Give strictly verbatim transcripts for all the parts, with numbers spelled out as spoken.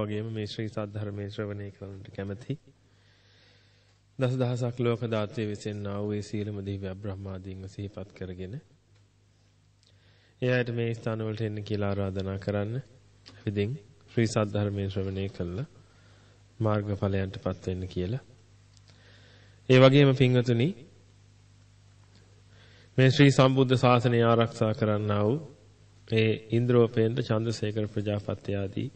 වගේම මේ ශ්‍රී සද්ධර්මයේ ශ්‍රවණය කරන්නට කැමැති දසදහසක් ලෝක දාතේ විසෙන්නා වූ ඒ සීලම දිව්‍ය බ්‍රහ්මාදීන්ව සිහිපත් කරගෙන එයාට මේ ස්ථාන වලට එන්න කියලා ආරාධනා කරන්න. ඉතින් ශ්‍රී සද්ධර්මයේ ශ්‍රවණය කළා මාර්ගඵලයන්ටපත් වෙන්න කියලා. ඒ වගේම පින්වතුනි මේ ශ්‍රී සම්බුද්ධ ශාසනය ආරක්ෂා කරන්නා වූ ඒ ඉන්ද්‍රෝපේන්ද්‍ර චන්ද්‍රසේකර ප්‍රජාපති ආදී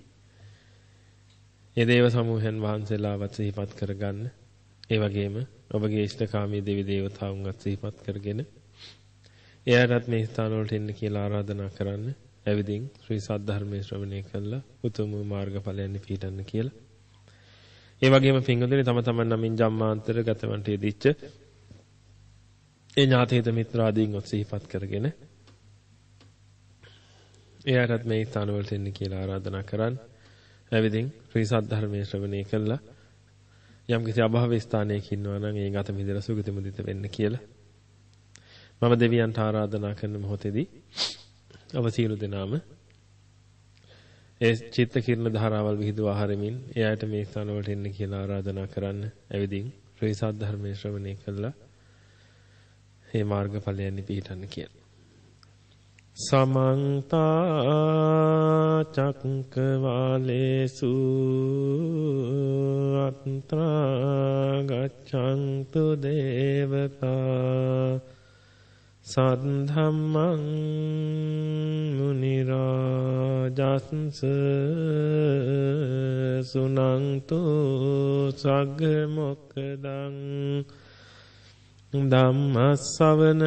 ඒ දේව සමූහයන් වහන්සේලාවත් සිහිපත් කරගන්න. ඒ වගේම ඔබගේ ඉෂ්ඨකාමී දෙවි දේවතාවුන්වත් සිහිපත් කරගෙන එයාටත් මේ ස්ථාන වලට එන්න කියලා ආරාධනා කරන්න. එවිදින් ශ්‍රී සද්ධර්මයේ ශ්‍රවණය කළා උතුම් මාර්ගඵලයන් පිහිටන්න කියලා. ඒ වගේම පින්වතුනි තම තමන් නමින් ජම්මාන්තර ගතවන්ට යෙදිච්ච ඒ ඥාතීත මිත්‍රාදීන්වත් සිහිපත් කරගෙන එයාටත් මේ ස්ථාන වලට එන්න කියලා ආරාධනා කරන්න. එවිදින් ශ්‍රී සද්ධර්මයේ ශ්‍රවණය කළා යම් කිසි අභාව ස්ථානයක ඉන්නවා නම් ඒ ගත මිදලා සුගති මුදිත වෙන්න කියලා මම දෙවියන්ට ආරාධනා කරන මොහොතේදී ඔබ සියලු දෙනාම ඒ චිත්ත කිරණ ධාරාවල් විහිදුවා හරමින් එයාට මේ ස්ථාන වලට එන්න කියලා ආරාධනා කරන්න. එවිදින් ශ්‍රී සද්ධර්මයේ ශ්‍රවණය කළා මේ මාර්ගඵලයන් පිහිටන්න කියලා. සමන්ත චක්කවාලේසු අත්‍රා ගච්ඡන්තු දේවතා සද්ධම්මං මුනි රාජස්ස සුනන්තු සග්ග මොක්ඛදං ධම්මස්සවන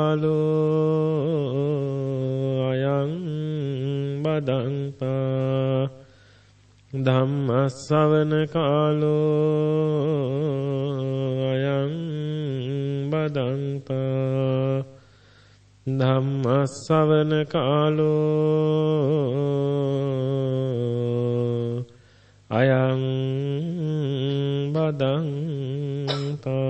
කාලෝ අයං බදන්තා ධම්මස්සවන කාලෝ අයං බදන්තා ධම්මස්සවන කාලෝ අයං බදන්තා.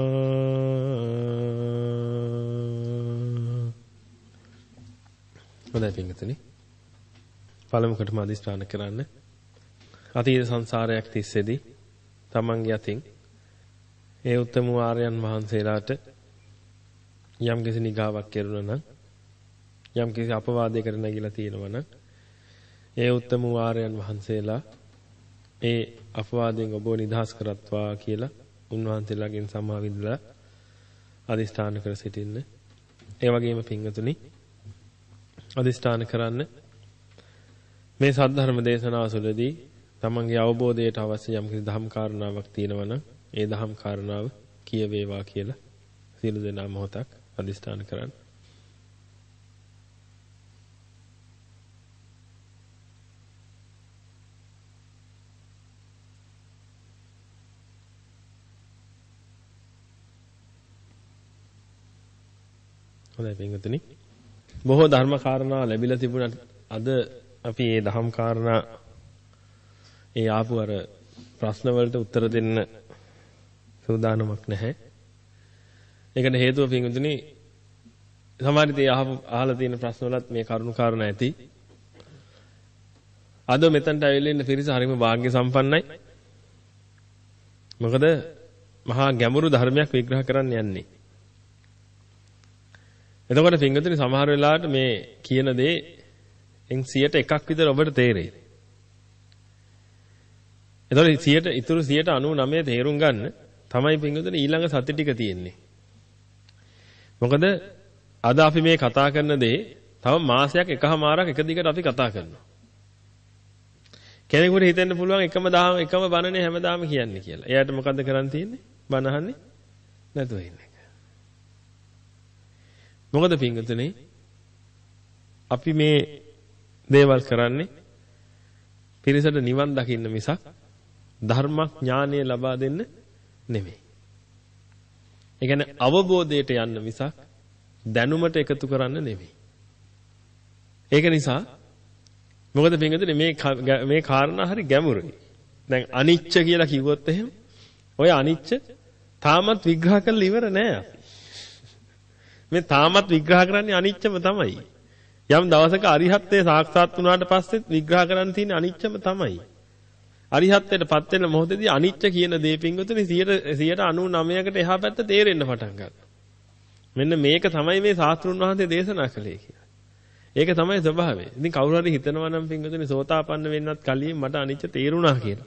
හොඳයි පින්වතුනි පළමුවටම අදිස්ථාන කරන්න. අතීත සංසාරයක් තිස්සේදී තමන්ගේ අතින් ඒ උත්තම ආර්යයන් වහන්සේලාට යම් කිසි නිගාවක් කෙරුණා නම් යම් කිසි අපවාදයකට නැගිලා තියෙනවා නම් ඒ උත්තම ආර්යයන් වහන්සේලා ඒ අපවාදයෙන් ඔබව නිදහස් කරත්වා කියලා උන්වහන්සේලාගෙන් සමාවිදලා අදිස්ථාන කර සිටින්න. ඒ වගේම පින්වතුනි අදිස්ථාන කරන්න මේ සද්ධර්ම දේශනාවසුලදී තමන්ගේ අවබෝධයට අවශ්‍ය යම් කිසි ධම් කාරණාවක් තියෙනවා නම් ඒ ධම් කාරණාව කියවේවා කියලා සියලු දෙනා මොහොතක් අදිස්ථාන කරන්න. හොඳයි පින්වතුනි බොහෝ ධර්ම කාරණා ලැබිලා තිබුණත් අද අපි මේ ධම් කාරණා ඒ ආපු අර ප්‍රශ්න වලට උත්තර දෙන්න සූදානමක් නැහැ. ඒකට හේතුව පින්වතුනි සමහරවිට ඒ අහලා තියෙන ප්‍රශ්න වලත් මේ කරුණු කාරණා ඇති. අද මෙතනට ඇවිල්ලා ඉන්න පිරිස හරිම වාග්ය සම්පන්නයි. මොකද මහා ගැඹුරු ධර්මයක් විග්‍රහ කරන්න යන්නේ. එතකොට පින්වතුනි සමහර වෙලාවට මේ කියන දේ එන් සියයට එකක් විතර ඔබට තේරෙයි. එතකොට සියයට ඉතුරු සියයට අනූ නවය තේරුම් ගන්න තමයි පින්වතුනි ඊළඟ සති ටික තියෙන්නේ. මොකද අද අපි මේ කතා කරන දේ තව මාසයක් එකහමාරක් එක දිගට අපි කතා කරනවා. කෙනෙකුට හිතෙන්න පුළුවන් එකම දහම එකම බණනේ හැමදාම කියන්නේ කියලා. එයාට මොකද්ද කරන්න තියෙන්නේ? බණ අහන්නේ නැතුව ඉන්නේ. මොකද පින්වතුනි අපි මේ දේවල් කරන්නේ පිරිසට නිවන් දකින්න මිසක් ධර්මඥානය ලබා දෙන්න නෙමෙයි. ඒ කියන්නේ අවබෝධයට යන්න මිසක් දැනුමට එකතු කරන්න නෙමෙයි. ඒක නිසා මොකද පින්වතුනි මේ මේ කාරණා හරි ගැඹුරුයි. දැන් අනිච්ච කියලා කිව්වොත් එහෙම ඔය අනිච්ච තාමත් විග්‍රහ කරලා ඉවර නෑ අපි. මේ තාමත් විග්‍රහ කරන්නේ අනිච්චම තමයි. යම් දවසක අරිහත්ත්වයේ සාක්ෂාත් වුණාට පස්සෙත් විග්‍රහ කරන්න තියෙන අනිච්චම තමයි. අරිහත්ත්වයටපත් වෙන මොහොතේදී අනිච්ච කියන දේ පින්වතුනි සියයට අනූනවයකට එහා පැත්ත තේරෙන්න පටන් ගන්නවා. මෙන්න මේක තමයි මේ ශාස්ත්‍රුන් වහන්සේ දේශනා කළේ කියලා. ඒක තමයි ස්වභාවය. ඉතින් කවුරු හරි හිතනවා නම් පින්වතුනි සෝතාපන්න වෙන්නත් කලින් මට අනිච්ච තේරුණා කියලා.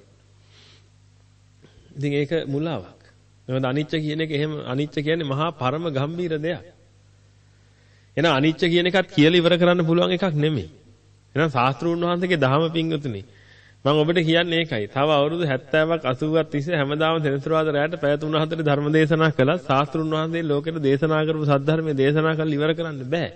ඉතින් ඒක මුලාවක්. මොකද අනිච්ච කියන එක එහෙම අනිච්ච කියන්නේ මහා පරම ගම්බීර දෙයක්. එහෙනම් අනිච්ච කියන එකත් කියලා ඉවර කරන්න පුළුවන් එකක් නෙමෙයි. එහෙනම් ශාස්ත්‍රූන් වහන්සේගේ දහම පිංගුතුනි මම ඔබට කියන්නේ ඒකයි. තව අවුරුදු හැත්තෑවක් අසූවක් තිස්සේ හැමදාම සෙනසුරාදා රැයට පැය තුන හතර ධර්ම දේශනා කළා. ශාස්ත්‍රූන් වහන්සේ ලෝකෙට දේශනා කරපු සද්ධර්මයේ දේශනා කරලා ඉවර කරන්න බෑ.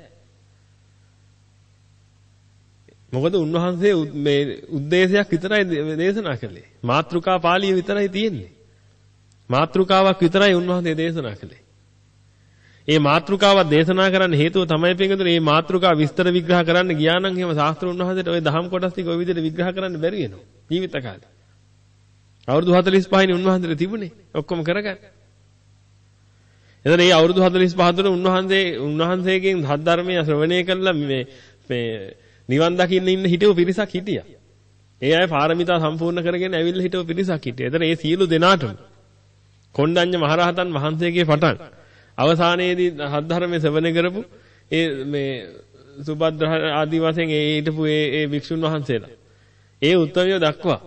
මොකද උන්වහන්සේ මේ ಉದ್ದೇಶයක් විතරයි දේශනා කළේ. මාත්‍රිකා පාළිය විතරයි තියෙන්නේ. මාත්‍රිකාවක් විතරයි උන්වහන්සේ දේශනා කළේ. ඒ මාත්‍රිකාවක් දේශනා කරන්න හේතුව තමයි පින්වතුනි මේ මාත්‍රිකාව විස්තර විග්‍රහ කරන්න ගියා නම් එහෙම ශාස්ත්‍රුන් වහන්සේට ওই දහම් කොටස් ටික ওই විදිහට විග්‍රහ කරන්න බැරි වෙනවා ජීවිත කාලේ. අවුරුදු හතළිස් පහයිනේ උන්වහන්සේට තිබුණේ ඔක්කොම කරගන්න. එතන මේ අවුරුදු හතළිස් පහ තුළ උන්වහන්සේ උන්වහන්සේගෙන් ධර්මයේ ශ්‍රවණය කළා මේ මේ නිවන් දකින්න ඉන්න හිටව පිරිසක් හිටියා. ඒ අය පාරමිතා සම්පූර්ණ කරගෙන ඇවිල්ලා හිටව පිරිසක් හිටියා. එතන මේ සියලු දෙනාටම කොණ්ඩඤ්ඤ මහරහතන් වහන්සේගේ පටන් අවසානයේදී හත්ධර්මයේ සෙවණේ කරපු ඒ මේ සුබද්‍ර ආදී වශයෙන් ඒ හිටපු ඒ ඒ වික්ෂුන් වහන්සේලා ඒ උත්තමය දක්වා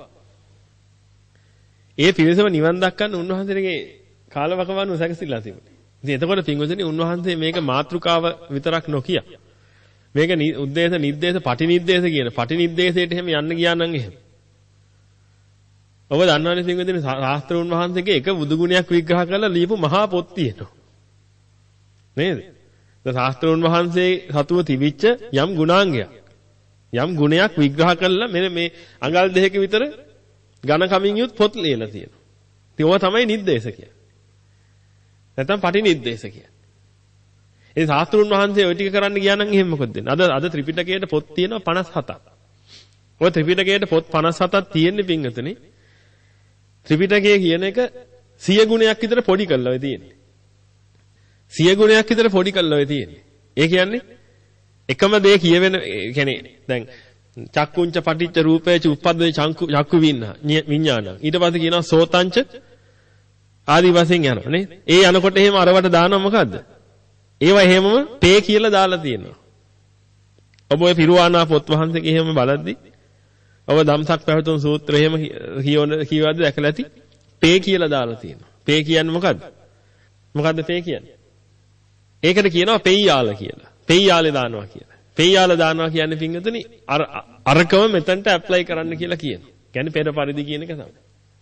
ඒ පිරිසම නිවන් දක්කන්න උන්වහන්සේගේ කාලවකවානුව සැකසීලා තිබුණේ. ඉතින් එතකොට පින්වතුනි උන්වහන්සේ මේක මාත්‍රිකාව විතරක් නොකිය මේක උද්දේශ නිද්දේශ පටි නිද්දේශ කියන පටි නිද්දේශයට එහෙම යන්න ගියා නම් එහෙම ඔබ දන්නවනේ පින්වතුනි ශාස්ත්‍රෝන් වහන්සේගේ එක බුදු ගුණයක් විග්‍රහ කරලා ලියපු මහා පොත් තියෙනවා. නේද? ද ශාස්ත්‍රෝන් වහන්සේ සතුව තිබිච්ච යම් ගුණාංගයක් යම් ගුණයක් විග්‍රහ කරලා මෙන්න මේ අඟල් දෙකක විතර ඝන කමින් යුත් පොත් ලියලා තියෙනවා. ඉතින් ඕවා තමයි නිද්දේශ කියන්නේ. නැත්නම් පටි නිද්දේශ කියන්නේ. ඒ ශාස්ත්‍රෝන් වහන්සේ ওই ටික කරන්න ගියා නම් එහෙම මොකද වෙන්නේ? අද අද ත්‍රිපිටකයේ පොත් තියෙනවා පනස් හතක්. ඔය ත්‍රිපිටකයේ පොත් පනස් හතක් තියෙන්නේ පින්වතුනි. ත්‍රිපිටකය කියන එක සිය ගුණයක් විතර පොඩි කරලා තියෙන්නේ. සිය ගුණයක් විතර පොඩි කරලා ඔය තියෙන්නේ. ඒ කියන්නේ එකම දේ කියවෙන කියන්නේ දැන් චක්කුංච පටිච්ච රූපේච උප්පද්දේ චක්කු චක්කු විඤ්ඤාණ. ඊට පස්සේ කියනවා සෝතංච ආදි වශයෙන් යනවා නේ. ඒ යනකොට එහෙම අරවට දානවා මොකද්ද? ඒවා එහෙමම පේ කියලා දාලා තියෙනවා. ඔබ ඔය පිරුවානා පොත් වහන්සේගේ එහෙම බලද්දි ඔබ ධම්සක් පැවතුම් සූත්‍රය එහෙම කියවන කීවද දැකලා ඇති පේ කියලා දාලා තියෙනවා. පේ කියන්නේ මොකද්ද? මොකද්ද පේ කියන්නේ? ඒකට කියනවා පෙయ్యాල කියලා. පෙయ్యాලේ දානවා කියලා. පෙయ్యాල දානවා කියන්නේ පින්වතුනි අර අරකම මෙතනට ඇප්ලයි කරන්න කියලා කියනවා. කියන්නේ පෙර පරිදි කියන එක තමයි.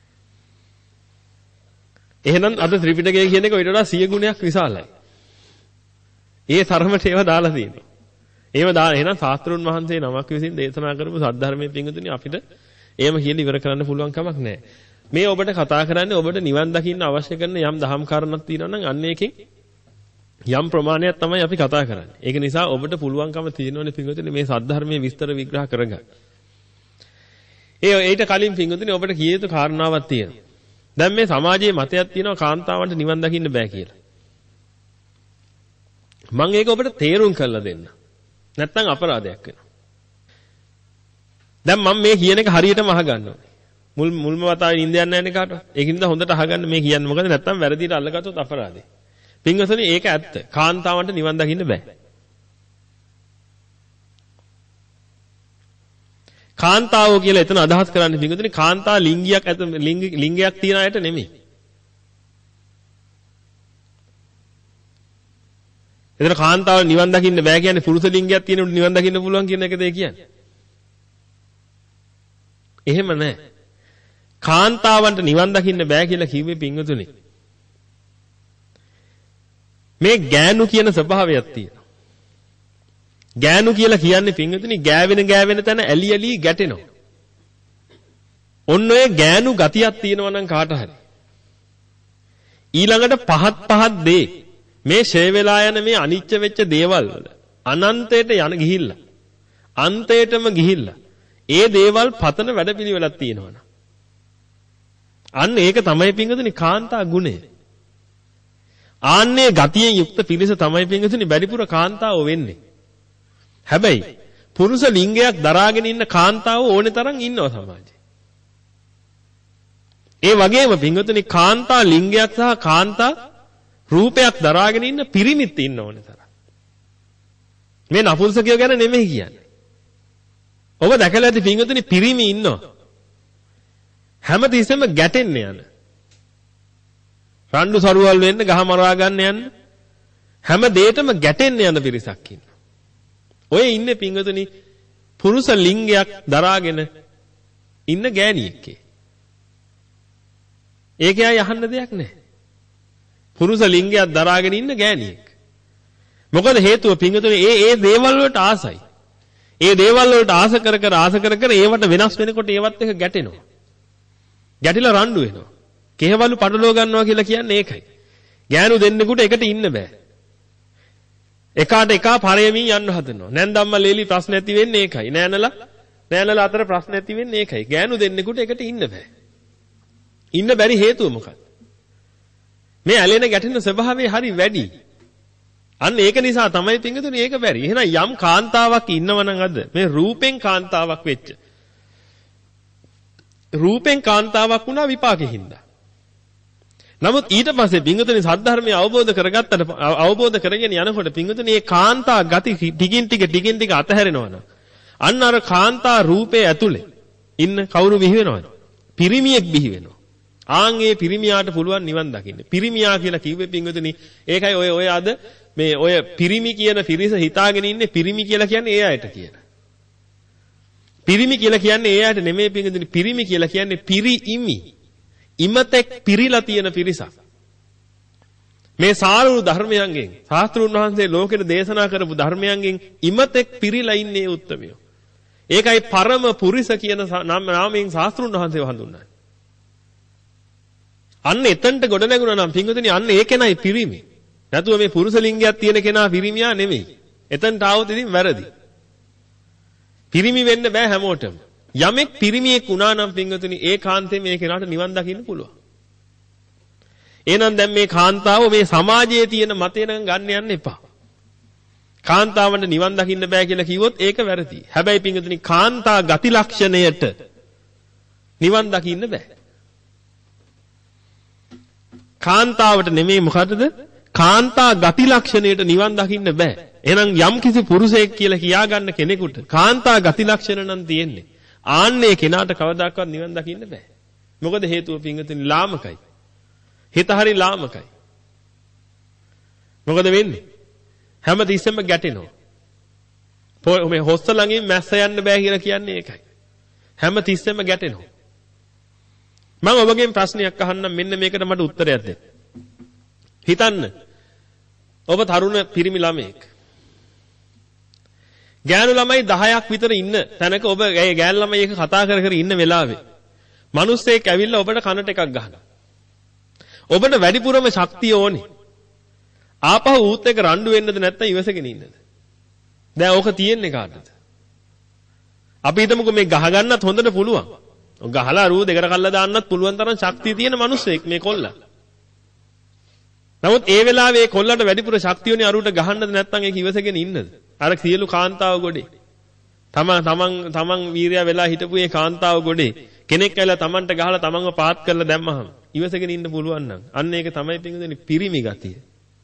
එහෙනම් අද ත්‍රිපිටකය කියන එක ඊට වඩා සිය ගුණයක් විශාලයි. ඒ තරමට ඒවා දාලා තියෙනවා. ඒව දාන එහෙනම් ශාස්ත්‍රඥ වහන්සේ නමක් විසින් දේශනා කරපු සද්ධර්මයේ පින්වතුනි අපිට එහෙම කියලා ඉවර කරන්න පුළුවන් කමක් නැහැ. මේ ඔබට කතා කරන්නේ ඔබට නිවන් දකින්න අවශ්‍ය කරන යම් දහම් කාරණාවක් තියෙනවා නම් අන්න ඒකෙන් යම් ප්‍රමාණයක් තමයි අපි කතා කරන්නේ. ඒක නිසා ඔබට පුළුවන්කම තියෙනවනේ පින්වතුනි මේ සද්ධර්මයේ විස්තර විග්‍රහ කරගන්න. ඒ ඊට කලින් පින්වතුනි ඔබට කිය යුතු කාරණාවක් තියෙනවා. දැන් මේ සමාජයේ මතයක් තියෙනවා කාන්තාවන්ට නිවන් දකින්න බෑ කියලා. මම ඒක ඔබට තේරුම් කරලා දෙන්න. නැත්තම් අපරාධයක් වෙනවා. දැන් මම මේ කියන එක හරියටම අහගන්න ඕනේ. මුල් මුල්ම වතාවේ නිින්ද යන්නේ නැහැ නේ කාටවත්. ඒකින්ද හොඳට අහගන්න මේ කියන්නේ මොකද නැත්තම් වැරදිට අල්ලගත්තොත් අපරාධේ. පින්වතුනි ඒක ඇත්ත. කාන්තාවන්ට නිවන් දකින්න බෑ. කාන්තාවෝ කියලා එතන අදහස් කරන්නේ පින්වතුනි කාන්තා ලිංගියක් ඇත ලිංගයක් තියන අයට නෙමෙයි. එතන කාන්තාව නිවන් දකින්න බෑ කියන්නේ පුරුෂ ලිංගයක් තියෙන උන් නිවන් දකින්න පුළුවන් කියන එකද ඒ කියන්නේ? එහෙම නැහැ. කාන්තාවන්ට නිවන් දකින්න බෑ කියලා කිව්වේ පින්වතුනි. මේ ගෑනු කියන ස්වභාවයක් තියෙනවා. ගෑනු කියලා කියන්නේ පින්වතුනි ගෑවෙන ගෑවෙන තැන ඇලි ඇලි ගැටෙනවා. ඔන්න ඔය ගෑනු ගතියක් තියෙනවා නම් කාට හරි. ඊළඟට පහත් පහත් දේ මේ ෂේ වෙලා යන මේ අනිච්ච වෙච්ච දේවල් වල අනන්තයට යන ගිහිල්ලා අන්තයටම ගිහිල්ලා ඒ දේවල් පතන වැඩපිළිවෙලක් තියෙනවනේ. අන්න ඒක තමයි පින්වතුනි කාන්තා ගුණය. ආන්නේ ගතියෙන් යුක්ත පිරිස තමයි පින්වතුනි බැරිපුර කාන්තාව වෙන්නේ. හැබැයි පුරුෂ ලිංගයක් දරාගෙන ඉන්න කාන්තාව ඕනේ තරම් ඉන්නවා සමාජයේ. ඒ වගේම පින්වතුනි කාන්තා ලිංගයක් සහ කාන්තා රූපයක් දරාගෙන ඉන්න පිරිමිත් ඉන්න ඕනේ තරම්. මේ නපුංසකයෝ ගැන නෙමෙයි කියන්නේ. ඔබ දැකලා ඇති පින්වතුනි පිරිමි ඉන්නවා. හැම තිස්සෙම ගැටෙන්න යන. රණ්ඩු සරුවල් වෙන්න ගහ මරා ගන්න යන හැම දෙයකම ගැටෙන්න යන පිරිසක් ඉන්නවා. ඔය ඉන්නේ පින්වතුනි පුරුෂ ලිංගයක් දරාගෙන ඉන්න ගෑණියෙක්ගේ. ඒකේ අය අහන්න දෙයක් නැහැ. පුරුෂ ලිංගයක් දරාගෙන ඉන්න ගෑණියෙක්. මොකද හේතුව පින්වතුනි ඒ ඒ දේවල් වලට ආසයි. ඒ දේවල් වලට ආස කර කර ආස කර කර ඒවට වෙනස් වෙනකොට ඒවත් එක ගැටෙනවා. ගැටිලා රණ්ඩු වෙනවා. කෙහවලු පටලව ගන්නවා කියලා කියන්නේ ඒකයි. ගෑනු දෙන්නෙකුට එකට ඉන්න බෑ. එකාට එකා පරයමින් යන්න හදනවා. නැන්දම්ම ලේලි ප්‍රශ්න ඇති වෙන්නේ ඒකයි. නෑනලා නෑනලා අතර ප්‍රශ්න ඇති වෙන්නේ ඒකයි. ගෑනු දෙන්නෙකුට එකට ඉන්න බෑ. ඉන්න බැරි හේතුව මොකක්ද? මේ ඇලෙන ගැටෙන ස්වභාවය හරි වැඩි. අන්න ඒක නිසා තමයි පින්වතුනි ඒක බැරි. එහෙනම් යම් කාන්තාවක් ඉන්නවනම් අද මේ රූපෙන් කාන්තාවක් වෙච්ච. රූපෙන් කාන්තාවක් වුණා විපාකෙහිඳ. නමුත් ඊට පස්සේ පින්වතුනි සද්ධර්මය අවබෝධ කරගත්තට අවබෝධ කරගෙන යනකොට පින්වතුනි මේ කාන්තා ගති ටිකින් ටික ටිකින් ටික අතහැරෙනවනම් අන්න අර කාන්තා රූපේ ඇතුලේ ඉන්න කවුරු බිහි වෙනවද? පිරිමියෙක් බිහි වෙනවා. ආන් ඒ පිරිමියාට පුළුවන් නිවන් දකින්න. පිරිමියා කියලා කිව්වේ පින්වතුනි ඒකයි ඔය ඔය අද මේ ඔය පිරිමි කියන පිරිස හිතාගෙන ඉන්නේ පිරිමි කියලා කියන්නේ ඒ අයට කියන. පිරිමි කියලා කියන්නේ ඒ අයට නෙමෙයි පින්වතුනි පිරිමි කියලා කියන්නේ පිරිඉමි. ඉමතෙක් පිරීලා තියෙන පිරිසක්. මේ සාරූ ධර්මයන්ගෙන් ශාස්ත්‍රුන් වහන්සේ ලෝකෙට දේශනා කරපු ධර්මයන්ගෙන් ඉමතෙක් පිරීලා ඉන්නේ උත්තමයෝ. ඒකයි පරම පුරිස කියන නාමයෙන් ශාස්ත්‍රුන් වහන්සේ හඳුන්වන්නේ. අන්න එතනට ගොඩ නැගුණා නම් පින්වතුනි අන්න ඒකෙනයි පිරිමි. නැතුව මේ පුරුෂ ලිංගයක් තියෙන කෙනා පිරිමියා නෙමෙයි. එතනට ආවොත් ඉතින් වැරදි. පිරිමි වෙන්න බෑ හැමෝටම. යමෙක් පිරිමියෙක් වුණා නම් පින්වතුනි ඒ කාන්තේ මේ කෙනාට නිවන් දකින්න පුළුවන්. එහෙනම් දැන් මේ කාන්තාව මේ සමාජයේ තියෙන මතේ නම් ගන්න යන්න එපා. කාන්තාවන්ට නිවන් දකින්න බෑ කියලා කිව්වොත් ඒක වැරදි. හැබැයි පින්වතුනි කාන්තා ගති ලක්ෂණයට නිවන් දකින්න බෑ. කාන්තාවට නෙමෙයි මොකටද? කාන්තා ගති ලක්ෂණයට නිවන් දකින්න බෑ. එහෙනම් යම් කිසි පුරුෂයෙක් කියලා කියාගන්න කෙනෙකුට කාන්තා ගති ලක්ෂණ නම් තියෙන්නේ. ආන්නේ කෙනාට කවදාකවත් නිවන් දකින්න බෑ. මොකද හේතුව පින්වතුනි ලාමකයි. හිත හරි ලාමකයි. මොකද වෙන්නේ? හැම තිස්සෙම ගැටෙනවා. මේ හොස්ස ළඟින් මැස්ස යන්න බෑ කියලා කියන්නේ ඒකයි. හැම තිස්සෙම ගැටෙනවා. මම ඔබගෙන් ප්‍රශ්නයක් අහන්නම් මෙන්න මේකට මට උත්තරයක් දෙන්න. හිතන්න. ඔබ තරුණ පිරිමි ළමයෙක්. ගෑනු ළමයි දහයක් විතර ඉන්න තැනක ඔබ ඒ ගෑනු ළමයි එක කතා කර කර ඉන්න වෙලාවේ මිනිස්සෙක් ඇවිල්ලා ඔබට කනට එකක් ගහනවා. ඔබට වැඩිපුරම ශක්තිය ඕනේ. ආපහු ඌත් එක්ක රණ්ඩු වෙන්නද නැත්නම් ඉවසගෙන ඉන්නද? දැන් ඕක තියෙන්නේ කාටද? අපි හිතමුකෝ මේ ගහ ගන්නත් හොඳට පුළුවන්. ගහලා රූ දෙකට කල්ලා දාන්නත් පුළුවන් තරම් ශක්තිය තියෙන මිනිස්සෙක් මේ කොල්ලා. නමුත් ඒ වෙලාවේ කොල්ලන්ට වැඩිපුර ශක්තියෝනේ අරුට ගහන්නද නැත්නම් ඒක ඉවසගෙන ඉන්නද? අර සියලු කාන්තාව ගොඩේ. තමන් තමන් තමන් වීරයා වෙලා හිටපු ඒ කාන්තාව ගොඩේ කෙනෙක් ඇවිල්ලා තමන්ට ගහලා තමන්ව පාත් කරලා දැම්මහම ඉවසගෙන ඉන්න පුළුවන් නම් අන්න ඒක තමයි පින්වතුනි පිරිමි ගතිය.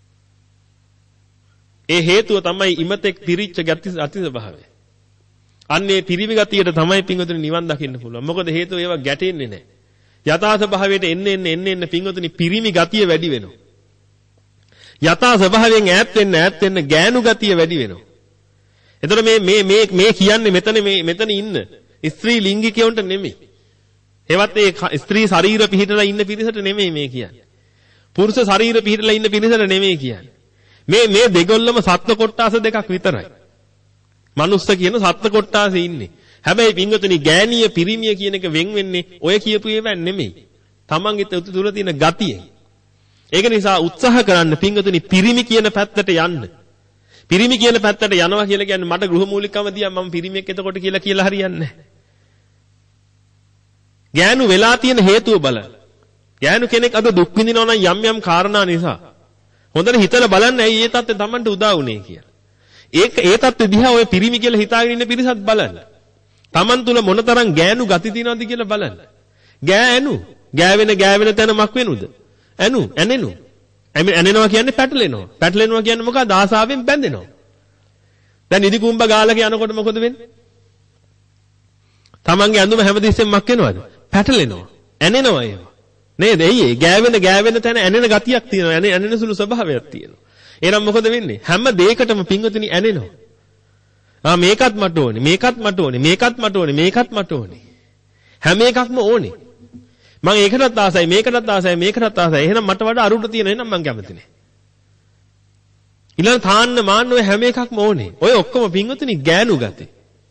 ඒ හේතුව තමයි ඉමතෙක් පිරිච්ච ගති අති ස්වභාවය. අන්නේ පිරිමි ගතියට තමයි පින්වතුනි නිවන් දකින්න පුළුවන්. මොකද හේතුව ඒවා ගැටෙන්නේ නැහැ. යථා ස්වභාවයට එන්න එන්න එන්න එන්න පින්වතුනි පිරිමි ගතිය වැඩි වෙනවා. යථා ස්වභාවයෙන් ඈත් වෙන්න ඈත් වෙන්න ගෑනු ගතිය වැඩි වෙනවා. එතකොට මේ මේ මේ මේ කියන්නේ මෙතන මේ මෙතන ඉන්න ස්ත්‍රී ලිංගිකයන්ට නෙමෙයි. ඒවත් ඒ ස්ත්‍රී ශරීර පිහිටලා ඉන්න පිරිසට නෙමෙයි මේ කියන්නේ. පුරුෂ ශරීර පිහිටලා ඉන්න පිරිසට නෙමෙයි කියන්නේ. මේ මේ දෙගොල්ලම සත්ත්ව කොට්ටාස දෙකක් විතරයි. මනුස්ස කියන සත්ත්ව කොට්ටාසේ ඉන්නේ. හැබැයි පින්වතුනි ගෑණිය පිරිමිය කියන එක වෙන් වෙන්නේ ඔය කියපු ඒවා නෙමෙයි. තමන්ගේ තුල තියෙන ගතියෙන්. ඒක නිසා උත්සාහ කරන්න පින්වතුනි පිරිමි කියන පැත්තට යන්න. පිරිමි කියන පැත්තට යනවා කියලා කියන්නේ මට ගෘහමූලිකව දියා මම පිරිමියෙක් එතකොට කියලා කියලා හරියන්නේ නැහැ. ගෑනු වෙලා තියෙන හේතුව බලන්න. ගෑනු කෙනෙක් අද දුක් විඳිනවා නම් යම් යම් කාරණා නිසා. හොඳට හිතලා බලන්න ඇයි ඒ තත්ත්වය Tamanට උදා වුනේ කියලා. ඒක ඒ තත්ත්වය දිහා ඔය පිරිමි කියලා හිතාගෙන ඉන්න පිරිසත් බලන්න. Taman තුල මොනතරම් ගෑනු ගති තියෙනවද කියලා බලන්න. ගෑනු ගෑවෙන ගෑවෙන තැන මක් වෙනුද? ඇනු, ඇනෙනු. ඇනෙනවා කියන්නේ පැටලෙනවා. පැටලෙනවා කියන්නේ මොකක්ද? ආසාවෙන් බැඳෙනවා. දැන් ඉදි කුඹ ගාලක යනකොට මොකද වෙන්නේ? තමන්ගේ ඇඳුම හැමදෙස්සෙම මක් වෙනවද? පැටලෙනවා. ඇනෙනවා ඒව. නේද? එයි ගෑවෙන ගෑවෙන තැන ඇනෙන ගතියක් තියෙනවා. ඇනෙන ඇනෙන සුළු ස්වභාවයක් තියෙනවා. එහෙනම් මොකද වෙන්නේ? හැම දෙයකටම පිංගුතුනි ඇනෙනවා. ආ මේකත් මට ඕනේ, මේකත් මට ඕනේ, මේකත් මට ඕනේ, මේකත් මට ඕනේ. හැම එකක්ම ඕනේ. මම ඒකටත් ආසයි, මේකටත් ආසයි, මේකටත් ආසයි. එහෙනම් මට වඩා අරුණ තියෙන. එහෙනම් මම කැමති නෑ. ඊළඟ තාන්න මාන්න ඔය හැම එකක්ම ඕනේ. ඔය ඔක්කොම පිංගුතුනි ගෑනු ගති.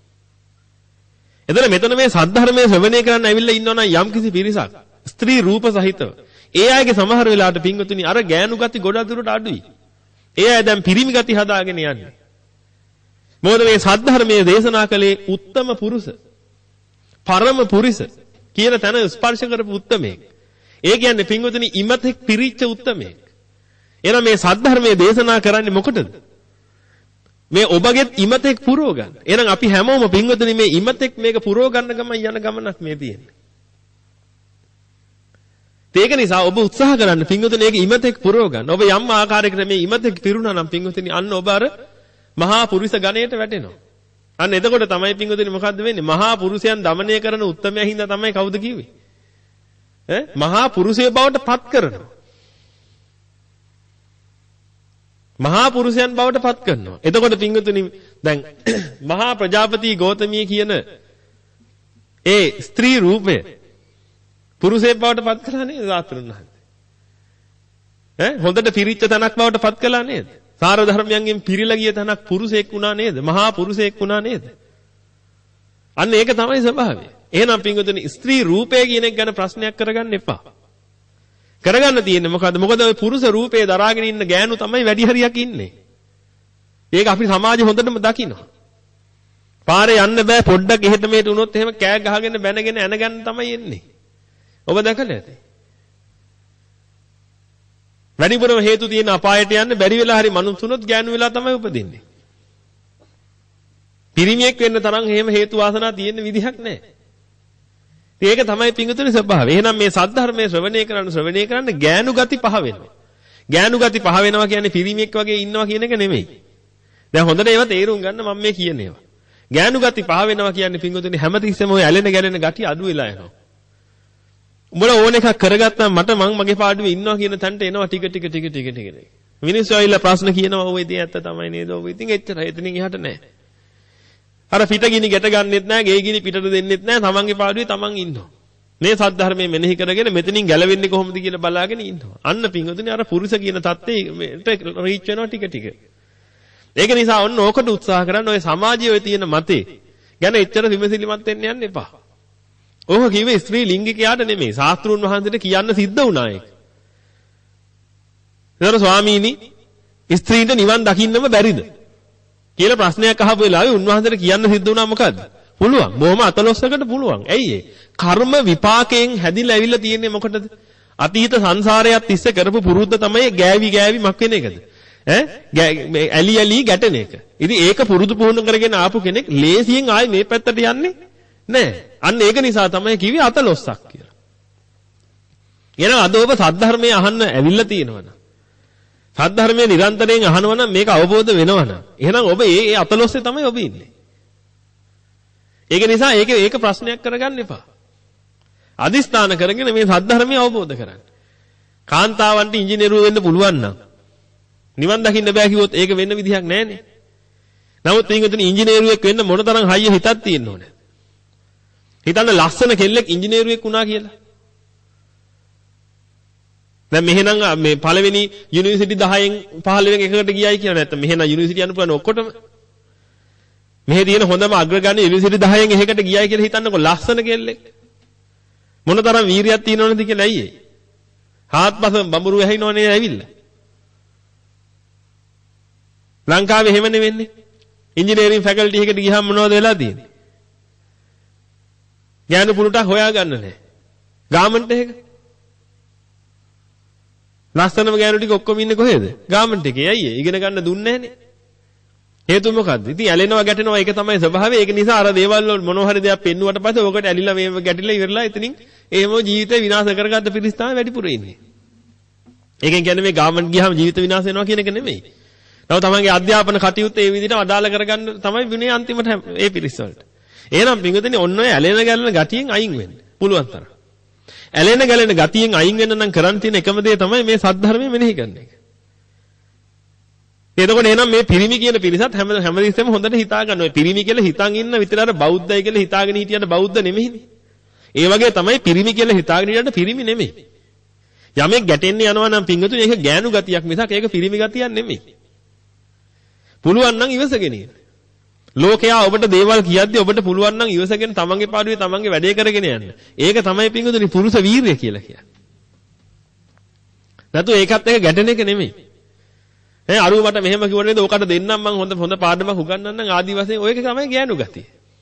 එතන මෙතන මේ සද්ධර්මයේ ශ්‍රවණය කරන්න ඇවිල්ලා ඉන්නවනම් යම් කිසි පිරිසක් ස්ත්‍රී රූප සහිතව. ඒ අයගේ සමහර වෙලාවට පිංගුතුනි අර ගෑනු ගති ගොඩක් දුරට අඩුයි. ඒ අය දැන් පිරිමි ගති හදාගෙන යන්නේ. මොකද මේ සද්ධර්මයේ දේශනා කළේ උත්තම පුරුෂ, පරම පුරුෂ කියන තැන ස්පර්ශ කරපු උත්තමයෙක්. ඒ කියන්නේ පිංගුතුනි ඉමතෙක් පිරිච්ච උත්තමයෙක්. එහෙනම් මේ සද්ධර්මයේ දේශනා කරන්නේ මොකටද? මේ ඔබගෙත් ඉමතෙක් පුරව ගන්න. එහෙනම් අපි හැමෝම පිංගුතුනි මේ ඉමතෙක් මේක පුරව ගන්න ගමන් යන ගමනක් මේ තියෙන්නේ. ඒක නිසා ඔබ උත්සාහ කරන්න පිංගුතුනි මේක ඉමතෙක් පුරව ගන්න. ඔබ යම් ආකාරයකට මේ ඉමතෙක් පිරුණා නම් පිංගුතුනි අන්න ඔබ අර මහා පුරුෂ ගණයට වැටෙනවා. අන්න එතකොට තමයි පිංගුතුනි මොකද්ද වෙන්නේ? මහා පුරුෂයන් দমনය කරන උත්තමයා හින්දා තමයි කවුද කිව්වේ? ඈ මහා පුරුෂය බවට පත් කරනවා. මහා පුරුෂයන් බවට පත් කරනවා. එතකොට පිංගුතුනි දැන් මහා ප්‍රජාපති ගෞතමිය කියන ඒ ස්ත්‍රී රූපය පුරුෂයෙක් බවට පත් කළා නේද සාත්‍රුන් වහන්සේ? ඈ හොඳට පිරිච්ච තනක් බවට පත් කළා නේද? සාර ධර්මයන්ගෙන් පිරීලා ගිය තනක් පුරුෂයෙක් වුණා නේද? මහා පුරුෂයෙක් වුණා නේද? අන්න ඒක තමයි ස්වභාවය. එහෙනම් පිංගුතුනි ස්ත්‍රී රූපය කියන එක ගැන ප්‍රශ්නයක් කරගන්න එපා. කරගන්න තියෙන්නේ මොකද්ද? මොකද ওই පුරුෂ රූපේ දරාගෙන ඉන්න ගෑනු තමයි වැඩි හරියක් ඉන්නේ. ඒක අපි සමාජෙ හොඳටම දකිනවා. පාරේ යන්න බෑ පොඩ්ඩක් එහෙට මෙහෙට වුණොත් එහෙම කෑ ගහගෙන බැනගෙන ඇනගන්න තමයි එන්නේ. ඔබ දැකලා ඇති. වැඩිපුරම හේතු තියෙන අපායට යන්න බැරි වෙලා හරි මනුස්සුනොත් ගෑනු වෙලා තමයි උපදින්නේ. පිරිමියෙක් වෙන්න තරම් එහෙම හේතු වාසනා තියෙන විදිහක් නැහැ. ඒක තමයි පිංගුතුනි ස්වභාවය. එහෙනම් මේ සද්ධර්මයේ ශ්‍රවණය කරන ශ්‍රවණය කරන්න ගෑනු ගති පහ වෙනවා. ගෑනු ගති පහ වෙනවා කියන්නේ පිරිමියෙක් වගේ ඉන්නවා කියන එක නෙමෙයි. දැන් හොඳට ඒවා තේරුම් ගන්න මම මේ කියන ඒවා. ගෑනු ගති පහ වෙනවා කියන්නේ පිංගුතුනි හැමතිස්සෙම ඔය ඇලෙන ගැලෙන ගති අඩු වෙලා යනවා. උඹලා ඕන එකක් කරගත්තාම මට මං මගේ පාඩුවේ ඉන්නවා කියන තැනට එනවා ටික ටික ටික ටික ටික. මිනිස්සු ඇවිල්ලා ප්‍රශ්න කියනවා ඔය ඉතින් ඇත්ත තමයි නේද? ඔය ඉතින් එච්චරයි. එතනින් එහාට නෑ. අර පිට ගිනි ගැට ගන්නෙත් නෑ, ගේ ගිනි පිටට දෙන්නෙත් නෑ. තමන්ගේ පාඩුවේ තමන් ඉන්නවා. මේ සද්ධර්මයේ මෙනෙහි කරගෙන මෙතනින් ගැලවෙන්නේ කොහොමද කියලා බලාගෙන ඉන්නවා. අන්න පිංගුතුනි අර පුරුෂ කියන தත්ත්වයට රීච් වෙනවා ටික ටික. ඒක නිසා ඔන්න ඕකට උත්සාහ කරන්න ඔය සමාජයේ ඔය තියෙන මතේ ගැන එච්චර විමසිලිමත් වෙන්න යන්න එපා. ඕක කිව්වේ ස්ත්‍රී ලිංගිකයාට නෙමෙයි. ශාස්ත්‍රුන් වහන්සේට කියන්න සිද්ධ වුණා ඒක. ඒතර ස්වාමීනි ස්ත්‍රීන්ට නිවන් දකින්නම බැරිද කියලා ප්‍රශ්නයක් අහපු වෙලාවේ උන්වහන්සේට කියන්න සිද්ධ වුණා මොකද්ද? පුළුවන්. බොහොම අතලොස්සකට පුළුවන්. ඇයි ඒ? කර්ම විපාකයෙන් හැදිලා ඇවිල්ලා තියෙන්නේ මොකටද? අතීත සංසාරයක් තිස්සේ කරපු පුරුද්ද තමයි ගෑවි ගෑවි මක් වෙන එකද? ඈ ඇලි ඇලි ගැටෙන එක. ඉතින් ඒක පුරුදු පුහුණු කරගෙන ආපු කෙනෙක් ලේසියෙන් ආයේ මේ පැත්තට යන්නේ නෑ. අන්න ඒක නිසා තමයි කිව්වේ අතලොස්සක් කියලා. එහෙනම් අද ඔබ සද්ධර්මයේ අහන්න ඇවිල්ලා තියෙනවනම් සද්ධර්මයේ නිරන්තරයෙන් අහනවනම් මේක අවබෝධ වෙනවනම් එහෙනම් ඔබ ඒ ඒ අතලොස්සේ තමයි ඔබ ඉන්නේ. ඒක නිසා ඒක ඒක ප්‍රශ්නයක් කරගන්න එපා. අදිස්ථාන කරගෙන මේ සද්ධර්මය අවබෝධ කරගන්න. කාන්තාවන්ට ඉංජිනේරුව වෙන්න පුළුවන් නම් නිවන් දකින්න බෑ කිව්වොත් ඒක වෙන්න විදිහක් නැහැනේ. නමුත් මේකෙන් ඉංජිනේරුවෙක් වෙන්න මොන තරම් හයිය හිතක් තියෙන්න ඕනේ. හිතන්න ලස්සන කෙල්ලෙක් ඉංජිනේරුවෙක් වුණා කියලා. දැන් මෙහෙනම් මේ පළවෙනි යුනිවර්සිටි දහයෙන් පහළවෙනි එකකට ගියයි කියලා නැත්නම් මෙහෙනම් යුනිවර්සිටි යන්න පුළුවන් ඔක්කොටම. මෙහෙ තියෙන හොඳම අග්‍රගණ්‍ය යුනිවර්සිටි දහයෙන් එකකට ගියයි කියලා හිතන්නකො ලස්සන කෙල්ලෙක්. මොනතරම් වීරියක් තියෙනවද කියලා ඇයි ඒ? හාත්පස බඹරු ඇහිනවනේ ඇවිල්ලා. ලංකාවේ එහෙම නෙවෙන්නේ. ඉංජිනේරින් ෆැකල්ටි එකකට ගියහම මොනවද වෙලා තියෙන්නේ? ඥාන පුරුටක් හොයාගන්න නැහැ. ගාමන්ට් එක. ලස්සනම ගෑනු ටික ඔක්කොම ඉන්නේ කොහෙද? ගාමන්ට් එකේ. ඇයි ඒ? ඉගෙන ගන්න දුන්නේ නැහනේ. හේතුව මොකද්ද? ඉතින් ඇලෙනවා ගැටෙනවා ඒක තමයි ස්වභාවය. ඒක නිසා අර දේවල් වල මොනවා හරි දෙයක් පෙන්නුවට පස්සේ ඔකට ඇලිලා මේව ගැටිලා ඉවරලා එතනින් එහෙම ජීවිතේ විනාශ කරගත්ත පිරිස් තමයි වැඩිපුර ඉන්නේ. ඒකෙන් කියන්නේ මේ ගාමන්ට් ගියාම ජීවිත විනාශ වෙනවා කියන එක නෙමෙයි. නමුත් තමන්ගේ අධ්‍යාපන කටයුත්ත ඒ විදිහට අදාළ කරගන්න තමයි විනේ අන්තිමට ඒ පිරිස් වලට. එහෙනම් පින්වතුනි ඔන්න ඔය ඇලෙන ගැලෙන ගතියෙන් අයින් වෙන්න. පුළුවන් තරම්. ඇලෙන ගැලෙන ගතියෙන් අයින් වෙන්න නම් කරන්න තියෙන එකම දේ තමයි මේ සද්ධර්මය මෙනෙහි කරන එක. එතකොට එහෙනම් මේ පිරිමි කියන පිරිසත් හැම හැමදෙස්සෙම හොඳට හිතා ගන්න. ඔය පිරිමි කියලා හිතන් ඉන්න විතර අර බෞද්ධයි කියලා හිතාගෙන හිටියට බෞද්ධ නෙමෙයිනේ. ඒ වගේ තමයි පිරිමි කියලා හිතාගෙන හිටියට පිරිමි නෙමෙයි. යමෙක් ගැටෙන්න යනවා නම් පින්වතුනි ඒක ගෑනු ගතියක් මිසක් ඒක පිරිමි ගතියක් නෙමෙයි. පුළුවන් නම් ඉවසගෙන ඉන්න. ලෝකයා ඔබට දේවල් කියද්දි ඔබට පුළුවන් නම් ඉවසගෙන තමන්ගේ පාඩුවේ තමන්ගේ වැඩේ කරගෙන යන්න. ඒක තමයි පින්වතුනි පුරුෂ වීරිය කියලා කියන්නේ. නැතු ඒකත් එක ගැටෙන එක නෙමෙයි. ඈ අරුව මට මෙහෙම කිව්වොත් නේද ඔකට දෙන්නම් මං හොඳ හොඳ පාඩමක් උගන්වන්නම් ආදි වශයෙන් ඔයක තමයි ගෑනු ගතිය.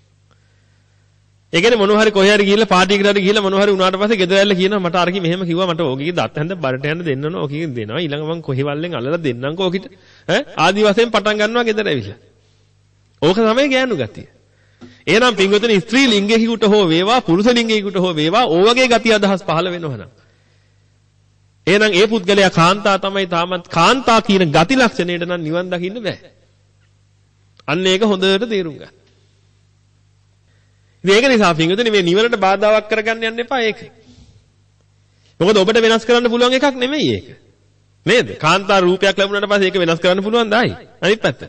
ඒ කියන්නේ මොනවා හරි කොහේ හරි ගිහිල්ලා පාටි එකකට හරි ගිහිල්ලා මොනවා හරි උනාට පස්සේ ගෙදර ඇවිල්ලා කියනවා මට අරකි මෙහෙම කිව්වා මට ඕකේ දත් හැන්ද බඩට යන්න දෙන්න ඕන ඕකේ දෙනවා ඊළඟ මං කොහෙවල්ෙන් අල්ලලා දෙන්නම්කෝ ඕකිට ඈ ආදි වශයෙන් පටන් ගන්නවා ගෙදර ඇවිල්ලා. ඕක තමයි ගෑනු ගතිය. එහෙනම් පින්වතුනි ස්ත්‍රී ලිංගිකයෙකුට හෝ වේවා පුරුෂ ලිංගිකයෙකුට හෝ වේවා ඕවගේ ගතිය අදහස් පහළ වෙනවා නම් එහෙනම් ඒ පුද්ගලයා කාන්තා තමයි තාමත් කාන්තා කියන ගති ලක්ෂණයට නම් නිවන් දකින්න බෑ. අන්න ඒක හොඳට තේරුම් ගන්න. ඉතින් ඒක නිසා පින්වතුනි මේ නිවනට බාධාවක් කරගන්න යන්න එපා ඒක. මොකද ඔබට වෙනස් කරන්න පුළුවන් එකක් නෙමෙයි ඒක. නේද? කාන්තා රූපයක් ලැබුණාට පස්සේ ඒක වෙනස් කරන්න පුළුවන් දායි. අනිත් පැත්තට.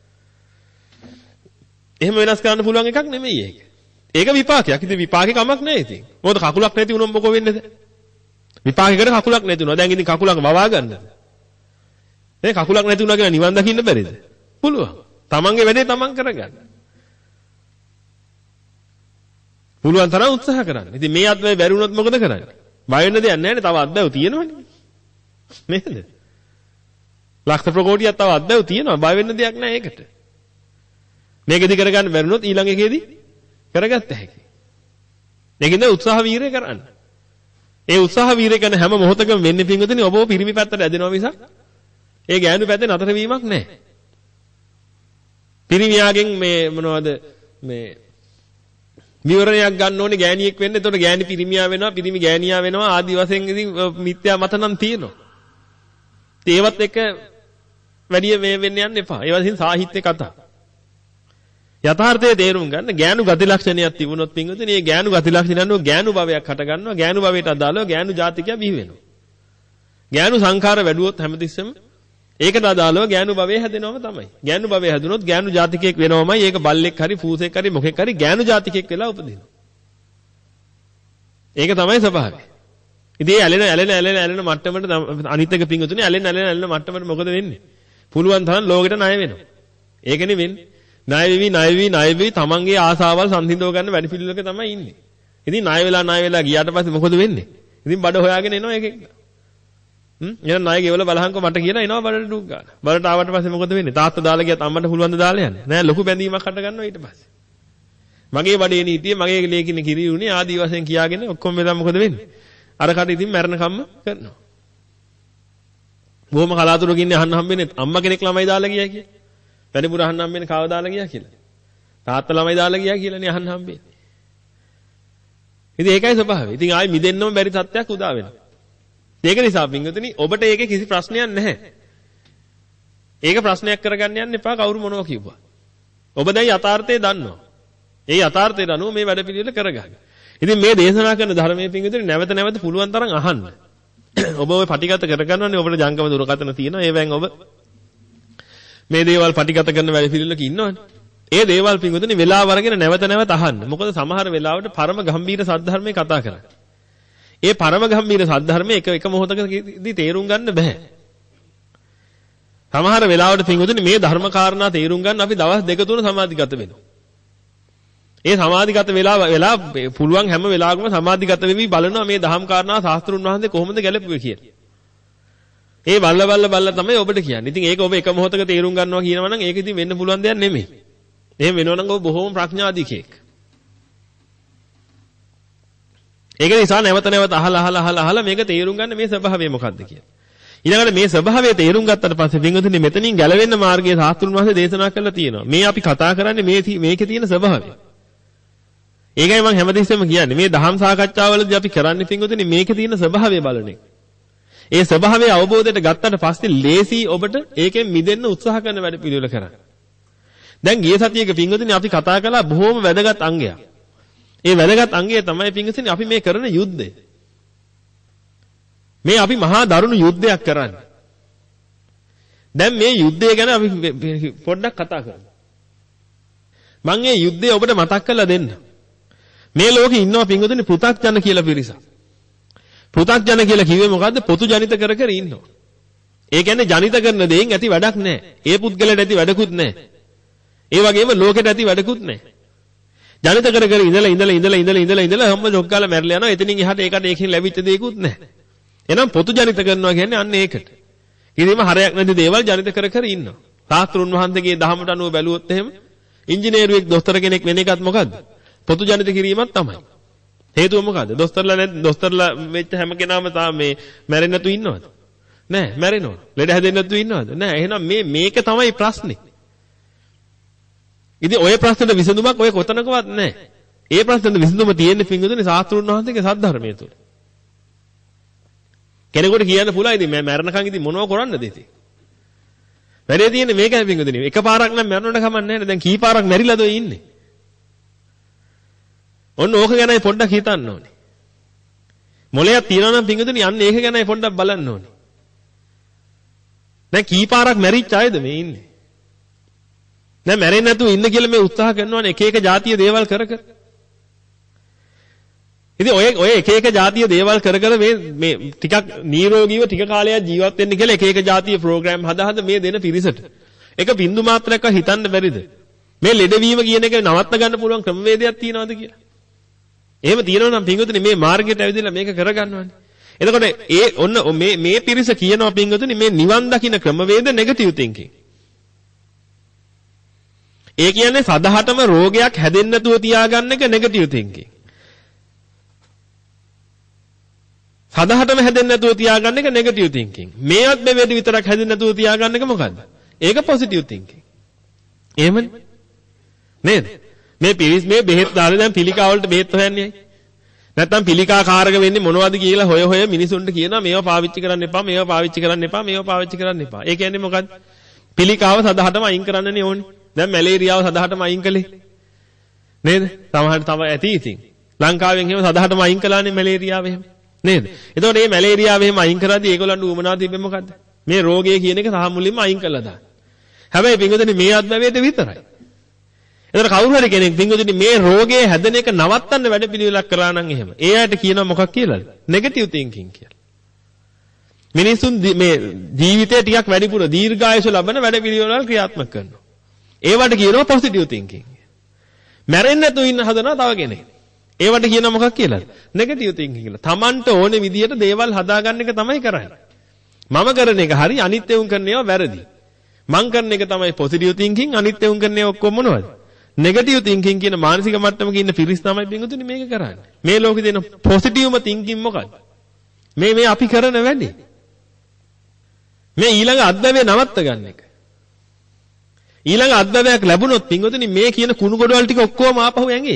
එහෙම වෙනස් කරන්න පුළුවන් එකක් නෙමෙයි ඒක. ඒක විපාකයක්. ඉතින් විපාකේ කමක් නැහැ ඉතින්. මොකද කකුලක් නැති වුණොත් මොකෝ වෙන්නේද? විපාකයකට කකුලක් නැති වුණා. දැන් ඉතින් කකුලක් වවා ගන්නද? මේ කකුලක් නැති වුණා කියලා නිවන් දකින්න බැරිද? පුළුවන්. තමන්ගේ වැඩේ තමන් කරගන්න. පුළුවන් තරම් උත්සාහ කරන්න. ඉතින් මේ අත්වැය බැරි වුණොත් මොකද කරන්නේ? බය වෙන්න දෙයක් නැහැ නේ. තව අත්දැව තියෙනවනේ. නේද? ලක්ෂ ප්‍රකෝටියක් තව අත්දැව තියෙනවා. බය වෙන්න දෙයක් නැහැ ඒකට. මේකෙදි කරගන්න බැරි වුණොත් ඊළඟ එකේදී කරගත්ත හැකි. මේකෙන්ද උත්සාහ වීරය කරන්න. ඒ උත්සාහ වීරය කරන හැම මොහොතකම වෙන්නේ පින්වතුනි ඔබව පිරිමි පැත්තට ඇදෙනවා මිසක් ඒ ගෑනු පැත්තේ නතර වීමක් නැහැ. පිරිමියාගෙන් මේ මොනවද මේ විවරණයක් ගන්න ඕනේ ගෑණියෙක් වෙන්න. එතකොට ගෑණි පිරිමියා වෙනවා, පිරිමි ගෑණියා වෙනවා ආදි වශයෙන් ඉතින් මිත්‍යා මත නම් තියෙනවා. ඒවත් එක වැඩි මේ වෙන්න යන්න එපා. ඒවා ඉතින් සාහිත්‍ය කතා. යථාර්ථයේ තේරුම් ගන්න ගෑනු ගති ලක්ෂණයක් තිබුණොත් පින්වතුනි මේ ගෑනු ගති ලක්ෂණ අනුව ගෑනු භවයක් හට ගන්නවා. ගෑනු භවයට අදාළව ගෑනු ජාතිකයා බිහි වෙනවා. ගෑනු සංඛාර වැඩුවොත් හැමතිස්සෙම ඒකට අදාළව ගෑනු භවය හැදෙනවම තමයි. ගෑනු භවය හැදුනොත් ගෑනු ජාතිකයෙක් වෙනවමයි. ඒක බල්ලෙක් හරි පූසෙක් හරි මොකෙක් හරි ගෑනු ජාතිකයෙක් වෙලා උපදිනවා. ඒක තමයි ස්වභාවය. ඉතින් ඇලෙන ඇලෙන ඇලෙන ඇලෙන මට්ටමට අනිත් එක පින්වතුනි ඇලෙන ඇලෙන ඇලෙන මට්ටමට මොකද වෙන්නේ? පුළුවන් තරම් ලෝකෙට ණය වෙනවා. ඒකනේ වෙන්නේ. ණය වෙවි ණය වෙවි ණය වෙවි තමන්ගේ ආසාවල් සංසිඳව ගන්න වැඩි පිළිවෙලක තමයි ඉන්නේ. ඉතින් ණය වෙලා ණය වෙලා ගියාට පස්සේ මොකද වෙන්නේ? ඉතින් බඩ හොයාගෙන එනවා එකෙක්. හ්ම් එහෙනම් ණය ගෙවල බලහන්කො මට කියලා එනවා බඩට ඩුක් ගන්න. බඩට ආවට පස්සේ මොකද වෙන්නේ? තාත්තා දාලා ගියත් අම්මට පුළුවන් ද දාලා යන්න. නෑ ලොකු බැඳීමක් හට ගන්නවා ඊට පස්සේ. මගේ බඩේ නීතිය මගේ ලේකිනේ කිරි උනේ ආදි වශයෙන් කියාගෙන ඔක්කොම වෙලා මොකද වෙන්නේ? අර කට ඉතින් මැරෙන කම්ම කරනවා. බොහොම කලාතුරකින් අහන්න හම්බෙන්නේ අම්මා කෙනෙක් ළමයි දාලා ගියා කියලා. වැඩිපුර අහන්න හම්බෙන්නේ කව දාලා ගියා කියලා. තාත්තා ළමයි දාලා ගියා කියලානේ අහන්න හම්බෙන්නේ. ඉතින් ඒකයි ස්වභාවය. ඉතින් ආයි මිදෙන්නම බැරි තත්ත්වයක් උදා වෙනවා. ඒක නිසා පින්වතුනි ඔබට ඒකේ කිසි ප්‍රශ්නයක් නැහැ. ඒක ප්‍රශ්නයක් කරගන්න යන්න එපා කවුරු මොනවා කිව්වා. ඔබ දැන් යථාර්ථය දන්නවා. ඒ යථාර්ථයට අනුව මේ වැඩ පිළිවෙල කරගන්න. ඉතින් මේ දේශනා කරන ධර්මයේ පින්වතුනි නැවත නැවත පුළුවන් තරම් අහන්න. ඔබ ඔය පටිගත කරගන්නවනේ ඔබට ජංගම දුරකථන තියෙනවා. ඒවෙන් ඔබ මේ දේවල් පටිගත කරන වැඩ පිළිවෙලක ඉන්නවනේ. ඒ දේවල් පින්වතුනි වෙලාව අරගෙන නැවත නැවත අහන්න. මොකද සමහර වෙලාවට පරම ගම්බීර සද්ධර්මයේ කතා කරන්නේ. ඒ පරම ගම්බීර සද්ධර්මයේ එක එක මොහොතකදී තේරුම් ගන්න බෑ. සමහර වෙලාවට පින්වතුනි මේ ධර්ම කාරණා තේරුම් ගන්න අපි දවස් දෙක තුන සමාධිගත වෙනවා. ඒ සමාධිගත වෙලා වෙලා පුළුවන් හැම වෙලාවකම සමාධිගත වෙවි බලනවා මේ ධම් කාරණා ශාස්ත්‍රුන් වහන්සේ කොහොමද ගැලපුවේ කියලා. ඒ බල්ල බල්ල බල්ල තමයි ඔබට කියන්නේ. ඉතින් ඒක ඔබ එක මොහොතක තේරුම් ගන්නවා කියනවා නම් ඒක ඉතින් වෙන්න පුළුවන් දෙයක් නෙමෙයි. එහෙම වෙනවා නම් ඔබ බොහොම ප්‍රඥාධිකයෙක්. ඒක නිසා නැවත නැවත අහලා අහලා අහලා අහලා මේක තේරුම් ගන්න මේ ස්වභාවය මොකක්ද කියලා. ඊළඟට මේ ස්වභාවය තේරුම් ගත්තට පස්සේ වින්දුනේ මෙතනින් ගැලවෙන්න මාර්ගයේ ශාස්ත්‍රුන් වහන්සේ දේශනා කළා තියෙනවා. මේ අපි කතා කරන්නේ මේ මේකේ තියෙන ස්වභාවය. ඒකයි මම හැමතිස්සෙම කියන්නේ මේ දහම් සාකච්ඡාවලදී අපි කරන්නේ පින්වතුනි මේකේ තියෙන ස්වභාවය බලන එක. ඒ ස්වභාවය අවබෝධයට ගත්තට පස්සේ ලේසි ඔබට ඒකෙන් මිදෙන්න උත්සාහ කරන වැඩ පිළිවෙල කරන්න. දැන් ගිය සතියේක පින්වතුනි අපි කතා කළා බොහොම වැදගත් අංගයක්. ඒ වැදගත් අංගය තමයි පින්වතුනි අපි මේ කරන යුද්ධය. මේ අපි මහා දරුණු යුද්ධයක් කරන්නේ. දැන් මේ යුද්ධය ගැන අපි පොඩ්ඩක් කතා කරමු. මම මේ යුද්ධය ඔබට මතක් කරලා දෙන්න. මේ ලෝකේ ඉන්නවා පින්වතුනි පෘථග්ජන කියලා පිරිසක්. පෘථග්ජන කියලා කිව්වේ මොකද්ද? පොතු ජනිත කර කර ඉන්නවා. ඒ කියන්නේ ජනිත කරන දෙයින් ඇති වැඩක් නැහැ. ඒ පුද්ගලයාට ඇති වැඩකුත් නැහැ. ඒ වගේම ලෝකෙට ඇති වැඩකුත් නැහැ. ජනිත කර කර ඉඳලා ඉඳලා ඉඳලා ඉඳලා ඉඳලා ඉඳලා හැම ජොග්ගාලා මැරලා යනවා. එතනින් එහාට ඒකට ඒකෙන් ලැබිච්ච දෙයක්වත් නැහැ. එහෙනම් පොතු ජනිත කරනවා කියන්නේ අන්න ඒකට. කිසිම හරයක් නැති දේවල් ජනිත කර කර ඉන්නවා. ශාස්ත්‍රුන් වහන්සේගේ දහමට අනුව බැලුවොත් එහෙම ඉංජිනේරුවෙක් දොස්තර කෙනෙක් වෙන එකත් මොකද්ද? පොතු ජනිත කිරීමක් තමයි. හේතුව මොකද්ද? දොස්තරලා නැත් දොස්තරලා වෙච්ච හැම කෙනාම තා මේ මැරෙන්නේ නැතු ඉන්නවද? නෑ මැරෙනවා. ලෙඩ හැදෙන්නේ නැතු ඉන්නවද? නෑ. එහෙනම් මේ මේක තමයි ප්‍රශ්නේ. ඉතින් ඔය ප්‍රශ්නෙට විසඳුමක් ඔය කොතනකවත් නෑ. ඒ ප්‍රශ්නෙට විසඳුම තියෙන්නේ පින්වතුනි ශාස්ත්‍රුන් වහන්සේගේ සද්ධර්මයේ තුල. කෙනෙකුට කියන්න පුළුවන් ඉතින් මම මැරණකන් ඉතින් මොනව කරන්නද ඉතින්? වැඩේ තියෙන්නේ මේකයි පින්වතුනි. එකපාරක් නම් මැරෙන්නට කමක් නැහැ නේ. දැන් කී පාරක් මැරිලාද ඔය ඉන්නේ? ඔන්න ඕක ගැනයි පොඩ්ඩක් හිතන්න ඕනේ. මොලයක් තියනවා නම් පින්වතුනි අන්න ඒක ගැනයි පොඩ්ඩක් බලන්න ඕනේ. දැන් කී පාරක් මැරිච්ච අයද මේ ඉන්නේ? දැන් මැරෙන්නේ නැතුව ඉන්න කියලා මේ උත්සාහ කරනවානේ එක එක જાතිය දේවල් කර කර. ඉතින් ඔය ඔය එක එක જાතිය දේවල් කර කර මේ මේ ටිකක් නිරෝගීව ටික කාලයක් ජීවත් වෙන්න කියලා එක එක જાතිය ප්‍රෝග්‍රෑම් හදා හදා මේ දෙන පිරිසට. ඒක බින්දු මාත්‍රයක් හිතන්න බැරිද? මේ ලෙඩවීම කියන එක නවත්ත ගන්න පුළුවන් ක්‍රමවේදයක් තියනවද කියලා? එහෙම තියෙනවා නම් පින්වතුනි මේ මාර්ගයට ඇවිදලා මේක කරගන්නවානේ. එතකොට ඒ ඔන්න මේ මේ පිරිස කියනවා පින්වතුනි මේ නිවන් දකින්න ක්‍රමවේද නෙගටිව් තින්කින්. ඒ කියන්නේ සදහටම රෝගයක් හැදෙන්න නැතුව තියාගන්න එක නෙගටිව් තින්කින්. සදහටම හැදෙන්න නැතුව තියාගන්න එක නෙගටිව් තින්කින්. මේ අත්බෙවේදී විතරක් හැදෙන්න නැතුව තියාගන්න එක මොකද්ද? ඒක පොසිටිව් තින්කින්. එහෙමනේ. නේද? මේ පිරිස් මේ බෙහෙත් දාලා දැන් පිළිකා වලට බෙහෙත් හොයන්නේ ඇයි? නැත්තම් පිළිකා කාරක වෙන්නේ මොනවද කියලා හොය හොය මිනිසුන්ට කියනවා මේවා පාවිච්චි කරන්න එපා මේවා පාවිච්චි කරන්න එපා මේවා පාවිච්චි කරන්න එපා. ඒ කියන්නේ මොකද්ද? පිළිකාව සදහටම අයින් කරන්නනේ ඕනේ. දැන් මැලේරියාව සදහටම අයින් කළේ. නේද? සමහරට තව ඇති ඉතින්. ලංකාවෙන් එහෙම සදහටම අයින් කළානේ මැලේරියාව එහෙම. නේද? එතකොට මේ මැලේරියාව එහෙම අයින් කරද්දී ඒගොල්ලන්ට උවමනා තිබෙන්නේ මොකද්ද? මේ රෝගය කියන එක සහ මුලින්ම අයින් කළා දාන්න. හැබැයි පින්වතුනි මේ අත්බැවේද විතරයි. එතන කවුරු හරි කෙනෙක් පින්වතුනි මේ රෝගය හැදෙන එක නවත්තන්න වැඩ පිළිවෙලක් කරා නම් එහෙම. ඒ අයට කියනවා මොකක් කියලාද? නෙගටිව් තින්කින් කියලා. මිනිසුන් මේ ජීවිතේ ටිකක් වැඩිපුර දීර්ඝායුෂ ලබන වැඩ පිළිවෙලවල් ක්‍රියාත්මක කරනවා. ඒවට කියනවා පොසිටිව් තින්කින්. මැරෙන්නේ නැතුව ඉන්න හදනවා තව කෙනෙක්. ඒවට කියනවා මොකක් කියලාද? නෙගටිව් තින්කින් කියලා. Tamanට ඕනේ විදියට දේවල් හදාගන්න එක තමයි කරන්නේ. මම කරන එක හරි අනිත් ඒවා කරන ඒවා වැරදි. මං කරන එක තමයි පොසිටිව් තින්කින් අනිත් ඒවා කරන ඒවා ඔක්කොම මොනවද? නෙගටිව් තින්කින් කියන මානසික මට්ටමක ඉන්න පිරිස් තමයි පින්වතුනි මේක කරන්නේ. මේ ලෝකේ දෙන පොසිටිව්ම තින්කින් මොකක්ද? මේ මේ අපි කරන වැඩේ. මේ ඊළඟ අත්දැවේ නවත්ත ගන්න එක. ඊළඟ අත්දැවයක් ලැබුණොත් පින්වතුනි මේ කියන කුණු ගොඩවල් ටික ඔක්කොම ආපහු ඇඟේ.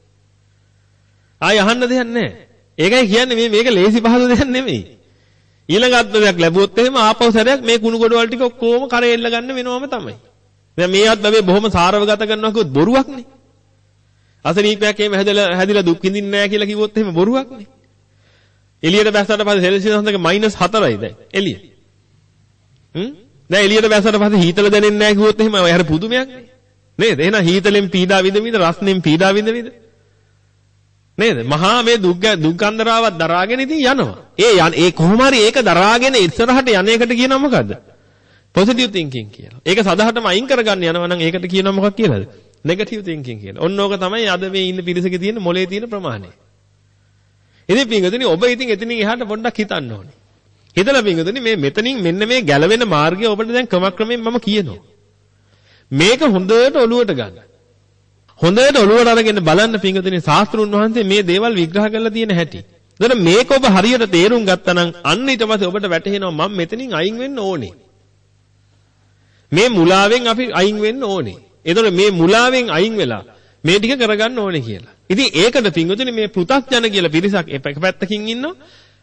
ආය අහන්න දෙයක් නැහැ. ඒකයි කියන්නේ මේ මේක ලේසි පහසු දෙයක් නෙමෙයි. ඊළඟ අත්දැවයක් ලැබුවොත් එහෙම ආපහු සැරයක් මේ කුණු ගොඩවල් ටික ඔක්කොම කරේ එල්ල ගන්න වෙනවම තමයි. දැන් මේ අත්දැවේ බොහොම සාරව ගත කරනවා කිව්වොත් බොරුවක්නේ. අසනීපයක් එහෙම හැදලා හැදිලා දුක් විඳින්නේ නැහැ කියලා කිව්වොත් එහෙම බොරුවක්නේ. එළියට බැස්සට පස්සේ සෙල්සියස් හතක මයිනස් හතරයි දැන් එළිය. හ්ම්? දැන් එළියට බැස්සට පස්සේ හීතල දැනෙන්නේ නැහැ කිව්වොත් එහෙම ඔය හරි පුදුමයක් නේ. නේද? එහෙනම් හීතලෙන් පීඩා විඳ විඳ රස්නෙන් පීඩා විඳ විඳ නේද? මහා මේ දුක් දුක් අන්දරාවක් දරාගෙන ඉතින් යනවා. ඒ ඒ කොහොම හරි ඒක දරාගෙන ඉස්සරහට යන එකට කියනවා මොකද්ද? පොසිටිව් තින්කින් කියලා. ඒක සදහටම අයින් කරගන්න යනවා නම් ඒකට කියනවා මොකක් කියලාද? නෙගටිව් තින්කින් කියලා. ඔන්න ඕක තමයි අද මේ ඉන්න පිරිසකේ තියෙන මොලේ තියෙන ප්‍රමාණය. ඉතින් පින්වතුනි ඔබ ඉතින් එතනින් එහාට පොඩ්ඩක් හිතන්න ඕනේ. හිතලා පින්වතුනි මේ මෙතනින් මෙන්න මේ ගැලවෙන මාර්ගය ඔබට දැන් ක්‍රමක්‍රමයෙන් මම කියනවා. මේක හොඳට ඔලුවට ගන්න. හොඳට ඔලුවට අරගෙන බලන්න පින්වතුනි ශාස්ත්‍රුන් වහන්සේ මේ දේවල් විග්‍රහ කරලා තියෙන හැටි. එතන මේක ඔබ හරියට තේරුම් ගත්තා නම් අන්න ඊට පස්සේ ඔබට වැටහෙනවා මම මෙතනින් අයින් වෙන්න ඕනේ. මේ මුලාවෙන් අපි අයින් වෙන්න ඕනේ. එතකොට මේ මුලාවෙන් අයින් වෙලා මේ ටික කරගන්න ඕනේ කියලා. ඉතින් ඒකට පින්වතුනි මේ පෘථග්ජන කියලා පිරිසක් එක පැත්තකින් ඉන්නවා.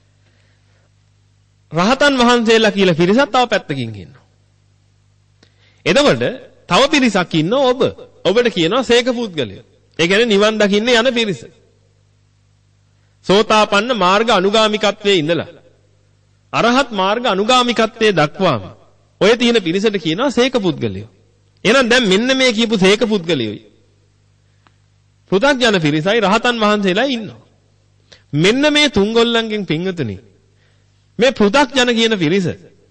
රහතන් වහන්සේලා කියලා පිරිසක් තව පැත්තකින් ඉන්නවා. එතකොට තව පිරිසක් ඉන්නවා ඔබ. ඔබට කියනවා සේක පුද්ගලයෝ. ඒ කියන්නේ නිවන් දකින්න යන පිරිස. සෝතාපන්න මාර්ග අනුගාමිකත්වයේ ඉඳලා අරහත් මාර්ග අනුගාමිකත්වයේ දක්වාම ඔය තියෙන පිරිසට කියනවා සේක පුද්ගලයෝ. එහෙනම් දැන් මෙන්න මේ කියපු සේක පුද්ගලයෝයි. පෘථග්ජන පිරිසයි රහතන් වහන්සේලා ඉන්නවා. මෙන්න මේ තුන්ගොල්ලන්ගෙන් පින්වතුනි මේ පෘථග්ජන කියන පිරිස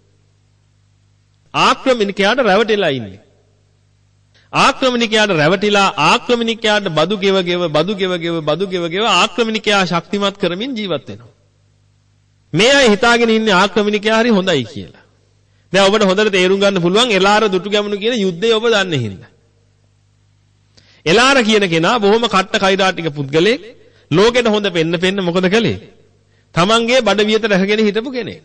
ආක්‍රමණිකයාට රැවටිලා ඉන්නේ. ආක්‍රමණිකයාට රැවටිලා ආක්‍රමණිකයාට බදු ගෙව ගෙව බදු ගෙව ගෙව බදු ගෙව ගෙව ආක්‍රමණිකයා ශක්තිමත් කරමින් ජීවත් වෙනවා. මේ අය හිතාගෙන ඉන්නේ ආක්‍රමණිකයා හරි හොඳයි කියලා. දැන් ඔබට හොඳට තේරුම් ගන්න පුළුවන් එලාර දුටු ගැමුණු කියන යුද්ධය ඔබ දන්නේ හින්දා. එලාර කියන කෙනා බොහොම කට්ට කෛරාටික පුද්ගලෙක්. ලෝකෙට හොඳ පෙන්න පෙන්න මොකද කළේ? තමන්ගේ බඩ වියත රැකගෙන හිටපු කෙනෙක්.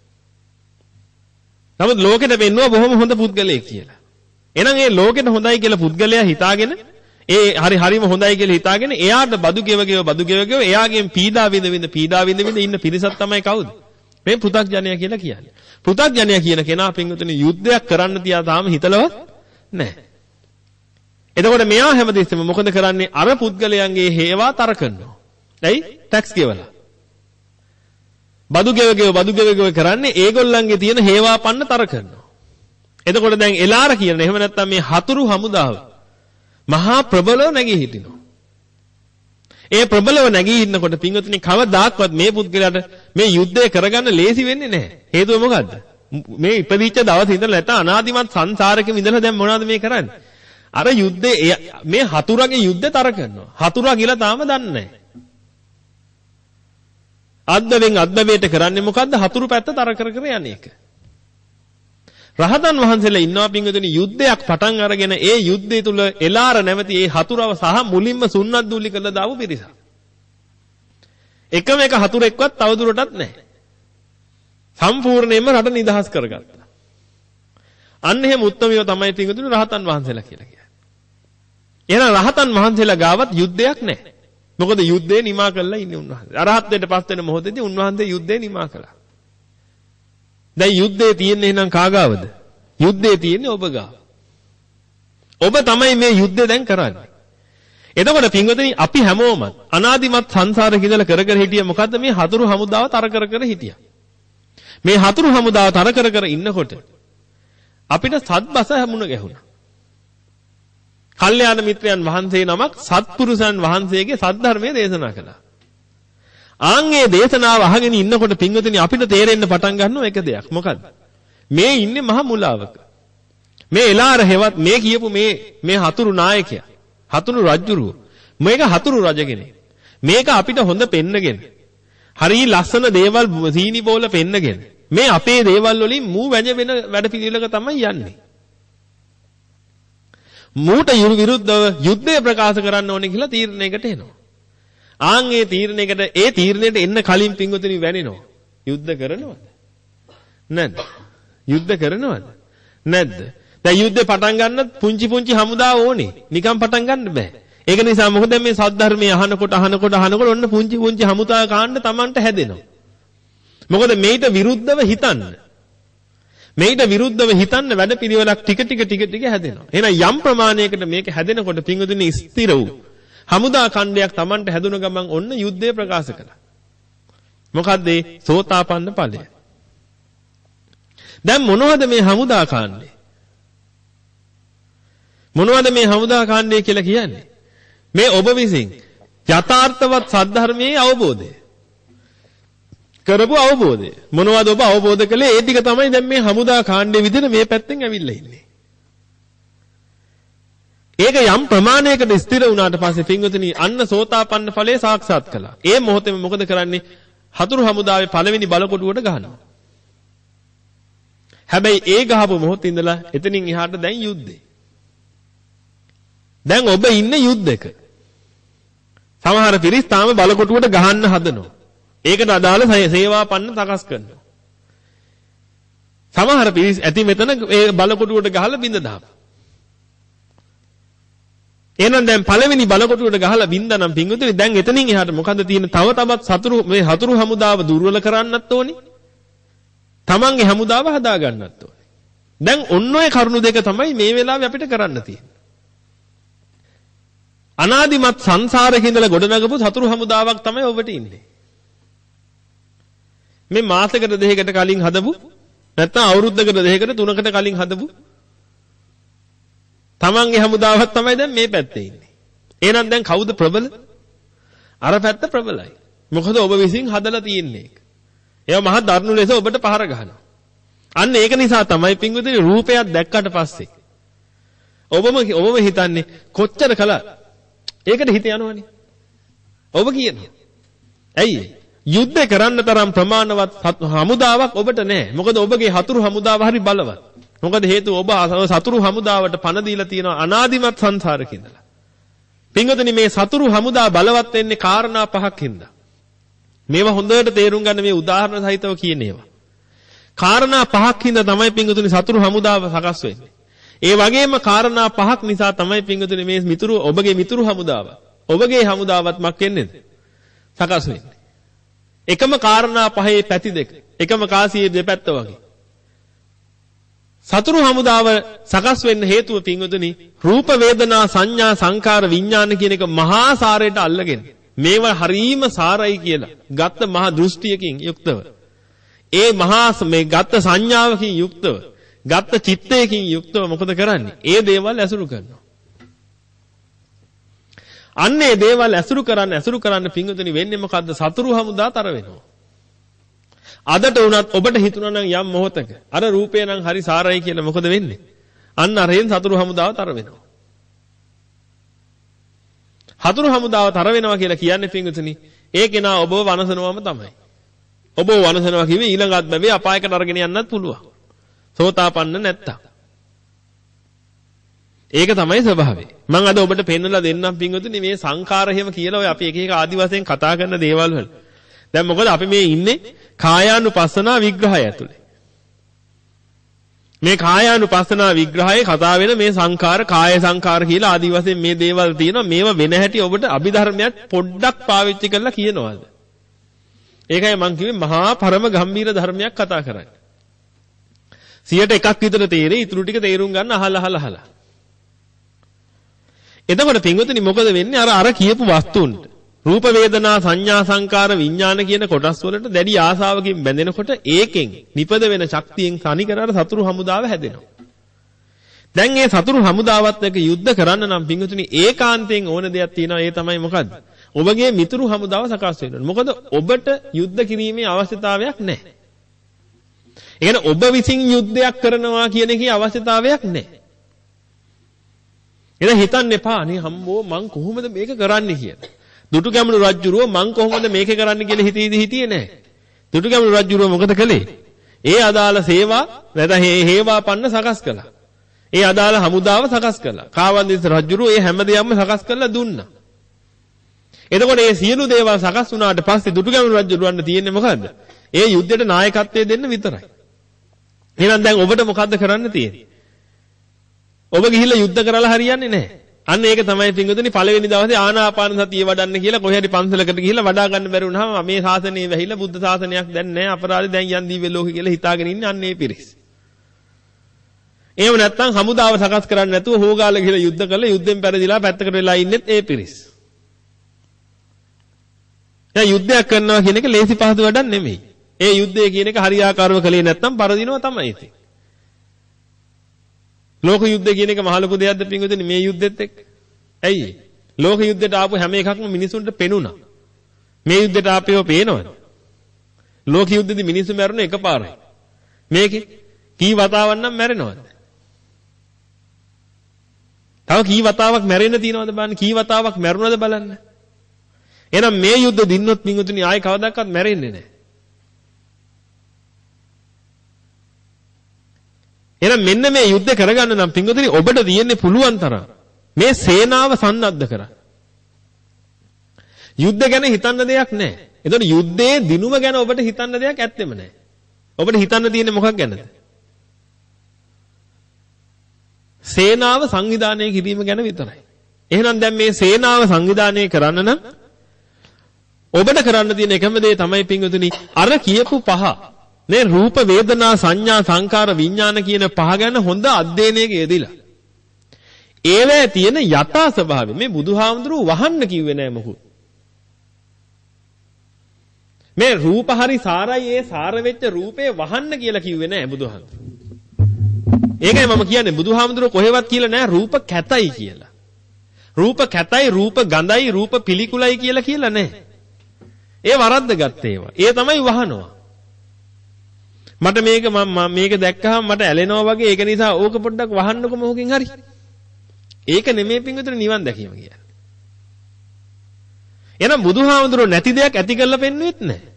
නමුත් ලෝකෙට පෙන්නුවා බොහොම හොඳ පුද්ගලයෙක් කියලා. එහෙනම් ඒ ලෝකෙට හොඳයි කියලා පුද්ගලයා හිතාගෙන ඒ හරි හරිම හොඳයි කියලා හිතාගෙන එයාට බදු ගෙව ගෙව බදු ගෙව ගෙව එයාගෙන් පීඩා විඳ විඳ පීඩා විඳ විඳ ඉන්න පිරිසක් තමයි කවුද? මේ පෘථග්ජනයා කියලා කියන්නේ. පෘථග්ජනයා කියන කෙනා පින්වතුනි යුද්ධයක් කරන්න තියා තාම හිතලවත් නැහැ. එතකොට මෙයා හැමදෙස්සෙම මොකද කරන්නේ? අර පුද්ගලයන්ගේ හේවා තර කරනවා. ඇයි? ටැක්ස් ගෙවලා. බදු ගෙව ගෙව බදු ගෙව ගෙව කරන්නේ ඒගොල්ලන්ගේ තියෙන හේවා පන්න තර කරනවා. එතකොට දැන් එලාර කියන එහෙම නැත්නම් මේ හතුරු හමුදාව මහා ප්‍රබලව නැගී හිටිනවා. ඒ ප්‍රබලව නැගී ඉන්නකොට පින්වතුනි කවදාක්වත් මේ පුද්ගලයාට මේ යුද්ධය කරගන්න ලේසි වෙන්නේ නැහැ. හේතුව මොකද්ද? මේ ඉපදිච්ච දවස් ඉඳලා නැත්නම් අනාදිමත් සංසාරකෙම ඉඳලා දැන් මොනවද මේ කරන්නේ? අර යුද්ධේ මේ හතුරගේ යුද්ධය තර කරනවා. හතුරා කියලා තාම දන්නේ නැහැ. අද්දවෙන් අද්දවයට කරන්නේ මොකද්ද? හතුරු පැත්ත තර කර කර යන්නේ ඒක. රහතන් වහන්සේලා ඉන්නවා පින්වතුනි යුද්ධයක් පටන් අරගෙන ඒ යුද්ධය තුල එලාර නැමැති ඒ හතුරව සහ මුලින්ම සුන්නත් දූලි කළ දාපු පිරිස. එකම එක හතුරෙක්වත් තවදුරටත් නැහැ. සම්පූර්ණයෙන්ම රට නිදහස් කරගත්තා. අන්න එහෙම උත්තමියෝ තමයි පින්වතුනි රහතන් වහන්සේලා කියලා කියන්නේ. එහෙනම් රහතන් වහන්සේලා ගාවත් යුද්ධයක් නැහැ. මොකද යුද්ධේ නිමා කරලා ඉන්නේ උන්වහන්සේ. අරහත්ත්වයට පස් වෙන මොහොතේදී උන්වහන්සේ යුද්ධේ නිමා කළා. දැන් යුද්ධේ තියෙන්නේ එහෙනම් කාගාවද? යුද්ධේ තියෙන්නේ ඔබ ගාව. ඔබ තමයි මේ යුද්ධය දැන් කරන්නේ. එතකොට පින්වතුනි අපි හැමෝම අනාදිමත් සංසාරේ ඉඳලා කර කර හිටියේ මොකද්ද? මේ හතුරු හමුදාව තර කර කර හිටියා. මේ හතුරු හමුදාව තර කර කර ඉන්නකොට අපිට සත්බස හැමුණ ගැහුණා. කල්යාණ මිත්‍රයන් වහන්සේ නමක් සත්පුරුෂයන් වහන්සේගේ සද්ධර්මයේ දේශනා කළා. ආන්ගේ දේශනාව අහගෙන ඉන්නකොට පින්වතුනි අපිට තේරෙන්න පටන් ගන්නවා එක දෙයක්. මොකද්ද? මේ ඉන්නේ මහ මුලාවක. මේ එලාර හෙවත් මේ කියපු මේ මේ හතුරු නායකයා, හතුරු රජුරුව. මේක හතුරු රජගෙන. මේක අපිට හොඳ පෙන්නගෙන. හරි ලස්සන දේවල් සීනි බෝල පෙන්නගෙන. මේ අපේ දේවල් වලින් මූ වැජ වෙන වැඩ පිළිවෙලක තමයි යන්නේ. මූට විරුද්ධව යුද්ධය ප්‍රකාශ කරන්න ඕනේ කියලා තීරණයකට එනවා. ආන් ඒ තීරණයකට ඒ තීරණයට එන්න කලින් පින්වතුනි වැනෙනවා. යුද්ධ කරනවද? නැද්ද? යුද්ධ කරනවද? නැද්ද? දැන් යුද්ධේ පටන් ගන්නත් පුංචි පුංචි හමුදා ඕනේ. නිකන් පටන් ගන්න බෑ. ඒක නිසා මොකද මේ සද්ධර්මයේ අහනකොට අහනකොට අහනකොට ඔන්න පුංචි පුංචි හමුදා කාණ්ඩ Tamanට හැදෙනවා. මොකද මේිට විරුද්ධව හිතන්න. මේිට විරුද්ධව හිතන්න වැඩපිළිවෙලක් ටික ටික ටික ටික හැදෙනවා. එහෙනම් යම් ප්‍රමාණයකට මේක හැදෙනකොට පින්වතුනි ස්ථිර වූ හමුදා ඛණ්ඩයක් Tamanට හැදුන ගමන් ඔන්න යුද්ධය ප්‍රකාශ කළා. මොකද්ද? සෝතාපන්න ඵලය. දැන් මොනවද මේ හමුදා ඛණ්ඩේ? මොනවද මේ හමුදා ඛණ්ඩය කියලා කියන්නේ? මේ ඔබ විසින් යථාර්ථවත් සද්ධර්මයේ අවබෝධය. කරපු අවබෝධය. මොනවද ඔබ අවබෝධ කළේ? ඒ ටික තමයි දැන් මේ හමුදා ඛණ්ඩේ විදිහට මේ පැත්තෙන් ඇවිල්ලා ඉන්නේ. ඒක යම් ප්‍රමාණයකට ස්ථිර වුණාට පස්සේ පින්වතුනි අන්න සෝතාපන්න ඵලයේ සාක්ෂාත් කළා. ඒ මොහොතේම මොකද කරන්නේ? හතුරු හමුදාවේ පළවෙනි බලකොටුවට ගහනවා. හැබැයි ඒ ගහපු මොහොතේ ඉඳලා එතනින් එහාට දැන් යුද්ධේ. දැන් ඔබ ඉන්නේ යුද්ධයක. සමහර පිරිස් තාම බලකොටුවට ගහන්න හදනවා. ඒකට අදාළ සේවාපන්න සකස් කරනවා. සමහර පිරිස් ඇති මෙතන ඒ බලකොටුවට ගහලා බින්ද දාපන්. එහෙනම් දැන් පළවෙනි බලකොටුවට ගහලා බින්දනම් පිංගුතුනි දැන් එතනින් එහාට මොකද තියෙන්නේ? තව තවත් සතුරු මේ හතුරු හමුදාව දුර්වල කරන්නත් ඕනේ. තමන්ගේ හමුදාව හදා ගන්නත් ඕනේ. දැන් ඔන්න ඔය කරුණු දෙක තමයි මේ වෙලාවේ අපිට කරන්න තියෙන්නේ. අනාදිමත් සංසාරේ ඉඳලා ගොඩනගපු සතුරු හමුදාවක් තමයි ඔබට ඉන්නේ. මේ මාසයකට දෙකකට කලින් හදපු නැත්නම් අවුරුද්දකට දෙකකට තුනකට කලින් හදපු තමන්ගේ හමුදාවක් තමයි දැන් මේ පැත්තේ ඉන්නේ. එහෙනම් දැන් කවුද ප්‍රබල? අර පැත්ත ප්‍රබලයි. මොකද ඔබ විසින් හදලා තියෙන්නේ ඒක. ඒවා මහා දරුණු ලෙස ඔබට පහර ගහනවා. අන්න ඒක නිසා තමයි පින්විතේ රූපයක් දැක්කට පස්සේ ඔබම ඔබම හිතන්නේ කොච්චර කළා ඒකට හිත යනවනේ. ඔබ කියනවා. ඇයි? යුද්ධ කරන්න තරම් ප්‍රමාණවත් හමුදාවක් ඔබට නැහැ. මොකද ඔබගේ හතුරු හමුදාව හරි බලවත්. මොකද හේතුව ඔබ සතුරු හමුදාවට පණ දීලා තියෙනවා අනාදිමත් සංසාරේ ඉඳලා. පින්වතුනි මේ සතුරු හමුදා බලවත් වෙන්නේ කාරණා පහක් හින්දා. මේවා හොඳට තේරුම් ගන්න මේ උදාහරණ සහිතව කියන ඒවා. කාරණා පහක් හින්දා තමයි පින්වතුනි සතුරු හමුදාව සකස් වෙන්නේ. ඒ වගේම කාරණා පහක් නිසා තමයි පින්වතුනි මේ මිතුරු ඔබගේ මිතුරු හමුදාව. ඔබගේ හමුදාවත් මක් වෙන්නේද? සකස් වෙන්නේ. එකම කාරණා පහේ පැති දෙක. එකම කාසියේ දෙපැත්ත වගේ. සතුරු හමුදාව සකස් වෙන්න හේතුව පින්වතුනි රූප වේදනා සංඥා සංකාර විඥාන කියන එක මහා සාරයට අල්ලගෙන මේවා හරීම සාරයි කියලා ගත්ත මහා දෘෂ්ටියකින් යුක්තව ඒ මහා මේ ගත්ත සංඥාවකින් යුක්තව ගත්ත චිත්තයකින් යුක්තව මොකද කරන්නේ? ඒ දේවල් ඇසුරු කරනවා. අන්නේ දේවල් ඇසුරු කරන්න ඇසුරු කරන්න පින්වතුනි වෙන්නේ මොකද්ද? සතුරු හමුදා තර වෙනවා. අදට උනත් ඔබට හිතුණා නම් යම් මොහොතක අර රූපේ නම් හරි සාරයි කියලා මොකද වෙන්නේ? අන්න අරෙන් සතුරු හමුදාව තර වෙනවා. හතුරු හමුදාව තර වෙනවා කියලා කියන්නේ පින්වතුනි ඒ කෙනා ඔබව වනසනවම තමයි. ඔබව වනසනවා කිව්වේ ඊළඟත් බැවේ අපායකට අරගෙන යන්නත් පුළුවන්. සෝතාපන්න නැත්තම්. ඒක තමයි ස්වභාවය. මම අද ඔබට පෙන්වලා දෙන්නම් පින්වතුනි මේ සංඛාර හැම කියලා ඔය අපි එක එක ආදි වශයෙන් කතා කරන දේවල් වල. දැන් මොකද අපි මේ ඉන්නේ කායානුපස්සනා විග්‍රහය ඇතුලේ. මේ කායානුපස්සනා විග්‍රහයේ කතා වෙන මේ සංඛාර කාය සංඛාර කියලා ආදි වශයෙන් මේ දේවල් තියෙනවා. මේව වෙන හැටි ඔබට අභිධර්මයක් පොඩ්ඩක් පාවිච්චි කරලා කියනවාද? ඒකයි මම කිව්වේ මහා පරම ගම්බීර ධර්මයක් කතා කරන්නේ. සියයට එකක් විතර තේරෙයි ඊටු ටික තේරුම් ගන්න අහලා අහලා අහලා. එතකොට පින්වතුනි මොකද වෙන්නේ? අර අර කියපු වස්තුන්ට රූප වේදනා සංඥා සංකාර විඥාන කියන කොටස් වලට දැඩි ආසාවකින් බැඳෙනකොට ඒකෙන් නිපද වෙන ශක්තියෙන් තනිකර අර සතුරු හමුදාව හැදෙනවා. දැන් මේ සතුරු හමුදාවත් එක්ක යුද්ධ කරන්න නම් පින්වතුනි ඒකාන්තයෙන් ඕන දෙයක් තියෙනවා. ඒ තමයි මොකද්ද? ඔබගේ මිතුරු හමුදාව සකස් වෙන්න ඕනේ. මොකද ඔබට යුද්ධ කිරීමේ අවශ්‍යතාවයක් නැහැ. ඒ කියන්නේ ඔබ විසින් යුද්ධයක් කරනවා කියන එකේ අවශ්‍යතාවයක් නැහැ. එතන හිතන්න එපා නේ හම්බෝ මං කොහොමද මේක කරන්නේ කියලා. දුටු ගැමුණු රජුරුව මං කොහොමද මේක කරන්න කියලා හිතීදී හිතියේ නැහැ. දුටු ගැමුණු රජුරුව මොකද කළේ? ඒ අදාළ සේවා නැත්නම් හේවා පන්න සකස් කළා. ඒ අදාළ හමුදාව සකස් කළා. කාවන්දිස රජුරුව ඒ හැම දෙයක්ම සකස් කරලා දුන්නා. එතකොට මේ සියලු දේවල් සකස් වුණාට පස්සේ දුටු ගැමුණු රජුරුවන්ට තියෙන්නේ මොකද්ද? ඒ යුද්ධයට නායකත්වය දෙන්න විතරයි. එහෙනම් දැන් ඔබට මොකද්ද කරන්න තියෙන්නේ? ඔබ ගිහිල්ලා යුද්ධ කරලා හරියන්නේ නැහැ. අන්න ඒක තමයි පින්වතුනි පළවෙනි දවසේ ආනාපාන සතිය වඩන්න කියලා කොහේ හරි පන්සලකට ගිහිල්ලා වඩා ගන්න බැරි වුණාම මේ ශාසනය වැහිලා බුද්ධ ශාසනයක් දැන් නැහැ අපරාධي දැන් යන් දීවේ ලෝකෙ කියලා හිතාගෙන ඉන්නේ අන්න ඒ පිරිස්. එහෙම නැත්නම් හමුදාව සකස් කරන්නේ නැතුව හොගාල ගිහිල්ලා යුද්ධ කරලා යුද්ධෙන් පෙරදිලා පැත්තකට වෙලා ඉන්නෙත් ඒ පිරිස්. දැන් යුද්ධයක් කරනවා කියන එක ලේසි පහසු වැඩක් නෙමෙයි. ඒ යුද්ධය කියන එක හරියාකාරව කළේ නැත්නම් පරදිනවා තමයි ඉතින්. ලෝක යුද්ධ කියන එක මහ ලොකු දෙයක්ද පින්වතුනි මේ යුද්ධෙත් එක්ක? ඇයි? ලෝක යුද්ධයට ආපු හැම එකක්ම මිනිසුන්ට පෙනුණා. මේ යුද්ධයට ආපේව පේනවද? ලෝක යුද්ධෙදි මිනිස්සු මැරුණ එකපාරයි. මේකේ කී වතාවක් නම් මැරෙනවද? තව කී වතාවක් මැරෙන්න තියෙනවද බලන්න කී වතාවක් මැරුණද බලන්න. එහෙනම් මේ යුද්ධ දින්නොත් පින්වතුනි ආයේ කවදාවත් මැරෙන්නේ නැහැ. එහෙනම් මෙන්න මේ යුද්ධ කරගන්න නම් පින්වතුනි ඔබට තියෙන්නේ පුළුවන් තරම් මේ සේනාව සන්නද්ධ කරන්න. යුද්ධ ගැන හිතන්න දෙයක් නැහැ. එතකොට යුද්ධයේ දිනුම ගැන ඔබට හිතන්න දෙයක් ඇත්තෙම නැහැ. ඔබට හිතන්න තියෙන්නේ මොකක් ගැනද? සේනාව සංවිධානය කිරීම ගැන විතරයි. එහෙනම් දැන් මේ සේනාව සංවිධානය කරන්න නම් ඔබට කරන්න තියෙන එකම දේ තමයි පින්වතුනි අර කියපු පහ. මේ රූප වේදනා සංඥා සංකාර විඥාන කියන පහ ගැන හොඳ අධ්‍යයනයක යෙදিলা. ඒවැ තියෙන යථා ස්වභාවය මේ බුදුහාමුදුරුවෝ වහන්න කිව්වේ නෑ මොකද? මේ රූප හරි සාරයි ඒ සාර වෙච්ච රූපේ වහන්න කියලා කිව්වේ නෑ බුදුහාමුදුරුවෝ. ඒකයි මම කියන්නේ බුදුහාමුදුරුවෝ කොහෙවත් කියලා නෑ රූප කැතයි කියලා. රූප කැතයි රූප ගඳයි රූප පිළිකුලයි කියලා කියලා නෑ. ඒ වරද්ද ගත්ත ඒවා. ඒ තමයි වහනවා. මට මේක මම මේක දැක්කහම මට ඇලෙනවා වගේ ඒක නිසා ඕක පොඩ්ඩක් වහන්නකො මොකකින් හරි. ඒක නෙමෙයි පින්විතර නිවන් දැකීම කියන්නේ. එහෙනම් බුදුහාමුදුරුවෝ නැති දෙයක් ඇති කරලා පෙන්වෙත් නැහැ.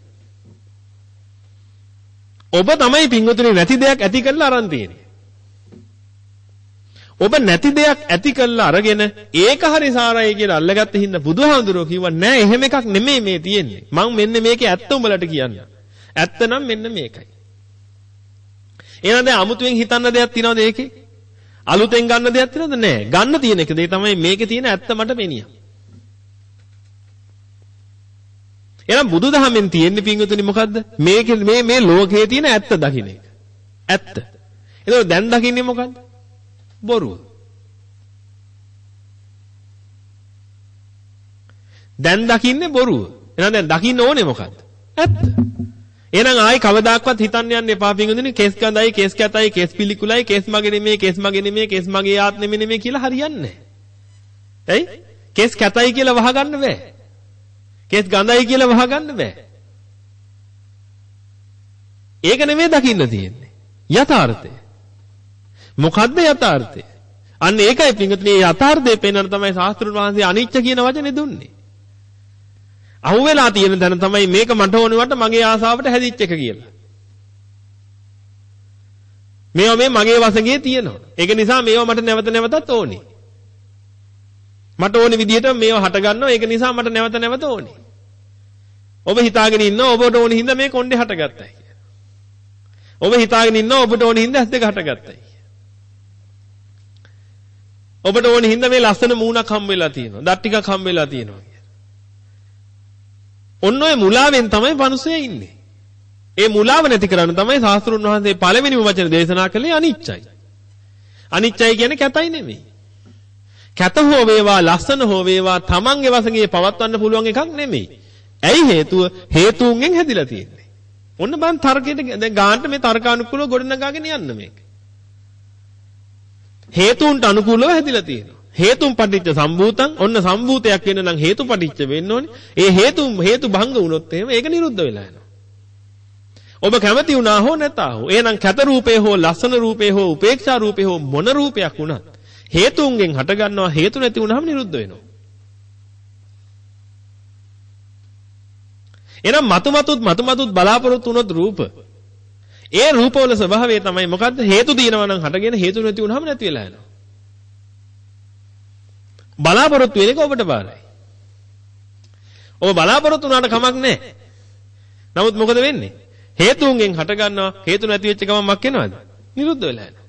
ඔබ තමයි පින්විතර නැති දෙයක් ඇති කරලා අරන් තියෙන්නේ. ඔබ නැති දෙයක් ඇති කරලා අරගෙන ඒක හරි සාරයි කියලා අල්ලගත්ත හින්දා බුදුහාමුදුරුවෝ කිව්වා නෑ එහෙම එකක් නෙමෙයි මේ තියෙන්නේ. මං මෙන්න මේකේ ඇත්ත උඹලට කියන්න. ඇත්ත නම් මෙන්න මේකයි. එහෙනම් දැන් අමුතුවෙන් හිතන්න දෙයක් තියනවද ඒකේ? අලුතෙන් ගන්න දෙයක් තියනවද? නෑ. ගන්න තියෙන එක දේ තමයි මේකේ තියෙන ඇත්ත මට පෙනියා. එහෙනම් බුදුදහමෙන් තියෙන්නේ පින්වතුනි මොකද්ද? මේකේ මේ මේ ලෝකයේ තියෙන ඇත්ත දකින්න එක. ඇත්ත. ඒක දැන් දකින්නේ මොකද්ද? බොරුව. දැන් දකින්නේ බොරුව. එහෙනම් දැන් දකින්න ඕනේ මොකද්ද? ඇත්ත. එහෙනම් ආයි කවදාක්වත් හිතන්න යන්න එපා පින්වතුනි කෙස් ගඳයි කෙස් කැතයි කෙස් පිළිකුලයි කෙස් මගේ නෙමෙයි කෙස් මගේ නෙමෙයි කෙස් මගේ ආත්මෙ නෙමෙයි කියලා හරියන්නේ නැහැ. ඇයි? කෙස් කැතයි කියලා වහගන්න බෑ. කෙස් ගඳයි කියලා වහගන්න බෑ. ඒක නෙමෙයි දකින්න තියෙන්නේ. යථාර්ථය. මොකද්ද යථාර්ථය? අන්න ඒකයි පින්වතුනි මේ යථාර්ථය පෙන්වන්න තමයි ශාස්ත්‍රුන් වහන්සේ අනිච්ච කියන වචනේ දුන්නේ. අහුවෙලා තියෙන දැන තමයි මේක මට ඕනෙවට මගේ ආසාවට හැදිච්ච එක කියලා. මේවා මේ මගේ වශයෙන් තියෙනවා. ඒක නිසා මේවා මට නැවත නැවතත් ඕනේ. මට ඕනේ විදිහට මේවා හට ගන්නවා. ඒක නිසා මට නැවත නැවත ඕනේ. ඔබ හිතාගෙන ඉන්නවා ඔබට ඕනේ හින්දා මේ කොණ්ඩේ හටගත්තයි කියලා. ඔබ හිතාගෙන ඉන්නවා ඔබට ඕනේ හින්දා ඇස් දෙක හටගත්තයි. ඔබට ඕනේ හින්දා මේ ලස්සන මූණක් හම්බ වෙලා තියෙනවා. දත් ටිකක් හම්බ වෙලා තියෙනවා. ඔන්න ඔය මුලාවෙන් තමයි මිනිස්සු ඉන්නේ. ඒ මුලාව නැති කරන්න තමයි ශාස්ත්‍රුන් වහන්සේ පළවෙනිම වචන දේශනා කළේ අනිච්චයි. අනිච්චයි කියන්නේ කැතයි නෙමෙයි. කැත හෝ වේවා ලස්සන හෝ වේවා තමන්ගේ වශයෙන් පවත්වන්න පුළුවන් එකක් නෙමෙයි. ඇයි හේතුව? හේතුන්ගෙන් හැදිලා තියෙන්නේ. ඔන්න බලන්න තර්කයට දැන් ගානට මේ තර්කානුකූලව ගොඩනගාගෙන යන්න මේක. හේතුන්ට අනුකූලව හැදිලා තියෙනවා. හේතුන් පටිච්ච සම්භූතං ඔන්න සම්භූතයක් වෙන්න නම් හේතු පටිච්ච වෙන්න ඕනේ. ඒ හේතු හේතු භංග වුණොත් එහෙම ඒක නිරුද්ධ වෙලා යනවා. ඔබ කැමති වුණා හෝ නැතා හෝ එහෙනම් කැත රූපේ හෝ ලස්සන රූපේ හෝ උපේක්ෂා රූපේ හෝ මොන රූපයක් වුණත් හේතුන්ගෙන් හට ගන්නවා හේතු නැති වුණාම නිරුද්ධ වෙනවා. එහෙනම් මතු මතුත් මතු මතුත් බලාපොරොත්තු වුණොත් රූප ඒ රූපවල ස්වභාවය තමයි මොකද්ද? හේතු දිනනවා නම් හටගෙන හේතු නැති වුණාම නැති වෙලා යනවා. බලාපොරොත්තු වෙන එක ඔබට බාරයි. ඔබ බලාපොරොත්තු වුණාට කමක් නැහැ. නමුත් මොකද වෙන්නේ? හේතුන්ගෙන් හට ගන්නවා හේතු නැති වෙච්ච ගමන් මක් වෙනවද? නිරුද්ධ වෙලා යනවා.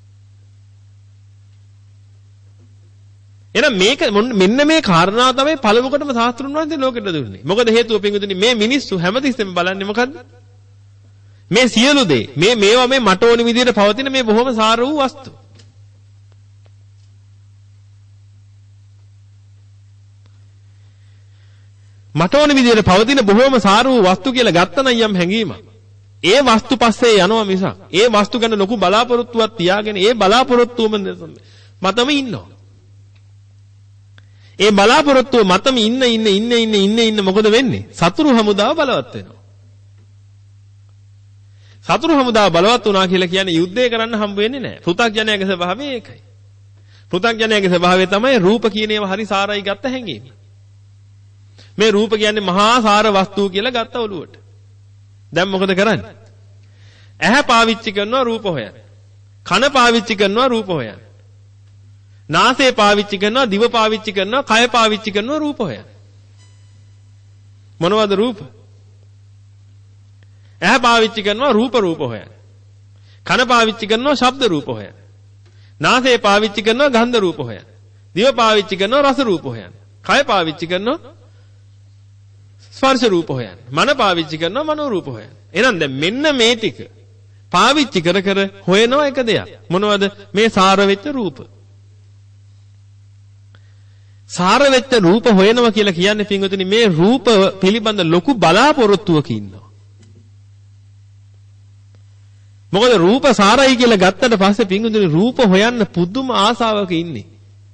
එහෙනම් මේක මෙන්න මේ කාරණාව තමයි පළමුවටම ශාස්ත්‍රුන් වහන්සේ ලෝකෙට දුන්නේ. මොකද හේතුව පින්විතනි මේ මිනිස්සු හැමතිස්සෙම බලන්නේ මොකද්ද? මේ සියලු දේ මේ මේවා මේ මට ඕන විදිහට පවතින මේ බොහොම සාර වූ වස්තු. මට ඕන විදිහට පවතින බොහොම සාර වූ වස්තු කියලා ගත්තනම් යම් හැඟීමක්. ඒ වස්තු පස්සේ යනවා මිසක් ඒ වස්තු ගැන ලොකු බලාපොරොත්තුවක් තියාගෙන ඒ බලාපොරොත්තුවම මතම ඉන්නවා. ඒ බලාපොරොත්තුව මතම ඉන්න ඉන්න ඉන්න ඉන්න ඉන්න ඉන්න මොකද වෙන්නේ? සතුරු හමුදාව බලවත් වෙනවා. සතුරු හමුදාව බලවත් වුණා කියලා කියන්නේ යුද්ධය කරන්න හම්බ වෙන්නේ නැහැ. පෘථග්ජනයාගේ ස්වභාවය ඒකයි. පෘථග්ජනයාගේ ස්වභාවය තමයි රූප කියන ඒවා හරි සාරයි ගත්ත හැඟීම. මේ රූප කියන්නේ මහා සාර වස්තු කියලා ගත්ත ඔළුවට. දැන් මොකද කරන්නේ? ඇහැ පාවිච්චි කරනවා රූප හොයන්න. කන පාවිච්චි කරනවා රූප හොයන්න. නාසය පාවිච්චි කරනවා දිව පාවිච්චි කරනවා කය පාවිච්චි කරනවා රූප හොයන්න. මොනවද රූප? ඇහැ පාවිච්චි කරනවා රූප රූප හොයන්න. කන පාවිච්චි කරනවා ශබ්ද රූප හොයන්න. නාසය පාවිච්චි කරනවා ගන්ධ රූප හොයන්න. දිව පාවිච්චි කරනවා රස රූප හොයන්න. කය පාවිච්චි කරනවා ස්පර්ශ රූප හොයන්න. මන පාවිච්චි කරනවා මනෝ රූප හොයන්න. එහෙනම් දැන් මෙන්න මේ ටික පාවිච්චි කර කර හොයනවා එක දෙයක්. මොනවද? මේ සාර වෙච්ච රූප. සාර වෙච්ච රූප හොයනවා කියලා කියන්නේ පින්වතුනි මේ රූප පිළිබඳ ලොකු බලාපොරොත්තුවක ඉන්නවා. මොකද රූප සාරයි කියලා ගත්තට පස්සේ පින්වතුනි රූප හොයන්න පුදුම ආසාවක ඉන්නේ.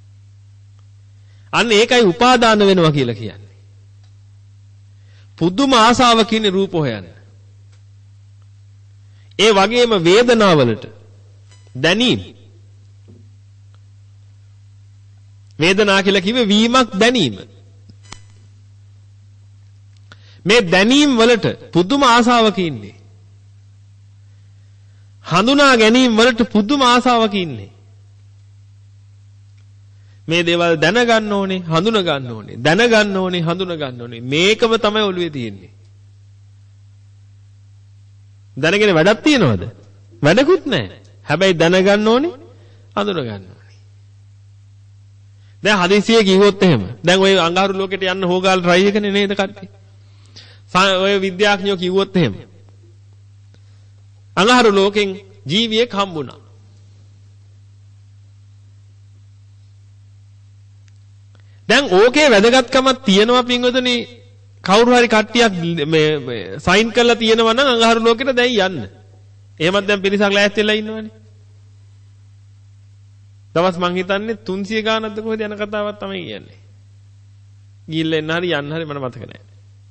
අන්න ඒකයි උපාදාන වෙනවා කියලා කියන්නේ. පුදුම ආසාවක ඉන්නේ රූප හොයන්න. ඒ වගේම වේදනාවලට දැනීම. වේදනා කියලා කිව්වේ වීමක් දැනීම. මේ දැනීම් වලට පුදුම ආසාවක ඉන්නේ. හඳුනා ගැනීම වලට පුදුම ආසාවක ඉන්නේ. මේ දේවල් දැනගන්න ඕනේ, හඳුනා ගන්න ඕනේ. දැනගන්න ඕනේ, හඳුනා ගන්න ඕනේ. මේකම තමයි ඔළුවේ තියෙන්නේ. දැනගෙන වැඩක් තියනවද? වැඩකුත් නැහැ. හැබැයි දැනගන්න ඕනේ, හඳුනා ගන්න ඕනේ. දැන් හදිසියෙ කිව්වොත් එහෙම. දැන් ওই අඟහරු ලෝකෙට යන්න හොගාල් try එකනේ නේද කට්ටිය? ඔය විද්‍යාඥයෝ කිව්වොත් එහෙම. අඟහරු ලෝකෙන් ජීවියෙක් හම්බුණා. දැන් ඕකේ වැදගත්කමක් තියෙනවා පින්වතුනි කවුරු හරි කට්ටියක් මේ සයින් කරලා තියෙනවා නම් අඟහරු ලෝකෙට දැන් යන්න. එහෙමත් දැන් පිරිසක් ලෑස්ති වෙලා ඉන්නවනේ. දවස් මං හිතන්නේ තුන්සිය ගානක්ද කොහෙද යන කතාවක් තමයි කියන්නේ. ගිහිල්ලා එන්න හරි යන්න හරි මට මතක නැහැ.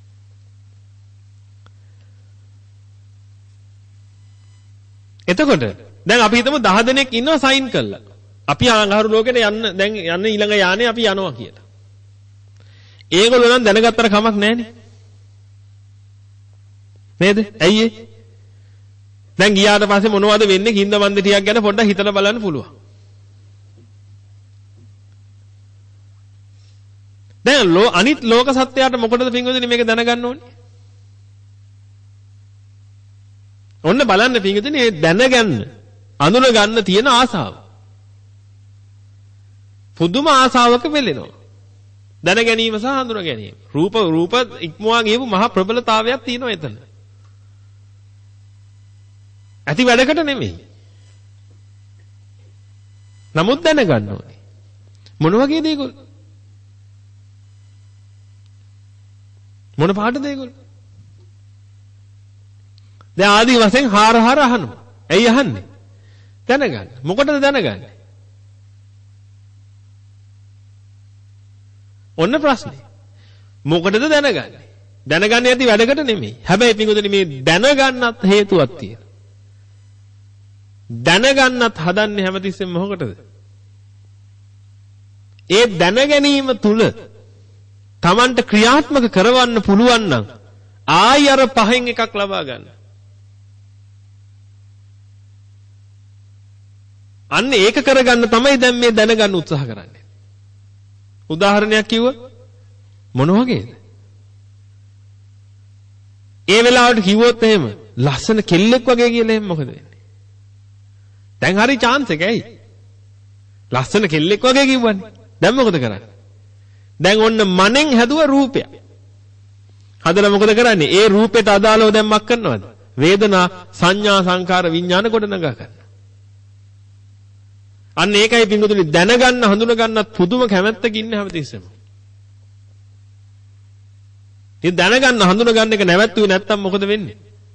එතකොට දැන් අපි හිතමු දහ දෙනෙක් ඉන්නවා සයින් කළා. අපි අඟහරු ලෝකෙට යන්න දැන් යන්න ඊළඟ යානේ අපි යනවා කියලා. ඒගොල්ලෝ නම් දැනගත්තට කමක් නැහැනේ. නේද? ඇයි ඒ? දැන් ගියාට පස්සේ මොනවද වෙන්නේ? කින්ද මන්ද ටිකක් ගැන පොඩ්ඩක් හිතලා බලන්න පුළුවන්. දැන් ලෝ අනිත් ලෝක සත්‍යයට මොකටද පින්වතුනි මේක දැනගන්න ඕනේ? ඔන්න බලන්න පින්වතුනි මේ දැනගන්න, අඳුන ගන්න තියෙන ආසාව. පුදුම ආසාවක වෙලෙනවා. දැන ගැනීම සහ හඳුන ගැනීම. රූප රූප ඉක්මවා ගියපු මහා ප්‍රබලතාවයක් තියෙනවා එතන. ඇති වැඩකට නෙමෙයි. නමුත් දැනගන්න ඕනේ. මොන වගේද ඒගොල්ලෝ? මොන පාටද ඒගොල්ලෝ? දැන් ආදී වශයෙන් හාර හාර අහනවා. ඇයි අහන්නේ? දැනගන්න. මොකටද දැනගන්නේ? ඔන්න ප්‍රශ්නේ. මොකටද දැනගන්නේ? දැනගන්න යති වැඩකට නෙමෙයි. හැබැයි පිටුදෙනි මේ දැනගන්නත් හේතුවක් තියෙනවා. දැනගන්නත් හදන්නේ හැමතිස්සෙම මොකටද? ඒ දැන ගැනීම තුල Tamanට ක්‍රියාත්මක කරවන්න පුළුවන් නම් ආයි අර පහෙන් එකක් ලබා ගන්න. අන්න ඒක කරගන්න තමයි දැන් මේ දැනගන්න උත්සාහ කරන්නේ. උදාහරණයක් කිව්වොත් මොන වගේද? ඒ වෙලාවට කිව්වොත් එහෙම ලස්සන කෙල්ලෙක් වගේ කියලා එහෙම මොකද වෙන්නේ? දැන් හරි chance එක ඇයි? ලස්සන කෙල්ලෙක් වගේ කිව්වනේ. දැන් මොකද කරන්නේ? දැන් ඔන්න මනෙන් හැදුව රූපයක්. හදලා මොකද කරන්නේ? ඒ රූපෙට අදාළව දැන් මක් කරනවද? වේදනා, සංඥා, සංකාර, විඥාන කොට නගා ගන්න. අන්න ඒකයි පින්වතුනි දැනගන්න හඳුනගන්නත් පුදුම කැමැත්තක ඉන්නේ හැමතිස්සෙම. ඉතින් දැනගන්න හඳුනගන්න එක නැවැත්තුවේ නැත්තම් මොකද වෙන්නේ?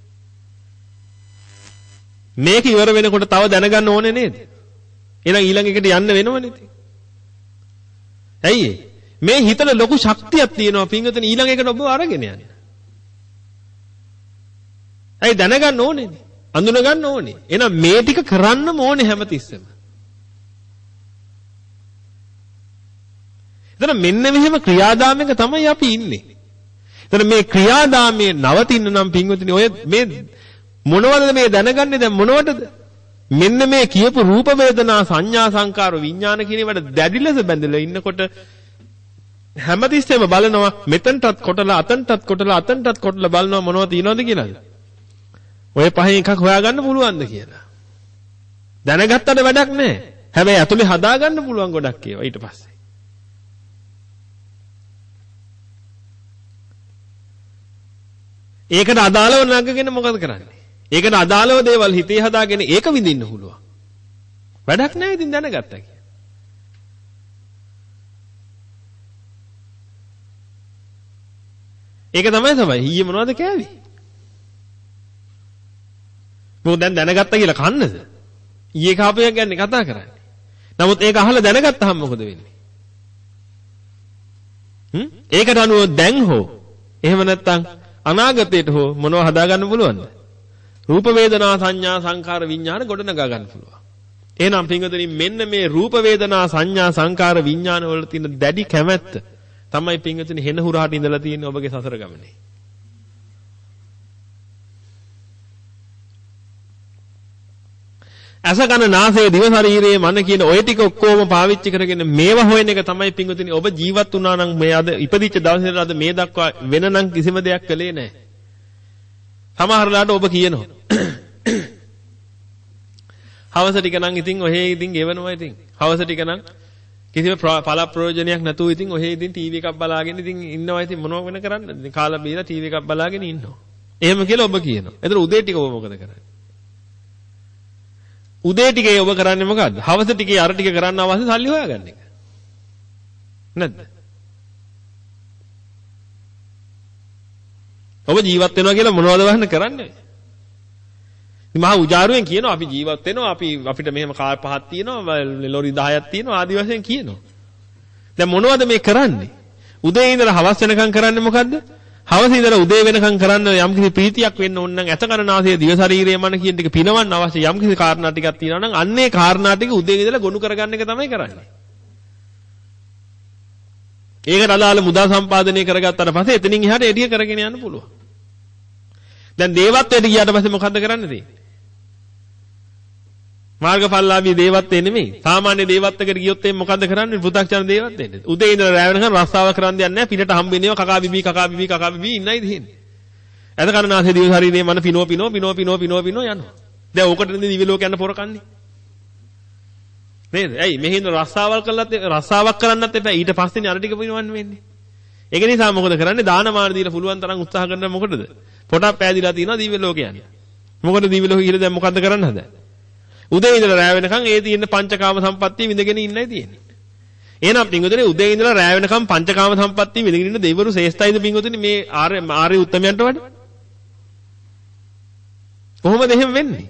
මේක ඉවර වෙනකොට තව දැනගන්න ඕනේ නේද? එහෙනම් ඊළඟ එකට යන්න වෙනවනේ ඉතින්. ඇයි ඒ? මේ හිතන ලොකු ශක්තියක් තියෙනවා පින්වතුනි ඊළඟ එකට ඔබ අරගෙන යන්න. ඇයි දැනගන්න ඕනේනේ? හඳුනගන්න ඕනේ. එහෙනම් මේ ටික කරන්නම ඕනේ හැමතිස්සෙම. එතන මෙන්න මෙහෙම ක්‍රියාදාමයක තමයි අපි ඉන්නේ. එතන මේ ක්‍රියාදාමයේ නවතින්න නම් පින්වතුනි ඔය මේ මොනවද මේ දැනගන්නේ දැන් මොනවටද? මෙන්න මේ කියපු රූප වේදනා සංඥා සංකාර විඥාන කියන ඒවාට දැඩි ලෙස බැඳලා ඉන්නකොට හැමතිස්සෙම බලනවා මෙතනටත් කොටලා අතනටත් කොටලා අතනටත් කොටලා බලනවා මොනවද තියනවද කියලාද? ඔය පහෙන් එකක් හොයාගන්න පුළුවන්ද කියලා. දැනගත්තට වැඩක් නැහැ. හැබැයි අතුලේ හදාගන්න පුළුවන් ගොඩක් ඒවා ඊට පස්සේ. ඒකට අදාළව නගගෙන මොකද කරන්නේ? ඒකට අදාළව දේවල් හිතේ හදාගෙන ඒක විඳින්න පුළුවන්. වැඩක් නැහැ ඉතින් දැනගත්තා කියලා. ඒක තමයි තමයි ඊයේ මොනවද කෑවේ? මොකද දැන් දැනගත්තා කියලා කන්නද? ඊයේ කාපයක් ගැන කතා කරන්නේ. නමුත් ඒක අහලා දැනගත්තාම මොකද වෙන්නේ? හ්ම්? ඒකට අනුව දැන් හෝ එහෙම නැත්නම් අනාගතයට හෝ මොනව හදාගන්න පුළුවන්ද? රූප වේදනා සංඥා සංකාර විඥාන ගොඩනගා ගන්න පුළුවන්. එහෙනම් පින්වතුනි මෙන්න මේ රූප වේදනා සංඥා සංකාර විඥාන වල තියෙන දැඩි කැමැත්ත තමයි පින්වතුනි හෙන හුරාට ඉඳලා තියෙන්නේ ඔබගේ සසර ගමනේ. අස කන නාසය දිව ශරීරයේ මන කියන ඔය ටික ඔක්කොම පාවිච්චි කරගෙන මේවා හොයන එක තමයි පින්වතුනි ඔබ ජීවත් වුණා නම් මේ අද ඉපදිච්ච දවසේ අද මේ දක්වා වෙන නම් කිසිම දෙයක් කළේ නැහැ. සමහරලාට ඔබ කියනවා. හවස ටික නම් ඉතින් ඔහේ ඉතින් ගෙවනවා ඉතින්. හවස ටික නම් කිසිම පළ ප්‍රයෝජනයක් නැතුව ඉතින් ඔහේ ඉතින් ටීවී එකක් බලාගෙන ඉතින් ඉන්නවා ඉතින් මොනව වෙන කරන්නද? ඉතින් කාලා බීලා ටීවී එකක් බලාගෙන ඉන්නවා. එහෙම කියලා ඔබ කියනවා. එතන උදේ ටික ඔබ මොකද කරන්නේ? උදේ ටිකේ ඔබ කරන්නේ මොකද්ද? හවස ටිකේ අර ටික කරන්න අවශ්‍ය සල්ලි හොයාගන්න එක. නැද්ද? ඔබ ජීවත් වෙනවා කියලා මොනවද වහන්න කරන්නේ? මහා උජාරුවෙන් කියනවා අපි ජීවත් වෙනවා අපි අපිට මෙහෙම කාර් පහක් තියෙනවා ලොරි දහයක් තියෙනවා ආදි වශයෙන් කියනවා. දැන් මොනවද මේ කරන්නේ? උදේ ඉඳලා හවස වෙනකම් කරන්නේ මොකද්ද? හවස ඉඳලා උදේ වෙනකම් කරන්න යම්කිසි ප්‍රීතියක් වෙන්න ඕන නම් ඇතකරනාසයේ දිව ශරීරයේ මන කියන ටික පිනවන්න අවශ්‍ය යම්කිසි කාරණා ටිකක් තියෙනවා නම් අන්නේ කාරණා ටික උදේ ඉඳලා ගොනු කරගන්න එක තමයි කරන්නේ. ඒකට අදාළ මුදල් සම්පාදනය කරගත්තාට පස්සේ එතනින් එහාට එළිය කරගෙන යන්න පුළුවන්. දැන් දේවත්වයට ගියාට පස්සේ මොකද්ද කරන්න තියෙන්නේ? මාර්ගඵලලාභී දේවත්වේ නෙමෙයි. සාමාන්‍ය දේවත්වයකට ගියොත් එන්නේ මොකද්ද කරන්නේ? පෘථග්ජන දේවත්වෙන්නේ. උදේ ඉඳලා රැ වෙනකන් රස්සාව කරන් දෙයක් නැහැ. පිටට හම්බෙන්නේව කකා බිබී කකා බිබී කකා බිබී ඉන්නයි තියෙන්නේ. එත කරනාසේ දිව ශරීරයේ මන පිනෝ පිනෝ පිනෝ පිනෝ පිනෝ පිනෝ යනවා. දැන් ඕකටනේ දිව්‍ය ලෝක යන පොරකන්නේ. නේද? ඇයි මෙහෙන් රස්සාවල් කළත් රස්සාවක් කරන්නත් එපා. ඊට පස්සේනේ අර ටික පිනවන්න වෙන්නේ. ඒක නිසා මොකද කරන්නේ? දානමාන දීලා පුළුවන් තරම් උත්සාහ කරනවා මොකටද? පොටක් පෑදිලා තියෙනවා දිව්‍ය ලෝක යන්නේ. මොකද දිව්‍ය ලෝකෙ ගිහලා දැන් මොකද්ද කරන්න හදන්නේ? උදේ ඉඳලා රැ වෙනකන් ඒ තියෙන පංචකාම සම්පත්තිය විඳගෙන ඉන්නයි තියෙන්නේ. එහෙනම් පින්වතුනි උදේ ඉඳලා රැ වෙනකන් පංචකාම සම්පත්තිය විඳගෙන ඉන්න දෙවිවරු ශ්‍රේෂ්ඨයිද පින්වතුනි මේ ආර්ය ආර්ය උත්තමයන්ට වඩා? කොහොමද එහෙම වෙන්නේ?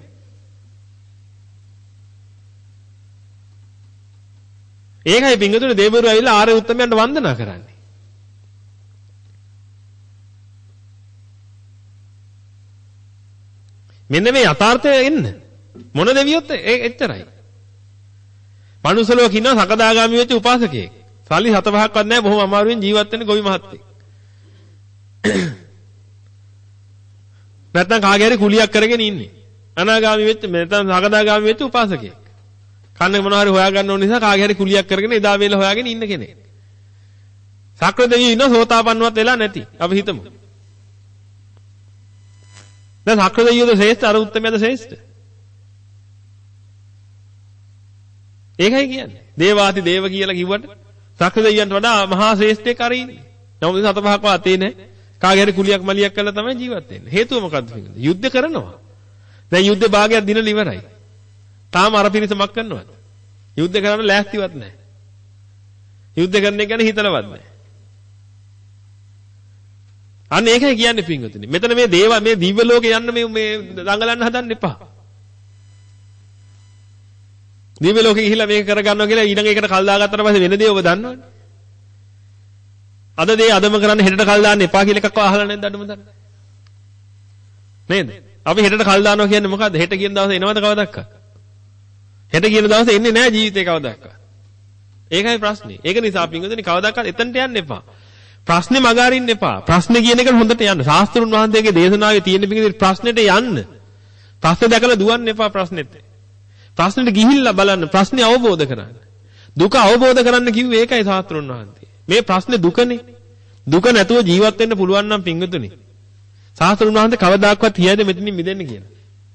ඒකයි පින්වතුනි දෙවිවරු ඇවිල්ලා ආර්ය උත්තමයන්ට වන්දනා කරන්නේ. මෙන්න මේ යථාර්ථය එන්න මොන දෙවියොත් එච්චරයි. මනුස්සලෝක ඉන්නවා සකදාගාමි වෙච්ච උපාසකයෙක්. සල්ලි හත පහක්වත් නැහැ බොහොම අමාරුවෙන් ජීවත් වෙන ගොවි මහත්තයෙක්. නැත්නම් කාගේ හරි කුලියක් කරගෙන ඉන්නේ. අනාගාමි වෙච්ච නැත්නම් සකදාගාමි වෙච්ච උපාසකයෙක්. කන්නේ මොනවා හරි හොයාගන්න ඕන නිසා කාගේ හරි කුලියක් කරගෙන එදා වේල හොයාගෙන ඉන්න කෙනෙක්. සක්‍ර දෙවියෝ ඉන්නවා සෝතාපන්නවත් වෙලා නැති. අපි හිතමු. දැන් සක්‍ර දෙවියෝද ශ්‍රේෂ්ඨ අර උත්තමයද ශ්‍රේෂ්ඨ? ඒකයි කියන්නේ. දේවාති දේව කියලා කිව්වට සක්‍ර දෙවියන්ට වඩා මහා ශ්‍රේෂ්ඨයෙක් අර ඉන්නේ. නමුත් සත පහක් වාතේ නැහැ. කාගේ හරි කුලියක් මලියක් කරලා තමයි ජීවත් වෙන්නේ. හේතුව මොකද්ද කියන්නේ? යුද්ධ කරනවා. දැන් යුද්ධ භාගයක් දිනලා ඉවරයි. තාම අර පිරිසමක් කරනවද? යුද්ධ කරන්න ලෑස්තිවත් නැහැ. යුද්ධ කරන එක ගැන හිතලවත් නැහැ. අන්න ඒකයි කියන්නේ පින්වතුනි. මෙතන මේ දේව මේ දිව්‍ය ලෝකේ යන්න මේ මේ දඟලන්න හදන්න එපා. දිව්‍ය ලෝකෙ ගිහිල්ලා මේක කරගන්නවා කියලා ඊළඟ එකට කල් දාගත්තට පස්සේ වෙන දේ ඔබ දන්නවනේ. අද දේ අදම කරන්න හෙටට කල් දාන්න එපා කියලා එකක් අහලා නැද්ද අඩුම තරම? නේද? අපි හෙටට කල් දානවා කියන්නේ මොකද්ද? හෙට කියන දවසේ එනවද කවදාවත්? හෙට කියන දවසේ එන්නේ නැහැ ජීවිතේ කවදාවත්. ඒකයි ප්‍රශ්නේ. ඒක නිසා පින්වතුනි කවදාවත් එතනට යන්න එපා. ප්‍රශ්නේ මග අරින්න එපා. ප්‍රශ්නේ කියන එක හොඳට යන්න. ශාස්ත්‍රුන් වහන්සේගේ දේශනාවේ තියෙන පින්වතුනි ප්‍රශ්නෙට යන්න. ප්‍රශ්නේ දැකලා දුවන්න එපා ප්‍රශ්නෙට. ප්‍රශ්නෙට ගිහිල්ලා බලන්න ප්‍රශ්නේ අවබෝධ කරගන්න. දුක අවබෝධ කරන්න කිව්වේ ඒකයි ශාස්ත්‍රුන් වහන්සේ. මේ ප්‍රශ්නේ දුකනේ. දුක නැතුව ජීවත් වෙන්න පුළුවන් නම් පින්වතුනි. ශාස්ත්‍රුන් වහන්සේ කවදාක්වත් හියද මෙතනින් මිදෙන්න කියලා.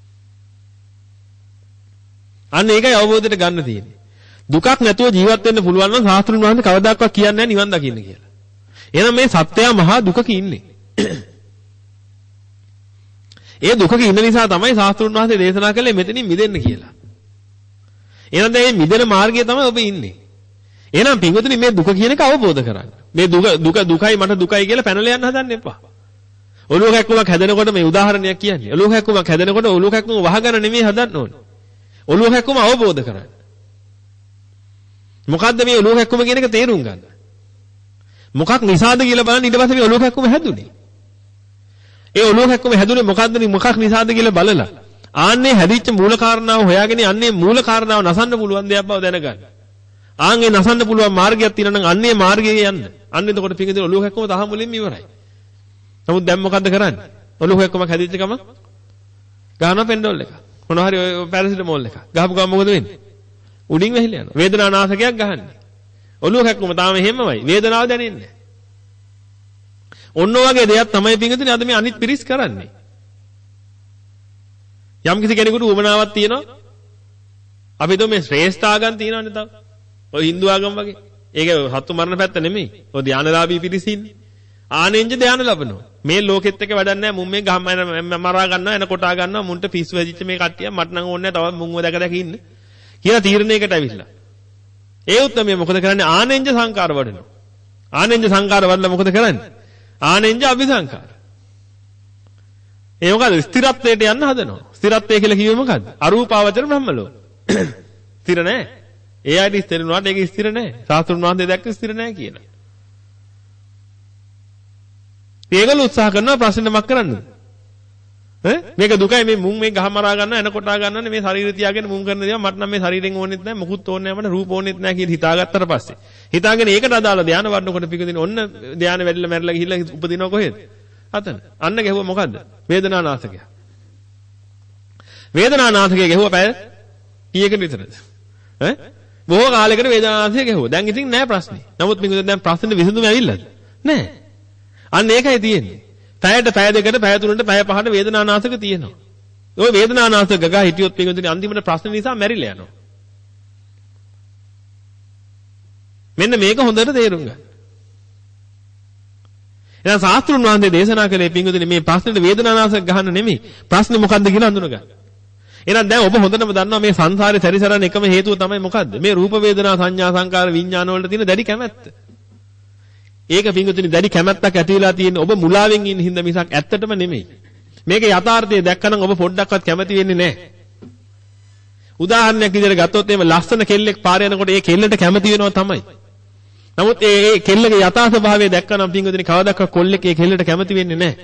අන්න ඒකයි අවබෝධයට ගන්න තියෙන්නේ. දුකක් නැතුව ජීවත් වෙන්න පුළුවන් නම් ශාස්ත්‍රුන් වහන්සේ කවදාක්වත් කියන්නේ නැහැ නිවන් දකින්න කියලා. එහෙනම් මේ සත්‍යය මහා දුකක ඉන්නේ. ඒ දුකක ඉන්න නිසා තමයි ශාස්ත්‍රුන් වහන්සේ දේශනා කළේ මෙතනින් මිදෙන්න කියලා. එහෙනම් දැන් මේ මිදෙන මාර්ගය තමයි ඔබ ඉන්නේ. එහෙනම් පින්වතුනි මේ දුක කියන එක අවබෝධ කරගන්න. මේ දුක දුක දුකයි මට දුකයි කියලා පැනලා යන්න හදන්න එපා. ඔලුව කැක්කුමක් හැදෙනකොට මේ උදාහරණයක් කියන්නේ. ඔලුව කැක්කුමක් හැදෙනකොට ඔලුව කැක්කුම වහගන්න නෙමෙයි හදන්න ඕනේ. ඔලුව කැක්කුම අවබෝධ කරගන්න. මොකද්ද මේ ඔලුව කැක්කුම කියන එක තේරුම් ගන්න. මොකක් නිසාද කියලා බලන්න ඊට පස්සේ මේ ඔලුව කැක්කුම හැදුනේ. ඒ ඔලුව කැක්කුම හැදුනේ මොකද්ද මොකක් නිසාද කියලා බලලා ආන්නේ හැදිච්ච මූල කාරණාව හොයාගෙන යන්නේ මූල කාරණාව නසන්න පුළුවන් දෙයක් බව දැනගන්න. ආන්ගේ නසන්න පුළුවන් මාර්ගයක් තියෙනවා නම් අන්නේ මාර්ගයේ යන්න. අන්න එතකොට පිටින් ඔලුව කැක්කුම තහම මුලින්ම ඉවරයි. නමුත් දැන් මොකද්ද කරන්නේ? ඔලුව කැක්කුමක් හැදිච්ච ගමන් ගහනවා පෙන්ඩෝල් එක. මොනවා හරි ඔය පැරසිටමෝල් එක. ගහපු ගමන් මොකද වෙන්නේ? උඩින් වැහිලා යනවා. වේදනානාශකයක් ගහන්නේ. ඔලුව කැක්කුම තාම එහෙමමයි. වේදනාව දැනෙන්නේ නැහැ. ඔන්න ඔයගේ දෙයක් තමයි පිටින් අද මේ අනිත් පිරිස් කරන්නේ. යම් කිසි කෙනෙකුට උවමනාවක් තියෙනවා. අපි හිතුව මේ ශ්‍රේෂ්ඨ ආගම් තියෙනවනේ තව. ඔය Hindu ආගම් වගේ. ඒක සත්තු මරණ පැත්ත නෙමෙයි. ඔය ධානලාභී පිරිස ඉන්නේ. ආනෙන්ජ ධාන ලබනවා. මේ ලෝකෙත් එක්ක වැඩක් නැහැ. මුන් මේ ගහම මරා ගන්නවා, එන කොටා ගන්නවා. මුන්ට පිස්සු වැදිච්ච මේ කට්ටිය මට නම් ඕනේ නැහැ. තවත් මුන්ව දැක දැක ඉන්න. කියලා තීරණයකට ඇවිල්ලා. ඒ උත්තරමය මොකද කරන්නේ? ආනෙන්ජ සංකාර වඩනවා. ආනෙන්ජ සංකාර වඩලා මොකද කරන්නේ? ආනෙන්ජ අபிසංකාර. ඒ මොකද ස්ථිරත්වයට යන්න හදනවා. ස්ථිරත්වය කියලා කිව්වේ මොකද්ද? අරූපාවචර බ්‍රහ්ම ලෝක. ස්ථිර නැහැ. ඒ ආයත ස්ථිර වුණාට ඒක ස්ථිර නැහැ. සාස්ත්‍රුන් වහන්සේ දැක්ක ස්ථිර නැහැ කියලා. ඒගොල්ලෝ උත්සාහ කරනවා ප්‍රශ්නෙ මක් කරන්නද? ඈ මේක දුකයි මේ මුන් මේ ගහ මරා ගන්නවා එන කොටා ගන්නවනේ මේ ශරීරය තියාගෙන මුන් කරන දේවල් මට නම් මේ ශරීරයෙන් ඕනෙත් නැහැ මොකුත් ඕනේ නැහැ මට රූප ඕනෙත් නැහැ කියලා හිතාගත්තට පස්සේ හිතාගෙන ඒකට අදාළ ධාන වඩනකොට පිටින් ඔන්න ධාන වැඩිලා මැරිලා ගිහිල්ලා උපදිනවා කොහෙද? අතන. අන්න ගැහුවා මොකද්ද? වේදනානාශකය. වේදනානාශකය ගැහුවා පැය කීයකට විතරද? ඈ බොහෝ කාලයකට වේදනානාශකය ගැහුවා. දැන් ඉතින් නෑ ප්‍රශ්නේ. නමුත් මේක දැන් ප්‍රශ්නේ විසඳුම ඇවිල්ලාද? නෑ. අන්න ඒකයි තියෙන්නේ. පැයට පැය දෙකට පැය තුනට පැය පහට වේදනානාශක තියෙනවා. ওই වේදනානාශක ගගා හිටියොත් මේකෙන් අන්තිමට ප්‍රශ්න නිසා මැරිලා යනවා. මෙන්න මේක හොඳට තේරුම් ගන්න. එහෙනම් ශාස්ත්‍රුන් වහන්සේ දේශනා කළේ පින්වතුනි මේ ප්‍රශ්නෙට වේදනානාශක ගහන්න නෙමෙයි. ප්‍රශ්නේ මොකද්ද කියලා අඳුන ගන්න. එහෙනම් දැන් ඔබ හොඳටම දන්නවා මේ සංසාරේ සැරිසරන එකම හේතුව තමයි මොකද්ද? මේ රූප වේදනා සංඥා සංකාර විඥාන වලට තියෙන දැඩි කැමැත්ත. ඒක පින්වතුනි දැඩි කැමැත්තක් ඇති වෙලා තියෙන්නේ ඔබ මුලාවෙන් ඉන්න හින්දා මිසක් ඇත්තටම නෙමෙයි. මේක යථාර්ථය දැක්කනම් ඔබ පොඩ්ඩක්වත් කැමති වෙන්නේ නැහැ. උදාහරණයක් විදිහට ගත්තොත් එහෙම ලස්සන කෙල්ලෙක් පාර යනකොට ඒ කෙල්ලට කැමති වෙනවා තමයි. නමුත් ඒ ඒ කෙල්ලගේ යථා ස්වභාවය දැක්කනම් පින්වතුනි කවදාවත් කොල්ලෙක් ඒ කෙල්ලට කැමති වෙන්නේ නැහැ.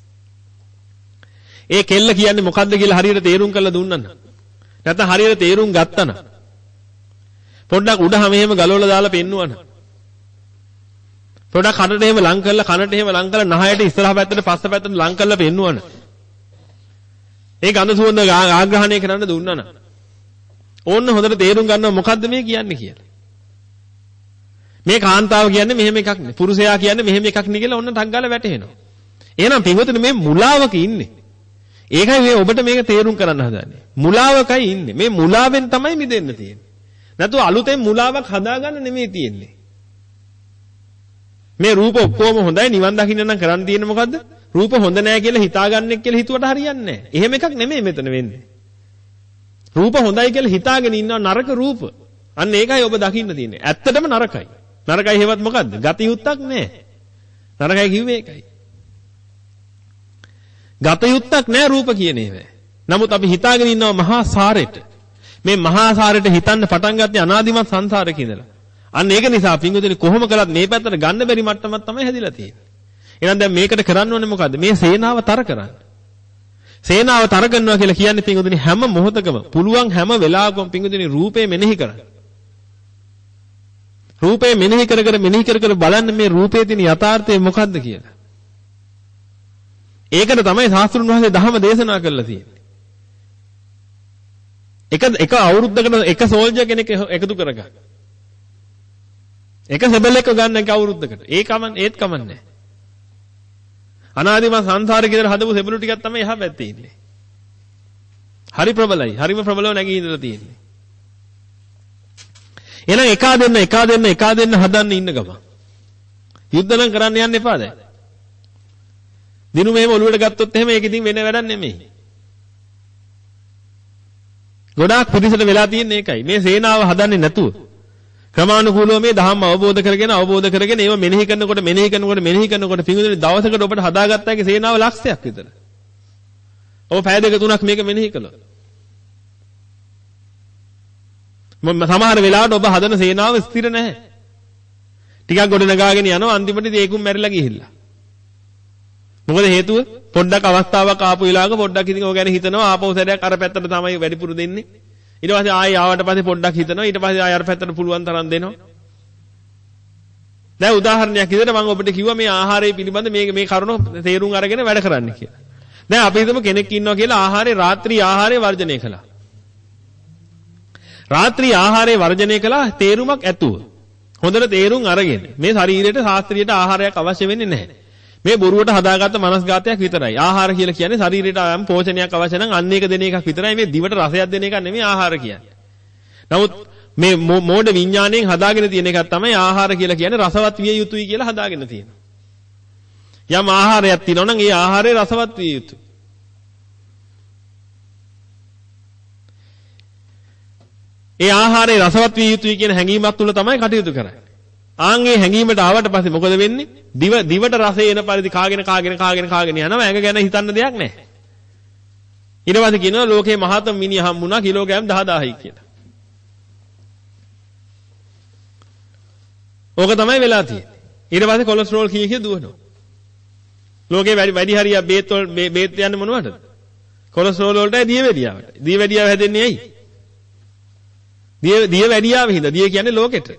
ඒ කෙල්ල කියන්නේ මොකද්ද කියලා හරියට තේරුම් කරලා දුන්නා නම් නැත්නම් හරියට තේරුම් ගත්තා නම් පොඩ්ඩක් උඩ හැම එහෙම ගලවලා දාලා පෙන්නුවා නම් පොඩක් කනට එහෙම ලං කරලා කනට එහෙම ලං කරලා නහයට ඉස්සරහ පැත්තට පස්ස පැත්තට ලං කරලා පෙන්නුවා නම් ඒ ගඳ සුවඳ ආග්‍රහණය කරන්න දුන්නා නම් ඕන්න හොඳට තේරුම් ගන්නවා මොකද්ද මේ කියන්නේ කියලා. මේ කාන්තාව කියන්නේ මෙහෙම එකක් නේ. පුරුෂයා කියන්නේ මෙහෙම එකක් නේ කියලා ඔන්න ටක් ගාලා වැටහෙනවා. එහෙනම් පින්වතුනි මේ මුලාවක ඉන්නේ. ඒකයි මේ ඔබට මේක තේරුම් කරන්න හදන්නේ. මුලාවකයි ඉන්නේ. මේ මුලාවෙන් තමයි මිදෙන්න තියෙන්නේ. නැතු අලුතෙන් මුලාවක් හදාගන්න නෙමෙයි තියෙන්නේ. මේ රූප ඔක්කොම හොඳයි නිවන් දකින්න නම් කරන්න තියෙන්නේ මොකද්ද? රූප හොඳ නැහැ කියලා හිතාගන්නෙක් කියලා හිතුවට හරියන්නේ නැහැ. එහෙම එකක් නෙමෙයි මෙතන වෙන්නේ. රූප හොඳයි කියලා හිතාගෙන ඉන්නවා නරක රූප. අන්න ඒකයි ඔබ දකින්න තියෙන්නේ. ඇත්තටම නරකයි. නරකයි හේවත් මොකද්ද? ගතියුත්තක් නැහැ. නරකයි කිව්වේ ඒකයි. ගතයුත්තක් නැහැ රූප කියන ඒවා. නමුත් අපි හිතාගෙන ඉන්නවා මහා සාරෙට. මේ මහා සාරෙට හිතන්න පටන් ගත්තේ අනාදිමත් සංසාරේ ඉඳලා. අන්න ඒක නිසා පින්වතුනි කොහොම කළත් මේ පැත්තට ගන්න බැරි මට්ටමක් තමයි හැදිලා තියෙන්නේ. එහෙනම් දැන් මේකට කරන්න ඕනේ මොකද්ද? මේ සේනාව තර කරන්න. සේනාව තර කරනවා කියලා කියන්නේ පින්වතුනි හැම මොහොතකම පුළුවන් හැම වෙලාවකම පින්වතුනි රූපේ මෙනෙහි කරන්න. රූපේ මෙනෙහි කර කර මෙනෙහි කර කර බලන්න මේ රූපේ තියෙන යථාර්ථය මොකද්ද කියලා. ඒකට තමයි ශාස්ත්‍රුන් වහන්සේ ධර්ම දේශනා කරලා තියෙන්නේ. එක එක අවුරුද්දකට එක සෝල්ජර් කෙනෙක් එකතු කරගන්න. එක සෙබලෙක් ගන්න එක අවුරුද්දකට. ඒ කමන් ඒත් කමන්නේ. අනාදිමත් සංසාරේ කියලා හදපු සෙබළු ටිකක් තමයි එහා පැත්තේ ඉන්නේ. හරි ප්‍රබලයි. හරිම ප්‍රබලව නැගී ඉඳලා තියෙන්නේ. එහෙනම් එකා දෙන්න එකා දෙන්න එකා දෙන්න හදන්න ඉන්න ගම. යුද්ධ නම් කරන්න යන්න එපා දැන්. දිනු මෙහෙම ඔලුවට ගත්තොත් එහෙම ඒක ඉතින් වෙන වැඩක් නෙමෙයි. ගොඩාක් පිළිසෙට වෙලා තියෙන්නේ ඒකයි. මේ සේනාව හදන්නේ නැතුව ක්‍රමානුකූලව මේ ධර්ම අවබෝධ කරගෙන අවබෝධ කරගෙන ඒව මෙනෙහි කරනකොට මෙනෙහි කරනකොට මෙනෙහි කරනකොට පිඟුදුනේ දවසකට ඔබට හදාගත්තා එකේ සේනාව ලක්ෂයක් විතර. ඔබ පැය දෙක තුනක් මේක මෙනෙහි කළොත්. සමහර වෙලාවට ඔබ හදන සේනාව ස්ථිර නැහැ. ටිකක් ගොඩ නගාගෙන යනවා අන්තිමට ඉතින් ඒකුම් මැරිලා ගිහිල්ලා. මොකද හේතුව පොඩ්ඩක් අවස්ථාවක් ආපු වෙලාවක පොඩ්ඩක් ඉතින් ඔය ගැන හිතනවා ආපහු සැරයක් අර පැත්තට තමයි වැඩිපුර දෙන්නේ. ඊට පස්සේ ආයෙ ආවට පස්සේ පොඩ්ඩක් හිතනවා ඊට පස්සේ ආයෙ අර පැත්තට පුළුවන් තරම් දෙනවා. දැන් උදාහරණයක් විදිහට මම ඔබට කිව්වා මේ ආහාරය පිළිබඳ මේ මේ කරුණ තේරුම් අරගෙන වැඩ කරන්න කියලා. දැන් අපි හිතමු කෙනෙක් ඉන්නවා කියලා ආහාරය රාත්‍රී ආහාරය වර්ජනය කළා. රාත්‍රී ආහාරය වර්ජනය කළා තේරුමක් ඇතුව. හොඳට තේරුම් අරගෙන මේ ශරීරයට ශාස්ත්‍රීයට ආහාරයක් අවශ්‍ය වෙන්නේ නැහැ. මේ බොරුවට හදාගත්ත මනස්ගතයක් විතරයි. ආහාර කියලා කියන්නේ ශරීරයට යම් පෝෂණයක් අවශ්‍ය නම් අන්න ඒක දෙන එකක් විතරයි. මේ දිවට රසයක් දෙන එකක් නෙමෙයි ආහාර කියන්නේ. නමුත් මේ මෝඩ විඥාණයෙන් හදාගෙන තියෙන එකක් තමයි ආහාර කියලා කියන්නේ රසවත් විය යුතුයි කියලා හදාගෙන තියෙනවා. යම් ආහාරයක් තියෙනවා නම් ඒ ආහාරය රසවත් විය යුතුයි. ඒ ආහාරය රසවත් විය යුතුයි කියන හැඟීමක් තුල තමයි කටයුතු කරන්නේ. ආන් ඒ හැඟීමට ආවට පස්සේ මොකද වෙන්නේ? දිව දිවට රසය එන පරිදි කාගෙන කාගෙන කාගෙන කාගෙන යනවා. ඇඟ ගැන හිතන්න දෙයක් නැහැ. ඊට පස්සේ කියනවා ලෝකේ මහතම මිනිහ හම්බුණා කිලෝග්‍රෑම් දහදාහයි කියලා. ඕක තමයි වෙලා තියෙන්නේ. ඊට පස්සේ කොලෙස්ටරෝල් කී කිය දුවනවා. ලෝකේ වැඩි වැඩි හරියක් බේත් වල බේත් යන්නේ මොනවටද? කොලෙස්ටරෝල් වලටයි දියවැඩියාවට. දියවැඩියාව හැදෙන්නේ ඇයි? දිය දියවැඩියාව හින්දා. දිය කියන්නේ ලෝකෙට.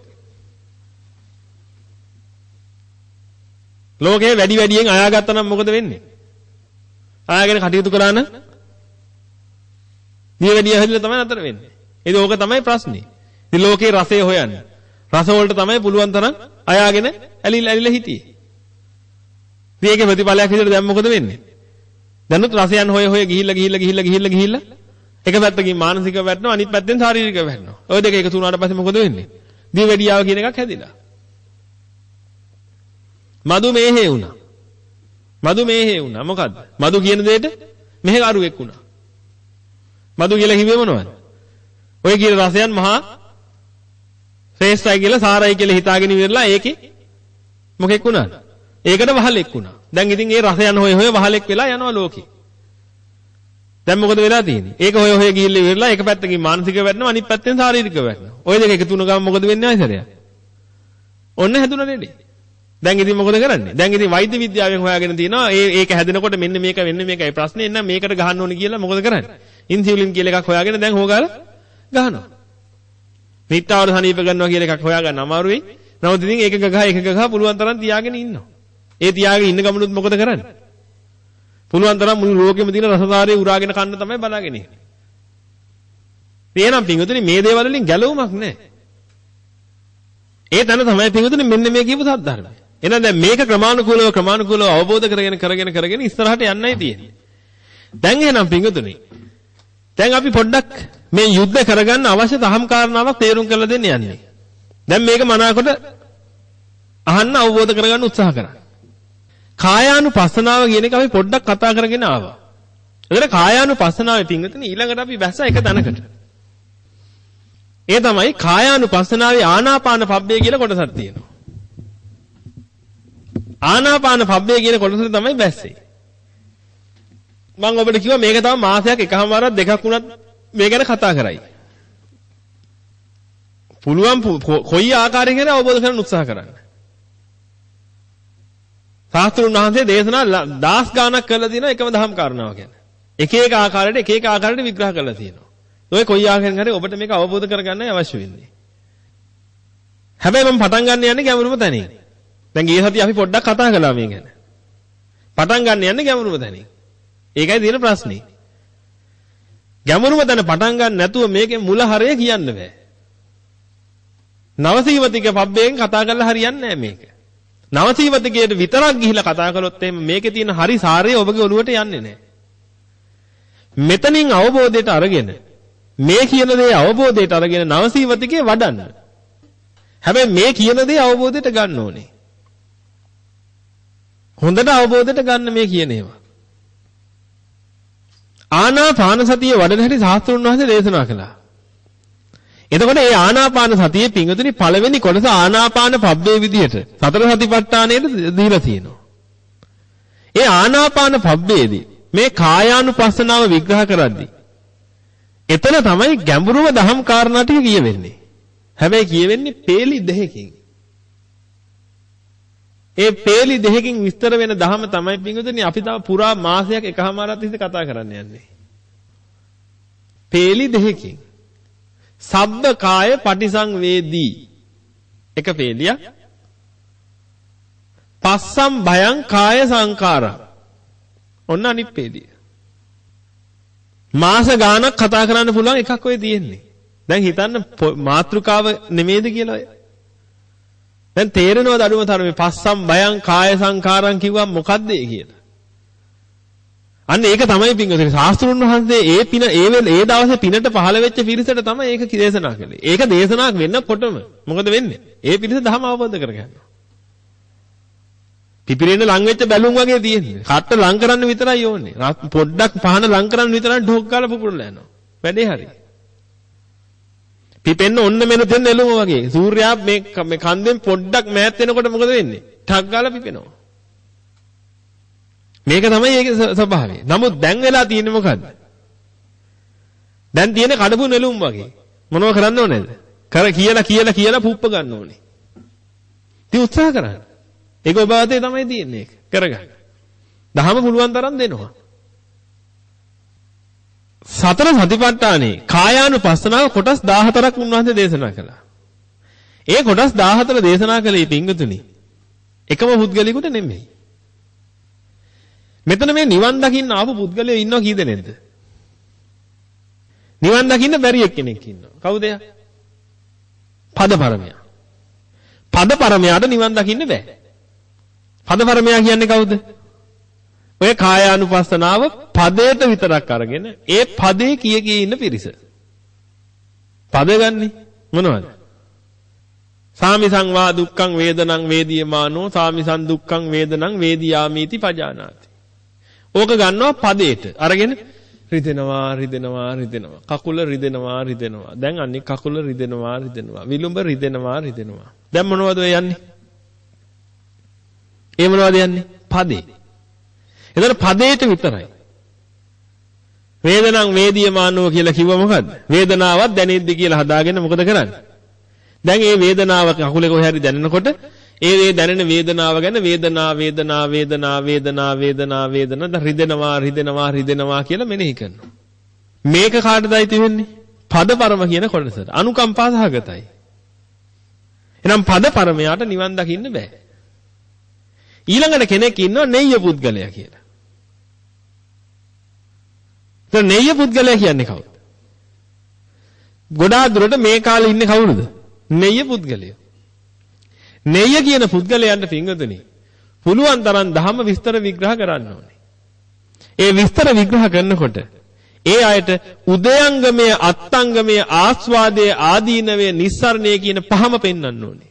ලෝකේ වැඩි වැඩියෙන් අයාගත්තා නම් මොකද වෙන්නේ? අයාගෙන කටයුතු කරා නම් දියවැඩියාව හැදිලා තමයි අතර වෙන්නේ. ඉතින් ඕක තමයි ප්‍රශ්නේ. ඉතින් ලෝකේ රසය හොයන්නේ. රස වලට තමයි පුළුවන් තරම් අයාගෙන ඇලිලා ඇලිලා හිටියේ. ඉතින් ඒකේ ප්‍රතිඵලයක් විදිහට දැන් මොකද වෙන්නේ? දැනුත් රසයන් හොය හොය ගිහිල්ලා ගිහිල්ලා ගිහිල්ලා ගිහිල්ලා ගිහිල්ලා එක පැත්තකින් මානසිකව වැටෙනවා අනිත් පැත්තෙන් ශාරීරිකව වැටෙනවා. ওই දෙක එකතු වුණාට පස්සේ මොකද වෙන්නේ? දියවැඩියාව කියන එකක් හැදිලා. මදු මේහේ වුණා. මදු මේහේ වුණා. මොකද්ද? මදු කියන දෙයට මෙහෙ අරුවෙක් වුණා. මදු කියලා කිව්වේ මොනවද? ඔය කියන රසයන් මහා ශ්‍රේෂ්ඨයි කියලා සාරයි කියලා හිතාගෙන ඉවරලා ඒකේ මොකෙක් වුණාද? ඒකට වහලෙක් වුණා. දැන් ඉතින් ඒ රසයන් හොය හොය වහලෙක් වෙලා යනවා ලෝකේ. දැන් මොකද වෙලා තියෙන්නේ? ඒක හොය හොය ගිහිල්ලා ඉවරලා එක පැත්තකින් මානසිකව වැටෙනවා අනිත් පැත්තෙන් ශාරීරිකව වැටෙනවා. ඔය දෙක එකතු වුණ ගමන් මොකද වෙන්නේ ආයතරය? ඔන්න හැදුන දෙන්නේ. දැන් ඉතින් මොකද කරන්නේ? දැන් ඉතින් වෛද්‍ය විද්‍යාවෙන් හොයාගෙන තියෙනවා ඒ ඒක හැදෙනකොට මෙන්න මේක වෙන්න මේකයි ප්‍රශ්නේ. එන්න මේකට ගහන්න ඕනේ කියලා මොකද කරන්නේ? ඉන්සියුලින් කියලා එකක් හොයාගෙන දැන් හොගාලා ගහනවා. පිටාවර සනීප කරනවා කියලා එකක් හොයාගන්න අමාරුයි. නමුත් ඉතින් ඒක ගගහ එක ගගහ පුළුවන් තරම් තියාගෙන ඉන්නවා. ඒ තියාගෙන ඉන්න ගමනුත් මොකද කරන්නේ? පුළුවන් තරම් මුළු ලෝකෙම තියෙන රසකාරී උරාගෙන කන්න තමයි බලාගෙන ඉන්නේ. එහෙනම් පින්වතුනි මේ දේවල් වලින් ගැලවුමක් නැහැ. ඒ තැන තමයි පින්වතුනි මෙන්න මේ කියපු සද්ධර්මය. එහෙනම් දැන් මේක ක්‍රමානුකූලව ක්‍රමානුකූලව අවබෝධ කරගෙන කරගෙන කරගෙන ඉස්සරහට යන්නයි තියෙන්නේ. දැන් එහෙනම් පින්වතුනි දැන් අපි පොඩ්ඩක් මේ යුද්ධ කරගන්න අවශ්‍ය තහම් කාරණාවක් තේරුම් කරලා දෙන්න යන්නේ. දැන් මේක මනාකොට අහන්න අවබෝධ කරගන්න උත්සාහ කරා. කායානුපස්සනාව කියන එක අපි පොඩ්ඩක් කතා කරගෙන ආවා. එතන කායානුපස්සනාවේ පින්වතුනි ඊළඟට අපි බැස්සා එක තැනකට. ඒ තමයි කායානුපස්සනාවේ ආනාපාන පබ්බේ කියලා කොටසක් තියෙනවා. ආනාපාන පබ්බේ කියන කොටස තමයි බැස්සේ. මම ඔබට කිව්වා මේක තව මාසයක් එකමාරක් දෙකක් වුණත් මේ ගැන කතා කරයි. පුළුවන් කොයි ආකාරයකින් අවබෝධ කරගන්න උත්සාහ කරන්න. ශාස්ත්‍රුන් වහන්සේ දේශනා දහස් ගාණක් කරලා තියෙනවා එකම දහම් කාරණාව ගැන. එක එක ආකාරයට එක එක ආකාරයට විග්‍රහ කරලා තියෙනවා. ඔය කොයි ආකාරයෙන් හරි ඔබට මේක අවබෝධ කරගන්නයි අවශ්‍ය වෙන්නේ. හැබැයි මම පටන් ගන්න යන්නේ ගැඹුරුම තැනින්. දැන් ගිය සතියේ අපි පොඩ්ඩක් කතා කළා මේ ගැන. පටන් ගන්න යන්නේ ගැඹුරුම තැනින්. ඒකයි තියෙන ප්‍රශ්නේ. ගැඹුරුම තැන පටන් ගන්න නැතුව මේකේ මුල හරය කියන්න බෑ. නවසීවතික පබ්බයෙන් කතා කරලා හරියන්නේ නැහැ මේක. නවසීවතිකයට විතරක් ගිහිලා කතා කළොත් එහෙම මේකේ තියෙන හරි සාරය ඔබගේ ඔළුවට යන්නේ නැහැ. මෙතනින් අවබෝධයට අරගෙන මේ කියන දේ අවබෝධයට අරගෙන නවසීවතිකේ වඩන්න. හැබැයි මේ කියන දේ අවබෝධයට ගන්න ඕනේ. හොඳට අවබෝධයට ගන්න මේ කියන ඒවා. ආනාපාන සතිය වඩන හැටි ශාස්ත්‍රඥ වහන්සේ දේශනා කළා. එතකොට මේ ආනාපාන සතියේ පිංගුතුනි පළවෙනි කොටස ආනාපාන පබ්බේ විදියට සතර සතිපට්ඨානයේ දීලා තියෙනවා. ඒ ආනාපාන පබ්බේදී මේ කායානුපස්සනාව විග්‍රහ කරද්දී එතන තමයි ගැඹුරුම දහම් කාරණා ටික කියවෙන්නේ. හැබැයි කියවෙන්නේ පේලි දෙකකින්. ඒ පේලි දෙකකින් විස්තර වෙන දහම තමයි පිංගුතුනි අපි තව පුරා මාසයක් එකමාරක් තිස්සේ කතා කරන්න යන්නේ. පේලි දෙකකින්. සබ්බ කාය පටිසංවේදී එක පේලියක්. පස්සම් භයං කාය සංකාරං. ඔන්න අනිත් පේලිය. මාස ගාණක් කතා කරන්න පුළුවන් එකක් ඔය තියෙන්නේ. දැන් හිතන්න මාත්‍රිකාව නෙමෙයිද කියලා. දැන් තේරෙනවද අඩුම තරමේ පස්සම් භයං කාය සංකාරං කිව්වම මොකද්ද ඒ කියලා? අන්න ඒක තමයි පින්වතුනි ශාස්ත්‍රුන් වහන්සේ ඒ පින ඒ ඒ දවසේ පිනට පහළ වෙච්ච පිරිසට තමයි ඒක දේශනා කළේ. ඒක දේශනා වෙන්නකොටම මොකද වෙන්නේ? ඒ පිරිස ධර්ම අවබෝධ කරගන්නවා. පිපිරෙන්න ලං වෙච්ච බැලුම් වගේ තියෙන්නේ. කට්ට ලං කරන්න විතරයි ඕනේ. පොඩ්ඩක් පහන ලං කරන්න විතරයි ඩොක් ගාලා පුපුරලා යනවා. වැඩේ හරි. පිපෙන්න ඔන්න මෙන්න දෙන්න එළුම වගේ. සූර්යයා මේ මේ කන්දෙන් පොඩ්ඩක් මෑත් වෙනකොට මොකද වෙන්නේ? ටක් ගාලා පිපෙනවා. මේක තමයි ඒකේ ස්වභාවය. නමුත් දැන් වෙලා තියෙන්නේ මොකද්ද? දැන් තියෙන්නේ කඩපු නෙළුම් වගේ. මොනව කරන්න ඕනේද? කර කියලා කියලා කියලා පුප්ප ගන්න ඕනේ. ඉතින් උත්සාහ කරන්න. ඒක ඔබ අතේ තමයි තියෙන්නේ ඒක. කරගන්න. දහම පුළුවන් තරම් දෙනවා. සතර සතිපට්ඨානේ කායානුපස්සනාව කොටස් දාහතරක් උන්වහන්සේ දේශනා කළා. ඒ කොටස් දාහතර දේශනා කළේ පිංගුතුනි. එකම පුද්ගලයෙකුට නෙමෙයි. මෙතන මේ නිවන් දකින්න ආපු පුද්ගලයෝ ඉන්නවා කී දෙනෙක්ද? නිවන් දකින්න බැරි එක්කෙනෙක් ඉන්නවා. කවුද එයා? පදපරමයා. පදපරමයාට නිවන් දකින්න බෑ. පදපරමයා කියන්නේ කවුද? ඔය කායානුපස්සනාව පදයට විතරක් අරගෙන ඒ පදේ කිය කී ඉන්න පිරිස. පද ගන්නේ මොනවද? සාමිසං වා දුක්ඛං වේදනං වේදියමානෝ සාමිසං දුක්ඛං වේදනං වේදියාමීති පජානාති. ඕක ගන්නවා පදේට. අරගෙන රිදෙනවා රිදෙනවා රිදෙනවා. කකුල රිදෙනවා රිදෙනවා. දැන් අනිත් කකුල රිදෙනවා රිදෙනවා. විලුඹ රිදෙනවා රිදෙනවා. දැන් මොනවද ඔය යන්නේ? ඒ මොනවද යන්නේ? පදේ. එතන පදේට විතරයි. වේදනං වේදියමානෝ කියලා කිව්ව මොකද්ද? වේදනාවක් දැනෙද්දි කියලා හදාගෙන මොකද කරන්නේ? දැන් මේ වේදනාව කකුලේ කොහේ හරි දැනෙනකොට ඒ ඒ දැනෙන වේදනාව ගැන වේදනා වේදනා වේදනා වේදනා වේදනා වේදනා ද රිදෙනවා රිදෙනවා රිදෙනවා කියලා මෙනෙහි කරනවා. මේක කාටද අයිති වෙන්නේ? පදපරම කියන කොටසට. අනුකම්පා සහගතයි. එහෙනම් පදපරමයාට නිවන් දකින්න බෑ. ඊළඟට කෙනෙක් ඉන්නවා නෙය්‍ය පුද්ගලයා කියලා. දැන් නෙය්‍ය පුද්ගලයා කියන්නේ කවුද? ගොඩාක් දුරට මේ කාලේ ඉන්නේ කවුරුද? නෙය්‍ය පුද්ගලයා. නෙය්‍ය කියන පුද්ගලයන්ට පිංගුතුනි පුළුවන් තරම් ධර්ම විස්තර විග්‍රහ කරන්න ඕනේ. ඒ විස්තර විග්‍රහ කරනකොට ඒ අයට උදයංගමයේ අත්ංගමයේ ආස්වාදයේ ආදීනවේ නිස්සරණයේ කියන පහම පෙන්වන්න ඕනේ.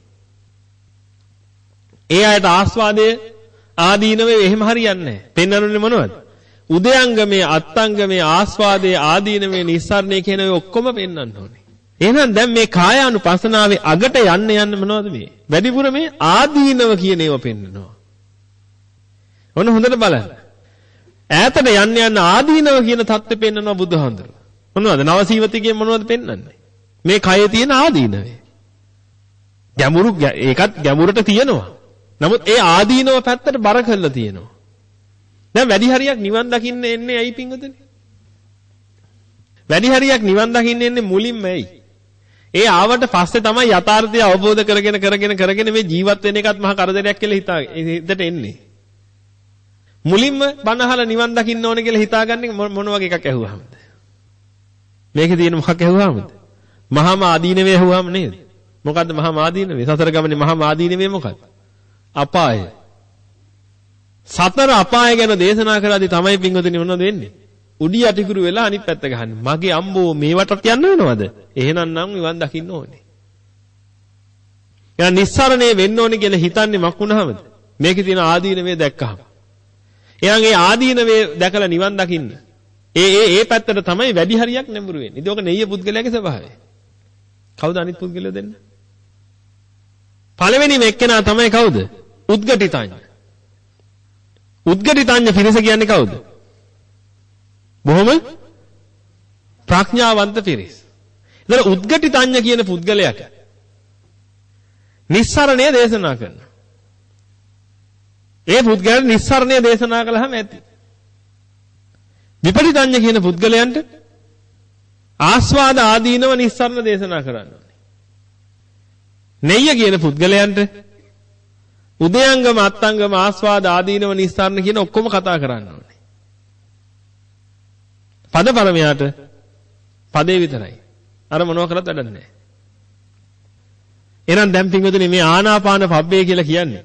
ඒ අයට ආස්වාදයේ ආදීනවේ එහෙම හරියන්නේ නැහැ. පෙන්වන්නේ මොනවද? උදයංගමයේ අත්ංගමයේ ආස්වාදයේ ආදීනවේ නිස්සරණයේ කියන ඔය ඔක්කොම පෙන්වන්න ඕනේ. එහෙනම් දැන් මේ කායානුපස්සනාවේ අගට යන්න යන්න මොනවද මේ? වැඩිපුර මේ ආදීනව කියන ඒවා පෙන්නනවා. ඔන්න හොඳට බලන්න. ඈතට යන්න යන්න ආදීනව කියන தත්ත්වෙ පෙන්නනවා බුදුහාමුදුරුවෝ. මොනවද? නවසීවතිකේ මොනවද පෙන්වන්නේ? මේ කයේ තියෙන ආදීනවේ. ගැඹුරු ඒකත් ගැඹුරට තියෙනවා. නමුත් ඒ ආදීනව පැත්තට බර කරලා තියෙනවා. දැන් වැඩි හරියක් නිවන් දකින්න එන්නේ ඇයි පිංගුතුනි? වැඩි හරියක් නිවන් දකින්න එන්නේ මුලින්ම ඇයි? ඒ ආවට පස්සේ තමයි යථාර්ථය අවබෝධ කරගෙන කරගෙන කරගෙන මේ ජීවත් වෙන එකත් මහා කරදරයක් කියලා හිතා හිතට එන්නේ. මුලින්ම බණ අහලා නිවන් දකින්න ඕනේ කියලා හිතාගන්නේ මොන වගේ එකක් ඇහුවාමද? මේකේ තියෙන මොකක් ඇහුවාමද? මහා ආදීනවේ ඇහුවාම නේද? මොකද්ද මහා ආදීනවේ? සතර ගමනේ මහා ආදීනවේ මොකද්ද? අපාය. සතර අපාය ගැන දේශනා කරද්දී තමයි පින්වතුනි මොනවද වෙන්නේ? උඩි යටිකුරු වෙලා අනිත් පැත්ත ගහන්නේ. මගේ අම්බෝ මේවටත් යන්න වෙනවද? එහෙනම් නම් නිවන් දකින්න ඕනේ. එහෙනම් නිස්සරණේ වෙන්න ඕනේ කියලා හිතන්නේ මක් වුණාමද? මේකේ තියෙන ආදීනවේ දැක්කහම. එහෙනම් ඒ ආදීනවේ දැකලා නිවන් දකින්න. ඒ ඒ ඒ පැත්තට තමයි වැඩි හරියක් නැඹුරු වෙන්නේ. ඉතින් ඔක නෙయ్య පුද්ගලයාගේ ස්වභාවය. කවුද අනිත් පුද්ගලයෝ දෙන්න? පළවෙනිම එක්කෙනා තමයි කවුද? උද්ගටිතඤ්ඤ. උද්ගටිතඤ්ඤ පිරිස කියන්නේ කවුද? බොහොම ප්‍රඥාවන්ත පිරිස. ඒතර උද්ගටිතඤ්ඤ කියන පුද්ගලයාට නිස්සරණය දේශනා කරනවා. ඒ පුද්ගලයාට නිස්සරණය දේශනා කළාම ඇති. විපරිතඤ්ඤ කියන පුද්ගලයන්ට ආස්වාද ආදීනව නිස්සරණ දේශනා කරන්න ඕනේ. නෙయ్య කියන පුද්ගලයන්ට උදයංගම අත්ංගම ආස්වාද ආදීනව නිස්සරණ කියන ඔක්කොම කතා කරන්න ඕනේ. පද පරමයාට පදේ විතරයි. අර මොනවා කරත් වැඩක් නැහැ. එහෙනම් දැන් පින්වතුනි මේ ආනාපාන පබ්බේ කියලා කියන්නේ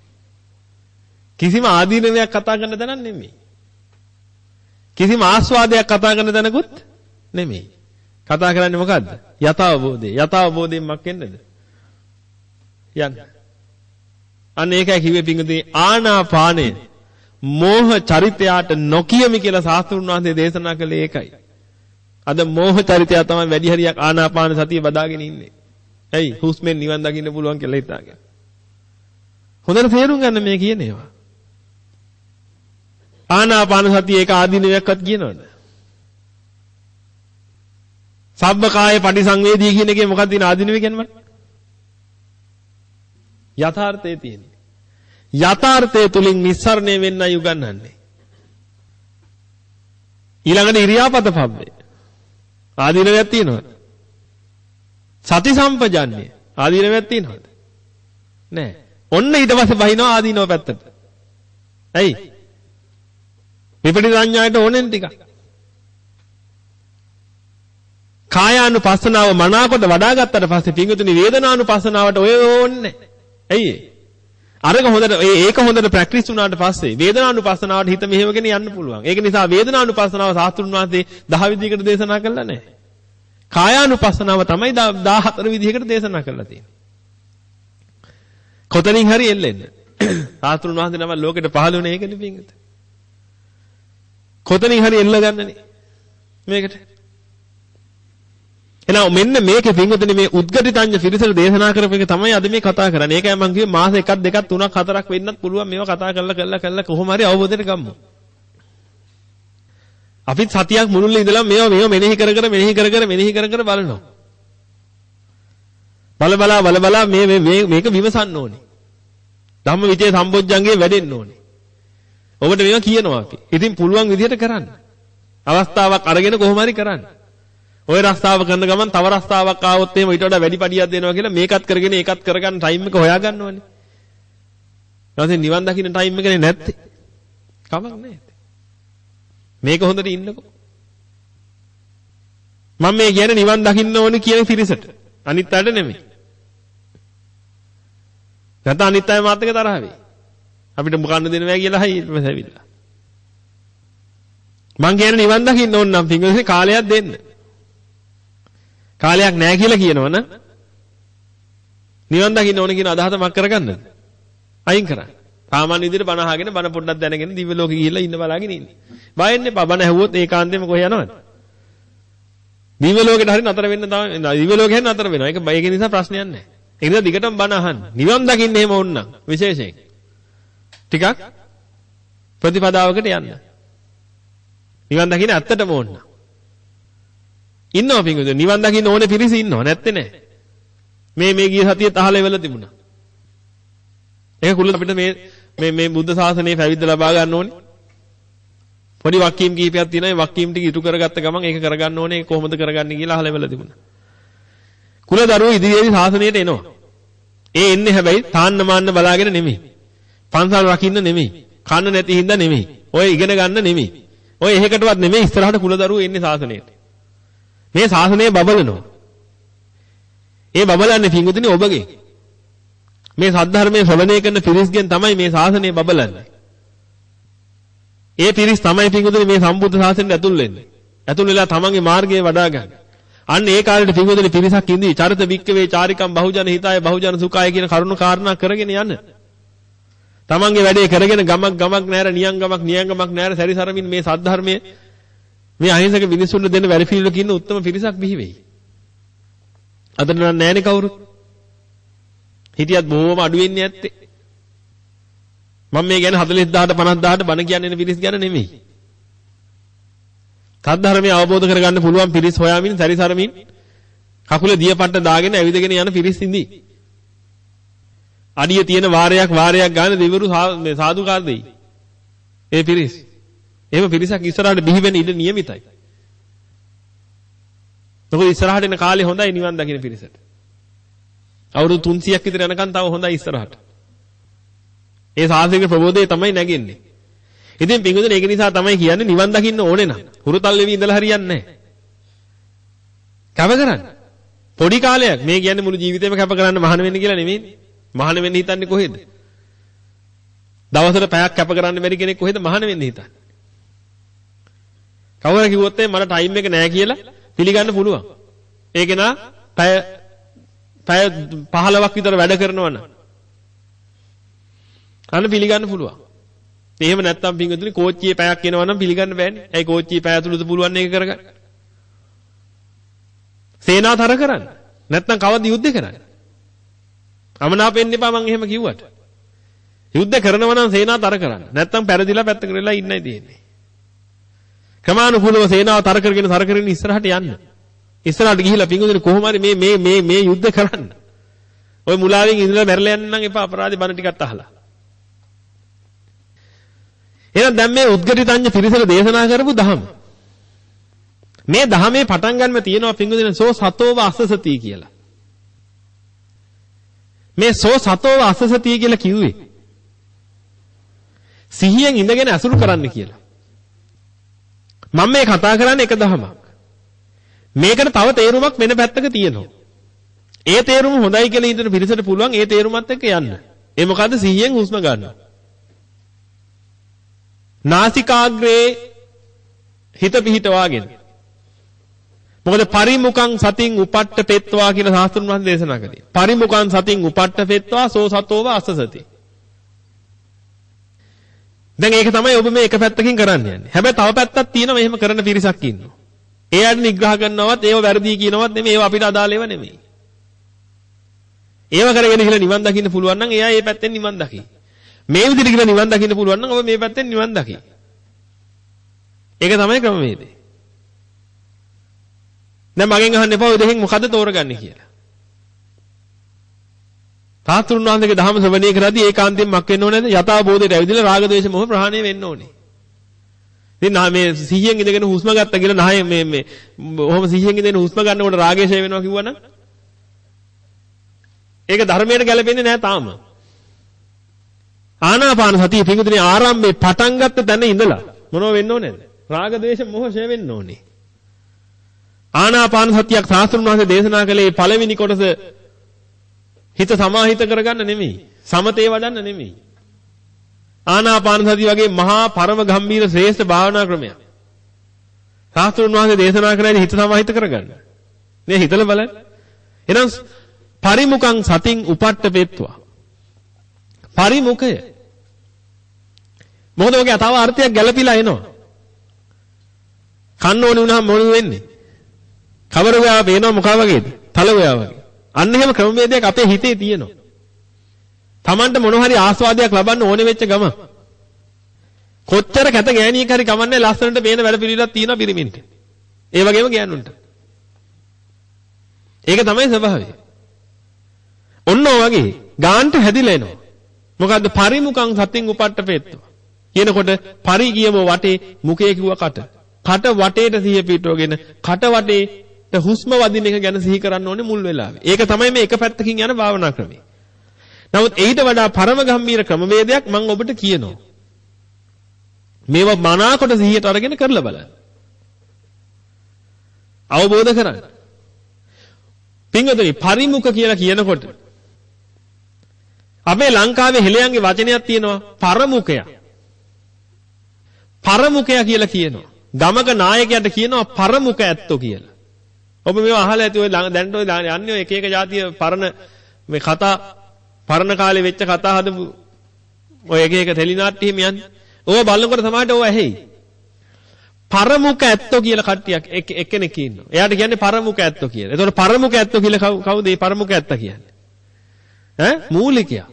කිසිම ආදීනවයක් කතා කරන තැනක් නෙමෙයි. කිසිම ආස්වාදයක් කතා කරන තැනකුත් නෙමෙයි. කතා කරන්නේ මොකද්ද? යථාබෝධය. යථාබෝධයෙන් මක් වෙන්නද? යන්න. අන්න ඒකයි කිව්වේ පින්වතුනි ආනාපානය මෝහ චරිතයට නොකියමි කියලා සාස්ත්‍රුන් වහන්සේ දේශනා කළේ ඒකයි. අද මෝහ චරිතය තමයි වැඩි හරියක් ආනාපාන සතිය බදාගෙන ඉන්නේ. ඇයි? හුස්මෙන් නිවන් දකින්න පුළුවන් කියලා හිතාගෙන. හොඳට තේරුම් ගන්න මේ කියන ඒවා. ආනාපාන සතිය ඒක ආදීනවයක්වත් කියනවද? සබ්බකාය පටිසංවේදී කියන එකේ මොකක්ද තියෙන ආදීනවය කියන්නේ? යථාර්ථයේ තියෙන්නේ. යථාර්ථයේ තුලින් නිස්සරණය වෙන්නයි උගන්වන්නේ. ඊළඟට ඉරියාපත පබ්බේ. ආදීනවයක් තියෙනවද? සති සම්පජන්ණය. ආදීනවයක් තියෙනවද? නෑ. ඔන්න ඊට පස්සේ බහිනවා ආදීනව පැත්තට. ඇයි? විපරිතඤ්ඤායට ඕනෙන් ටිකක්. කායානුපස්සනාව මනාකොට වඩා ගත්තට පස්සේ පිංගුතුනි වේදනානුපස්සනාවට ඔය ඕන්නේ. ඇයි ඒ? අරක හොඳට ඒක හොඳට ප්‍රැක්ටිස් වුණාට පස්සේ වේදනානුපස්සනාවට හිත මෙහෙවගෙන යන්න පුළුවන්. ඒක නිසා වේදනානුපස්සනාව සාස්ත්‍රුන් වහන්සේ දහ විදිහකට දේශනා කළා නැහැ. කායානුපස්සනාව තමයි දාහතර විදිහකට දේශනා කරලා තියෙන්නේ. කොතනින් හරි එල්ලෙන්න. සාස්ත්‍රුන් වහන්සේ නම ලෝකෙට පහළ වුණේ ඒකනේ පිංගුතුනි. කොතනින් හරි එල්ල ගන්නනේ මේකට. එහෙනම් මෙන්න මේකේ පින්වතුනි මේ උද්ගටිතඤ්ඤ පිරිසට දේශනා කරපු එක තමයි අද මේ කතා කරන්නේ. ඒකයි මම කිව්වේ මාස එකක් දෙකක් තුනක් හතරක් වෙන්නත් පුළුවන් මේවා කතා කරලා කරලා කරලා කොහොම හරි අවබෝධයට ගමු. අපිත් සතියක් මුළුල්ලේ ඉඳලා මේවා මේවා මෙනෙහි කර කර මෙනෙහි කර කර මෙනෙහි කර කර බලනවා. බල බලා බල බලා මේ මේ මේක විමසන්න ඕනේ. ධම්ම විචේ සම්බොජ්ජංගේ වැඩෙන්න ඕනේ. ඔබට මේවා කියනවා අපි. ඉතින් පුළුවන් විදිහට කරන්න. අවස්ථාවක් අරගෙන කොහොම හරි කරන්න. ඔය රස්තාව කරන ගමන් තව රස්තාවක් ආවොත් එහෙම ඊට වඩා වැඩි පඩියක් දෙනවා කියලා මේකත් කරගෙන ඒකත් කරගන්න ටයිම් එක හොයාගන්න ඕනේ. ඊට නිවන් දකින්න ටයිම් එකනේ නැත්තේ. කමක් නැහැ. මේක හොඳට ඉන්නකෝ. මම මේ කියන්නේ නිවන් දකින්න ඕනේ කියන පිරිසට. අනිත් අයට නෙමෙයි. නැත්නම් අනිත් අය මාත් එක තරහ වෙයි. අපිට මොකන්න දෙනවා කියලා හයි ඊට පස්සේ ඇවිල්ලා. මං කියන්නේ නිවන් දකින්න ඕන නම් පින්වතුනි කාලයක් දෙන්න. කාලයක් නැහැ කියලා කියනවනම් නිවන් දකින්න ඕන කියන අදහස මක් කරගන්නද? අයින් කරන්න. සාමාන්‍ය විදිහට බණ අහගෙන බණ පොඩ්ඩක් දැනගෙන දිව්‍ය ලෝකෙ ගිහිල්ලා ඉන්න බලාගෙන ඉන්නේ. බයෙන්නේ එපා. බණ ඇහුවොත් ඒකාන්තයෙන්ම කොහේ යනවද? දිව්‍ය ලෝකෙට හරි නතර වෙන්න තමයි දිව්‍ය ලෝකෙ හරි නතර වෙනවා. ඒක ඒක නිසා ප්‍රශ්නයක් නැහැ. ඒ නිසා දිගටම බණ අහන්න. නිවන් දකින්න එහෙම ඕන නම් විශේෂයෙන් ටිකක් ප්‍රතිපදාවකට යන්න. නිවන් දකින්න ඇත්තටම ඕන නම් ඉන්නවා පිංගුතුනි නිවන් දකින්න ඕනේ පිරිස ඉන්නවා නැත්තේ නෑ මේ මේ ගිය සතියේ අහලා ඉවල තිබුණා ඒක කුල අපිට මේ මේ මේ බුද්ධ ශාසනයේ පැවිද්ද ලබා ගන්න ඕනේ පොඩි වක්කීම් කීපයක් තියෙනවා ඒ වක්කීම් ටික ඉටු කරගත්ත ගමන් ඒක කරගන්න ඕනේ කොහොමද කරගන්නේ කියලා අහලා ඉවල තිබුණා කුල දරුවෝ ඉදිරියේදී ශාසනයට එනවා ඒ එන්නේ හැබැයි තාන්න මාන්න බලාගෙන නෙමෙයි පන්සල් රකින්න නෙමෙයි කන්න නැති හින්දා නෙමෙයි ඔය ඉගෙන ගන්න නෙමෙයි ඔය එහෙකටවත් නෙමෙයි ඉස්සරහට කුල දරුවෝ එන්නේ ශාසනයට මේ ශාසනය බබලනවා. ඒ බබලන්නේ පිංගුතුනි ඔබගේ. මේ සද්ධර්මයේ ශ්‍රවණය කරන පිරිස්ගෙන් තමයි මේ ශාසනය බබලන්නේ. ඒ පිරිස් තමයි පිංගුතුනි මේ සම්බුද්ධ ශාසනයට ඇතුල් වෙන්නේ. ඇතුල් වෙලා තමන්ගේ මාර්ගය වඩා ගන්න. අන්න ඒ කාලේට පිංගුතුනි පිරිසක් ඉඳී චරිත වික්කවේ චාරිකම් බහුජන හිතාය බහුජන සුඛාය කියන කරුණු කාරණා කරගෙන යන. තමන්ගේ වැඩේ කරගෙන ගමක් ගමක් නැර නියං ගමක් නියං ගමක් නැර සැරිසරමින් මේ සද්ධර්මයේ මේ අහිංසක මිනිසුන්ට දෙන්න වැඩ පිළිවෙලක ඉන්න උත්තම පිරිසක් බිහි වෙයි. අද නම් නැහැනේ කවුරුත්. හිටියත් බොහොම අඩු වෙන්නේ ඇත්තේ. මම මේ කියන්නේ හතළිස් දහසට පනස් දහසට බණ කියන්නේ පිරිස් ගැන නෙමෙයි. සද්ධර්මය අවබෝධ කරගන්න පුළුවන් පිරිස් හොයාමින් සැරිසරමින් කකුල දියපට්ට දාගෙන ඇවිදගෙන යන පිරිස් ඉඳී. අඩිය තියෙන වාරයක් වාරයක් ගන්න දෙවිවරු මේ සාදුකාර දෙයි. ඒ පිරිස්. එහෙම පිරිසක් ඉස්සරහට බිහි වෙන්න ඉඩ නියමිතයි. මොකද ඉස්සරහට එන කාලේ හොඳයි නිවන් දකින්න පිරිසට. අවුරුදු තුන්සියයක් විතර යනකම් තව හොඳයි ඉස්සරහට. ඒ සාසනික ප්‍රබෝධය තමයි නැගෙන්නේ. ඉතින් පිටුදුනේ ඒක නිසා තමයි කියන්නේ නිවන් දකින්න ඕනේ නම් හුරුතල් වෙවි ඉඳලා හරියන්නේ නැහැ. කැප කරන්න. පොඩි කාලයක් මේ කියන්නේ මුළු ජීවිතේම කැප කරන්න මහාන වෙන්න කියලා නෙමෙයි. මහාන වෙන්න හිතන්නේ කොහෙද? දවසට පැයක් කැප කරන්න බැරි කෙනෙක් කොහෙද මහාන වෙන්න හිතන්නේ? කවුරු කිව්වොත් මට ටයිම් එක නැහැ කියලා පිළිගන්න පුළුවන්. ඒක නා පැය පැය පහළොවක් විතර වැඩ කරනවා නම් අන්න පිළිගන්න පුළුවන්. එහෙම නැත්තම් පින්වතුනි කෝච්චියේ පැයක් එනවා නම් පිළිගන්න බෑනේ. ඇයි කෝච්චියේ පැය ඇතුළත පුළුවන් ඒක කරගන්න? සේනාතර කරන්න. නැත්තම් කවද යුද්ධ කරන්නේ? අමනාප වෙන්න එපා මං එහෙම කිව්වට. යුද්ධ කරනවා නම් සේනාතර කරන්න. නැත්තම් පෙරදිලා පැත්ත කරලා ඉන්නයි තියෙන්නේ. ක්‍රමානුකූලව සේනාව තර කරගෙන තර කරගෙන ඉස්සරහට යන්න. ඉස්සරහට ගිහිලා පින්වතුනි කොහොම හරි මේ මේ මේ මේ යුද්ධ කරන්න. ඔය මුලාවෙන් ඉඳලා මැරලා යන්න නම් එපා අපරාධේ බණ ටිකක් අහලා. එහෙනම් දැන් මේ උද්ගටිතඤ්ඤ පිරිසට දේශනා කරපු දහම. මේ දහමේ පටන් ගන්නම තියෙනවා පින්වතුනි සෝ සතෝව අස්සසති කියලා. මේ සෝ සතෝව අස්සසති කියලා කිව්වේ සිහියෙන් ඉඳගෙන අසුරු කරන්න කියලා. මම මේ කතා කරන්නේ එක දහමක්. මේකට තව තේරුමක් වෙන පැත්තක තියෙනවා. ඒ තේරුම හොඳයි කියලා හිතන පිරිසට පුළුවන් ඒ තේරුමත් එක්ක යන්න. ඒ මොකද්ද සිහියෙන් හුස්ම ගන්න. නාසිකාග්‍රේ හිත පිහිටවාගෙන. මොකද පරිමුඛං සතින් උපට්ඨ පෙත්වා කියලා සාස්ත්‍රුන් වහන්සේ දේශනා කළේ. පරිමුඛං සතින් උපට්ඨ පෙත්වා සෝ සතෝව අස්සසති. දැන් ඒක තමයි ඔබ මේ එක පැත්තකින් කරන්න යන්නේ. හැබැයි තව පැත්තක් තියෙනවා එහෙම කරන පිරිසක් ඉන්නවා. ඒ අයට නිග්‍රහ කරනවත් ඒව වැරදි කියනවත් නෙමෙයි ඒව අපිට අදාළ ඒවා නෙමෙයි. ඒව කරගෙන ඉහළ නිවන් දකින්න පුළුවන් නම් එයා ඒ පැත්තෙන් නිවන් දකි. මේ විදිහට කියලා නිවන් දකින්න පුළුවන් නම් ඔබ මේ පැත්තෙන් නිවන් දකි. ඒක තමයි ක්‍රමවේදය. දැන් මගෙන් අහන්න එපා ඔය දෙකෙන් මොකද්ද තෝරගන්නේ කියලා. සාස්ත්‍රුන් වහන්සේගේ ධර්ම ශ්‍රවණය කරද්දී ඒකාන්තයෙන් මක් වෙන්න ඕනේ නැද්ද? යථා බෝධයට ඇවිදලා රාග ද්වේෂ මොහ ප්‍රහාණය වෙන්න ඕනේ. ඉතින් මේ සිහියෙන් ඉඳගෙන හුස්ම ගත්තා කියලා නහය මේ මේ ඔහොම සිහියෙන් ඉඳගෙන හුස්ම ගන්නකොට රාගය ෂේ වෙනවා කිව්වනම් ඒක ධර්මයට ගැලපෙන්නේ නැහැ තාම. ආනාපාන සතිය පිටුදිනේ ආරම්භයේ පටන් ගත්ත තැන ඉඳලා මොනව වෙන්න ඕනේද? රාග ද්වේෂ මොහ ෂේ වෙන්න ඕනේ. ආනාපාන සතියක් සාස්ත්‍රුන් වහන්සේ දේශනා කළේ පළවෙනි කොටස හිත සමාහිත කරගන්න නෙමෙයි. සමතේ වඩන්න නෙමෙයි. ආනාපාන සතිය වගේ මහා පරම ගම්බීර ශ්‍රේෂ්ඨ භාවනා ක්‍රමයක්. සාස්ත්‍රුන් වහන්සේ දේශනා කරන්නේ හිත සමාහිත කරගන්න. මේ හිතලා බලන්න. එහෙනම් පරිමුඛං සතින් උපට්ඨ පෙත්වා. පරිමුඛය. මොකද ඔගේ තව අර්ථයක් ගැළපීලා එනවා. කන්න ඕනේ වුණාම මොනු වෙන්නේ? කවර ඔයා පේනවා මොකා වගේද? තල ඔයා වගේ. අන්න එහෙම ක්‍රමවේදයක් අපේ හිතේ තියෙනවා. Tamanට මොන හරි ආස්වාදයක් ලබන්න ඕනේ වෙච්ච ගම. කොච්චර කැත ගෑණියෙක් හරි කමන්නේ ලස්සනට පේන වැඩ පිළිවිලක් තියෙනවා පිරිමින්ට. ඒ වගේම ගෑනුන්ට. ඒක තමයි ස්වභාවය. ඔන්න ඔය වගේ ගාන්ට හැදිලා එනවා. මොකද්ද පරිමුඛං සතින් උපට්ඨ පෙත්වා. කියනකොට පරි කියම වටේ මුඛය කිව්ව කට. කට වටේට සිහිය පිටවගෙන කට වටේට හුස්ම වදින එක ගැන සිහි කරන්න ඕනේ මුල් වෙලාවේ. ඒක තමයි මේ එක පැත්තකින් යන භාවනා ක්‍රමය. නමුත් ඊට වඩා පරම ගම්මීර ක්‍රමවේදයක් මම ඔබට කියනවා. මේවා මනාකොට සිහියට අරගෙන කරලා බලන්න. අවබෝධ කරගන්න. පින්වතුනි පරිමුඛ කියලා කියනකොට අපේ ලංකාවේ හෙළයන්ගේ වචනයක් තියෙනවා පරමුඛය. පරමුඛය කියලා කියනවා. ගමක නායකයාට කියනවා පරමුඛ ඇත්තෝ කියලා. ඔබ මේව අහලා ඇති ඔය දැන්ට ඔය යන්නේ ඔය එක එක જાතිය පරණ මේ කතා පරණ කාලේ වෙච්ච කතා හදපු ඔය එක එක ටෙලිනාට්‍ය එහෙම යන්නේ. ඕව බලනකොට තමයි ඕව ඇහෙයි. පරමුඛ ඇත්තෝ කියලා කට්ටියක් එක්කෙනෙක් ඉන්නවා. එයාට කියන්නේ පරමුඛ ඇත්තෝ කියලා. එතකොට පරමුඛ ඇත්තෝ කියලා කවුද මේ පරමුඛ ඇත්ත කියන්නේ? ඈ මූලිකයා.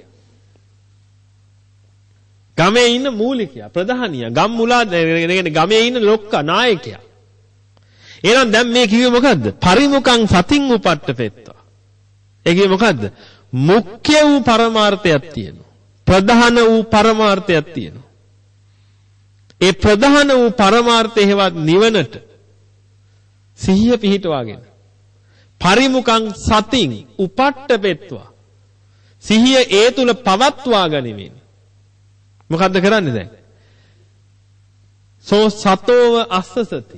ගමේ ඉන්න මූලිකයා, ප්‍රධානියා, ගම් මුලා ගමේ ඉන්න ලොක්කා, නායකයා. එහෙනම් දැන් මේ කිව්වේ මොකද්ද? පරිමුඛං සතින් උපට්ඨපෙත්තා. ඒ කිව්වේ මොකද්ද? මුඛ්‍ය වූ පරමාර්ථයක් තියෙනවා. ප්‍රධාන වූ පරමාර්ථයක් තියෙනවා. ඒ ප්‍රධාන වූ පරමාර්ථය හේවත් නිවනට සිහිය පිහිටවාගෙන පරිමුඛං සතින් උපට්ඨපෙත්වා. සිහිය ඒ තුල පවත්වා ගනිමින් මොකද්ද කරන්නේ දැන්? සෝ සතෝව අස්සසති.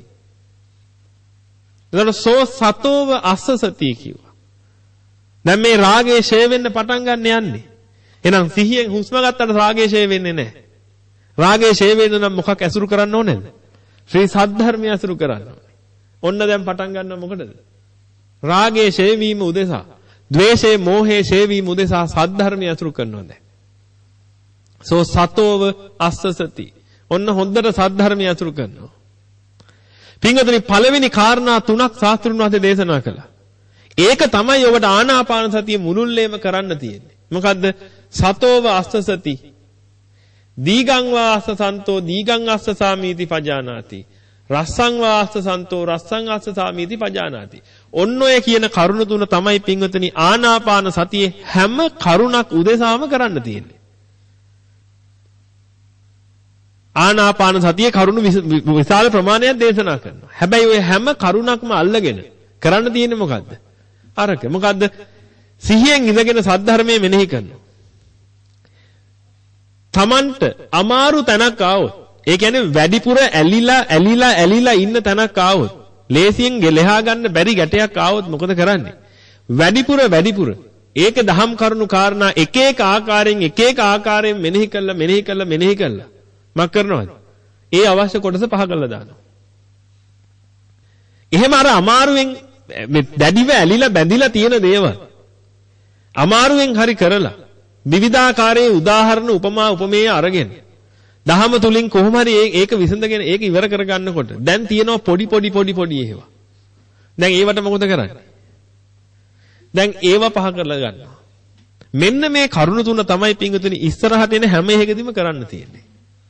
එතකොට සෝ සතෝව අස්සසති කිව්වා. දැන් මේ රාගයේ ෂේ වෙන්න පටන් ගන්න යන්නේ. එහෙනම් සිහියෙන් හුස්ම ගත්තට රාගයේ ෂේ වෙන්නේ නැහැ. රාගයේ ෂේ වෙන්න නම් මොකක් ඇසුරු කරන්න ඕනේද? ශ්‍රී සද්ධර්මය ඇසුරු කරන්න ඕනේ. ඔන්න දැන් පටන් ගන්නව මොකටද? රාගයේ ෂේ වීම උදෙසා, ද්වේෂයේ මෝහයේ ෂේ වීම උදෙසා සද්ධර්මය ඇසුරු කරනවා දැන්. සෝ සතෝව අස්සසති. ඔන්න හොඳට සද්ධර්මය අසුරු කරනවා. පින්වතුනි පළවෙනි කාරණා තුනක් ශාස්ත්‍රුන් වහන්සේ දේශනා කළා. ඒක තමයි ඔබට ආනාපාන සතිය මුළුල්ලේම කරන්න තියෙන්නේ. මොකද්ද? සතෝව අස්සසති. දීගං වා අස්සසන්තෝ දීගං අස්සසාමීති පජානාති. රස්සං වා අස්සසන්තෝ රස්සං අස්සසාමීති පජානාති. ඔන්න ඔය කියන කරුණ තුන තමයි පින්වතුනි ආනාපාන සතියේ හැම කරුණක් උදෙසාම කරන්න තියෙන්නේ. ආනාපාන සතියේ කරුණු විශාල ප්‍රමාණයක් දේශනා කරනවා. හැබැයි ওই හැම කරුණක්ම අල්ලගෙන කරන්න තියෙන්නේ මොකද්ද? අරක. මොකද්ද? සිහියෙන් ඉඳගෙන සද්ධර්මයේ මෙනෙහි කරනවා. Tamanට අමාරු තැනක් ආවොත්, ඒ කියන්නේ වැඩිපුර ඇලිලා ඇලිලා ඇලිලා ඉන්න තැනක් ආවොත්, ලේසියෙන් ගෙලහා ගන්න බැරි ගැටයක් ආවොත් මොකද කරන්නේ? වැඩිපුර වැඩිපුර ඒක දහම් කරුණු කාරණා එක එක ආකාරයෙන් එක එක ආකාරයෙන් මෙනෙහි කළා මෙනෙහි කළා මෙනෙහි කළා මක් කරනවද? ඒ අවශ්‍ය කොටස පහ කරලා දානවා. එහෙම අර අමාරුවෙන් දැඩිව ඇලිලා බැඳිලා තියෙන දේවල් අමාරුවෙන් හරි කරලා විවිධාකාරයේ උදාහරණ උපමා උපමේය අරගෙන දහම තුලින් කොහොම හරි ඒක විසඳගෙන ඒක ඉවර කර ගන්නකොට දැන් තියෙනවා පොඩි පොඩි පොඩි පොඩි ඒවා. දැන් ඒවට මොකද කරන්නේ? දැන් ඒව පහ කරලා ගන්නවා. මෙන්න මේ කරුණ තුන තමයි පින්වතුනි ඉස්සරහට එන හැම එකෙදිම කරන්න තියෙන්නේ.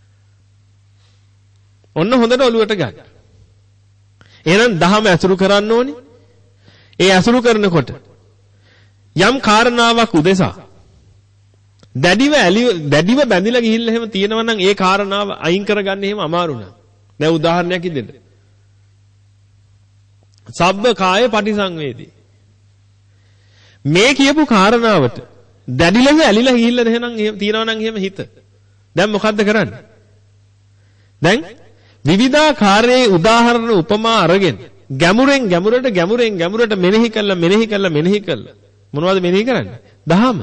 ඔන්න හොඳට ඔලුවට ගන්න. එහෙනම් දහම ඇසුරු කරන්න ඕනේ. ඒ ඇසුරු කරනකොට යම් කාරණාවක් උදෙසා දැඩිව ඇලි දැඩිව බැඳිලා ගිහිල්ලා එහෙම තියෙනවා නම් ඒ කාරණාව අයින් කරගන්න එහෙම අමාරු නෑ. දැන් උදාහරණයක් ඉදෙන්න. සබ්බ කාය පටිසංවේදී. මේ කියපු කාරණාවට දැඩිලව ඇලිලා ගිහිල්ලා එහෙනම් එහෙම තියනවා නම් එහෙම හිත. දැන් මොකද්ද කරන්නේ? දැන් විවිධාකාරයේ උදාහරණ උපමා අරගෙන ගැඹුරෙන් ගැඹුරට ගැඹුරෙන් ගැඹුරට මෙනෙහි කළා මෙනෙහි කළා මෙනෙහි කළා. මොනවද මෙනෙහි කරන්නේ? දහම.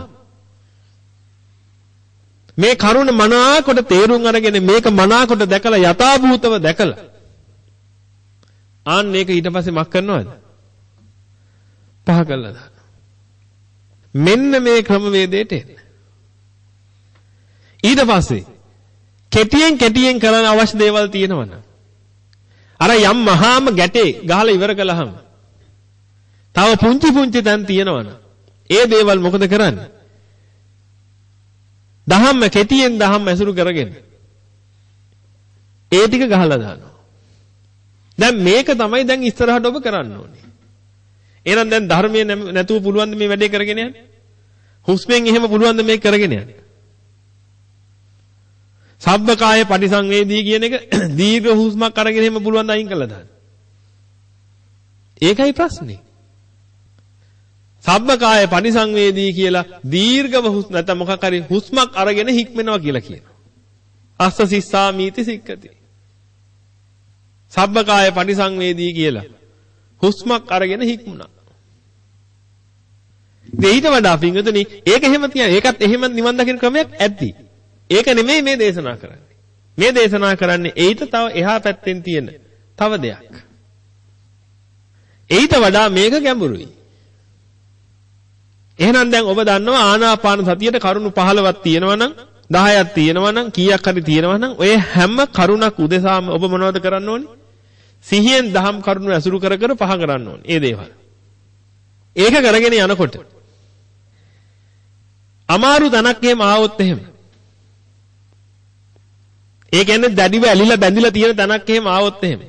මේ කරුණ මනාකොට තේරුම් අරගෙන මේක මනාකොට දැකලා යථාභූතව දැකලා ආන්න මේක ඊට පස්සේ මක් කරනවද? පහ කළා දාන්න. මෙන්න මේ ක්‍රමවේදයට එන්න. ඊට පස්සේ කෙටියෙන් කෙටියෙන් කරන්න අවශ්‍ය දේවල් තියෙනවනම් අර යම් මහාම ගැටේ ගහලා ඉවර කළාම තව පුංචි පුංචි තැන් තියෙනවනම් ඒ දේවල් මොකද කරන්නේ? දහම්ම කෙටියෙන් දහම් ඇසුරු කරගෙන ඒ ටික ගහලා දානවා. දැන් මේක තමයි දැන් ඉස්සරහට ඔබ කරන්න ඕනේ. එහෙනම් දැන් ධර්මයේ නැතුව පුළුවන් ද මේ වැඩේ කරගෙන යන්න? හුස්මෙන් එහෙම පුළුවන් ද මේක කරගෙන යන්න? සබ්බකාය පටිසංවේදී කියන එක දීර්ඝ හුස්මක් අරගෙන එහෙම පුළුවන් ද අයින් කළා දාන්න. ඒකයි ප්‍රශ්නේ. සබ්බකාය පටිසංවේදී කියලා දීර්ඝව හුස්ම නැත්නම් මොකක් හරි හුස්මක් අරගෙන හික්මනවා කියලා කියනවා. අස්ස සිස්සාමීති සික්කති. සබ්බකාය පටිසංවේදී කියලා හුස්මක් අරගෙන හික්මුණා. ඊට වඩා පින්වතුනි ඒක එහෙම තියන ඒකත් එහෙම නිවන් දකින්න ක්‍රමයක් ඇද්දි. ඒක නෙමෙයි මේ දේශනා කරන්නේ. මේ දේශනා කරන්නේ ඊට තව එහා පැත්තෙන් තියෙන තව දෙයක්. ඊට වඩා මේක ගැඹුරුයි. එහෙනම් දැන් ඔබ දන්නවා ආනාපාන සතියේ කරුණු පහළොවක් තියෙනවා නම් දහයක් තියෙනවා නම් කීයක් හරි තියෙනවා නම් ඔය හැම කරුණක් උදෙසාම ඔබ මොනවද කරන්න ඕනේ? සිහියෙන් දහම් කරුණු ඇසුරු කර කර පහ කරන්න ඕනේ. ඒ දේවල්. ඒක කරගෙන යනකොට අමාරු තනක් එහෙම ආවොත් එහෙම. ඒ කියන්නේ දැඩිව ඇලිලා බැඳිලා තියෙන තනක් එහෙම ආවොත් එහෙම.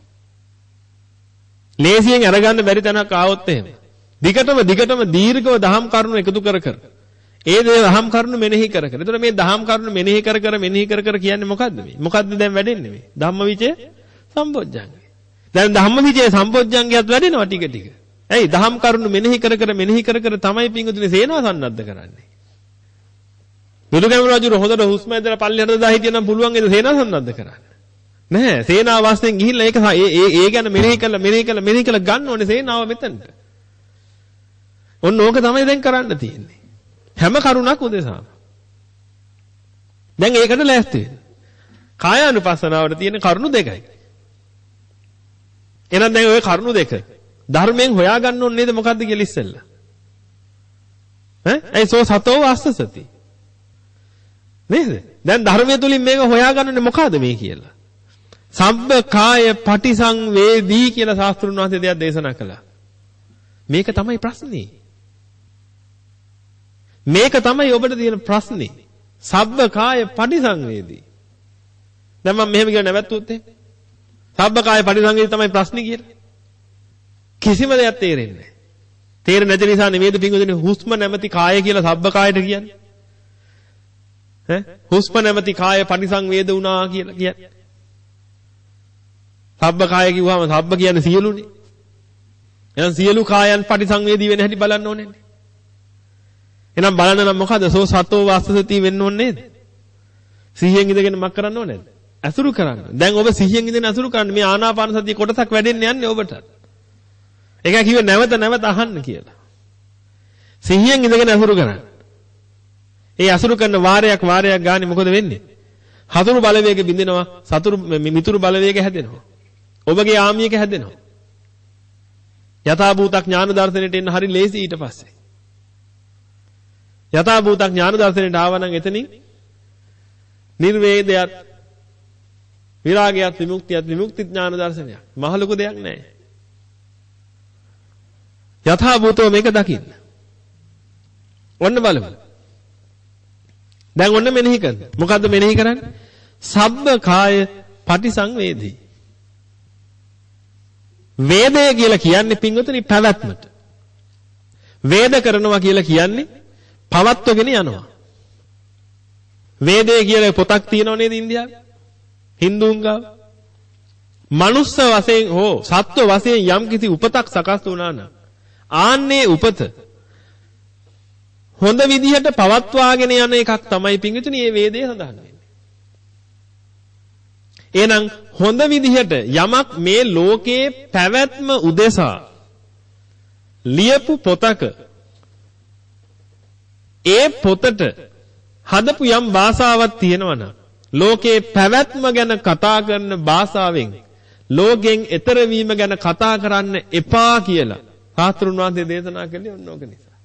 ලේසියෙන් අරගන්න බැරි තනක් ආවොත් එහෙම. දිගටම දිගටම දීර්ඝව දහම් කරුණු එකතු කර කර ඒ දේ දහම් කරුණු මෙනෙහි කර කර. එතකොට මේ දහම් කරුණු මෙනෙහි කර කර මෙනෙහි කර කර කියන්නේ මොකද්ද මේ? මොකද්ද දැන් වැඩෙන්නේ මේ? ධම්මවිචය සම්පොඥංගය. දැන් ධම්මවිචය සම්පොඥංගයත් වැඩෙනවා ටික ටික. ඇයි? දහම් කරුණු මෙනෙහි කර කර මෙනෙහි කර කර තමයි පිංගුතුනේ සේනාව සන්නද්ධ කරන්නේ. බුදුගැමුණු රජු හොඳට හුස්ම ඇදලා පල්ලෙහාට දා හිටියනම් පුළුවන් ඒද සේනාව සන්නද්ධ කරන්න. නැහැ. සේනාව වශයෙන් ගිහිල්ලා ඒක ඒ ඒ ඒ ගැන මෙනෙහි කළා මෙනෙහි කළා මෙනෙහි කළා ගන්න ඕනේ සේනාව මෙතනට. ඔන්න ඕක තමයි දැන් කරන්න තියෙන්නේ. හැම කරුණක් උදෙසාම. දැන් ඒකට ලෑස්ති වෙන්න. කායානුපස්සනාවට තියෙන කරුණු දෙකයි. එහෙනම් දැන් ওই කරුණු දෙක ධර්මයෙන් හොයාගන්න ඕනේ නේද මොකද්ද කියලා ඉස්සෙල්ලා. ඈ? ඒ සෝ සතෝ වාස්සසති. නේද? දැන් ධර්මය තුලින් මේක හොයාගන්නනේ මොකද්ද මේ කියලා. සබ්බ කාය පටිසංවේදී කියලා ශාස්ත්‍රුන් වහන්සේ දෙයක් දේශනා කළා. මේක තමයි ප්‍රශ්නේ. මේක තමයි ඔබට තියෙන ප්‍රශ්නේ. සබ්බ කාය පටිසංවේදී. දැන් මම මෙහෙම කියලා නැවැත්තුවොත් එහෙම. සබ්බ කාය පටිසංවේදී තමයි ප්‍රශ්නේ කියලා. කිසිම දෙයක් තේරෙන්නේ නැහැ. තේරෙන්නේ නැති නිසා නෙමෙයිද පින්වතුනි හුස්ම නැමැති කාය කියලා සබ්බ කායට කියන්නේ. ඈ හුස්ම නැමැති කාය පටිසංවේද වුණා කියලා කියන්නේ. සබ්බ කාය කිව්වම සබ්බ කියන්නේ සියලුනේ. එහෙනම් සියලු කායයන් පටිසංවේදී වෙන හැටි බලන්න ඕනේ. එහෙනම් බලන්න නම් මොකද? සෝ සතෝ වාස්සසති වෙන්න ඕනේ නේද? සිහියෙන් ඉඳගෙන මක් කරන්න ඕනේ නේද? අසුරු කරන්න. දැන් ඔබ සිහියෙන් ඉඳගෙන අසුරු කරන්න. මේ ආනාපාන සතිය කොටසක් වැඩෙන්න යන්නේ ඔබට. ඒක කිව්වේ නැවත නැවත අහන්න කියලා. සිහියෙන් ඉඳගෙන අසුරු කරන්න. ඒ අසුරු කරන වාරයක් වාරයක් ගානේ මොකද වෙන්නේ? හතුරු බලවේග බින්දෙනවා, සතුරු මිතුරු බලවේග හැදෙනවා. ඔබගේ ආමියක හැදෙනවා. යථා භූත ඥාන දර්ශනයට එන්න හරි ලේසි ඊට පස්සේ. යථා භූත ඥාන දර්ශනයට ආවනම් එතනින් නිර්වේදයත් විරාගයත් විමුක්තියත් විමුක්ති ඥාන දර්ශනයක්. මහ ලොකු දෙයක් නෑ. යථා භූතව මේක දකින්න. ඔන්න බලමු. දැන් ඔන්න මෙනෙහි කරන්න. මොකද්ද මෙනෙහි කරන්නේ? සබ්බ කාය පටිසංවේදී. වේදය කියලා කියන්නේ පින්වතුනි පැවැත්මට. වේද කරනවා කියලා කියන්නේ පවත්වගෙන යනවා. වේදය කියලා පොතක් තියෙනව නේද ඉන්දියාවේ? හින්දුන් ගාව. මනුස්ස වශයෙන් හෝ සත්ව වශයෙන් යම් කිසි උපතක් සකස් වුණා නම් ආන්නේ උපත හොඳ විදිහට පවත්වාගෙන යන එකක් තමයි පින්විතුනි මේ වේදේ සඳහන් වෙන්නේ. එහෙනම් හොඳ විදිහට යමක් මේ ලෝකේ පැවැත්ම උදෙසා ලියපු පොතක ඒ පොතට හදපු යම් භාෂාවක් තියෙනවනම් ලෝකේ පැවැත්ම ගැන කතා කරන භාෂාවෙන් ලෝකෙන් එතර වීම ගැන කතා කරන්න එපා කියලා සාස්ත්‍රුන් වහන්සේ දේශනා කළේ ඔන්න ඕක නිසා.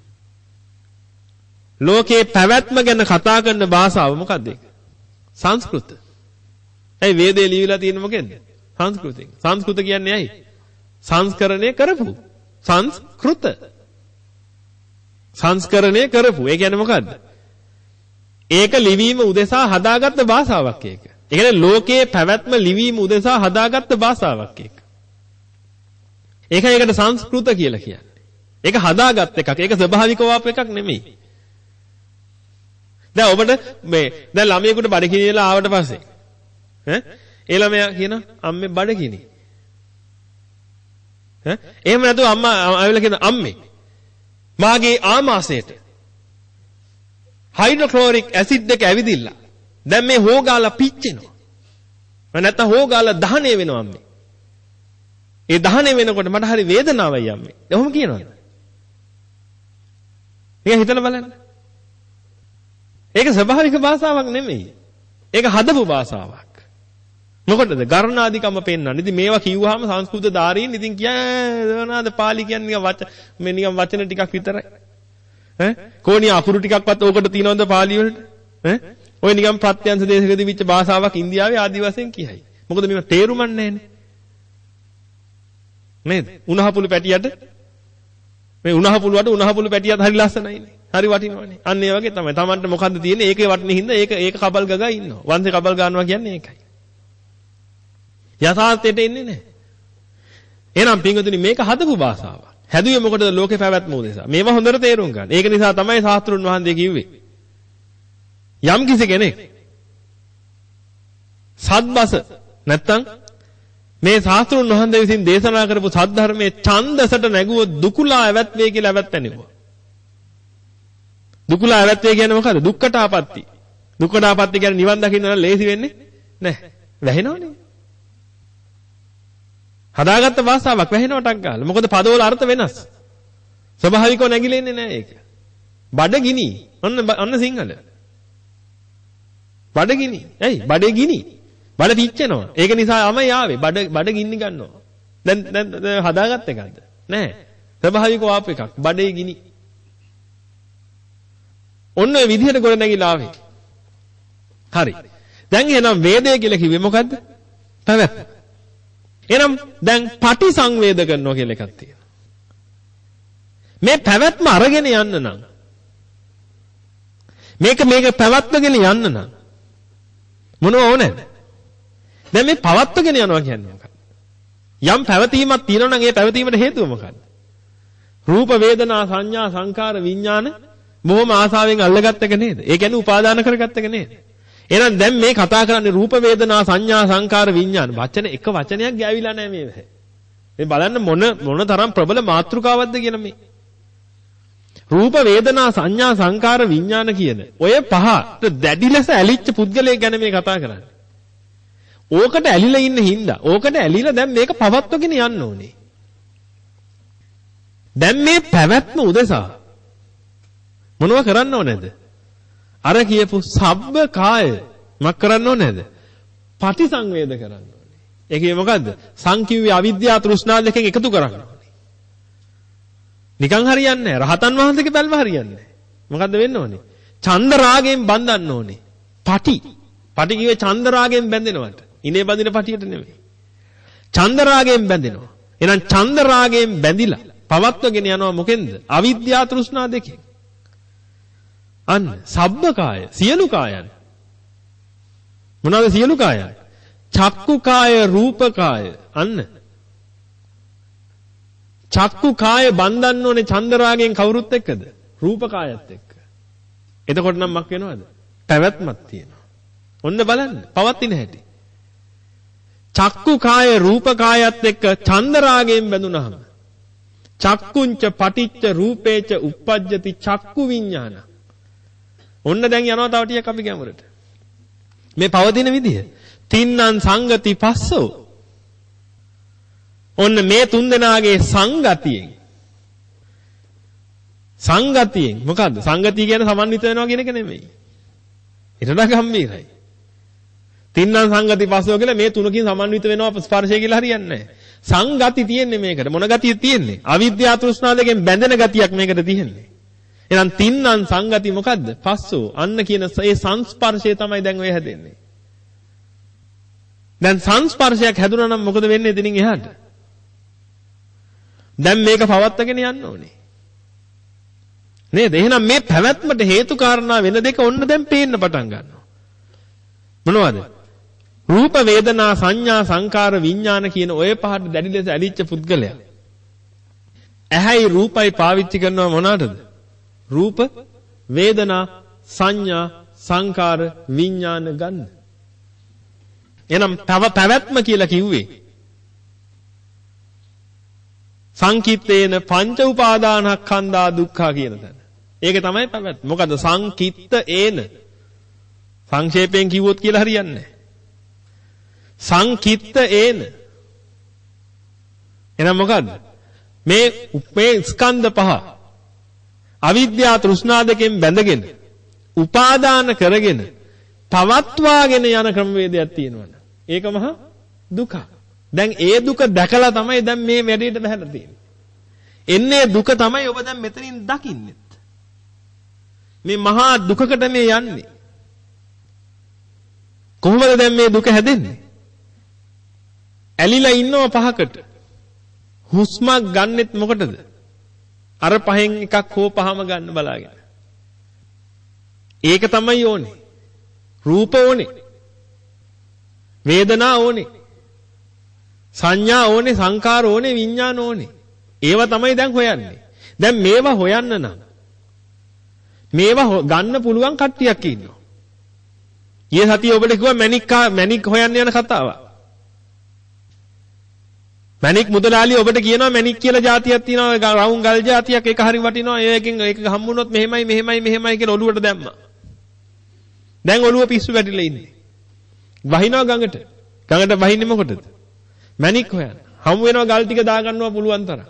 ලෝකේ පැවැත්ම ගැන කතා කරන භාෂාව මොකක්ද ඒක? සංස්කෘත. ඇයි වේදේ ලියවිලා තියෙන්නේ මොකෙන්ද? සංස්කෘතෙන්. සංස්කෘත කියන්නේ ඇයි? සංස්කරණය කරපු. සංස්කෘත. සංස්කරණය කරපු. ඒ කියන්නේ මොකද්ද? ඒක ලිවීම උදෙසා හදාගත්ත භාෂාවක් ඒක. ඒ කියන්නේ ලෝකයේ පැවැත්ම ලිවීම උදෙසා හදාගත්ත භාෂාවක් ඒක. ඒකයි ඒකට සංස්කෘත කියලා කියන්නේ. ඒක හදාගත් එකක්. ඒක ස්වභාවිකව ආපු එකක් නෙමෙයි. දැන් ඔබට මේ දැන් ළමයෙකුට බඩගිනිලා ආවට පස්සේ ඈ ඒ ළමයා කියන අම්මේ බඩගිනි. ඈ එහෙම නැතුව අම්මා ආවිලා කියන අම්මේ මාගේ ආමාශයට හයිඩ්‍රොක්ලෝරික් ඇසිඩ් එක ඇවිදිලා දැන් මේ හොගාලා පිච්චෙනවා. නැත්නම් හොගාලා දහණය වෙනවා අම්මේ. ඒ දහණය වෙනකොට මට හරි වේදනාවයි අම්මේ. එහෙම කියනවද? මේක හිතලා බලන්න. ඒක ස්වභාවික භාෂාවක් නෙමෙයි. ඒක හදපු භාෂාවක්. මොකටද? ගර්ණාධිකම පෙන්වන්න. ඉතින් මේවා කිව්වහම සංස්කෘත ධාරීන් ඉතින් කියනවාද පාලි කියන්නේ නිකන් වච මේ නිකන් වචන ටිකක් විතරයි. ඈ කොහොනිය අකුරු ටිකක්වත් ඕකට තියනවද පාලි වලට? ඈ ඔය නිකම් ප්‍රත්‍යංශ දේශකදී විච්ච භාෂාවක් ඉන්දියාවේ ආදි වශයෙන් කියයි. මොකද මේව තේරුමක් නැහැනේ. නේද? උණහපුළු පැටියට මේ උණහපුළුවට උණහපුළු පැටියත් හරි ලස්සනයිනේ. හරි වටිනවනේ. අන්න ඒ වගේ තමයි. Tamanට මොකද්ද තියෙන්නේ? ඒකේ වටින හින්දා ඒක ඒක කබල් ගගා ඉන්නවා. වංශේ කබල් ගන්නවා කියන්නේ ඒකයි. යථාර්ථයට එන්නේ නැහැ. එහෙනම් පින්වතුනි මේක හදපු භාෂාවක්. හැදුවේ මොකටද? ලෝකේ පැවැත්ම උදෙසා. මේවා හොඳට තේරුම් ගන්න. ඒක නිසා තමයි ශාස්ත්‍රුන් වහන්සේ කිව්වේ. යම් කිසි කෙනෙක් සත්බස නැත්තම් මේ ශාස්ත්‍රුන් වහන්සේ විසින් දේශනා කරපු සද්ධර්මයේ ඡන්දසට නැගුවොත් දුකුලා ඇවත් වේ කියලා ඇවත් ඇනෙවුවා. දුකුලා ඇවත් වේ කියන්නේ මොකද්ද? දුක්ඛටාපත්ති. දුක්ඛටාපත්ති කියන්නේ නිවන් දකින්න නම් ලේසි වෙන්නේ නැහැ. වැහෙනවනේ. හදාගත්ත භාෂාවක් වැහෙනවටක් ගාලා. මොකද පදවල අර්ථ වෙනස්. ස්වභාවිකව නැగిලෙන්නේ නැහැ ඒක. බඩගිනි. ඔන්න ඔන්න සිංහල. බඩගිනි. ඇයි? බඩගිනි. බඩ පිච්චෙනවා. ඒක නිසා තමයි ආවේ. බඩ බඩ ගින්නි ගන්නවා. දැන් දැන් හදාගත්ත එකක්ද? නෑ. ස්වභාවිකව ආපු එකක්. බඩේ ගිනි. ඔන්න ඔය විදිහට ගොඩ නැගිලා ආවේ. හරි. දැන් එහෙනම් වේදය කියලා කිව්වේ මොකද්ද? පැවැත්ම. එහෙනම් දැන් පටි සංවේද කරනවා කියලා එකක් තියෙනවා. මේ පැවැත්ම අරගෙන යන්න නම් මේක මේක පැවැත්මගෙන යන්න නම් මොනව ඕනේද? දැන් මේ පවත්වගෙන යනවා කියන්නේ මොකක්ද? යම් පැවතීමක් තියෙනවා නම් ඒ පැවතීමට හේතුව මොකක්ද? රූප වේදනා සංඥා සංකාර විඥාන බොහොම ආසාවෙන් අල්ලගත්ත එක නේද? ඒ කියන්නේ උපාදාන කරගත්ත එක නේද? එහෙනම් දැන් මේ කතා කරන්නේ රූප වේදනා සංඥා සංකාර විඥාන. වචන එක වචනයක් ගෑවිලා නැහැ මේ. මේ බලන්න මොන මොන තරම් ප්‍රබල මාතෘකාවක්ද කියන මේ. රූප වේදනා සංඥා සංකාර විඥාන කියන ඔය පහට දැඩි ලෙස ඇලිච්ච පුද්ගලයෙක් ගැන මේ කතා කරන්නේ. ඕකට ඇලිලා ඉන්න හින්දා ඕකට ඇලිලා දැන් මේක පවත්වගෙන යන්න ඕනේ. දැන් මේ පැවැත්ම උදෙසා මොනව කරන්න ඕනේද? අර කියපු සබ්බ කාය මක් කරන්න ඕනේද? පටිසංවේද කරන්න ඕනේ. ඒ කියේ මොකද්ද? සංකිව්‍ය අවිද්‍යාව තෘෂ්ණා දෙකෙන් එකතු කරන්න ඕනේ. නිකන් හරියන්නේ නැහැ. රහතන් වහන්සේගේ බැල්ම හරියන්නේ නැහැ. මොකද්ද වෙන්න ඕනේ? ඡන්ද රාගයෙන් බඳින්න ඕනේ. පටි. පටි කිව්වේ ඡන්ද රාගයෙන් බැඳෙනවට. ඉනේ බඳින පටියට නෙමෙයි. ඡන්ද රාගයෙන් බැඳෙනවා. එහෙනම් ඡන්ද රාගයෙන් බැඳිලා පවත්වගෙන යනවා මොකෙන්ද? අවිද්‍යාව තෘෂ්ණා දෙකෙන්. අන්න සබ්බ කාය සියලු කායන්. මොනවාද සියලු කායන්? චක්කු කාය රූප කාය. අන්න චක්කු කාය බඳින්න ඕනේ ඡන්ද රාගයෙන් කවුරුත් එක්කද? රූප කායත් එක්ක. එතකොට නම් මක් වෙනවද? පැවැත්මක් තියෙනවා. ඔන්න බලන්න පවත්ින හැටි. චක්කු කාය රූප කායත් එක්ක ඡන්ද රාගයෙන් බැඳුනහම චක්කුංච පටිච්ච රූපේච uppajjati චක්කු විඥාන. ඔන්න දැන් යනවා තව ටිකක් අපි ගැඹුරට. මේ පවතින විදිය. තින්නං සංගති පස්සෝ. ඔන්න මේ තුන් දෙනාගේ සංගතියෙන්. සංගතියෙන් මොකද්ද? සංගතිය කියන්නේ සමන්විත වෙනවා කියන එක නෙමෙයි. ඊටට ගම්බීරයි. තින්නං සංගති පස්සෝ කියලා මේ තුනකින් සමන්විත වෙනවා ස්පර්ශය කියලා හරියන්නේ නැහැ. සංගති තියෙන්නේ මේකට. මොන ගතිය තියෙන්නේ? අවිද්‍යාව තෘෂ්ණා දෙකෙන් බැඳෙන ගතියක් මේකට තියෙන්නේ. එහෙනම් තින්නං සංගති මොකද්ද? පස්සෝ. අන්න කියන ඒ සංස්පර්ශය තමයි දැන් ඔය හැදෙන්නේ. දැන් සංස්පර්ශයක් හැදුනා නම් මොකද වෙන්නේ එතනින් එහාට? දැන් මේක පවත්වාගෙන යන්න ඕනේ. නේද? එහෙනම් මේ පැවැත්මට හේතු කාරණා වෙන දෙක ඔන්න දැන් පේන්න පටන් ගන්නවා. මොනවද? රූප වේදනා සංඥා සංකාර විඥාන කියන ඔය පහට දැඩි ලෙස ඇලිච්ච පුද්ගලයා. ඇහැයි රූපයි පාවිච්චි කරනවා මොනකටද? රූප වේදනා සංඥා සංකාර විඥාන ගන්න. එහෙනම් තව පැවැත්ම කියලා කිව්වේ සංකිට්ඨේන පංච උපාදානස්කන්ධා දුක්ඛා කියන තැන. ඒක තමයි පැවැත්ම. මොකද සංකිට්ඨ ඒන සංක්ෂේපයෙන් කිව්වොත් කියලා හරියන්නේ නැහැ. සංකිට්ඨ ඒන. එහෙනම් මොකද්ද? මේ මේ ස්කන්ධ පහ අවිද්‍යාව තෘෂ්ණා දෙකෙන් බැඳගෙන උපාදාන කරගෙන පවත්වාගෙන යන ක්‍රමවේදයක් තියෙනවනේ. ඒක මහා දුක. දැන් ඒ දුක දැකලා තමයි දැන් මේ වැඩේට බහැලා තියෙන්නේ. එන්නේ දුක තමයි ඔබ දැන් මෙතනින් දකින්නේ. මේ මහා දුකකට මේ යන්නේ. කොහොමද දැන් මේ දුක හැදෙන්නේ? ඇලිලා ඉන්නව පහකට. හුස්මක් ගන්නෙත් මොකටද? අර පහෙන් එකක් හෝ පහම ගන්න බලාගෙන. ඒක තමයි ඕනේ. රූප ඕනේ. වේදනා ඕනේ. සංඥා ඕනේ, සංකාර ඕනේ, විඥාන ඕනේ. ඒවා තමයි දැන් හොයන්නේ. දැන් මේවා හොයන්න නම් මේවා ගන්න පුළුවන් කට්ටියක් ඉන්නවා. ඊයේ සතියේ ඔබට කිව්වා මැනික් මැනික් හොයන්න යන කතාවක්. මැනික් මුදලාලි ඔබට කියනවා මැනික් කියලා જાතියක් තියෙනවා, රවුම් ගල් જાතියක්, ඒක හරි වටිනවා. ඒකෙන් ඒක හම්බුනොත් මෙහෙමයි මෙහෙමයි මෙහෙමයි කියලා ඔළුවට දැම්මා. දැන් ඔළුව පිස්සු වැටිලා ඉන්නේ. වහිනවා ගඟට. ගඟට වහින්නේ මොකටද? මැනික් හොයන්න. හමු වෙනවා ගල් ටික දා ගන්නවා පුළුවන් තරම්.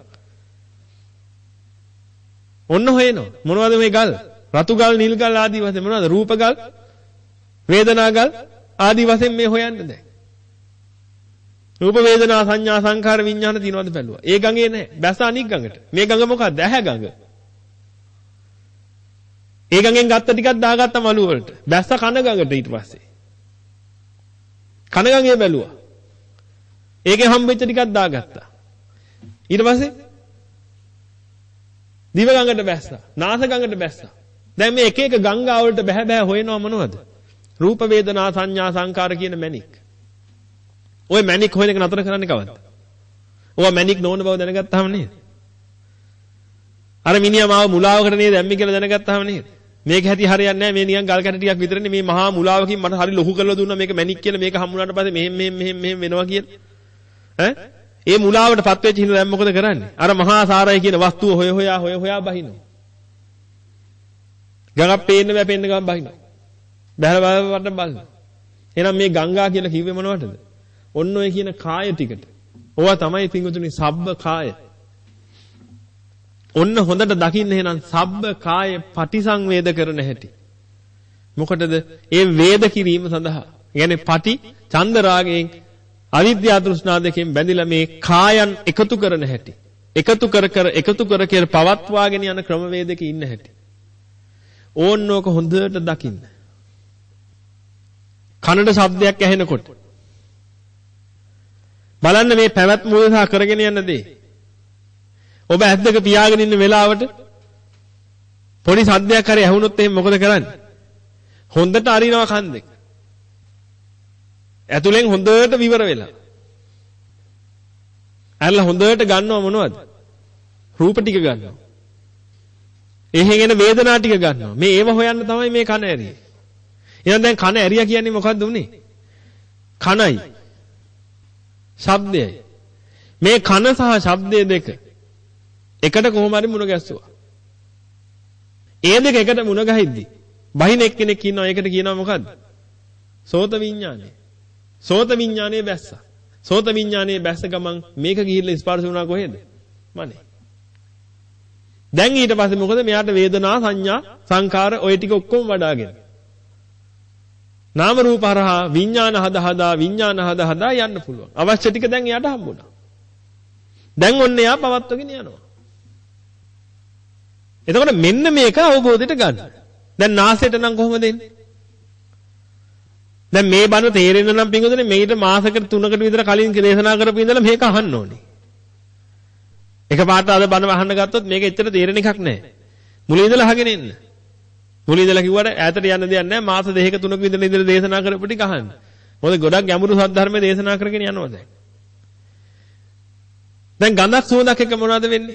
ඔන්න හොයනවා. මොනවද මේ ගල්? රතු ගල්, නිල් ගල් ආදී වශයෙන් මොනවද? රූප ගල්, වේදනා ගල් ආදී වශයෙන් මේ හොයන්න දැන්. රූප වේදනා සංඥා සංඛාර විඥාන තියනවද බැලුවා. ඒ ගඟේ නැහැ. බැස අනික් ගඟට. මේ ගඟ මොකක්ද? ඇහැ ගඟ. ඒ ගඟෙන් ගත්ත ටිකක් දාගත්ත මලු වලට. බැස කන ගඟට ඊට පස්සේ. කන ගඟේ බැලුවා. ඒකේ හම්බෙච්ච ටිකක් දාගත්තා. ඊට පස්සේ දිව ගඟට බැස්සා. නාස ගඟට බැස්සා. දැන් මේ එක එක ගංගා වලට බැහැ බැහැ හොයනවා මොනවද? රූප වේදනා සංඥා සංකාර කියන මැනික්. ඔය මැනික් හොයන එක නතර කරන්නේ කවද්ද? ඔයා මැනික් නොවන බව දැනගත්තාම නේද? අර මිනිහා මාව මුලාවකට නේද දැම්මේ කියලා දැනගත්තාම නේද? මේක හැටි හරියන්නේ නැහැ. මේ නිකන් ගල් කැට ටිකක් විතරනේ. මේ මහා මුලාවකින් මට හරි ලොකු කරලා දුන්නා මේක මැනික් කියලා. මේක හම්බුනාට පස්සේ මෙහෙම මෙහෙම මෙහෙම මෙහෙම වෙනවා කියලා. ඈ? ඒ මුලාවටපත් වෙච්ච හින්දා දැන් මොකද කරන්නේ? අර මහා සාරය කියන වස්තුව හොය හොයා හොය හොයා බහිනවා. ගඟක් පේන්න බෑ පේන්න ගමන් බහිනවා. බහැලා බලවට බලනවා. එහෙනම් මේ ගංගා කියලා කිව්වේ මොනවටද? ඔන්න ඔය කියන කාය ටිකට. ඕවා තමයි පිංගුතුනි සබ්බ කාය. ඔන්න හොඳට දකින්න එහෙනම් සබ්බ කාය පටිසංවේද කරන හැටි. මොකටද? ඒ වේද කිරීම සඳහා. يعني පටි ඡන්ද රාගයෙන් අවිද්‍යා තෘෂ්ණා දෙකෙන් බැඳිලා මේ කායන් එකතු කරන හැටි. එකතු කර කර එකතු කර කර පවත්වාගෙන යන ක්‍රමවේදයක ඉන්න හැටි. ඕන්නෝක හොඳට දකින්න. කනට ශබ්දයක් ඇහෙනකොට බලන්න මේ පැවැත්ම උදෙසා කරගෙන යන දේ. ඔබ ඇස් දෙක පියාගෙන ඉන්න වෙලාවට පොඩි සද්දයක් හරි ඇහුනොත් එහෙනම් මොකද කරන්නේ? හොඳට අරිනවා කන් දෙක. ඇතුලෙන් හොඳට විවර වෙලා. ඇල්ල හොඳට ගන්නව මොනවද? රූප ටික ගන්නවා. එහෙන් එන වේදනා ටික ගන්නවා. මේ ඒව හොයන්න තමයි මේ කන ඇරියේ. එහෙනම් දැන් කන ඇරියා කියන්නේ මොකද්ද උනේ? කනයි. ශබ්දයයි. මේ කන සහ ශබ්දය දෙක එකට කොහොම හරි මුණ ගැස්සුවා. ඒ දෙක එකට මුණ ගහිද්දි බහින එක්කෙනෙක් ඉන්නවා ඒකට කියනවා මොකද්ද? සෝත විඥානය. සෝත විඥානයේ බැස්සා. සෝත විඥානයේ බැස්ස ගමන් මේක ගිහිල්ලා ස්පර්ශ වුණා කොහෙද? මනේ. දැන් ඊට පස්සේ මොකද? මෙයාට වේදනා සංඥා සංකාර ඔය ටික ඔක්කොම වඩාගෙන. නාම රූප හරහා විඥාන හද හදා විඥාන හද හදා යන්න පුළුවන්. අවශ්‍ය ටික දැන් එයාට හම්බුණා. දැන් ඔන්න එයා පවත්වගෙන යනවා. එතකොට මෙන්න මේක අවබෝධයට ගන්න. දැන් නාසයට නම් කොහොමද එන්නේ? දැන් මේ බණ තේරෙන්න නම් පිටුදනේ මේකට මාසකට තුනකට විතර කලින් දේශනා කරපු ඉඳලා මේක අහන්න ඕනේ. එකපාරට අද බණ අහන්න ගත්තොත් මේක ඇත්තට තේරෙන එකක් නෑ. මුලින් ඉඳලා අහගෙන එන්න. මුලින් ඉඳලා කිව්වට ඈතට යන්න දෙයක් නෑ. මාස දෙකක තුනක විතර ඉඳලා දේශනා කරපු ටික අහන්න. මොකද ගොඩක් ගැඹුරු සද්ධර්මයේ දේශනා කරගෙන යනවා දැන්. දැන් ගඳක් සුවඳක් එක මොනවද වෙන්නේ?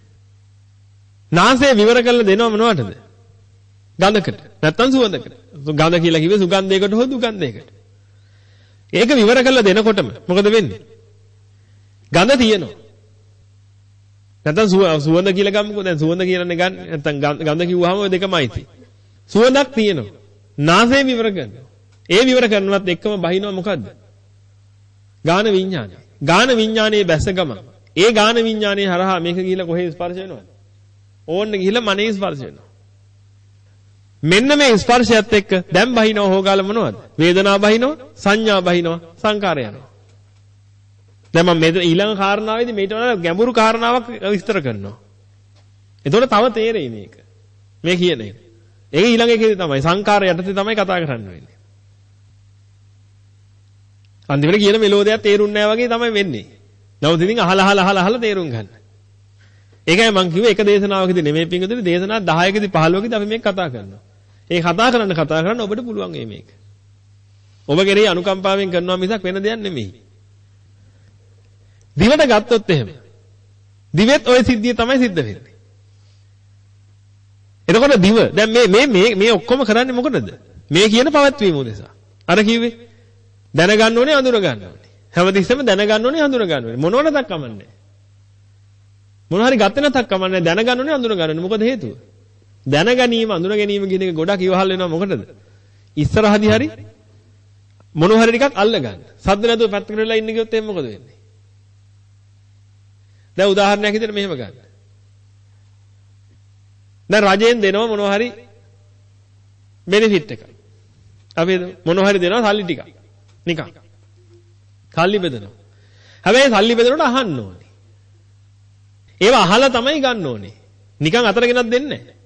නාසය විවර කරලා දෙනව මොනවටද? ගඳකට. නැත්තම් සුවඳකට. ගඳ කියලා කිව්වේ සුගන්ධයකට හෝ දුගන්ධයකට. ඒක විවර කරලා දෙනකොටම මොකද වෙන්නේ? ගඳ තියෙනවා. නැත්තම් සුවඳ කියලා ගමුකෝ. දැන් සුවඳ කියලානේ ගන්න. නැත්තම් ගඳ කිව්වහම ඔය දෙකමයි තියෙන්නේ. සුවඳක් තියෙනවා. නාසය විවර කරනවා. ඒ විවර කරනවත් එක්කම බහිනවා මොකද්ද? ගාන විඥානය. ගාන විඥානයේ බැස ගමන්. ඒ ගාන විඥානයේ හරහා මේක ගිහිල්ලා කොහේ ස්පර්ශ වෙනවද? ඕන්න ගිහිල්ලා මනේ ස්පර්ශ වෙනවා. මෙන්න මේ ස්පර්ශයත් එක්ක දැන් බහිනව හොගාල මොනවද? වේදනාව බහිනව, සංඥා බහිනව, සංකාරය යනවා. දැන් මම මේ ඊළඟ කාරණාවේදී මේට වඩා ගැඹුරු කාරණාවක් විස්තර කරනවා. එතකොට තව තේරෙයි මේක. මේ කියන එක. ඒක ඊළඟ එකේදී තමයි සංකාරය යටතේ තමයි කතා කරන්න වෙන්නේ. අන්තිමට කියන මෙලෝදියක් තේරුන්නේ නැහැ වගේ තමයි වෙන්නේ. නමුත් ඉතින් අහලා අහලා අහලා අහලා තේරුම් ගන්න. ඒකයි මම කිව්වේ එක දේශනාවකදී නෙමෙයි පිංගුතුනි දේශනා දහයකදී පහළොවකදී අපි මේක කතා කරනවා. ඒ කතා කරන්න කතා කරන්න ඔබට පුළුවන් මේ මේක. ඔබ කෙරෙහි අනුකම්පාවෙන් කරනවා මිසක් වෙන දෙයක් නෙමෙයි. දිවට ගත්තොත් එහෙම. දිවෙත් ওই සිද්ධිය තමයි සිද්ධ වෙන්නේ. එතකොට දිව දැන් මේ මේ මේ මේ ඔක්කොම කරන්නේ මොකටද? මේ කියන පවත්වීම උදෙසා. අර කිව්වේ දැනගන්න ඕනේ අඳුර ගන්න ඕනේ. හැමතිස්සෙම දැනගන්න ඕනේ අඳුර ගන්න ඕනේ. මොනවටද කමන්නේ? මොන හරි ගත්තේ නැතක් කමන්නේ දැනගන්න ඕනේ අඳුර ගන්න ඕනේ. මොකද හේතුව? දැනගැනීම අඳුර ගැනීම කියන එක ගොඩක් ඉවහල් වෙනවා මොකටද? ඉස්සරහදී හරි මොන හරි ටිකක් අල්ල ගන්න. සද්ද නැතුව පැත්තකට වෙලා ඉන්න කිව්වොත් එහෙනම් මොකද වෙන්නේ? දැන් උදාහරණයක් විදිහට මෙහෙම ගන්න. දැන් රජයෙන් දෙනවා මොනවා හරි බෙනිෆිට් එකක්. අපි මොනවා හරි දෙනවා සල්ලි ටිකක්. නිකන්. සල්ලි බෙදනවා. හැබැයි සල්ලි බෙදනකොට අහන්න ඕනේ. ඒව අහලා තමයි ගන්න ඕනේ. නිකන් අතර ගෙනත් දෙන්නේ නැහැ.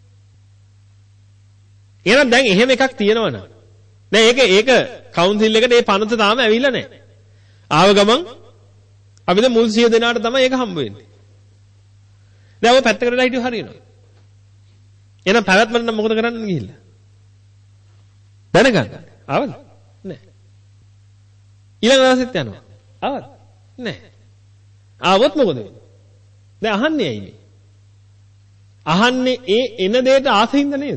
එහෙනම් දැන් එහෙම එකක් තියෙනවනම් දැන් ඒක ඒක කවුන්සිල් එකට ඒ පනත තාම ඇවිල්ලා නැහැ. ආව ගමන් අපිට මුල් සිය දෙනාට තමයි ඒක හම්බ වෙන්නේ. දැන් ඔය පැත්තකට වෙලා හිටියෝ හරියනවා. එහෙනම් පැවැත්මට නම් මොකද කරන්න ගිහිල්ලා? දැනගන්න. ආවද? නැහැ. ඊළඟ දවසෙත් යනවා. ආවද? නැහැ. ආවොත් මොකද වෙන්නේ? දැන් අහන්නේ ඇයි මේ? අහන්නේ ඒ එන දෙයට ආසින්ද නේද?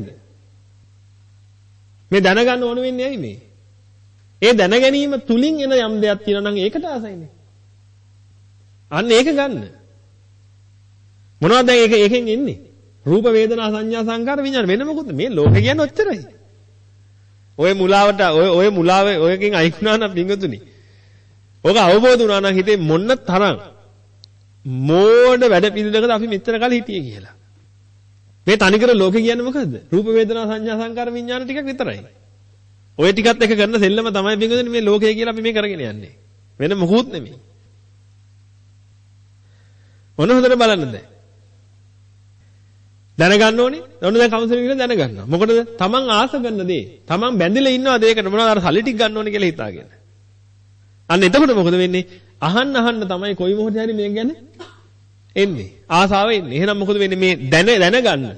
මේ දැනගන්න ඕන වෙන්නේ ඇයි මේ? ඒ දැන ගැනීම තුලින් එන යම් දෙයක් තියෙනවා නම් ඒකට ආසයිනේ. අන්න ඒක ගන්න. මොනවද දැන් ඒක ඒකෙන් එන්නේ? රූප වේදනා සංඥා සංකාර විඥාන වෙන මොකද මේ ලෝකේ කියන්නේ ඔච්චරයි. ඔය මුලාවට ඔය ඔය මුලාවේ ඔයකින් අයිකුණා නම් පිංගුතුනි. ඔක අවබෝධ වුණා නම් හිතේ මොන්න තරම් මෝඩ වැඩ පිළිවෙලකට අපි මෙච්චර කල් හිටියේ කියලා. මේ තනිකර ලෝකේ කියන්නේ මොකද්ද? රූප වේදනා සංඥා සංකාර විඥාන ටිකක් විතරයි. ඔය ටිකත් එක කරන සෙල්ලම තමයි පිංගුතුනි මේ ලෝකය කියලා අපි මේ කරගෙන යන්නේ. වෙන මොකුත් නෙමෙයි. මොන හොඳට බලන්න දැන්. දැනගන්න ඕනේ. ඔන්න දැන් කවුන්සලින් කියලා දැනගන්නවා. මොකටද? තමන් ආස කරන දේ. තමන් බැඳිලා ඉන්නවද ඒකට මොනවද අර සල්ලි ටික ගන්න ඕනේ කියලා හිතාගෙන. අන්න එතකොට මොකද වෙන්නේ? අහන්න අහන්න තමයි කොයි මොහොතේ හරි මේක ගැන එන්නේ. ආසාව එන්නේ. එහෙනම් මොකද වෙන්නේ? මේ දැන දැනගන්න.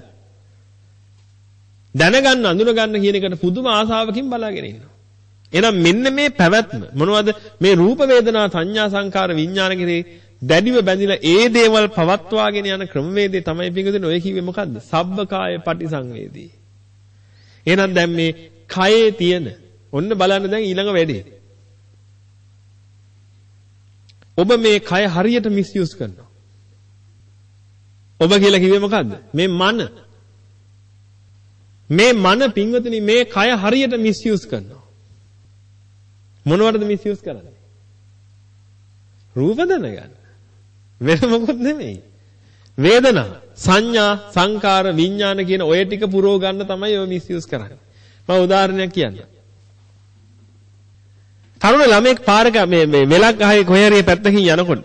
දැනගන්න අඳුන ගන්න කියන එකට පුදුම ආසාවකින් බලාගෙන ඉන්නවා. එහෙනම් මෙන්න මේ පැවැත්ම මොනවද? මේ රූප වේදනා සංඥා සංකාර විඥාන කෙරේ දැඩිව බැඳිලා ඒ දේවල් පවත්වාගෙන යන ක්‍රමවේදය තමයි පිටුදින ඔය කිව්වේ මොකද්ද? සබ්බකාය පටිසංවේදී. එහෙනම් දැන් මේ කයේ තියෙන ඔන්න බලන්න දැන් ඊළඟ වැඩේ. ඔබ මේ කය හරියට මිස්යූස් කරනවා. ඔබ කියලා කිව්වේ මොකද්ද? මේ මන. මේ මන පින්වතුනි මේ කය හරියට මිස්යූස් කරනවා. මොනවටද මිස්යූස් කරන්නේ? රූප දැනගන්න. වෙන මොකුත් නෙමෙයි. වේදනා, සංඥා, සංකාර, විඥාන කියන ඔය ටික පුරව ගන්න තමයි ඔය මිස්යූස් කරන්නේ. මම උදාහරණයක් කියන්නම්. තරුණ ළමෙක් පාරක මේ මේ වෙලක් ගහේ කොහේ හරි පැත්තකින් යනකොට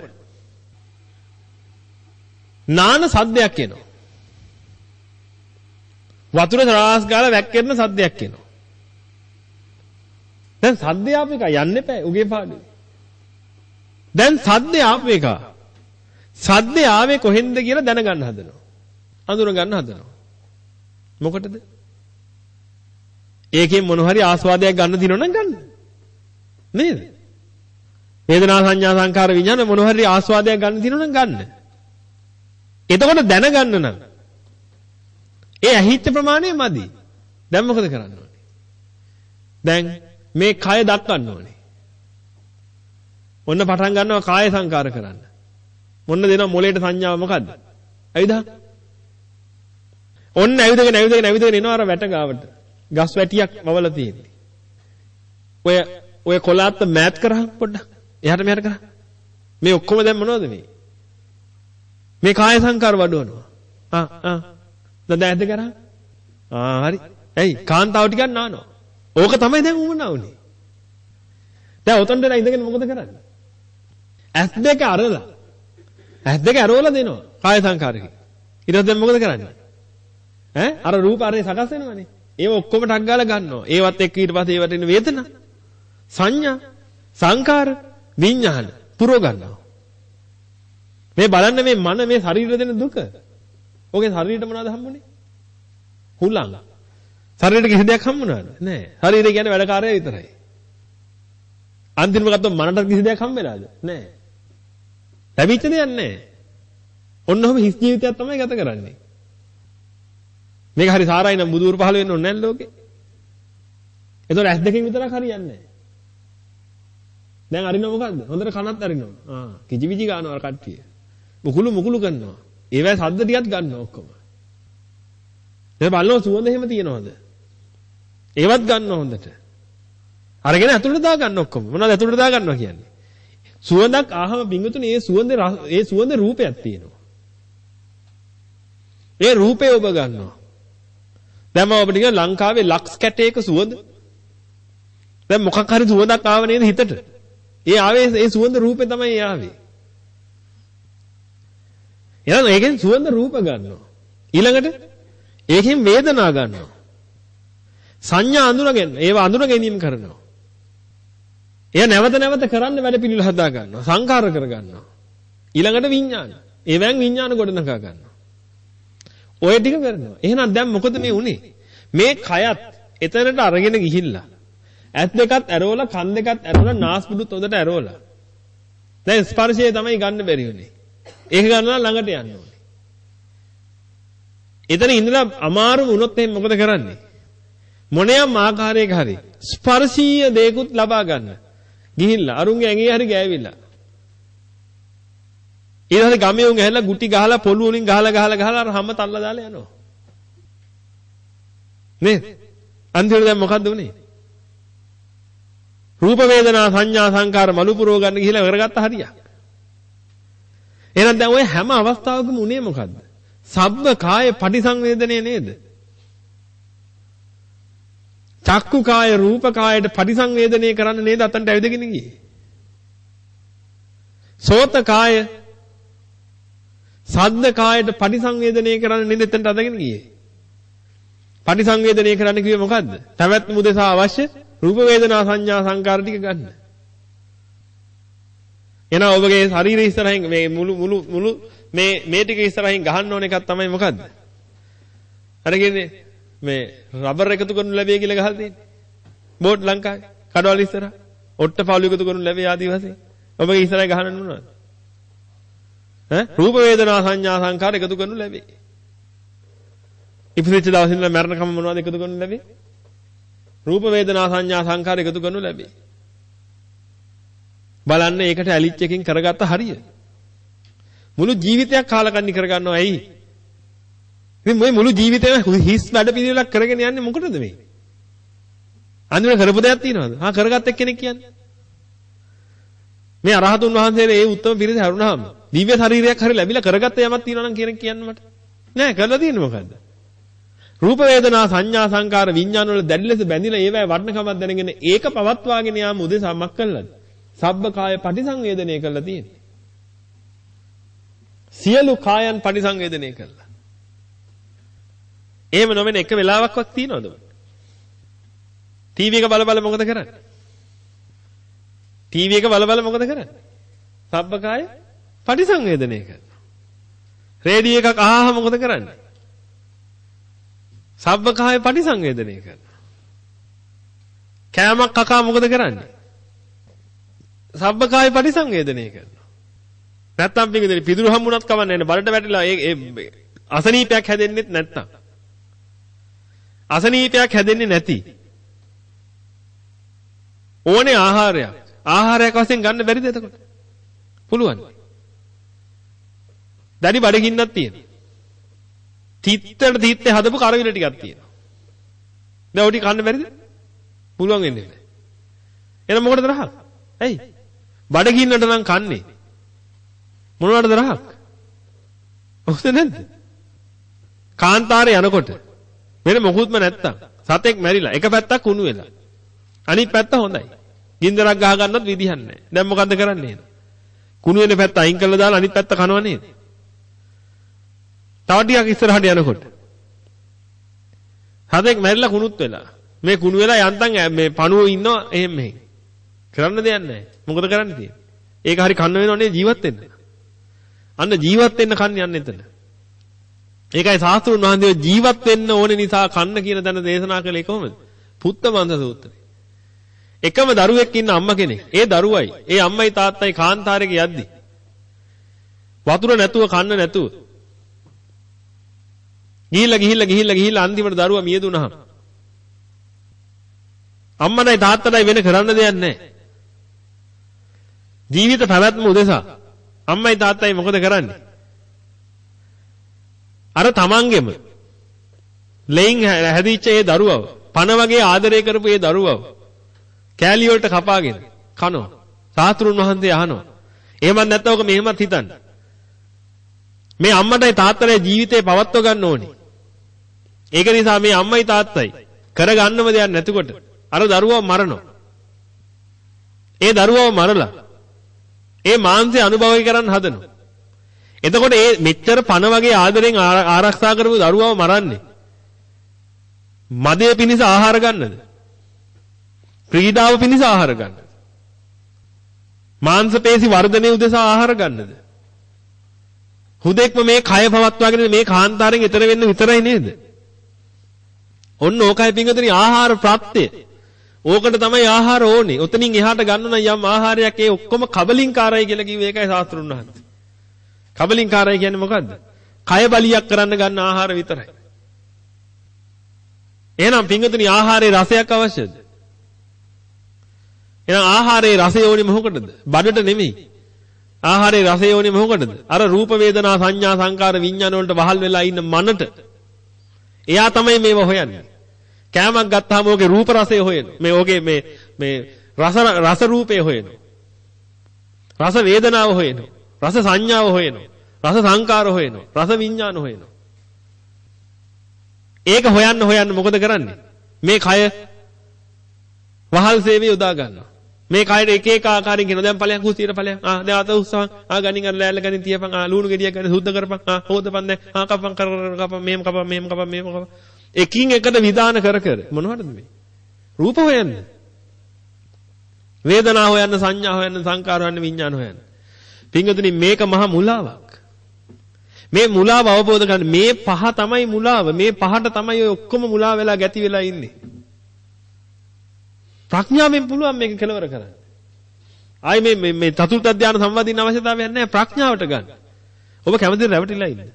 නාන සද්දයක් එනවා. වතුර තරාස් ගාලා වැක්කෙන්න සද්දයක් එනවා. දැන් සද්දය ආපු එක යන්න එපා උගේ පාඩුවේ. දැන් සද්දය ආපු එක සද්දය ආවේ කොහෙන්ද කියලා දැනගන්න හදනවා. අඳුර ගන්න හදනවා. මොකටද? ඒකෙන් මොන හරි ආස්වාදයක් ගන්න දිනව නම් ගන්න. නේද? වේදනා සංඥා සංකාර විඥාන මොන හරි ආස්වාදයක් ගන්න දිනව නම් ගන්න. එතකොට දැනගන්න නම් ඒ ඇහිච්ච ප්‍රමාණය මදි. දැන් මොකද කරන්න ඕනේ? දැන් මේ කය දක්වන්න ඕනේ. ඔන්න පටන් ගන්නවා කාය සංකාර කරන්න. මොන්න දෙනවා මොලේට සංඥාව මොකද්ද? ඇවිදා. ඔන්න ඇවිදගෙන ඇවිදගෙන ඇවිදගෙන එනවා අර වැට ගාවට. ගස් වැටියක් වවලා තියෙන්නේ. ඔය ඔය කොලාත්ත මෑත් කරහන් පොඩ්ඩක්. එහාට මෙහාට කරා. මේ ඔක්කොම දැන් මොනවද මේ? මේ කාය සංකාර වඩවනවා. ආ ආ. දැන් ඇද්ද කරා? ආ හරි. ඇයි කාන්තාව ටිකක් නානවා. ඕක තමයි දැන් උමනා උනේ. දැන් උතන්ට ඉඳගෙන මොකද කරන්නේ? ඇස් දෙක අරලා. ඇස් දෙක අරවලා දෙනවා. කාය සංකාරකේ. ඊට පස්සේ දැන් මොකද කරන්නේ? ඈ අර රූප අරේ සකස් වෙනවනේ. ඒව ඔක්කොම ටක් ගාලා ගන්නවා. ඒවත් එක්ක ඊට පස්සේ ඒවට එන වේදනා, සංඥා, සංකාර විඥාන පුරව ගන්නවා. මේ බලන්න මේ මන මේ ශරීරය දෙන දුක. ඔගේ ශරීරයට මොනවද හම්බුනේ? හුලං. ශරීරයට කිසි දෙයක් හම්බුණාද? නෑ. ශරීරය කියන්නේ වැඩකාරය විතරයි. අන්තිමට ගත්තොත් මනට කිසි දෙයක් හම්බෙලාද? නෑ. ලැබිච්ච දෙයක් නෑ. ඔන්නෝම හිස් ජීවිතයක් තමයි ගත කරන්නේ. මේක හරි සාරයි නම් බුදුවරු පහළ වෙන්න ඕනේ නැහැ ලෝකේ. ඒතකොට ඇස් දෙකෙන් විතරක් හරියන්නේ නැහැ. දැන් අරිනව මොකද්ද? හොඳට කනත් අරිනවා. ආ කිචිවිචි ගන්නවා කට්ටිය. මුකුළු මුකුළු කරනවා. ඒවැ ශබ්ද ටිකත් ගන්නවා ඔක්කොම. දැන් බලනවා සුවඳ එහෙම තියනවද? ඒවත් ගන්නවා හොඳට. අරගෙන ඇතුළට දා ගන්න ඔක්කොම. මොනවද ඇතුළට දා ගන්නවා කියන්නේ? සුවඳක් ආහම බින්දුතුනේ ඒ සුවඳ ඒ සුවඳ රූපයක් තියෙනවා. ඒ රූපය ඔබ ගන්නවා. දැන් මම ඔබට කියන ලංකාවේ ලක්ස් කැටේක සුවඳ. දැන් මොකක් හරි සුවඳක් ආව නේද හිතට? ඒ ආවේ ඒ සුවඳ රූපේ තමයි ආවේ. එහෙනම් ඒකෙන් සුවඳ රූප ගන්නවා. ඊළඟට ඒකෙන් වේදනා ගන්නවා. සංඥා අඳුනගෙන ඒව අඳුන ගැනීම කරනවා. එය නැවත නැවත කරන්න වැඩ පිළිවෙල හදා ගන්නවා. සංකාර කර ගන්නවා. ඊළඟට විඥාන. ඒවෙන් විඥාන ගොඩනගා ගන්නවා. ඔය ටික කරනවා. එහෙනම් දැන් මොකද මේ උනේ? මේ කයත් එතනට අරගෙන ගිහිල්ලා ඇස් දෙකත් ඇරවලා කන් දෙකත් ඇරවලා නාස්පුඩුත් හොඳට ඇරවලා. දැන් ස්පර්ශය තමයි ගන්න බැරි උනේ. ඒක ගන්නවා ළඟට යන්න ඕනේ. එතන ඉඳලා අමාරු වුණොත් එහෙනම් මොකද කරන්නේ? මොනියම් ආකාරයක හරි ස්පර්ශීය දේකුත් ලබා ගන්න. ගිහිල්ලා අරුන්ගේ ඇඟේ හරි ගෑවිලා. ඊළඟට ගමේ උන් ඇහැලා ගුටි ගහලා පොළු වලින් ගහලා ගහලා ගහලා අර හැම තල්ලා දාලා යනවා. නේද? අන්තිමට දැන් මොකද්ද උනේ? රූප වේදනා සංඥා සංකාර මනුපුරව ගන්න ගිහිල්ලා කරගත්ත හරියක්. එහෙනම් දැන් ඔය හැම අවස්ථාවකම උනේ මොකද්ද? සබ්බ කාය පටිසංවේදනය නේද? චක්කු කාය රූප කායට පටිසංවේදනය කරන්න නේද අතන්ට ඇවිදගෙන ගියේ? සෝත කාය සද්ද කායට පටිසංවේදනය කරන්න නේද එතනට අදගෙන ගියේ? පටිසංවේදනය කරන්න කිව්වේ මොකද්ද? පැවැත්ම උදෙසා අවශ්‍ය රූප වේදනා සංඥා සංකාර ටික ගන්න. එනවා ඔබගේ ශරීරය ඉස්සරහින් මේ මුළු මුළු මුළු මේ මේ ටික ඉස්සරහින් ගහන්න ඕන එකක් තමයි මොකද්ද? අර කියන්නේ මේ රබර් එකතු කරනු ලැබෙයි කියලා ගහලා තියෙන්නේ. බෝඩ් ලංකාවේ කඩවල ඉස්සරහ ඔට්ට පාළු එකතු කරනු ලැබෙයි ආදී වශයෙන්. ඔබගේ ඉස්සරහින් ගහන්න මොනවද? ඈ රූප වේදනා සංඥා සංකාර එකතු කරනු ලැබෙයි. ඉපදිච්ච දවසින් ඉඳලා මරණකම මොනවද එකතු කරනු ලැබෙයි? රූප වේදනා සංඥා සංකාර එකතු කරනු ලැබෙයි. බලන්න ඒකට ඇලිච් එකකින් කරගත්ත හරිය. මුළු ජීවිතයක් කාලකන්ණි කරගන්නවා ඇයි? ඉතින් මේ මුළු ජීවිතේම හිස් වැඩ පිළිවෙලක් කරගෙන යන්නේ මොකටද මේ? අන්තිමට කරපු දෙයක් තියනවද? හා කරගත්ත එක්කෙනෙක් කියන්නේ. මේ අරහතුන් වහන්සේලා ඒ උත්තම පිරිස හැරුණාම දිව්‍ය ශරීරයක් හරි ලැබිලා කරගත්ත යමක් තියෙනවා නම් කෙනෙක් කියන්න මට. නෑ කරලා තියෙන්නේ මොකද්ද? රූප වේදනා සංඥා සංකාර විඥාන වල දැඩි ලෙස බැඳිලා ඒවැය වර්ණකමක් දැනගෙන ඒක පවත්වාගෙන යාම උදෙසා මක් කළාද? සබ්බ කාය පටිසංවේදනය කළා තියෙන්නේ. සියලු කායන් පටිසංවේදනය කළා. එහෙම නොවෙන එක වෙලාවක්වත් තියනවද? ටීවී එක බල බල මොකද කරන්නේ? ටීවී එක බල බල මොකද කරන්නේ? සබ්බ කාය පටිසංවේදනය කරනවා. රේඩියෝ එකක් අහහ මොකද කරන්නේ? සබ්බ කාය පටිසංවේදනය කරනවා. කෑමක් කකා මොකද කරන්නේ? සබ්බ කාය පටිසංවේදනය කරනවා. නැත්තම් පිටින් පිදුරු හම්බුණත් කවන්නේ නැහැ. බඩට වැටිලා ඒ අසනීපයක් හැදෙන්නෙත් නැත්තම්. අසනීපයක් හැදෙන්නේ නැති. ඕනේ ආහාරයක්. ආහාරයක් වශයෙන් ගන්න බැරිද එතකොට? පුළුවන්. දැඩි බඩගින්නක් තියෙනවා. තිත්තට තිත්තේ හදපු කරවිල ටිකක් තියෙනවා. දැන් ඔය ටික කන්න බැරිද? පුළුවන් වෙන්නේ නැහැ. එහෙනම් මොකටද රහක්? ඇයි? බඩගින්නට නම් කන්නේ. මොනවටද රහක්? ඔහොත නැද්ද? කාන්තාරේ යනකොට වෙන මොකුත්ම නැත්තම් සතෙක් මැරිලා එක පැත්තක් කුණු වෙලා. අනිත් පැත්ත හොඳයි. ගින්දරක් ගහ ගන්නත් විදිහක් නැහැ. දැන් මොකද්ද කරන්නේ? කුණු වෙන පැත්ත අයින් කරලා දාලා අනිත් පැත්ත කනව නේද? තව ටිකක් ඉස්සරහට යනකොට හදෙක් මැරිලා කුණුත් වෙලා මේ කුණු වෙලා යන්තම් මේ පණුවෝ ඉන්නවා එහෙම මෙහෙ කරන්න දෙයක් නැහැ. මොකද කරන්න තියෙන්නේ? ඒක හරි කන්න වෙනවනේ ජීවත් වෙන්න. අන්න ජීවත් වෙන්න කන්න යන්න එතන. ඒකයි ශාස්ත්‍රුන් වහන්සේ ජීවත් වෙන්න ඕනේ නිසා කන්න කියන දන දේශනා කළේ කොහොමද? පුත්තමන්ත සූත්‍රය. එකම දරුවෙක් ඉන්න අම්මා කෙනෙක්. ඒ දරුවයි, ඒ අම්මයි තාත්තයි කාන්තාරයක යද්දි වතුර නැතුව කන්න නැතුව ගිහිල්ලා ගිහිල්ලා ගිහිල්ලා ගිහිල්ලා අන්තිමට දරුවා මියදුනහම අම්මයි තාත්තයි වෙන කරන්න දෙයක් නැහැ. ජීවිත පැවැත්ම උදෙසා අම්මයි තාත්තයි මොකද කරන්නේ? අර තමන්ගෙම ලෙයින් හැදිච්ච ඒ දරුවව පණ වගේ ආදරය කරපු ඒ දරුවව කෑලි වලට කපාගෙන කනවා. සාස්ත්‍රුන් වහන්සේ අහනවා. එහෙමත් නැත්නම් ඔක මෙහෙමත් හිතන්න. මේ අම්මටයි තාත්තටයි ජීවිතේ පවත්ව ගන්න ඕනේ. ඒක නිසා මේ අම්මයි තාත්තයි කරගන්නම දෙයක් නැතිකොට අර දරුවව මරනවා. ඒ දරුවව මරලා ඒ මාංශය අනුභවය කරන්න හදනවා. එතකොට ඒ මෙච්චර පණ වගේ ආදරෙන් ආරක්ෂා කරපු දරුවව මරන්නේ මදේ පිණිස ආහාර ගන්නද? ක්‍රීඩාව පිණිස ආහාර ගන්නද? මාංශ පේශි වර්ධනය උදෙසා ආහාර ගන්නද? හුදෙක්ම මේ කය පවත්වාගෙන මේ කාන්තාරයෙන් ඈතර වෙන්න විතරයි නේද? ඔන්න ඕකයි පිංගුතුනි ආහාර ප්‍රත්‍ය. ඕකට තමයි ආහාර ඕනේ. ඔතනින් එහාට ගන්න නම් යම් ආහාරයක් ඒ ඔක්කොම කබලින්කාරයි කියලා කිව්වේ ඒකයි ශාස්ත්‍රුන් වහන්සේ. කබලින්කාරයි කියන්නේ මොකද්ද? කය බලියක් කරන්න ගන්න ආහාර විතරයි. එහෙනම් පිංගුතුනි ආහාරයේ රසයක් අවශ්‍යද? එහෙනම් ආහාරයේ රසය ඕනේ මොකටද? බඩට නෙමෙයි. ආහාරයේ රසය ඕනේ මොකටද? අර රූප වේදනා සංඥා සංකාර විඥාන වලට වහල් වෙලා ඉන්න මනට. එයා තමයි මේව හොයන්නේ. කෑමක් ගත්තාම ඕකේ රූප රසය හොයනවා. මේ ඕකේ මේ මේ රස රස රූපය හොයනවා. රස වේදනාව හොයනවා. රස සංඥාව හොයනවා. රස සංකාර හොයනවා. රස විඥාන හොයනවා. ඒක හොයන්න හොයන්න මොකද කරන්නේ? මේ කය වහල් සේවය යොදා ගන්නවා. මේ කයර එක එක ආකාරයෙන් කියන දැන් ඵලයන් කුස්තියට ඵලයන් ආ දැන් අත උස්සවන් ආ ගණින් අර ලෑල්ල ගණින් තියපන් ආ ලුණු ගෙඩියක් ගන්න සුද්ධ කරපන් ආ හොදපන් දැන් ආ කපන් කර කර කපන් මෙහෙම කපන් මෙහෙම කපන් මෙහෙම කපන් එකින් එකට විධාන කර කර මොනවටද මේ රූප හොයන්න වේදනා හොයන්න සංඥා හොයන්න සංකාර හොයන්න විඥාන හොයන්න පින්වතුනි මේක මහා මුලාවක් මේ මුලාව අවබෝධ කරගන්න මේ පහ තමයි මුලාව මේ පහට තමයි ඔය ඔක්කොම මුලා වෙලා ගැති වෙලා ඉන්නේ ප්‍රඥාවෙන් පුළුවන් මේක කෙලවර කරන්න. ආයි මේ මේ මේ චතුර්ථ ධානය සම්වදින්න අවශ්‍යතාවයක් නැහැ ප්‍රඥාවට ගන්න. ඔබ කැමතිද රැවටිලා ඉන්න?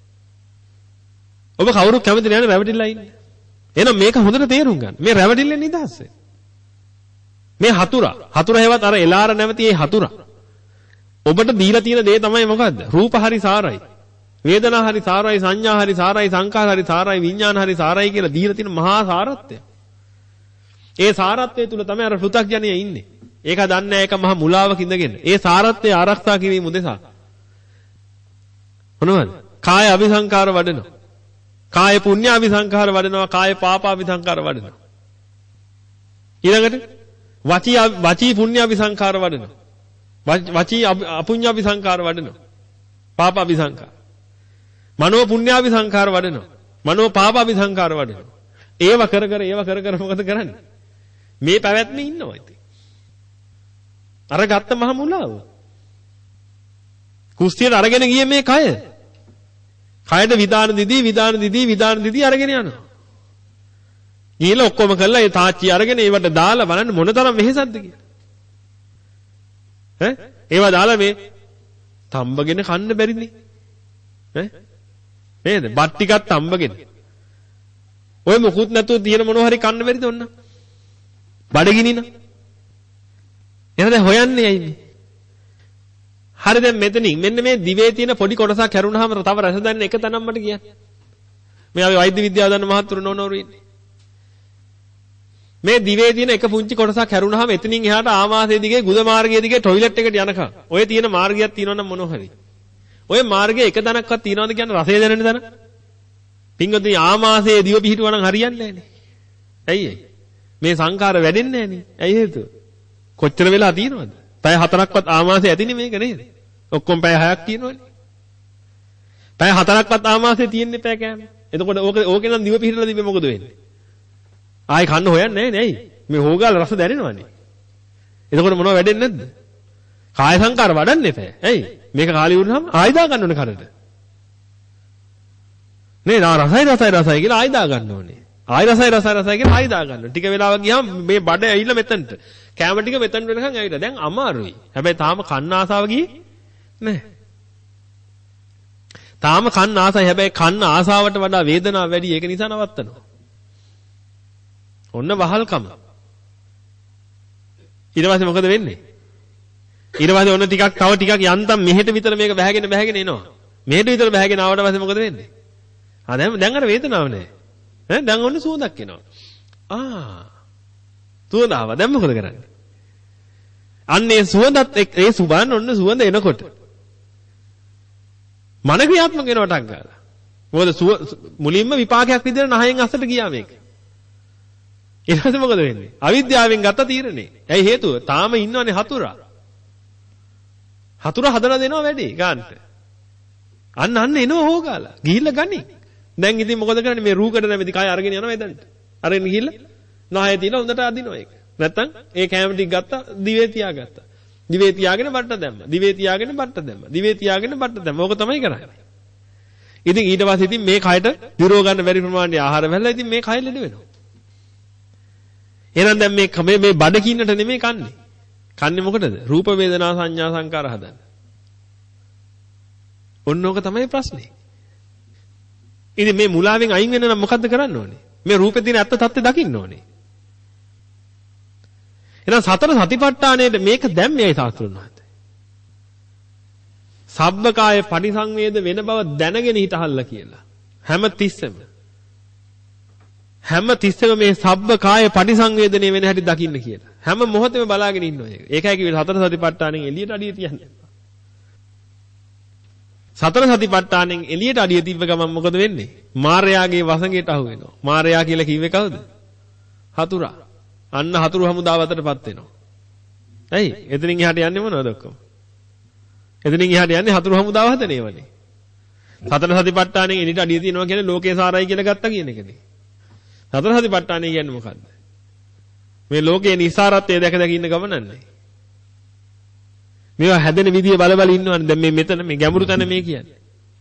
ඔබ කවුරුත් කැමති නැහැ රැවටිලා ඉන්න. එහෙනම් මේක හොඳට තේරුම් ගන්න. මේ රැවටිල්ලෙන් නිදහස් වෙන්න. මේ හතුරා, හතුරා හේවත් අර එලාර නැවති මේ හතුරා. ඔබට දීලා තියෙන දේ තමයි මොකද්ද? රූප හරි සාරයි. වේදනා හරි සාරයි, සංඥා හරි සාරයි, සංකාර හරි සාරයි, විඥාන හරි සාරයි කියලා දීලා තියෙන මහා සාරත්වය. ඒ සාරත්වයේ තුල තමයි අර පෘථග්ජනය ඉන්නේ. ඒක දන්නේ ඒක මහා මුලාවක ඉඳගෙන. ඒ සාරත්වය ආරක්ෂා කිරීම උදෙසා. මොනවද? කාය අபிසංකාර වඩනවා. කාය පුණ්‍ය අபிසංකාර වඩනවා. කාය පාප අபிසංකාර වඩනවා. ඊළඟට වචී වචී පුණ්‍ය අபிසංකාර වඩනවා. වචී අපුඤ්ඤ අபிසංකාර වඩනවා. පාප අபிසංකාර. මනෝ පුණ්‍ය අபிසංකාර වඩනවා. මනෝ පාප අபிසංකාර වඩනවා. ඒව කර කර ඒව කර කර මොකද කරන්නේ? මේ පැවැත්මේ ඉන්නවා ඉතින්. අර ගත්ත මහ මුලාව. කුස්තියට අරගෙන ගියේ මේ කය. කයට විදාන දිදී විදාන දිදී විදාන දිදී අරගෙන යනවා. ගිහලා ඔක්කොම කරලා ඒ තාච්චි අරගෙන ඒවට දාලා බලන්න මොනතරම් වෙහෙසක්ද කියලා. ඈ ඒවා දාලා මේ තම්බගෙන කන්න බැරිනේ. ඈ නේද? බත් ටිකක් තම්බගෙන. ඔය මොකුත් නැතුව තියෙන මොනවා හරි කන්න බැරිද ඔන්න? බඩගිනින. එහෙනම් හොයන්නේ ඇයිනේ? හරි දැන් මෙතනින් මෙන්න මේ දිවේ තියෙන පොඩි කොටසක් කැරුණාම තව රස දැනෙන එක තැනක් මට කියන්න. මේ අපි වෛද්‍ය විද්‍යාව දන්න මහත්තුරු නෝනවරු ඉන්නේ. මේ දිවේ තියෙන එක පුංචි කොටසක් කැරුණාම එතනින් එහාට ආමාශය දිගේ ගුද මාර්ගය දිගේ টয়ලට් එකට යනකම් ඔය තියෙන මාර්ගයක් තියෙනවා නම් මොනවා හරි. ඔය මාර්ගයේ එක තැනක්වත් තියනවද කියන්නේ රසය දැනෙන තැන? පින්වතුනි ආමාශයේ දිව පිහිටුවා නම් හරියන්නේ නැහනේ. ඇයි ඒ? මේ සංකාර වැඩෙන්නේ නැහනේ. ඇයි හේතුව? කොච්චර වෙලා තියෙනවද? පැය හතරක්වත් ආමාශය ඇතිනේ මේක නේද? ඔක්කොම පැය හයක් තියෙනවනේ. පැය හතරක්වත් ආමාශය තියෙන්නේ පැය කෑම. එතකොට ඕක ඕකේ නම් දිව පිහිටලා තිබ්බේ මොකද වෙන්නේ? ආයි කන්න හොයන්නේ නැහැ නේ. ඇයි? මේ හොගාල රස දැනෙනවනේ. එතකොට මොනව වැඩෙන්නේ නැද්ද? කාය සංකාර වඩන්න එපා. ඇයි? මේක කාලි වුණාම ආයි දා ගන්න ඕනේ කරට. නේ නා රසයි රසයි රසයි කියලා ආයි දා ගන්න ඕනේ. ආයි රසයි රසයි රසයි කියලා ආයි දා ගන්න. ටික වෙලාවක් ගියාම මේ බඩ ඇවිල්ලා මෙතනට. කැම ටික මෙතනට වෙනකන් ඇවිල්ලා. දැන් අමාරුයි. හැබැයි තාම කන්න ආසාව ගියේ නැහැ. තාම කන්න ආසයි. හැබැයි කන්න ආසාවට වඩා වේදනාව වැඩි. ඒක නිසා නවත්තනවා. ඔන්න වහල්කම. ඊට පස්සේ මොකද වෙන්නේ? ඊට පස්සේ ඔන්න ටිකක් තව ටිකක් යන්තම් මෙහෙට විතර මේක බැහැගෙන බැහැගෙන එනවා. මෙහෙට විතර බැහැගෙන ආවට පස්සේ මොකද වෙන්නේ? ආ දැන් දැන් අර වේදනාව නැහැ. ඈ දැන් ඔන්න සුවඳක් එනවා. ආ සුවඳ ආවා. දැන් මොකද කරන්නේ? අන්න ඒ සුවඳත් ඒ සුබන් ඔන්න සුවඳ එනකොට මන ක්‍රියාත්මක වෙනවට අංගාලා. මොකද මුලින්ම විපාකයක් විදිහට නහයෙන් අස්සට ගියා මේක. ඊට පස්සේ මොකද වෙන්නේ? අවිද්‍යාවෙන් ගත්ත තීරණේ. ඇයි හේතුව? තාම ඉන්නවනේ හතුරා. හතුරා හදලා දෙනවා වැඩි ගන්නට. අන්න අන්න එනවා හොගාලා. ගිහිල්ලා ගනි. දැන් ඉතින් මොකද කරන්නේ? මේ රූකඩ නැමෙති කය අරගෙන යනවා එදන්ට. අරගෙන ගිහිල්ලා නාය තියලා හොඳට අදිනවා ඒක. නැත්තම් ඒ කැම ටික ගත්තා දිවේ තියාගත්තා. දිවේ තියාගෙන බට්ට දැම්මා. දිවේ තියාගෙන බට්ට දැම්මා. දිවේ තියාගෙන බට්ට දැම්මා. ඕක තමයි කරන්නේ. ඉතින් ඊට පස්සේ ඉතින් මේ කයට දිරව ගන්න බැරි ප්‍රමාණයේ ආහාර වැළලා ඉතින් මේ කය ලෙඩ වෙනවා. එහෙනම් දැන් මේ මේ මේ බඩ කින්නට නෙමෙයි කන්නේ. කන්නේ මොකටද? රූප වේදනා සංඥා සංකාර හදන්න. ඔන්න ඕක තමයි ප්‍රශ්නේ. ඉතින් මේ මුලාවෙන් අයින් වෙන්න නම් මොකද්ද කරන්න ඕනේ? මේ රූපේ තියෙන ඇත්ත தත්ත්වය දකින්න ඕනේ. එහෙනම් සතර සතිපට්ඨානයේ මේක දැම්මේයි සාස්ත්‍රුන් වහන්සේ. සබ්බකාය පරිසංවේද වෙන බව දැනගෙන හිටහල්ලා කියලා. හැම තිස්සෙම හැම තිස්සෙම මේ සබ්බකාය පරිසංවේදනය වෙන හැටි දකින්න කියලා. හැම මොහොතෙම බලාගෙන ඉන්නවා ඒක. ඒකයි කිව්වේ සතර සතිපට්ඨානෙන් එළියට අඩිය තියන්නේ. සතර සතිපට්ඨානෙන් එළියට අඩිය තිබ්බ ගමන් මොකද වෙන්නේ? මාර්යාගේ වසඟයට අහු වෙනවා. මාර්යා කියලා කිව්වේ කවුද? හතුරා. අන්න හතුරු හමුදාව අතරටපත් වෙනවා. ඇයි? එතනින් එහාට යන්නේ මොනවද ඔක්කොම? එතනින් එහාට යන්නේ හතුරු හමුදාව හදනේවනේ. සතර සතිපට්ඨානෙන් එළියට අඩිය තියනවා කියන්නේ ලෝකේ සාරයි කියලා ගත්තා කියන එකනේ. සතර සතිපට්ඨානෙ කියන්නේ මොකද්ද? මේ ලෝකේ නිසාරත්වය දැක දැක ඉන්න ගමනන්නේ. මේවා හැදෙන විදිය බල බල ඉන්නවනේ. දැන් මේ මෙතන මේ ගැඹුරු තැන මේ කියන්නේ.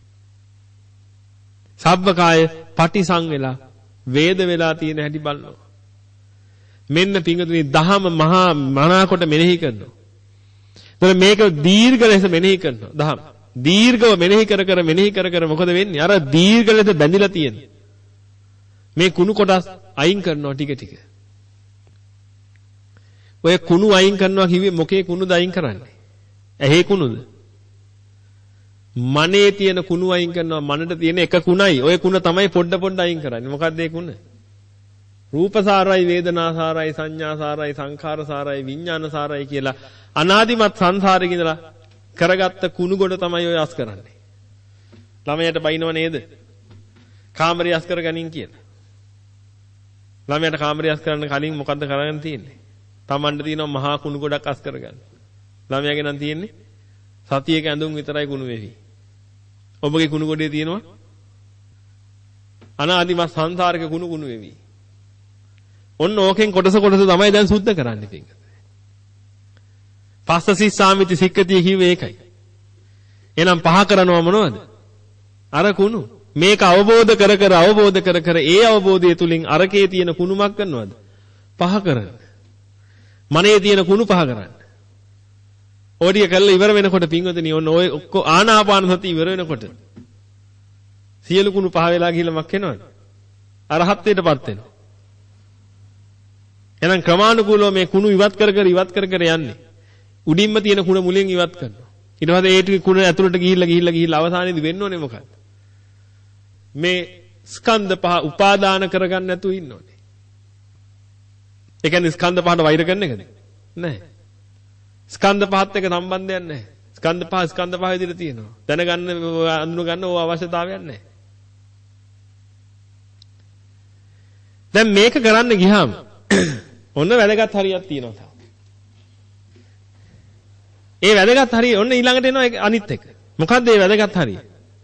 සබ්බකාය පටිසං වෙලා වේද වෙලා තියෙන හැටි බලනවා. මෙන්න පිංගුතුනි දහම මහා මනාකොට මෙනෙහි කරනවා. එතන මේක දීර්ඝ ලෙස මෙනෙහි කරනවා. දහම දීර්ඝව මෙනෙහි කර කර මෙනෙහි කර කර මොකද වෙන්නේ? අර දීර්ඝ ලෙස බැඳිලා තියෙන්නේ. මේ කුණු කොටස් අයින් කරනවා ටික ටික. ඔය කුණු අයින් කරනවා කිව්වේ මොකේ කුණුද අයින් කරන්නේ? ඇහි කුණුද? මනේ තියෙන කුණු අයින් කරනවා. මනට තියෙන එක කුණයි. ඔය කුණ තමයි පොඩ පොඩ අයින් කරන්නේ. මොකක්ද ඒ කුණ? රූපසාරයි, වේදනාසාරයි, සංඥාසාරයි, සංඛාරසාරයි, විඥානසාරයි කියලා අනාදිමත් සංසාරේ ඉඳලා කරගත්ත කුණු ගොඩ තමයි ඔය අස් කරන්නේ. ළමයට බයිනව නේද? කාමරය අස් කරගනින් කියලා. ළමයට කාමරය අස් කරන්න කලින් මොකද්ද කරගෙන තියෙන්නේ? Tamanට තියෙනවා මහා කුණු ගොඩක් අස් කරගන්න. ළමයාගේ නම් තියෙන්නේ සතියක ඇඳුම් විතරයි කුණු වෙවි. ඔබගේ කුණු ගොඩේ තියෙනවා අනාදිමත් සංසාරික කුණු කුණු වෙවි. ඔන්න ඕකෙන් කොටස කොටස තමයි දැන් සුද්ධ කරන්නේ පිටින්. පස්සසි සාමිති සික්කතිය කිව්වේ ඒකයි. එහෙනම් පහ කරනවා මොනවද? අර කුණු. මේක අවබෝධ කර කර අවබෝධ කර කර ඒ අවබෝධය තුලින් අරකේ තියෙන කුණුමක් කරනවද? පහ කරන්න. මනේ තියෙන කුණු පහ කරන්න. ඕඩිය කරලා ඉවර වෙනකොට පින්වතුනි ඔන්න ඔය ඔක්කො ආනාපාන සති ඉවර වෙනකොට සියලු කුණු පහ වෙලා ගිහලා මක් වෙනවද? අරහත්ත්වයටපත් වෙනවා. එහෙනම් ක්‍රමානුකූලව මේ කුණු ඉවත් කර කර ඉවත් කර කර යන්නේ. උඩින්ම තියෙන කුණ මුලින් ඉවත් කරනවා. ඊට පස්සේ ඒ ටික කුණ ඇතුළට ගිහිල්ලා ගිහිල්ලා ගිහිල්ලා අවසානයේදී වෙන්න ඕනේ මොකක්ද? මේ ස්කන්ධ පහ උපාදාන කරගන්න නැතුව ඉන්න ඕනේ. ඒ කියන්නේ ස්කන්ධ පහට වෛර කරන එකද? නැහැ. ස්කන්ධ පහත් එක්ක සම්බන්ධයක් නැහැ. ස්කන්ධ පහ ස්කන්ධ පහ විදිහට තියෙනවා. දැනගන්න අඳුන ගන්න ඕව අවශ්‍යතාවයක් නැහැ. දැන් මේක කරන්න ගියාම ඔන්න වැදගත් හරියක් තියෙනවා තාම. ඒ වැදගත් හරිය ඔන්න ඊළඟට එනවා අනිත් එක. මොකද්ද ඒ වැදගත් හරිය?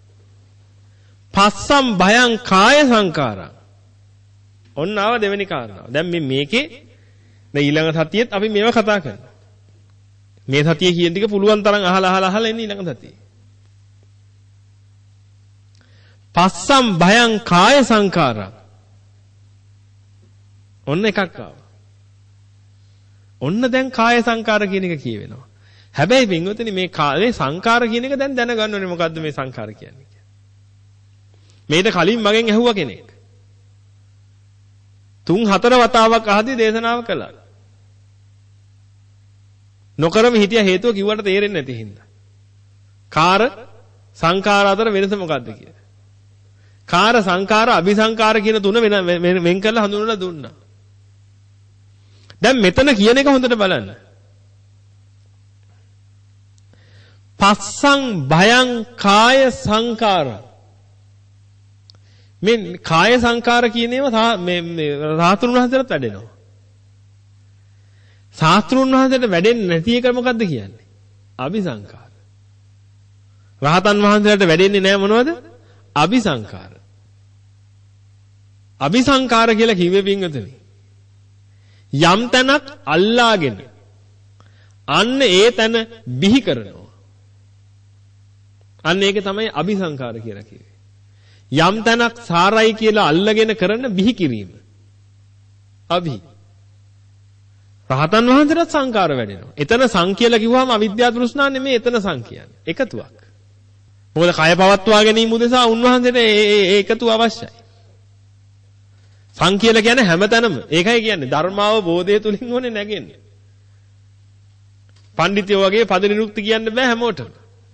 පස්සම් භයං කාය සංකාරං. ඔන්න ආව දෙවෙනි කාරණාව. දැන් මේ මේකේ දැන් ඊළඟ සතියේත් අපි මේව කතා කරනවා. මේ සතිය කියන ටික පුළුවන් තරම් අහලා අහලා අහලා එන්න ඊළඟ සතියේ. පස්සම් භයං කාය සංඛාරං. ඔන්න එකක් ආවා. ඔන්න දැන් කාය සංඛාර කියන එක කියවෙනවා. හැබැයි පින්වතුනි මේ කායේ සංඛාර කියන එක දැන් දැනගන්න ඕනේ මොකද්ද මේ සංඛාර කියන්නේ කියලා. මේට කලින් මගෙන් ඇහුවා කෙනෙක්. තුන් හතර වතාවක් අහදී දේශනාව කළා. නොකරම හිටිය හේතුව කිව්වට තේරෙන්නේ නැති හින්දා. කාර සංඛාර අතර වෙනස මොකද්ද කියලා. කාර සංඛාර අபிසංඛාර කියන තුන වෙන වෙන් කරලා හඳුන්වලා දුන්නා. දැන් මෙතන කියන එක හොඳට බලන්න. පස්සං භයං කාය සංඛාර. මේ කාය සංඛාර කියන ඒවා මේ මේ රාතුන් වහන්සේට වැඩෙනවා. ශාස්ත්‍රුන් වහන්සේට වැඩෙන්නේ නැති එක මොකද්ද කියන්නේ? අபிසංඛාර. රහතන් වහන්සේට වැඩෙන්නේ නැහැ මොනවද? අபிසංඛාර. අபிසංඛාර කියලා කිව්වේ පින්වතුනි. යම් තැනක් අල්ලාගෙන අන්න ඒ තැන බිහි කරනවා. අන්න ඒක තමයි අபிසංඛාර කියලා කිව්වේ. යම් තැනක් සාරයි කියලා අල්ලගෙන කරන බිහි කිරීම. අභි. රහතන් වහන්සේට සංඛාර වැඩෙනවා. එතන සං කියලා කිව්වම අවිද්‍යාව තෘෂ්ණා නෙමෙයි එතන සං කියන්නේ. එකතුවක්. මොකද කය පවත්වා ගැනීම උදෙසා උන්වහන්සේට ඒ එකතුව අවශ්‍යයි. සං කියලා කියන්නේ හැමතැනම. ඒකයි කියන්නේ ධර්මාව බෝධය තුලින් ඕනේ නැගෙන්නේ. පඬිතුයෝ වගේ පද නිරුක්ති කියන්න බෑ හැමෝටම.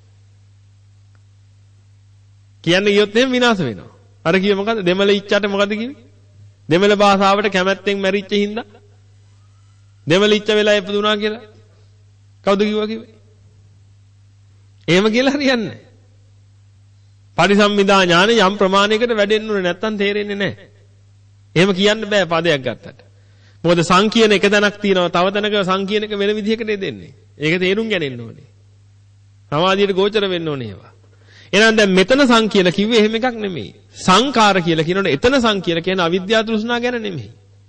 කියන්න ගියොත් එහෙම විනාශ වෙනවා. අර කිව්වේ මොකද්ද? දෙමළ ඉච්ඡාට මොකද්ද කිව්වේ? දෙමළ භාෂාවට කැමැත්තෙන් මැරිච්ච හින්දා දෙමළ ඉච්ඡ වෙලා ඉපදුනා කියලා. කවුද කිව්වා කිව්වේ? එහෙම කියලා හරියන්නේ නැහැ. පරිසම්මිදා ඥාන යම් ප්‍රමාණයකට වැඩෙන්න ඕනේ නැත්තම් තේරෙන්නේ නැහැ. එහෙම කියන්න බෑ පදයක් ගත්තට. මොකද සං කියන එක තැනක් තියෙනවා. තව තැනක සං කියන එක වෙන විදිහකට දෙන්නේ. ඒක තේරුම් ගන්න ඕනේ. සමාධියට ගෝචර වෙන්න ඕනේ ඒවා. එහෙනම් දැන් මෙතන සං කියලා කිව්වේ එහෙම එකක් නෙමෙයි. සංකාර කියලා කියනකොට එතන සං කියලා කියන්නේ අවිද්‍යාව තෘෂ්ණා ගැන නෙමෙයි.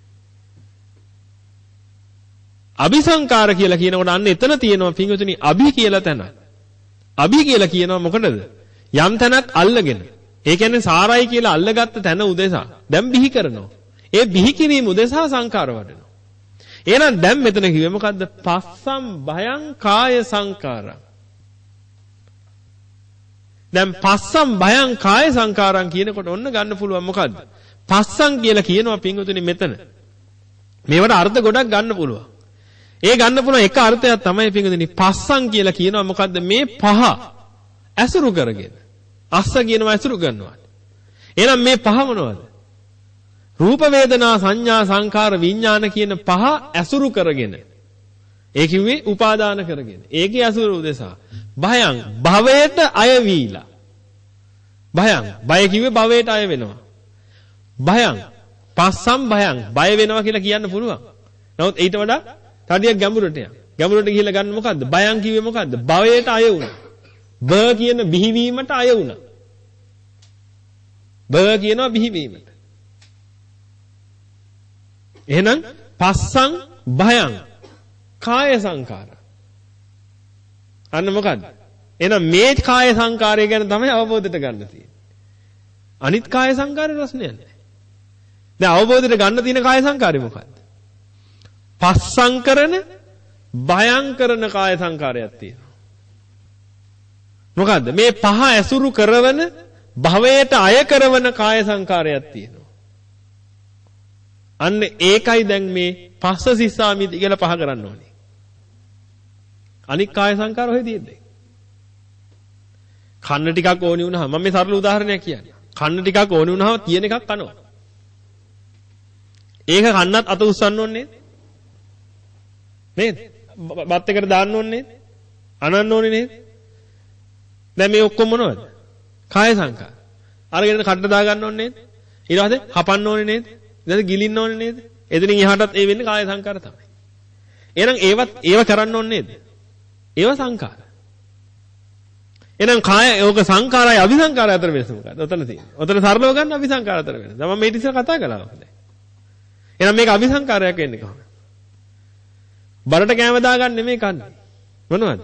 අபிසංකාර කියලා කියනකොට අන්න එතන තියෙනවා පින්වතුනි අභි කියලා තැන. අභි කියලා කියනවා මොකටද? යම් තැනක් අල්ලගෙන. ඒ කියන්නේ සාරයි කියලා අල්ලගත්ත තැන උදෙසා දැන් බිහි කරනවා. ඒ බිහි කිරීම උදෙසා සංකාර වඩනවා. එහෙනම් දැන් මෙතන කිව්වේ මොකද්ද? පස්සම් භයං කාය සංකාරං. දැන් පස්සම් භයං කාය සංකාරං කියනකොට ඔන්න ගන්න පුළුවන් මොකද්ද? පස්සම් කියලා කියනවා පින්වතුනි මෙතන. මේවට අර්ථ ගොඩක් ගන්න පුළුවන්. ඒ ගන්න පුළුවන් එක අර්ථයක් තමයි පින්වතුනි පස්සම් කියලා කියනවා මොකද්ද? මේ පහ ඇසුරු කරගෙන. අස්ස කියනවා ඇසුරු කරනවා. එහෙනම් මේ පහ මොනවද? රූප වේදනා සංඥා සංකාර විඥාන කියන පහ ඇසුරු කරගෙන. ඒ කිව්වේ උපාදාන කරගෙන. ඒකේ ඇසුරු උදෙසා භයං භවයට අය වීලා. භයං බය කිව්වේ භවයට අය වෙනවා. භයං පස්සම් භයං බය වෙනවා කියලා කියන්න පුළුවන්. නමුත් ඊට වඩා තඩියක් ගැඹුරට යන්න. ගැඹුරට ගිහිල්ලා ගන්න මොකද්ද? භයං කිව්වේ මොකද්ද? භවයට අය වුණා. බ කියන බිහිවීමට අය වුණා. බ කියනවා බිහිවීමට. එහෙනම් පස්සං භයං කාය සංකාර. අන්න මොකද්ද? එහෙනම් මේ කාය සංකාරය ගැන තමයි අවබෝධයට ගන්න තියෙන්නේ. අනිත් කාය සංකාරේ ප්‍රශ්නයක් නැහැ. දැන් අවබෝධයට ගන්න තියෙන කාය සංකාරය මොකද්ද? පස්සං කරන භයං කරන කාය සංකාරයක් තියෙනවා. මොකද්ද? මේ පහ ඇසුරු කරවන භවයට අය කරවන කාය සංකාරයක් තියෙනවා. අන්න ඒකයි දැන් මේ පස්ස සිස්සාමිති කියලා පහ කරන්න ඕනේ. අනික් කාය සංකාර ඔහෙ තියෙන්නේ. කන්න ටිකක් ඕනි වුණාම මම මේ සරල උදාහරණයක් කියන්නේ. කන්න ටිකක් ඕනි වුණාම තියෙන එකක් කනවා. ඒක කන්නත් අත උස්සන්න ඕනේ නේද? බත් එකට දාන්න ඕනේ නේද? අනන්න ඕනේ නේද? දැන් මේ ඔක්කොම මොනවද? කාය සංකාර. අරගෙන කඩට දා ගන්න ඕනේ නේද? ඊට පස්සේ හපන්න ඕනේ නේද? ඊට පස්සේ ගිලින්න ඕනේ නේද? එතනින් එහාටත් ඒ වෙන්නේ කාය සංකාර තමයි. එහෙනම් ඒවත් ඒව කරන්න ඕනේ නේද? ඒව සංකාර. එහෙනම් කාය ඕක සංකාරයි අபிසංකාරය අතර වෙනස මොකක්ද? ඔතන තියෙන්නේ. ඔතන සරලව ගන්න අபிසංකාර අතර වෙනස. දැන් මම මේ ඉතින් කතා කළා දැන්. එහෙනම් මේක අபிසංකාරයක් වෙන්නේ කොහොමද? බරට කැම දාගන්න නෙමෙයි කන්නේ. මොනවද?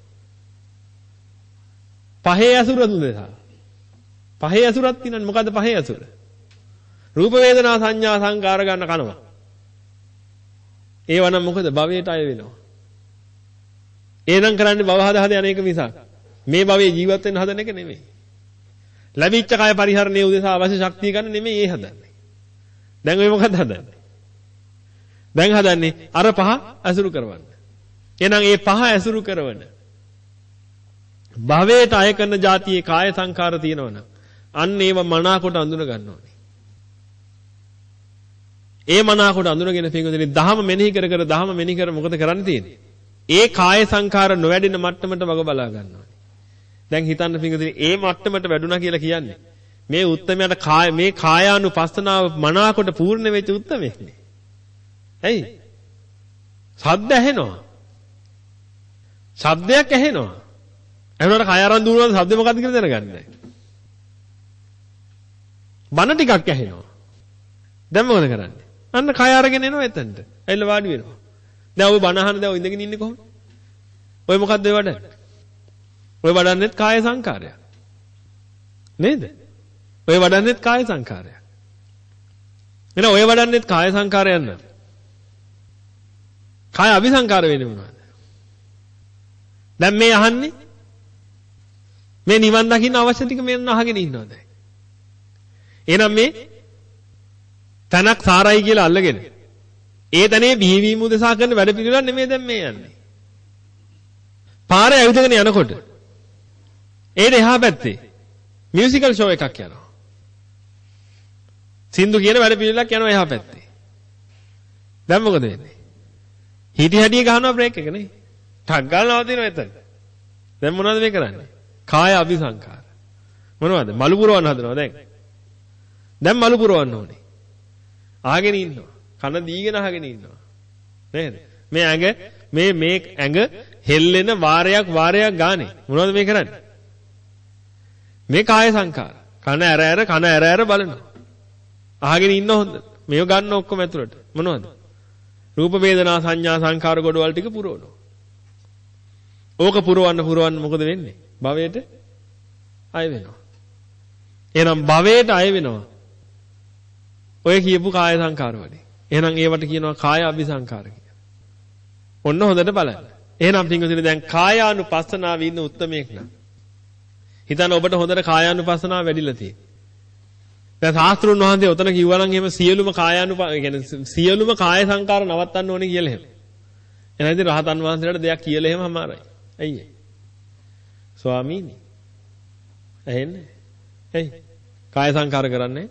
පහේ අසුර දුදෙසා. පහේ අසුරක් තියෙනවනේ. මොකද්ද පහේ අසුර? රූප වේදනා සංඥා සංකාර ගන්න කනවා. ඒවනම් මොකද? භවයට අය වෙනවා. එහෙනම් කරන්නේ භව හද හද යන්නේක මිසක් මේ භවයේ ජීවත් වෙන්න හදන එක නෙමෙයි. ලැබිච්ච කය පරිහරණයේ උදෙසා අවශ්‍ය ශක්තිය ගන්න නෙමෙයි ඒ හදන්නේ. දැන් ඔය මොකද හදන්නේ? දැන් හදන්නේ අර පහ ඇසුරු කරවන්න. එහෙනම් මේ පහ ඇසුරු කරවන භවයට අය කරන જાතියේ කාය සංකාර තියෙනවනම් අන්න ඒව මනාකොට අඳුන ගන්න ඕනේ. ඒ මනාකොට අඳුනගෙන පින්වතුනි දහම මෙනෙහි කර කර දහම මෙනෙහි කර මොකද කරන්න තියෙන්නේ? ඒ කාය සංකාර නොවැඩෙන මට්ටමට වග බලා ගන්න ඕනේ. දැන් හිතන්න පින්වතුනි ඒ මට්ටමට වැඩුණා කියලා කියන්නේ මේ උත්තමයට කාය මේ කායානුපස්සනාව මනාකොට පූර්ණ වෙච්ච උත්තමෙක්නේ. ඇයි? ශබ්ද ඇහෙනවා. ශබ්දයක් ඇහෙනවා. ඇහුනට කය අරන් දුවනවාද ශබ්ද මොකද්ද කියලා දැනගන්නේ නැහැ. බන ටිකක් ඇහෙනවා. දැන් මොකද කරන්නේ? අන්න කය අරගෙන එනවා එතනට. ඇවිල්ලා වාඩි වෙනවා. දැන් ඔය බන අහන දැන් ඔය ඉඳගෙන ඉන්නේ කොහොමද? ඔය මොකද්ද ඔය වඩන්නේ? ඔය වඩන්නේත් කාය සංකාරයක්. නේද? ඔය වඩන්නේත් කාය සංකාරයක්. එහෙනම් ඔය වඩන්නේත් කාය සංකාරයක් නේද? කාය අபிසංකාර වෙන්නේ මොනවද? දැන් මේ අහන්නේ මේ නිවන් දකින්න අවශ්‍ය ටික මෙන්න අහගෙන ඉන්නවා දැන්. එහෙනම් මේ තනක් සාරයි කියලා අල්ලගෙන ඒ තනේ බිහිවීම උදෙසා කරන වැඩ පිළිවෙලක් නෙමෙයි දැන් මේ යන්නේ. පාරේ ඇවිදගෙන යනකොට ඒ දෙහා පැත්තේ මියුසිකල් ෂෝ එකක් යනවා. සින්දු කියන වැඩ පිළිවෙලක් යනවා එහා පැත්තේ. දැන් මොකද වෙන්නේ? හිටි හැටිය ගහනවා බ්‍රේක් එක නේ. ටක් ගාලා නවතිනවා එතන. දැන් මොනවද මේ කරන්නේ? කාය අபிසංකාර. මොනවද? මලු පුරවන්න හදනවා දැන්. දැන් මලු පුරවන්න ඕනේ. අහගෙන ඉන්නවා. කන දීගෙන අහගෙන ඉන්නවා. නේද? මේ ඇඟ මේ මේ ඇඟ හෙල්ලෙන වාරයක් වාරයක් ගානේ. මොනවද මේ කරන්නේ? මේ කාය සංකාර. කන ඇර ඇර කන ඇර ඇර බලනවා. අහගෙන ඉන්න හොඳ. මේව ගන්න ඔක්කොම ඇතුළට. මොනවද? රූප වේදනා සංඥා සංකාර ගොඩවල් ටික පුරවනවා. ඕක පුරවන්න පුරවන්න මොකද වෙන්නේ? භවයට අය වෙනවා. එහෙනම් භවයට අය වෙනවා. ඔය කියපු කාය සංකාර වලින්. එහෙනම් ඒවට කියනවා කාය අபிසංකාර කියලා. ඔන්න හොඳට බලන්න. එහෙනම් පින්වතුනි දැන් කායානුපස්සනාවේ ඉන්න උත්මයෙක් නම් හිතන්න ඔබට හොඳට කායානුපස්සනාව වැඩිලා තියෙනවා. දැන් ශාස්ත්‍රුන් වහන්සේ උතන කිව්වා නම් එහෙම සියලුම කායානුප කියන්නේ සියලුම කාය සංකාර නවත්තන්න ඕනේ කියලා එහෙම. එහෙනම් ඉතින් රහතන් වහන්සේලාට දෙයක් කියලා එහෙම අමාරුයි. ඇයි ඒ? ස්වාමීනි. ඇහෙන්නේ? ඇයි? කාය සංකාර කරන්නේ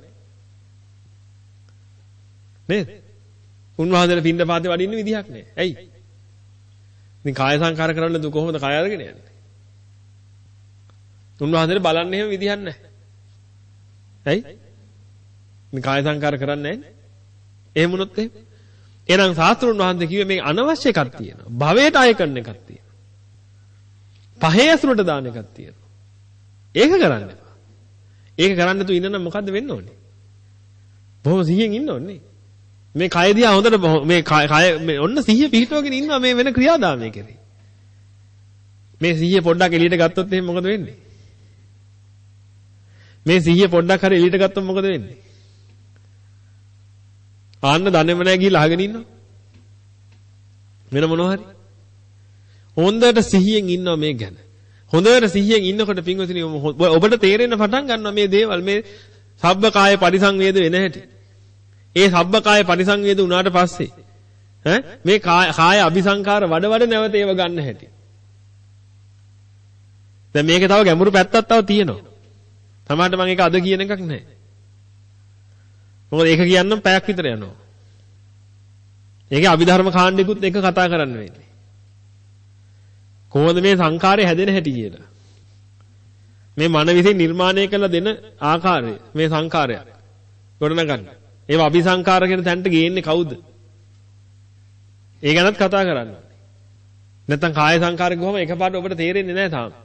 නේද? උන්වහන්සේලා පින්න පාතේ වඩින්න විදිහක් නෑ. ඇයි? ඉතින් කාය සංකාර කරන්න දු කොහොමද කාය අරගෙන යන්නේ? උන්වහන්සේලා බලන්නේ එහෙම විදිහක් නෑ. ඇයි? ඉතින් කාය සංකාර කරන්නේ නෑනේ. එහෙම වුණොත් එහෙම. එහෙනම් ශාස්ත්‍රුන් වහන්සේ කිව්වේ මේ අනවශ්‍ය එකක් තියෙනවා. භවයට අය කරන එකක් තියෙනවා. පහේ ඇසුරට දාන එකක් තියෙනවා. ඒක කරන්න එපා. ඒක කරන්න තු ඉන්න නම් මොකද්ද වෙන්න ඕනේ? බොහොම සිහියෙන් ඉන්න ඕනේ. මේ කය දිහා හොඳට මේ කය මේ ඔන්න සිහිය පිහිටවගෙන ඉන්නවා මේ වෙන ක්‍රියාදාමයේ කෙරේ. මේ සිහිය පොඩ්ඩක් එළියට ගත්තොත් එහෙනම් මොකද වෙන්නේ? මේ සිහිය පොඩ්ඩක් හරි එළියට ගත්තොත් මොකද වෙන්නේ? ආන්න දන්නේම නැහැ ගිහලා අහගෙන ඉන්නවා. වෙන මොනවා හරි. හොඳට සිහියෙන් ඉන්නවා මේ ගැන. හොඳට සිහියෙන් ඉන්නකොට පින්වතුනි ඔබට තේරෙන්න පටන් ගන්නවා මේ දේවල් මේ සබ්බකාය පරිසංවේද වෙන හැටි. ඒ සබ්බකාය පරිසංවේද උනාට පස්සේ ඈ මේ කාය අபிසංකාර වඩ වඩ නැවත ඒව ගන්න හැටි. දැන් මේකේ තව ගැඹුරු පැත්තක් තව තියෙනවා. සමහරට මම ඒක අද කියන එකක් නෑ. මොකද ඒක කියන්නම් පැයක් විතර යනවා. ඒකේ අභිධර්ම කාණ්ඩිකුත් එක කතා කරන්න වෙන්නේ. කොහොමද මේ සංකාරය හැදෙන හැටි කියලා. මේ මන විසින් නිර්මාණය කළ දෙන ආකාරය මේ සංකාරය ගොඩනගන්න. ඒව අபிසංකාර කියන තැනට ගේන්නේ කවුද? ඒ ගැනත් කතා කරන්න. නැත්තම් කාය සංකාරය කොහොම එකපාරට ඔබට තේරෙන්නේ නැහැ තාම.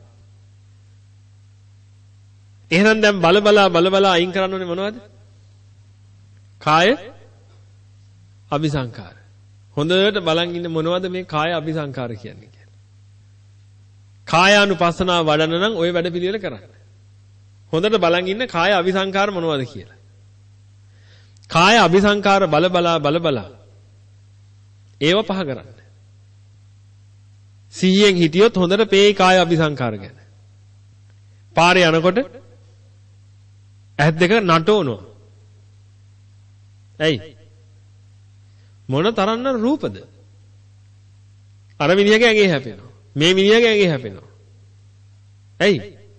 එහෙනම් දැන් බල බලා බල බලා අයින් කරන්න ඕනේ මොනවද? කාය අபிසංකාර. හොඳට බලන් ඉන්න මොනවද මේ කාය අபிසංකාර කියන්නේ කියලා. කායානුපස්සනාව වඩන්න නම් ওই වැඩ පිළිවෙල කරන්න. හොඳට බලන් ඉන්න කාය අபிසංකාර මොනවද කියලා. කාය අபிසංකාර බල බලා බල බලා ඒව පහ කරන්න. සිහියෙන් හිටියොත් හොඳට පේයි කාය අபிසංකාර ගැන. පාරේ යනකොට ඇස් දෙක නටවනවා. ඇයි? මොන තරම්න රූපද? අර මිනිහගේ ඇඟේ හැපෙනවා. මේ මිනිහගේ ඇඟේ හැපෙනවා. ඇයි?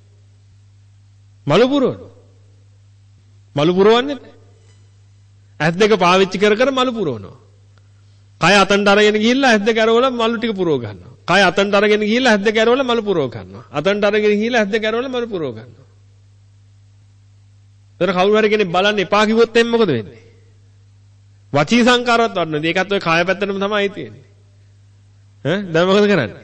මලු පුරවනවා. මලු පුරවන්නේ ඇස් දෙක පාවිච්චි කර කර මලු පුරවනවා. කය අතන්ට අරගෙන ගිහිල්ලා ඇස් දෙක අරවලා මලු ටික පුරව ගන්නවා. කය අතන්ට අරගෙන ගිහිල්ලා ඇස් දෙක අරවලා මලු පුරව ගන්නවා. අතන්ට අරගෙන ගිහිල්ලා ඇස් දෙක අරවලා මලු පුරව ගන්නවා. ඒතර කවුරු හරි කෙනෙක් බලන්න එපා කිව්වොත් එන්නේ මොකද වෙන්නේ? වචී සංකාරවත් වඩනවා. ඒකත් ඔය කාය පැත්තටම තමයි තියෙන්නේ. ඈ දැන් මොකද කරන්නේ?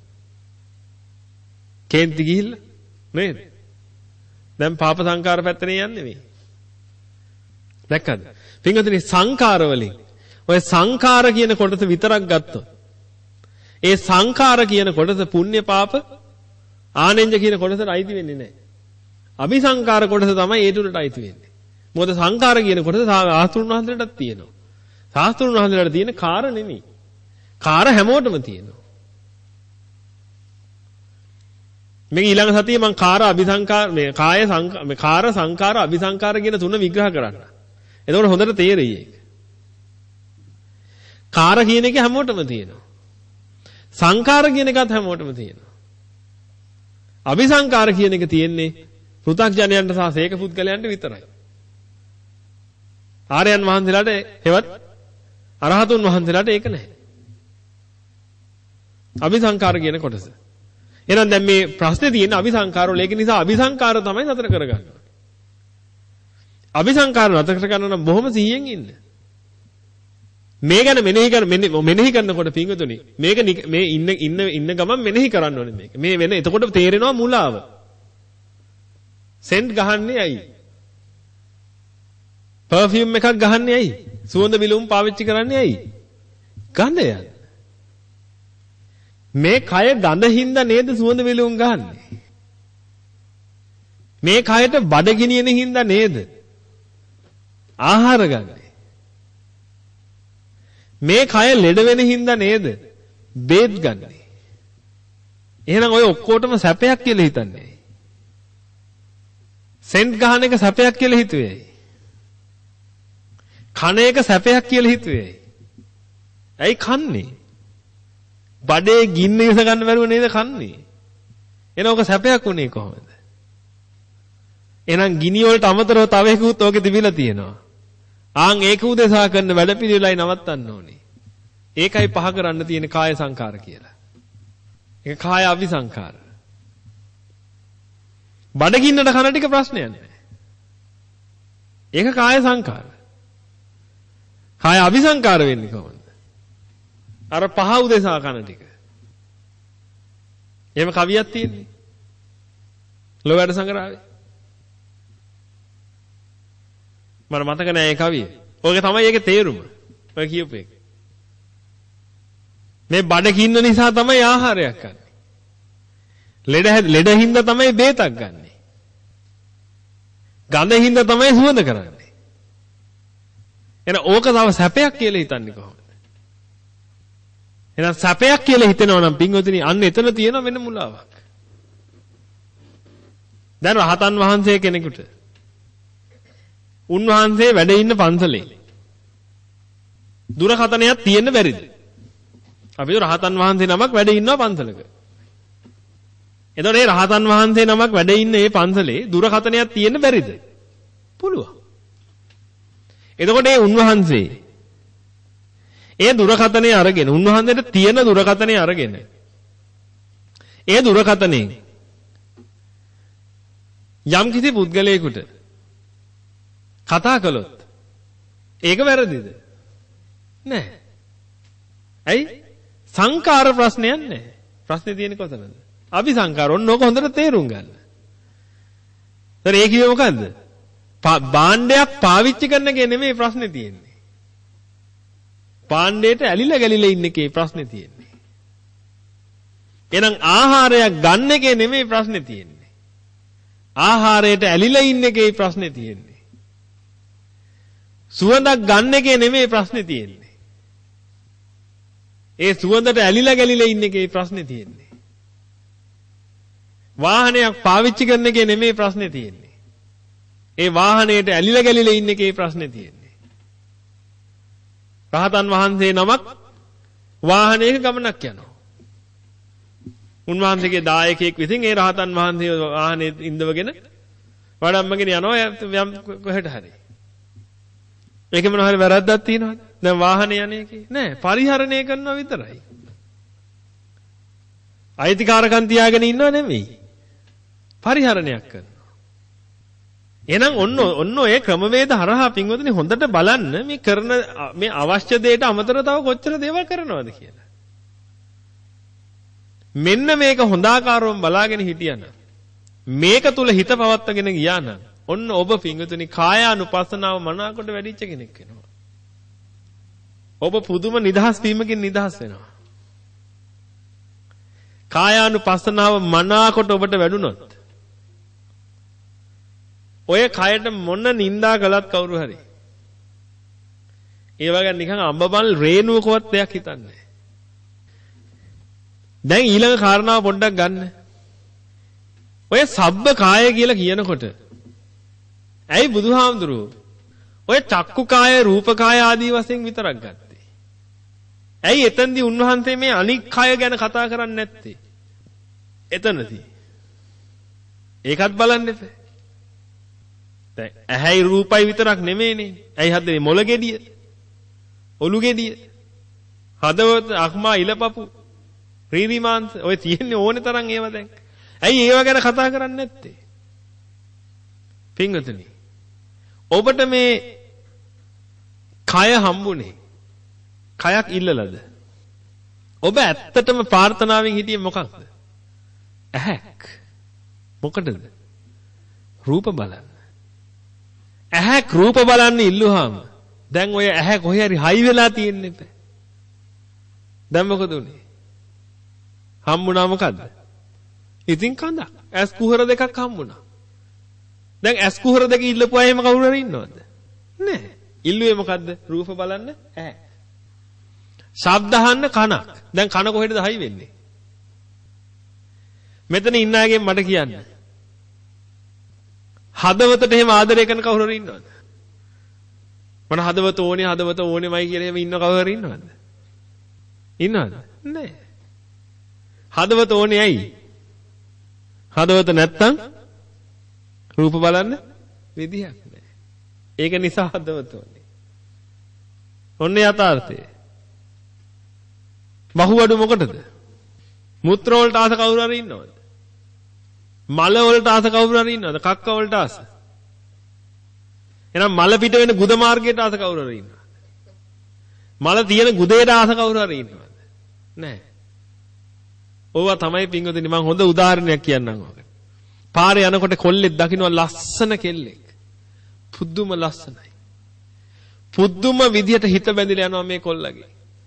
කේන්ති ගිහිල්ලා නේද? දැන් පාප සංකාර පැත්තනේ යන්නේ මේ. දැක්කද? පින්වතුනි සංකාර වලින් ඔය සංකාර කියන කොටස විතරක් ගත්තොත් ඒ සංකාර කියන කොටස පුණ්‍ය පාප ආනෙන්ජ කියන කොටසට අයිති වෙන්නේ නැහැ. අபிසංකාර කොටස තමයි ඒ තුනට අයිති වෙන්නේ. මොකද සංකාර කියන කොටස සාස්ත්‍රුන් වහන්සේලටත් තියෙනවා. සාස්ත්‍රුන් වහන්සේලට තියෙන කාර නෙමෙයි. කාර හැමෝටම තියෙනවා. මේ ඊළඟ සතියේ මම කාර අபிසංකාර මේ කාය සංකාර මේ කාර සංකාර අபிසංකාර කියන තුන විග්‍රහ කරන්න. එතකොට හොඳට තේරෙයි ඒක. කාර කියන එක හැමෝටම තියෙනවා. සංකාර කියන එකත් හැමෝටම තියෙනවා. අபிසංකාර කියන එක තියෙන්නේ පෘථග්ජනයන්ට සහ සේක පුද්ගලයන්ට විතරයි. ආර්යයන් වහන්සේලාට හෙවත් අරහතුන් වහන්සේලාට ඒක නැහැ. අபிසංකාර කියන කොටස. එහෙනම් දැන් මේ ප්‍රශ්නේ තියෙන අபிසංකාර වල ඒක නිසා අபிසංකාර තමයි නතර කරගන්න. අபிසංකාර නතර කරගන්න නම් බොහොම සිහියෙන් ඉන්න. මේ ගැන මෙනෙහි කර මෙනෙහි කරනකොට පින්වතුනි මේක මේ ඉන්න ඉන්න ඉන්න ගමන් මෙනෙහි කරන්න ඕනේ මේක. මේ වෙන එතකොට තේරෙනවා මුලාව. සෙන්ට් ගහන්නේ ඇයි? පර්ෆියුම් එකක් ගහන්නේ ඇයි? සුවඳ විලවුම් පාවිච්චි කරන්නේ ඇයි? ගඳ යන. මේ කය ගඳ හින්දා නේද සුවඳ විලවුම් ගහන්නේ? මේ කයට බඩගිනියන හින්දා නේද ආහාර ගන්නේ? මේ කය ලෙඩ වෙන හින්දා නේද බේත් ගන්නේ? එහෙනම් ඔය ඔක්කොටම සැපයක් කියලා හිතන්නේ. සෙන්ට් ගහන එක සැපයක් කියලා හිතුවේ. කන එක සැපයක් කියලා හිතුවේ. ඇයි කන්නේ? බඩේ ගින්න ඉස ගන්න බැරුව නේද කන්නේ? එහෙනම් ඔක සැපයක් උනේ කොහොමද? එහෙනම් ගිනි වලට අමතරව තව එකකුත් ඕකේ තිබිලා තියෙනවා. ආන් ඒක උදෙසා කරන වැඩ පිළිවෙලයි නවත්තන්න ඕනේ. ඒකයි පහ කරන්න තියෙන කාය සංකාර කියලා. ඒක කාය අபிසංකාර. බඩගින්නට කන ටික ප්‍රශ්නයක් නෑ. ඒක කාය සංකාර. කාය අபிසංකාර වෙන්නේ කොහොමද? අර පහ උදෙසා කන ටික. එහෙම කවියක් තියෙන්නේ. ලෝවැඩ සංග්‍රහයේ. මට මතක නෑ ඒ කවිය. ඔයක තමයි ඒකේ තේරුම. ඔය කියපු එක. මේ බඩගින්න නිසා තමයි ආහාරයක් ගන්න. ලෙඩ ලෙඩ හින්දා තමයි බේතක් ගන්න. ගඳ හින්දා තමයි සුවඳ කරන්නේ. එහෙනම් ඕක තව සැපයක් කියලා හිතන්නේ කොහොමද? එහෙනම් සැපයක් කියලා හිතනවා නම් පින්වතුනි අන්න එතන තියෙන වෙන මුලාවක්. දැන් රහතන් වහන්සේ කෙනෙකුට උන්වහන්සේ වැඩ ඉන්න පන්සලේ දුරකථනයක් තියෙන්න බැරිද? අපි රහතන් වහන්සේ නමක් වැඩ ඉන්නවා පන්සලක. එතකොට මේ රහතන් වහන්සේ නමක් වැඩ ඉන්න මේ පන්සලේ දුරකථනයක් තියෙන්න බැරිද? පුළුවන්. එතකොට මේ උන්වහන්සේ ඒ දුරකථනය අරගෙන උන්වහන්සේට තියෙන දුරකථනය අරගෙන ඒ දුරකථනයෙන් යම් කිසි පුද්ගලයෙකුට කතා කළොත් ඒක වැරදිද? නෑ. ඇයි? සංකාර ප්‍රශ්නයක් නෑ. ප්‍රශ්නේ තියෙන්නේ කොතනද? අபிසංකාර. ඔන්න ඕක හොඳට තේරුම් ගන්න. ඒතර ඒ කිව්වේ මොකද්ද? භාණ්ඩයක් පාවිච්චි කරන එකේ නෙමෙයි ප්‍රශ්නේ තියෙන්නේ. භාණ්ඩයට ඇලිලා ගැලිලා ඉන්න එකේ ප්‍රශ්නේ තියෙන්නේ. එහෙනම් ආහාරයක් ගන්න එකේ නෙමෙයි ප්‍රශ්නේ තියෙන්නේ. ආහාරයට ඇලිලා ඉන්න එකේ ප්‍රශ්නේ තියෙන්නේ. සුවඳක් ගන්න එකේ නෙමෙයි ප්‍රශ්නේ තියෙන්නේ. ඒ සුවඳට ඇලිලා ගැලිලා ඉන්න එකේ ප්‍රශ්නේ තියෙන්නේ. වාහනයක් පාවිච්චි කරන එකේ නෙමෙයි ප්‍රශ්නේ තියෙන්නේ. ඒ වාහනයට ඇලිලා ගැලිලා ඉන්න එකේ ප්‍රශ්නේ තියෙන්නේ. රහතන් වහන්සේ නමක් වාහනයක ගමනක් යනවා. උන්වහන්සේගේ දායකයෙක් විසින් ඒ රහතන් වහන්සේ වාහනේ ඉඳවගෙන වඩම්මගෙන යනවා යම් කොහෙට හරි. මේක මොන හරි වැරද්දක් තියෙනවද? දැන් වාහනේ යන්නේ කි නෑ පරිහරණය කරනවා විතරයි. අයිතිකාරකම් තියාගෙන ඉන්නව නෙමෙයි. පරිහරණයක් කරනවා. එහෙනම් ඔන්න ඔන්න ඔය ක්‍රමවේද හරහා පින්වතුනි හොඳට බලන්න මේ කරන මේ අවශ්‍ය දෙයට අමතරව තව කොච්චර දේවල් කරනවද කියලා. මෙන්න මේක හොඳාකාරවම බලාගෙන හිටියනම් මේක තුල හිත පවත්වාගෙන ගියා නම් ඔන්න ඔබ පින්වතුනි කායානුපස්සනාව මනාකොට වැඩිච්ච කෙනෙක් වෙනවා. ඔබ පුදුම නිදහස් වීමකින් නිදහස් වෙනවා. කායානුපස්සනාව මනාකොට ඔබට වැඩුණොත් ඔය කයට මොන නින්දා කළත් කවුරු හරි ඒ වගේ නිකන් අඹබල් රේණුවකවත් දෙයක් හිතන්නේ. දැන් ඊළඟ කාරණාව පොඩ්ඩක් ගන්න. ඔය සබ්බ කාය කියලා කියනකොට ඇයි බුදුහාමුදුරුවෝ ඔය චක්කු කාය රූප කාය ආදී වශයෙන් විතරක් ගත්තේ? ඇයි එතෙන්දී උන්වහන්සේ මේ අනික් කය ගැන කතා කරන්නේ නැත්තේ? එතනදී ඒකත් බලන්න එපා. දැන් ඇහැයි රූපයි විතරක් නෙමෙයිනේ. ඇයි හදන්නේ මොළ ගෙඩිය? ඔලු ගෙඩිය. හදවත අක්මා ඉලපපු රීරිමාංශ ඔය තියෙන්නේ ඕනේ තරම් ඒව දැන්. ඇයි ඒව ගැන කතා කරන්නේ නැත්තේ? පින්වතුනි ඔබට මේ කය හම්බුනේ කයක් ඉල්ලලාද? ඔබ ඇත්තටම ප්‍රාර්ථනාවෙන් හිටියේ මොකක්ද? ඇහැක්. මොකටද? රූප බලන්න. ඇහැක් රූප බලන්න ඉල්ලුවාම දැන් ඔය ඇහැ කොහේ හරි හයි වෙලා තියෙන්නේ නැත. දැන් මොකද උනේ? හම්බුණා මොකද්ද? ඉතින් කඳක්. ඇස් කුහර දෙකක් හම්බුණා. දැන් ඇස් කුහර දෙක ඉල්ලපු අය එහෙම කවුරු හරි ඉන්නවද? නෑ. ඉල්ලුවේ මොකද්ද? රූප බලන්න ඇහැ. ශබ්ද අහන්න කනක්. දැන් කන කොහෙටද හයි වෙන්නේ? මෙතන ඉන්න අයගෙන් මට කියන්න. හදවතට එහෙම ආදරය කරන කවුරු හරි ඉන්නවද? මට හදවත ඕනේ හදවත ඕනේමයි කියලා එහෙම ඉන්න කවුරු හරි ඉන්නවද? ඉන්නවද? නෑ. හදවත ඕනේ ඇයි? හදවත නැත්තම් රූප බලන්න විදියක් නෑ. ඒක නිසා හදවත ඕනේ. ඔන්න යථාර්ථය. බහුවඩු මොකටද? මුත්‍ර වලට ආස කවුරු හරි ඉන්නවද? මල වලට ආස කවුරු හරි ඉන්නවද? කක්ක වලට ආස. එහෙනම් මල පිට වෙන ගුද මාර්ගයට ආස කවුරු හරි ඉන්නවද? මල තියෙන ගුදේට ආස කවුරු හරි ඉන්නවද? නෑ. ඕවා තමයි පින්වතුනි මම හොඳ උදාහරණයක් කියන්නම් ඔකට. පාරේ යනකොට කොල්ලෙක් දකින්න ලස්සන කෙල්ලෙක්. පුදුම ලස්සනයි. පුදුම විදියට හිත බැඳිලා යනවා මේ කොල්ලගේ.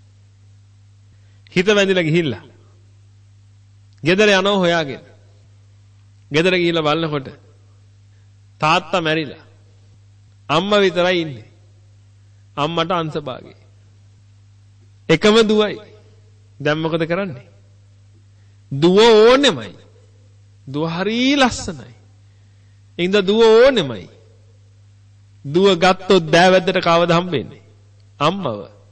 හිත බැඳිලා ගිහිල්ලා. ගෙදර යනවා හොයාගෙන. ගෙදර ගිහිල්ලා බලනකොට තාත්තා මැරිලා. අම්මා විතරයි ඉන්නේ. අම්මට අංශභාගය. එකම දුවයි. දැන් මොකද කරන්නේ? දුව ඕනෙමයි. දුව හරි ලස්සනයි. ඉඳ දුව ඕනෙමයි. දුව ගත්තොත් දෑවැද්දට කවද හම්බෙන්නේ? අම්මව.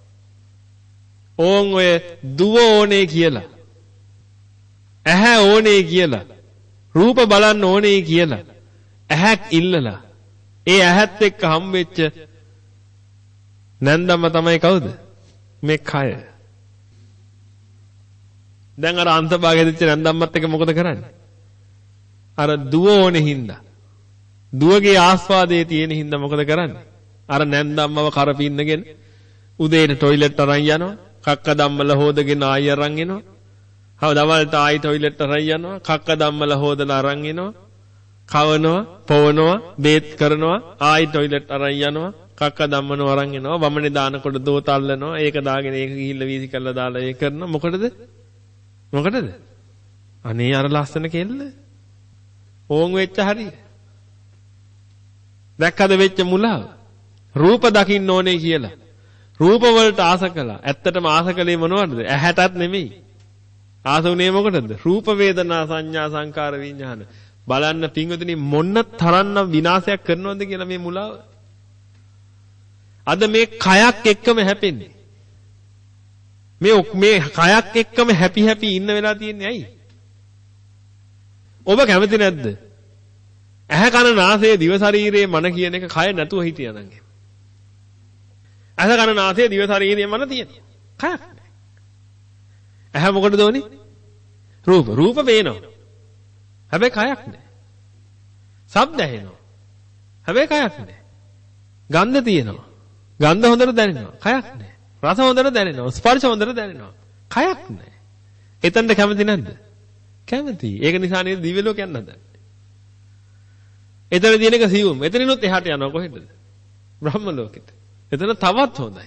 ඕන් ඔය දුව ඕනේ කියලා. ඇහැ ඕනේ කියලා. රූප බලන්න ඕනේ කියලා. ඇහැක් ඉල්ලලා. ඒ ඇහත් එක්ක හම්බෙච්ච නැන්දම්ම තමයි කවුද? මේ කය. දැන් අර අන්තභාගයේ දෙච්ච නැන්දම්මත් එක මොකද කරන්නේ? අර දුව ඕනේ හින්දා. දුවගේ ආස්වාදයේ තියෙන හින්දා මොකද කරන්නේ? අර නැන්දම්මව කරපින්නගෙන උදේට টয়ලට් අරන් යනවා. කක්ක දම්මල හොදගෙන ආයි අරන් එනවා. හව දවල්ට ආයි টয়ලට් අරන් යනවා. කක්ක දම්මල හොදලා අරන් එනවා. කවනවා, පොවනවා, බේත් කරනවා, ආයි টয়ලට් අරන් යනවා. කක්ක දම්මනව අරන් එනවා. වමනේ දානකොට දෝත අල්ලනවා. ඒක දාගෙන ඒක ගිහිල්ලා වීසි කරලා දාලා ඒ කරනවා. මොකටද? මොකටද? අනේ අර ලස්සන කෙල්ල. ඕන් වෙච්ච හරිය. දැක්කද වෙච්ච මුලාව? රූප දකින්න ඕනේ කියලා. රූප වලට ආස කළා. ඇත්තටම ආස කළේ මොනවද? ඇහැටත් නෙමෙයි. ආස උනේ මොකටද? රූප වේදනා සංඥා සංකාර විඥාන. බලන්න පින්වතුනි මොන්න තරම්නම් විනාශයක් කරනවද කියලා මේ මුලාව. අද මේ කයක් එක්කම හැපෙන්නේ. මේ මේ කයක් එක්කම හැපි හැපි ඉන්න වෙලා තියෙන්නේ ඇයි? ඔබ කැමති නැද්ද? ඇහැ කන නාසය දිව ශරීරයේ මන කියන එක කය නැතුව හිටියනම්. ඇහැ කන නාසය දිව ශරීරයේ මන තියෙන. කයක් නැහැ. ඇහැ මොකටද ඕනේ? රූප. රූප පේනවා. හැබැයි කයක් නැහැ. ශබ්ද ඇහෙනවා. හැබැයි කයක් නැහැ. ගන්ධ තියෙනවා. ගන්ධ හොඳට දැනෙනවා. කයක් නැහැ. රස හොඳට දැනෙනවා. ස්පර්ශ හොඳට දැනෙනවා. කයක් නැහැ. එතනට කැමති නැද්ද? කැමති. ඒක නිසා නේද දිව්‍ය ලෝක යන්න හදන්නේ. එතන තියෙන එක සියුම්. එතනිනුත් එහාට යනවා කොහෙද? බ්‍රහ්ම ලෝකෙට. එතන තවත් හොඳයි.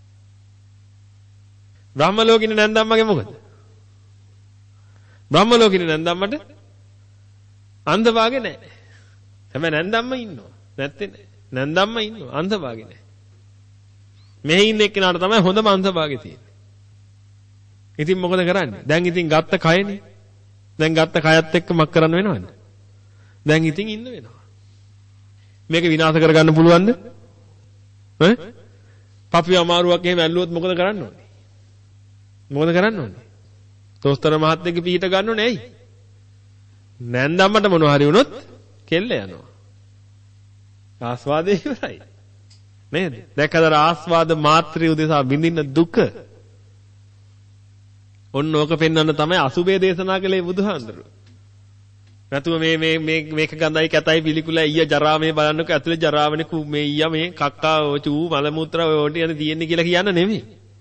බ්‍රහ්ම ලෝකිනේ නැන්දම්මගේ මොකද? බ්‍රහ්ම ලෝකිනේ නැන්දම්මට අන්ධභාගේ නැහැ. හැබැයි නැන්දම්ම ඉන්නවා. නැත්තේ නැහැ. නැන්දම්ම ඉන්නවා. අන්ධභාගේ නැහැ. මෙහි ඉන්න එක්කෙනාට තමයි හොඳම අන්ධභාගේ තියෙන්නේ. ඉතින් මොකද කරන්නේ? දැන් ඉතින් ගත්ත කයනේ. දැන් ගත්ත කයත් එක්ක මක් කරන්න වෙනවද? දැන් ඉතින් ඉන්න වෙනවා. මේක විනාශ කරගන්න පුළුවන්ද? ඈ? පපුවේ අමාරුවක් එහෙම ඇල්ලුවොත් මොකද කරන්න ඕනේ? මොකද කරන්න ඕනේ? තෝස්තර මහත්තයෙක්ගේ පිට ගන්න ඕනේ ඇයි? නැන්දම්මට මොන හරි වුණොත් කෙල්ල යනවා. ආස්වාදේ ඉවරයි. නේද? දැක්කද ආස්වාද මාත්‍රිය උදෙසා විඳින්න දුක. ඔන්න ඕක පෙන්වන්න තමයි අසුබේ දේශනා කළේ බුදුහාඳුරු. නැතුව මේ මේ මේ මේක ගඳයි කැතයි පිළිකුලයි ඊය ජරා මේ බලන්නකෝ ඇතුලේ ජරාවනේ කු මේ ඊය මේ කක්කා චූ මල මුත්‍රා ඔය වොන්ට යන තියෙන්නේ කියලා කියන්න නෙමෙයි.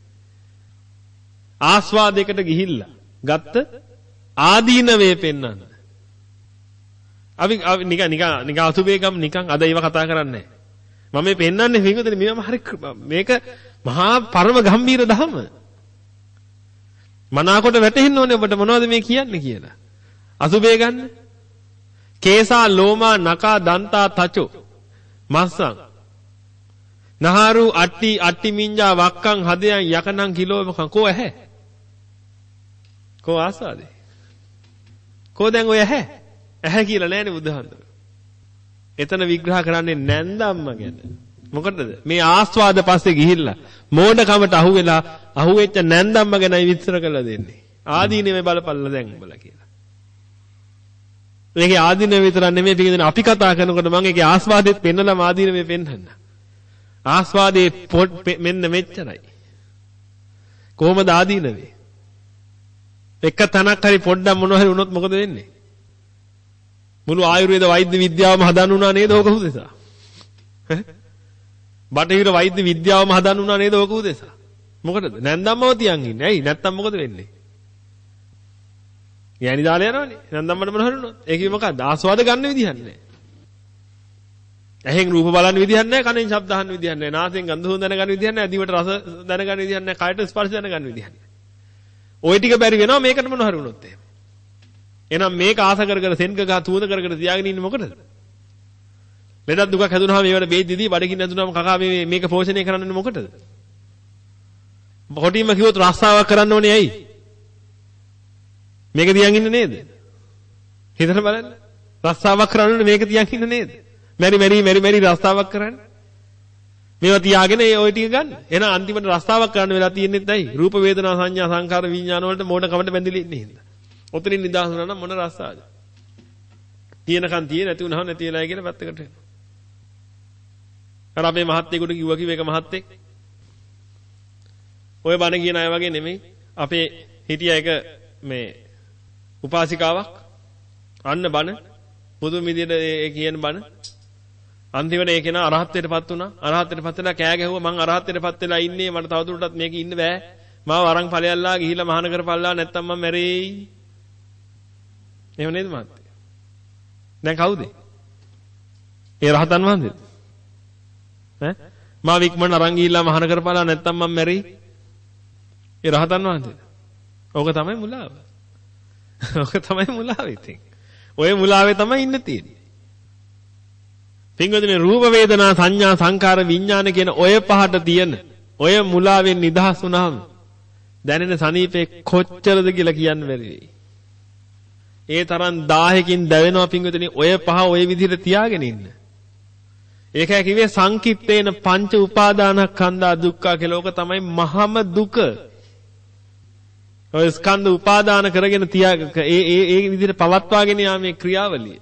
ආස්වාදයකට ගිහිල්ලා ගත්ත ආදීනවේ පෙන්වන්න. අපි නිකන් නිකන් නිකන් අසුබේ ගම් නිකන් අද ඒව කතා කරන්නේ නැහැ. මම මේ පෙන්වන්නේ මේකද මේවම හරි මේක මහා පරම ගම්බීර ධර්ම. මනාකොට වැටෙන්න ඕනේ ඔබට මොනවද මේ කියන්නේ කියලා. අසුබේ ගන්න. කේසා ලෝමා නකා දන්තා තචෝ මස්සං නහරු අට්ටි අට්ටි මිංජා වක්කං හදයන් යකනං කිලෝමකං කෝ ඇහැ කෝ ආසාදේ කෝ දැන් ඔය ඇහැ ඇහැ කියලා නෑනේ බුදුහාමුදුරුවෝ. එතන විග්‍රහ කරන්නේ නැන්දම්ම ගැන. මොකටද? මේ ආස්වාද පස්සේ ගිහිල්ලා මෝඩකමට අහුවෙලා අහුවෙච්ච නැන්දම්ම ගැනයි විස්තර කරලා දෙන්නේ. ආදීනේ බලපල්ලා දැන් උඹලා කියලා. මේකේ ආදීන විතර නෙමෙයි පිටින් අපි කතා කරනකොට මම ඒකේ ආස්වාදෙත් පෙන්නලා ආදීන මේ පෙන්නන්න. ආස්වාදේ මෙන්න මෙච්චරයි. කොහොමද ආදීන වේ? එක තැනක් හරි පොඩ්ඩක් මොනවා හරි වුණොත් මොකද වෙන්නේ? මුළු ආයුර්වේද වෛද්‍ය විද්‍යාවම හදන්න උනා නේද ඕක උදෙසා? බටහිර වෛද්‍ය විද්‍යාවම හදන්න උනා නේද ඕක උදෙසා? මොකටද? නැන්දම්මව තියන් ඉන්නේ. ඇයි? නැත්තම් මොකද වෙන්නේ? යෑනි දාලා යනවනේ. නැන්දම්මට මොන හරි වුණොත්. ඒකේ මොකද්ද? ආස්වාද ගන්න විදිහක් නැහැ. ඇහෙන් රූප බලන්න විදිහක් නැහැ. කනෙන් ශබ්ද අහන්න විදිහක් නැහැ. නාසයෙන් ගන්ධ සුවඳ දැනගන්න විදිහක් නැහැ. දිවට රස දැනගන්න විදිහක් නැහැ. කයට ස්පර්ශ දැනගන්න විදිහක් නැහැ. ওই ටික බැරි වෙනවා මේකට මොන හරි වුණොත් එහෙම. එහෙනම් මේක ආස කර කර සෙන්ක ගහ තුවද කර කර තියාගෙන ඉන්නේ මොකටද? ලෙඩක් දුකක් හැදුනහම ඒවට බේත් දීදී බඩගින්න හැදුනහම කකා මේ මේක පෝෂණය කරන්නේ මොකටද? කොටින්ම කිව්වොත් රස්සාවක් කරන්න ඕනේ ඇයි? මේක තියන් ඉන්න නේද? හිතලා බලන්න. රස්සාවක් කරන්න ඕනේ මේක තියන් ඉන්න නේද? මෙරි මෙරි මෙරි මෙරි රස්සාවක් කරන්න. මේවා තියාගෙන ඒ ඔය ටික ගන්න. එහෙනම් අන්තිමට රස්සාවක් කරන්න වෙලා තියෙන්නේත් ඇයි? රූප වේදනා සංඥා සංකාර විඥාන වලට මෝඩ කමට බැඳිලා ඉන්නේ හින්දා. ඔතනින් නිදහස් වුණා නම් මොන රස්සාවද? තියෙනකන් තියෙ නැති වුණාම නැති වෙලා කියලා පැත්තකට වෙනවා. අර අපේ මහත්තයෙකුට කිව්වා කිව්ව එක මහත්තයෙක්. ඔය බණ කියන අය වගේ නෙමෙයි. අපේ හිටිය එක මේ උපාසිකාවක් අන්න බණ මුදුන් විදියට ඒ කියන බණ අන්තිමට ඒ කෙනා අරහත්ත්වයටපත් වුණා. අරහත්ත්වයටපත් වෙලා කෑ ගැහුවා මං අරහත්ත්වයටපත් වෙලා ඉන්නේ මට තවදුරටත් මේක ඉන්න බෑ. මාව අරන් ඵලයල්ලා ගිහිල්ලා මහාන කරපල්ලා නැත්තම් මම මැරෙයි. එහෙම නේද මහත්තයා? දැන් කවුද? ඒ රහතන් වහන්සේද? ඈ මා වික්මන් අරන් ගිහිල්ලා මහාන කරපල්ලා නැත්තම් මම මැරෙයි. ඒ රහතන් වහන්සේද? ඕක තමයි මුලාව. ඔක තමයි මුලාව ඉතින්. ඔය මුලාවේ තමයි ඉන්න තියෙන්නේ. පින්වතුනි රූප වේදනා සංඥා සංකාර විඥාන කියන ඔය පහට තියෙන ඔය මුලාවෙන් නිදහස් වුණාම දැනෙන සනීපේ කොච්චරද කියලා කියන්න බැරි වෙයි. ඒ තරම් දාහකින් දැවෙනවා පින්වතුනි ඔය පහ ඔය විදිහට තියාගෙන ඉන්න. ඒකයි කිව්වේ සංකිට්ඨේන පංච උපාදානස්කන්ධා දුක්ඛ කියලා. ඕක තමයි මහම දුක. ඔය ස්කන්ධ උපාදාන කරගෙන තියා ඒ ඒ ඒ විදිහට පවත්වාගෙන යාමේ ක්‍රියාවලිය.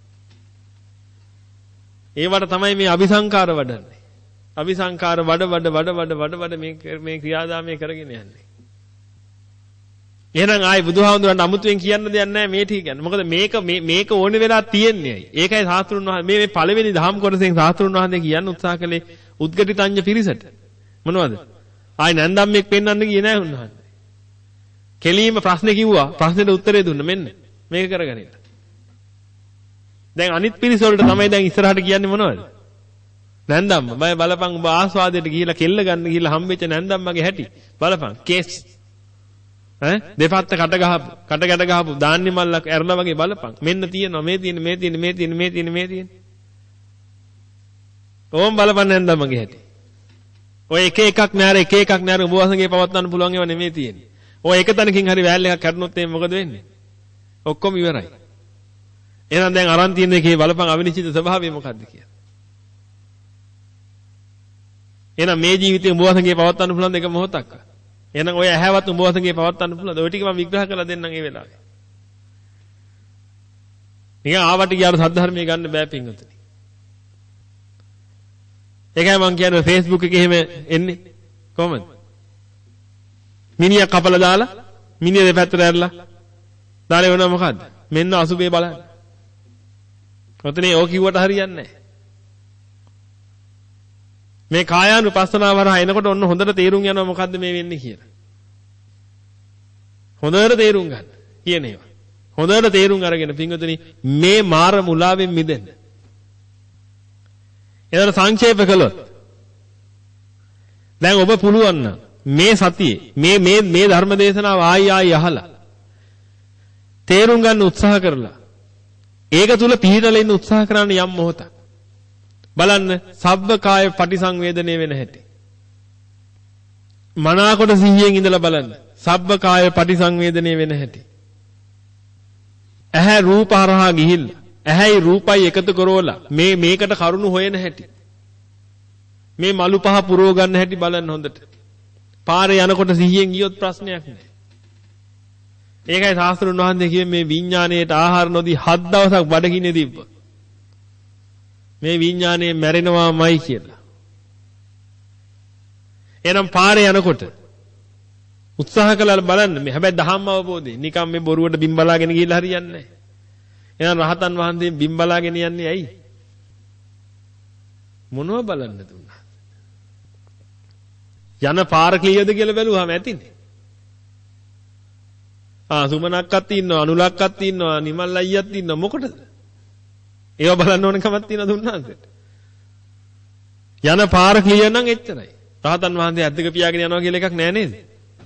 ඒවට තමයි මේ අபிසංකාර වඩන්නේ. අபிසංකාර වඩ වඩ වඩ වඩ වඩ වඩ මේ මේ ක්‍රියාදාමයේ කරගෙන යන්නේ. එහෙනම් ආයි බුදුහාමුදුරන්ට අමුතුවෙන් කියන්න දෙයක් නැහැ මේ ටික ගැන. මොකද මේක මේ මේක ඕනේ වෙලා තියෙන්නේ. ඒකයි සාස්ත්‍රුන් වහන්සේ මේ මේ පළවෙනි දහම් කොටසෙන් සාස්ත්‍රුන් වහන්සේ කියන්න උත්සාහ කළේ උද්ගටිතඤ්ඤ පිරිසට. මොනවද? ආයි නැන්දම්මෙක් පෙන්වන්න ගියේ නැහැ උන්වහන්සේ. කෙලීම ප්‍රශ්නේ කිව්වා. ප්‍රශ්නෙට උත්තරේ දුන්න මෙන්න. මේක කරගනින්න. දැන් අනිත් පිරිස වලට තමයි දැන් ඉස්සරහට කියන්නේ මොනවද? නැන්දම්ම බය බලපන් ඔබ ආස්වාදයට ගිහිලා කෙල්ල ගන්න ගිහිලා හම්බෙච්ච නැන්දම්මගේ හැටි බලපන් කේස් ඈ දෙපැත්ත කට ගහපු කට ගැට ගහපු ධාන්‍ය මල්ලක් ඇරලා වගේ බලපන් මෙන්න තියෙනවා මේ තියෙන මේ තියෙන මේ තියෙන මේ තියෙන මේ තියෙන ඕම් බලපන් නැන්දම්මගේ හැටි ඔය එක එකක් නෑර එක එකක් නෑර ඔබ වසඟේ පවත්වන්න පුළුවන් ඒවා නෙමෙයි තියෙන්නේ ඔය එක තැනකින් හරි වැල් එකක් කඩනොත් එහෙනම් මොකද වෙන්නේ ඔක්කොම ඉවරයි එහෙනම් දැන් අරන් තියෙන එකේ බලපන් අවිනිශ්චිත ස්වභාවය මොකද්ද කියලා. එහෙනම් මේ ජීවිතේ උඹ වසඟේ පවත්වන්න පුළුවන් දෙක මොහොතක්. එහෙනම් ඔය ඇහැවත් උඹ වසඟේ පවත්වන්න පුළුවන්. ඔය ටික මම විග්‍රහ කරලා දෙන්නම් ඒ වෙලාවේ. නිකන් ආවට ගියාට සද්ධර්මයේ ගන්න බෑ පින්වතුනි. ඒකයි මම කියන්නේ Facebook එකේ එහෙම එන්නේ කොහමද? මිනිහා කපලා දාලා මිනිහ දෙපැත්තට ඇරලා දාලා වෙනවා මොකද්ද? මෙන්න අසුබේ බලන්න. ඔතනේ ඕක කිව්වට හරියන්නේ නැහැ. මේ කායානුපස්සනාව හරහා එනකොට ඔන්න හොඳට තේරුම් යනවා මොකද්ද මේ වෙන්නේ කියලා. හොඳට තේරුම් ගන්න කියන ඒවා. හොඳට තේරුම් අරගෙන පින්වතුනි මේ මාර මුලාවෙන් මිදෙන්න. එතන සංක්ෂේප කළොත් දැන් ඔබ පුළුවන් නම් මේ සතියේ මේ මේ මේ ධර්ම දේශනාව ආයි ආයි අහලා තේරුම් ගන්න උත්සාහ කරලා ඒක තුල පිහිටලා ඉන්න උත්සාහ කරන්න යම් මොහොතක් බලන්න සබ්බකාය පටිසංවේදනය වෙන හැටි මනාකොට සිහියෙන් ඉඳලා බලන්න සබ්බකාය පටිසංවේදනය වෙන හැටි ඇහැ රූප හරහා ගිහිල්ලා ඇහැයි රූපයි එකතු කරවලා මේ මේකට කරුණු හොයන හැටි මේ මලු පහ පුරව ගන්න හැටි බලන්න හොඳට පාරේ යනකොට සිහියෙන් ගියොත් ප්‍රශ්නයක් නැහැ ඒකයි ශාස්ත්‍රඥ වහන්සේ කිව්වේ මේ විඥාණයට ආහාර නොදී හත් දවසක් බඩගින්නේ තිබ්බා. මේ විඥාණය මැරෙනවාමයි කියලා. එහෙනම් පාරේ යනකොට උත්සාහ කළා බලන්න මේ හැබැයි දහම් අවබෝධය නිකම් මේ බොරුවට බිම් බලාගෙන ගිහිල්ලා හරියන්නේ නැහැ. එහෙනම් රහතන් වහන්සේ බිම් බලාගෙන යන්නේ ඇයි? මොනව බලන්න දුන්නා? යන පාර කීයද කියලා බැලුවාම ඇතිනේ. ආ සුමනක්වත් ඉන්නවා අනුලක්වත් ඉන්නවා නිමල් අයියත් ඉන්නවා මොකටද? ඒව බලන්න ඕන කමක් තියෙන දුන්නාන්සෙට. යන පාර ක්ලියර් නම් එච්චරයි. රහතන් වහන්සේ ඇද්දක පියාගෙන යනවා කියලා එකක් නෑ නේද?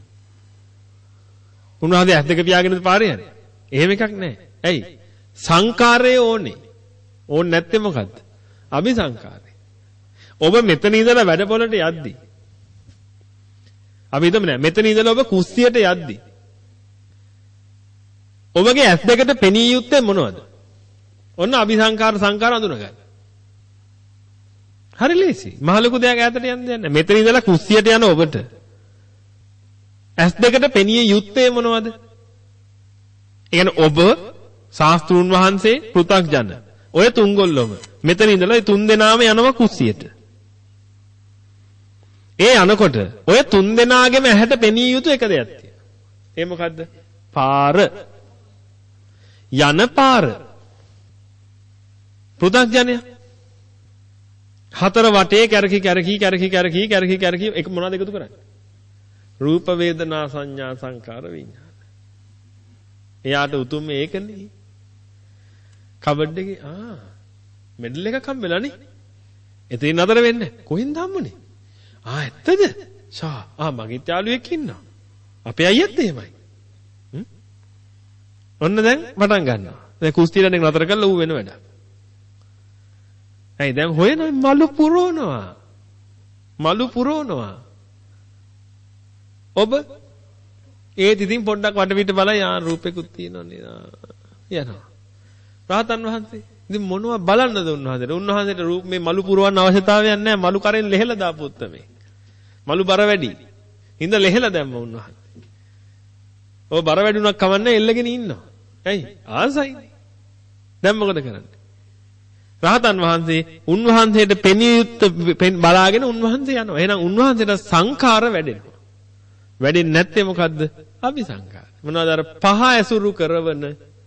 උන්වහන්සේ ඇද්දක පියාගෙනද පාරේ යන්නේ? එහෙම එකක් නෑ. ඇයි? සංකාරය ඕනේ. ඕනේ නැත්තේ මොකද්ද? අபிසංකාරය. ඔබ මෙතන ඉඳලා වැඩපොළට යද්දි. අපි හිතමු නෑ මෙතන ඉඳලා ඔබ කුස්සියට යද්දි. ඔබගේ ඇස් දෙකට පෙනී යුත්තේ මොනවද? ඔන්න අபிසංකාර සංකාර අඳුනගන්න. හරි ලේසි. මහ ලොකු දෙයක් ඈතට යන්න දෙයක් නැහැ. මෙතන ඉඳලා කුස්සියට යන ඔබට ඇස් දෙකට පෙනිය යුත්තේ මොනවද? ඒ කියන්නේ ඔබ ශාස්ත්‍රූන් වහන්සේ පෘථග්ජන. ඔය තුන්ගොල්ලොම මෙතන ඉඳලා ඒ තුන් දෙනාම යනවා කුස්සියට. ඒ යනකොට ඔය තුන් දෙනාගේම ඇහැට පෙනිය යුතු එක දෙයක් තියෙනවා. ඒ මොකද්ද? පාර. යන පාර. පෘථග්ජනය හතර වටේ කැරකි කැරකි කැරකි කැරකි කැරකි කැරකි එක මොනවද එකතු කරන්නේ? රූප වේදනා සංඥා සංකාර විඥාන. එයාට උතුම් මේකනේ. කබඩ් එකේ ආ මෙඩල් එකක් හම්බෙලානේ. එතනින් නතර වෙන්න. කොහෙන්ද හම්බුනේ? ආ ඇත්තද? ෂා ආ මගේ යාළුවෙක් ඉන්නවා. අපේ අයියත් එහෙමයි. ඔන්න දැන් පටන් ගන්නවා. දැන් කුස්තියට නතර කරලා ඌ වෙන වැඩක්. ඇයි දැන් හොයන මලු පුරවනවා. මලු පුරවනවා. ඔබ ඒත් ඉතින් පොඩ්ඩක් වටපිට බලලා යා රූපෙකුත් තියෙනවනේ. යනවා. රහතන් වහන්සේ ඉතින් මොනවා බලන්නද උන්වහන්සේට? උන්වහන්සේට රූප මේ මලු පුරවන්න අවශ්‍යතාවයක් නැහැ. මලු කරෙන් ලෙහෙලා දාපු උත්තමේ. මලු බර වැඩි. හිඳ ලෙහෙලා දැම්ම උන්වහන්සේ. ඔය බර වැඩි උනක් කවන්නේ එල්ලගෙන ඉන්නවා. ඇයි? ආසයි. දැන් මොකද කරන්නේ? රහතන් වහන්සේ උන්වහන්සේට පෙනිය යුත්ත බලාගෙන උන්වහන්සේ යනවා. එහෙනම් උන්වහන්සේට සංඛාර වැඩෙනවා. වැඩෙන්නේ නැත්තේ මොකද්ද? අபிසංඛාර. මොනවාද අර පහ ඇසුරු කරවන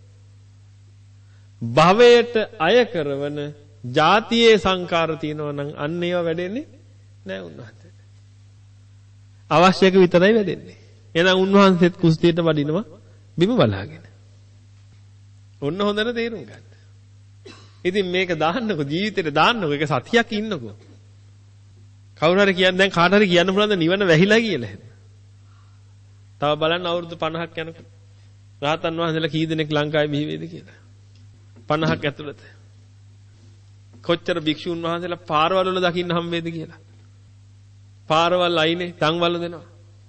භවයට අය කරවන ಜಾතියේ සංඛාර තියෙනවා නම් අන්න ඒවා වැඩෙන්නේ නැහැ උන්වහන්සේට. අවශ්‍යක විතරයි වැඩෙන්නේ. එහෙනම් උන්වහන්සේත් කුස්තියට වඩිනවා බිම බලාගෙන. ඔන්න හොඳට තේරුම් ගන්න. ඉතින් මේක දාන්නකො ජීවිතේට දාන්නකො ඒක සතියක් ඉන්නකො. කවුරු හරි කියන්නේ දැන් කාට හරි කියන්න පුළුවන්ද නිවන වැහිලා කියලා. තව බලන්න අවුරුදු පනහක් යනකොට රහතන් වහන්සේලා කී දෙනෙක් ලංකාවේ බිහි වේද කියලා. පනහක් ඇතුළත. කොච්චර භික්ෂුන් වහන්සේලා පාරවල් වල දකින්න හම් වේද කියලා. පාරවල් අයිනේ තංවල දෙනවා.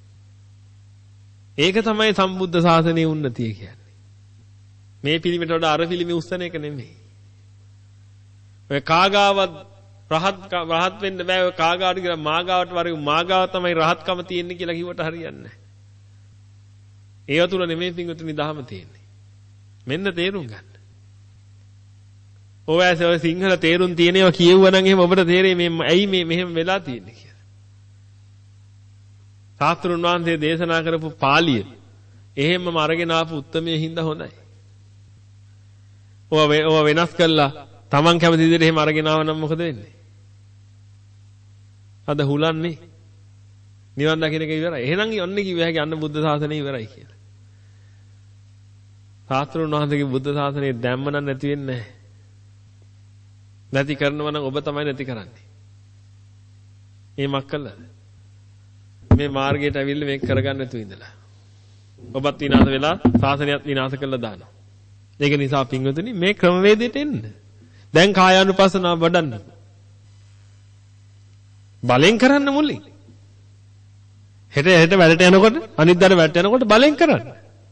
ඒක තමයි සම්බුද්ධ ශාසනයේ උන්නතිය කියන්නේ. මේ පිළිමයට වඩා අර පිළිමේ උස්සන එක නෙමෙයි. ඔය කාගාවත් රහත් රහත් වෙන්න බෑ. ඔය කාගාවට කියලා මාගාවට වරේ මාගාව තමයි රහත්කම තියෙන්නේ කියලා කිව්වට හරියන්නේ නැහැ. ඒව තුල නෙමෙයි පිංගුතුනි දහම තියෙන්නේ. මෙන්න තේරුම් ගන්න. ඔයස ඔය සිංහල තේරුම් තියෙනවා කියවුවා නම් එහෙම ඔබට තේරෙයි මේ ඇයි මේ මෙහෙම වෙලා තියෙන්නේ කියලා. සාස්ත්‍රුන් වහන්සේ දේශනා කරපු පාළිය එහෙම්ම අරගෙන ආපු උත්තරමයේ හින්දා හොඳයි. ඔය ඔය වෙනස් කළා Taman කැමති විදිහට එහෙම අරගෙන ආව නම් මොකද වෙන්නේ? අද හුලන්නේ. නිවන් දකින්න එක ඉවරයි. එහෙනම් යන්නේ කිව්ව හැකි අන්න බුද්ධ ශාසනය ඉවරයි කියලා. සාස්ත්‍රුන් වහන්සේගේ බුද්ධ ශාසනය දැම්ම නම් නැති වෙන්නේ නැහැ. නැති කරනවා නම් ඔබ තමයි නැති කරන්නේ. මේ මක්කලද? මේ මාර්ගයට ඇවිල්ලා මේක කරගන්න නැතුව ඉඳලා. ඔබත් විනාශ වෙලා ශාසනයත් විනාශ කරලා දානවා. ඒක නිසා පින්වතුනි මේ ක්‍රමවේදයට එන්න. දැන් කායානුපස්සනාව වඩන්න. බලෙන් කරන්න මුලින්. හෙට හෙට වැඩට යනකොට අනිද්දාට වැඩට යනකොට බලෙන් කරන්න.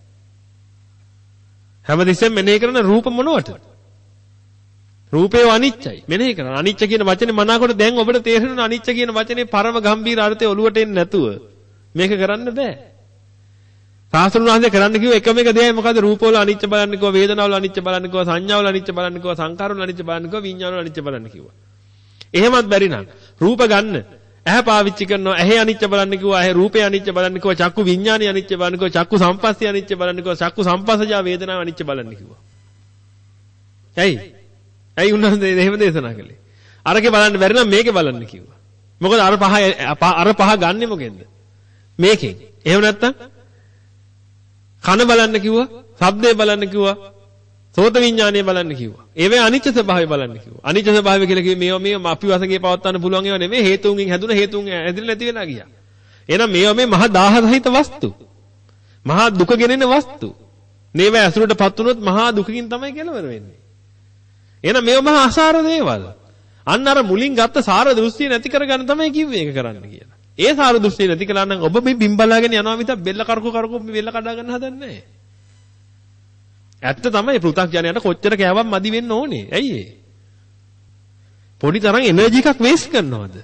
හැමතිස්සෙම මෙනෙහි කරන රූප මොනවට? රූපේ අනිච්චයි. මෙනෙහි කරන. අනිච්ච කියන වචනේ මනාකොට දැන් ඔබට තේරෙනවා අනිච්ච කියන වචනේ පරම ගම්බීර අර්ථය ඔලුවට එන්නේ නැතුව මේක කරන්න බෑ. සාස්ත්‍රුන් වහන්සේ කරන්න කිව්ව එකම එක දෙයයි මොකද? රූපවල අනිච්ච බලන්න කිව්වා, වේදනාවල අනිච්ච බලන්න කිව්වා, සංඥාවල අනිච්ච බලන්න කිව්වා, සංකාරවල අනිච්ච බලන්න කිව්වා, විඤ්ඤාණවල අනිච්ච බලන්න කිව්වා. එහෙමත් බැරි නම් රූප ගන්න ඇහැ පාවිච්චි කරනවා. ඇහි අනිච්ච බලන්න කිව්වා, ඇහි රූපේ අනිච්ච බලන්න කිව්වා, චක්කු විඤ්ඤාණي අනිච්ච බලන්න කිව්වා, චක්කු සම්පස්සේ අනිච්ච බලන්න කිව්වා, චක්කු සම්පස්සජා වේදනාව අනිච්ච බලන්න කිව්වා. ඇයි? ඇයි උන්වහන්සේ එහෙම දේශනා කළේ? අරකේ බලන්න බැරි නම් මේකේ බලන්න කිව්වා. මොකද අර පහ අර පහ ගන්නෙ මොකෙන්ද? මේකෙන්. එහෙම නැත්තම් කන බලන්න කිව්වා, ශබ්දේ බලන්න කිව්වා, සෝත විඥානය බලන්න කිව්වා. ඒවේ අනිච්ච ස්වභාවය බලන්න කිව්වා. අනිච්ච ස්වභාවය කියලා කිව්වේ මේවා මේවා අපි වශයෙන් පවත්වන්න පුළුවන් ඒවා නෙමෙයි, හේතුන්ගෙන් හැදුන හේතුන් ඇදලා නැති වෙලා ගියා. එහෙනම් මේවා මේ මහා දාහ සහිත වස්තු. මහා දුක ගෙනෙන වස්තු. මේවා ඇසුරටපත් වුණොත් මහා දුකකින් තමයි කෙලවර වෙන්නේ. එහෙනම් මේවා මහා අසාර දේවල්. අන්න අර මුලින් ගත්ත සාර දෘෂ්ටිය නැති කරගන්න තමයි කිව්වේ ඒක කරන්න කියලා. ඒ සාර දෘෂ්ටිය නැති කළා නම් ඔබ මේ බිම් බලාගෙන යනවා මිස බෙල්ල කරකෝ කරකෝ බෙල්ල කඩා ගන්න හදන්නේ නැහැ. ඇත්ත තමයි පෘථග්ජනයට කොච්චර කෑවක් මදි වෙන්න ඕනේ. ඇයි ඒ? පොඩි තරම් එනර්ජි එකක් වේස්ට් කරනවද?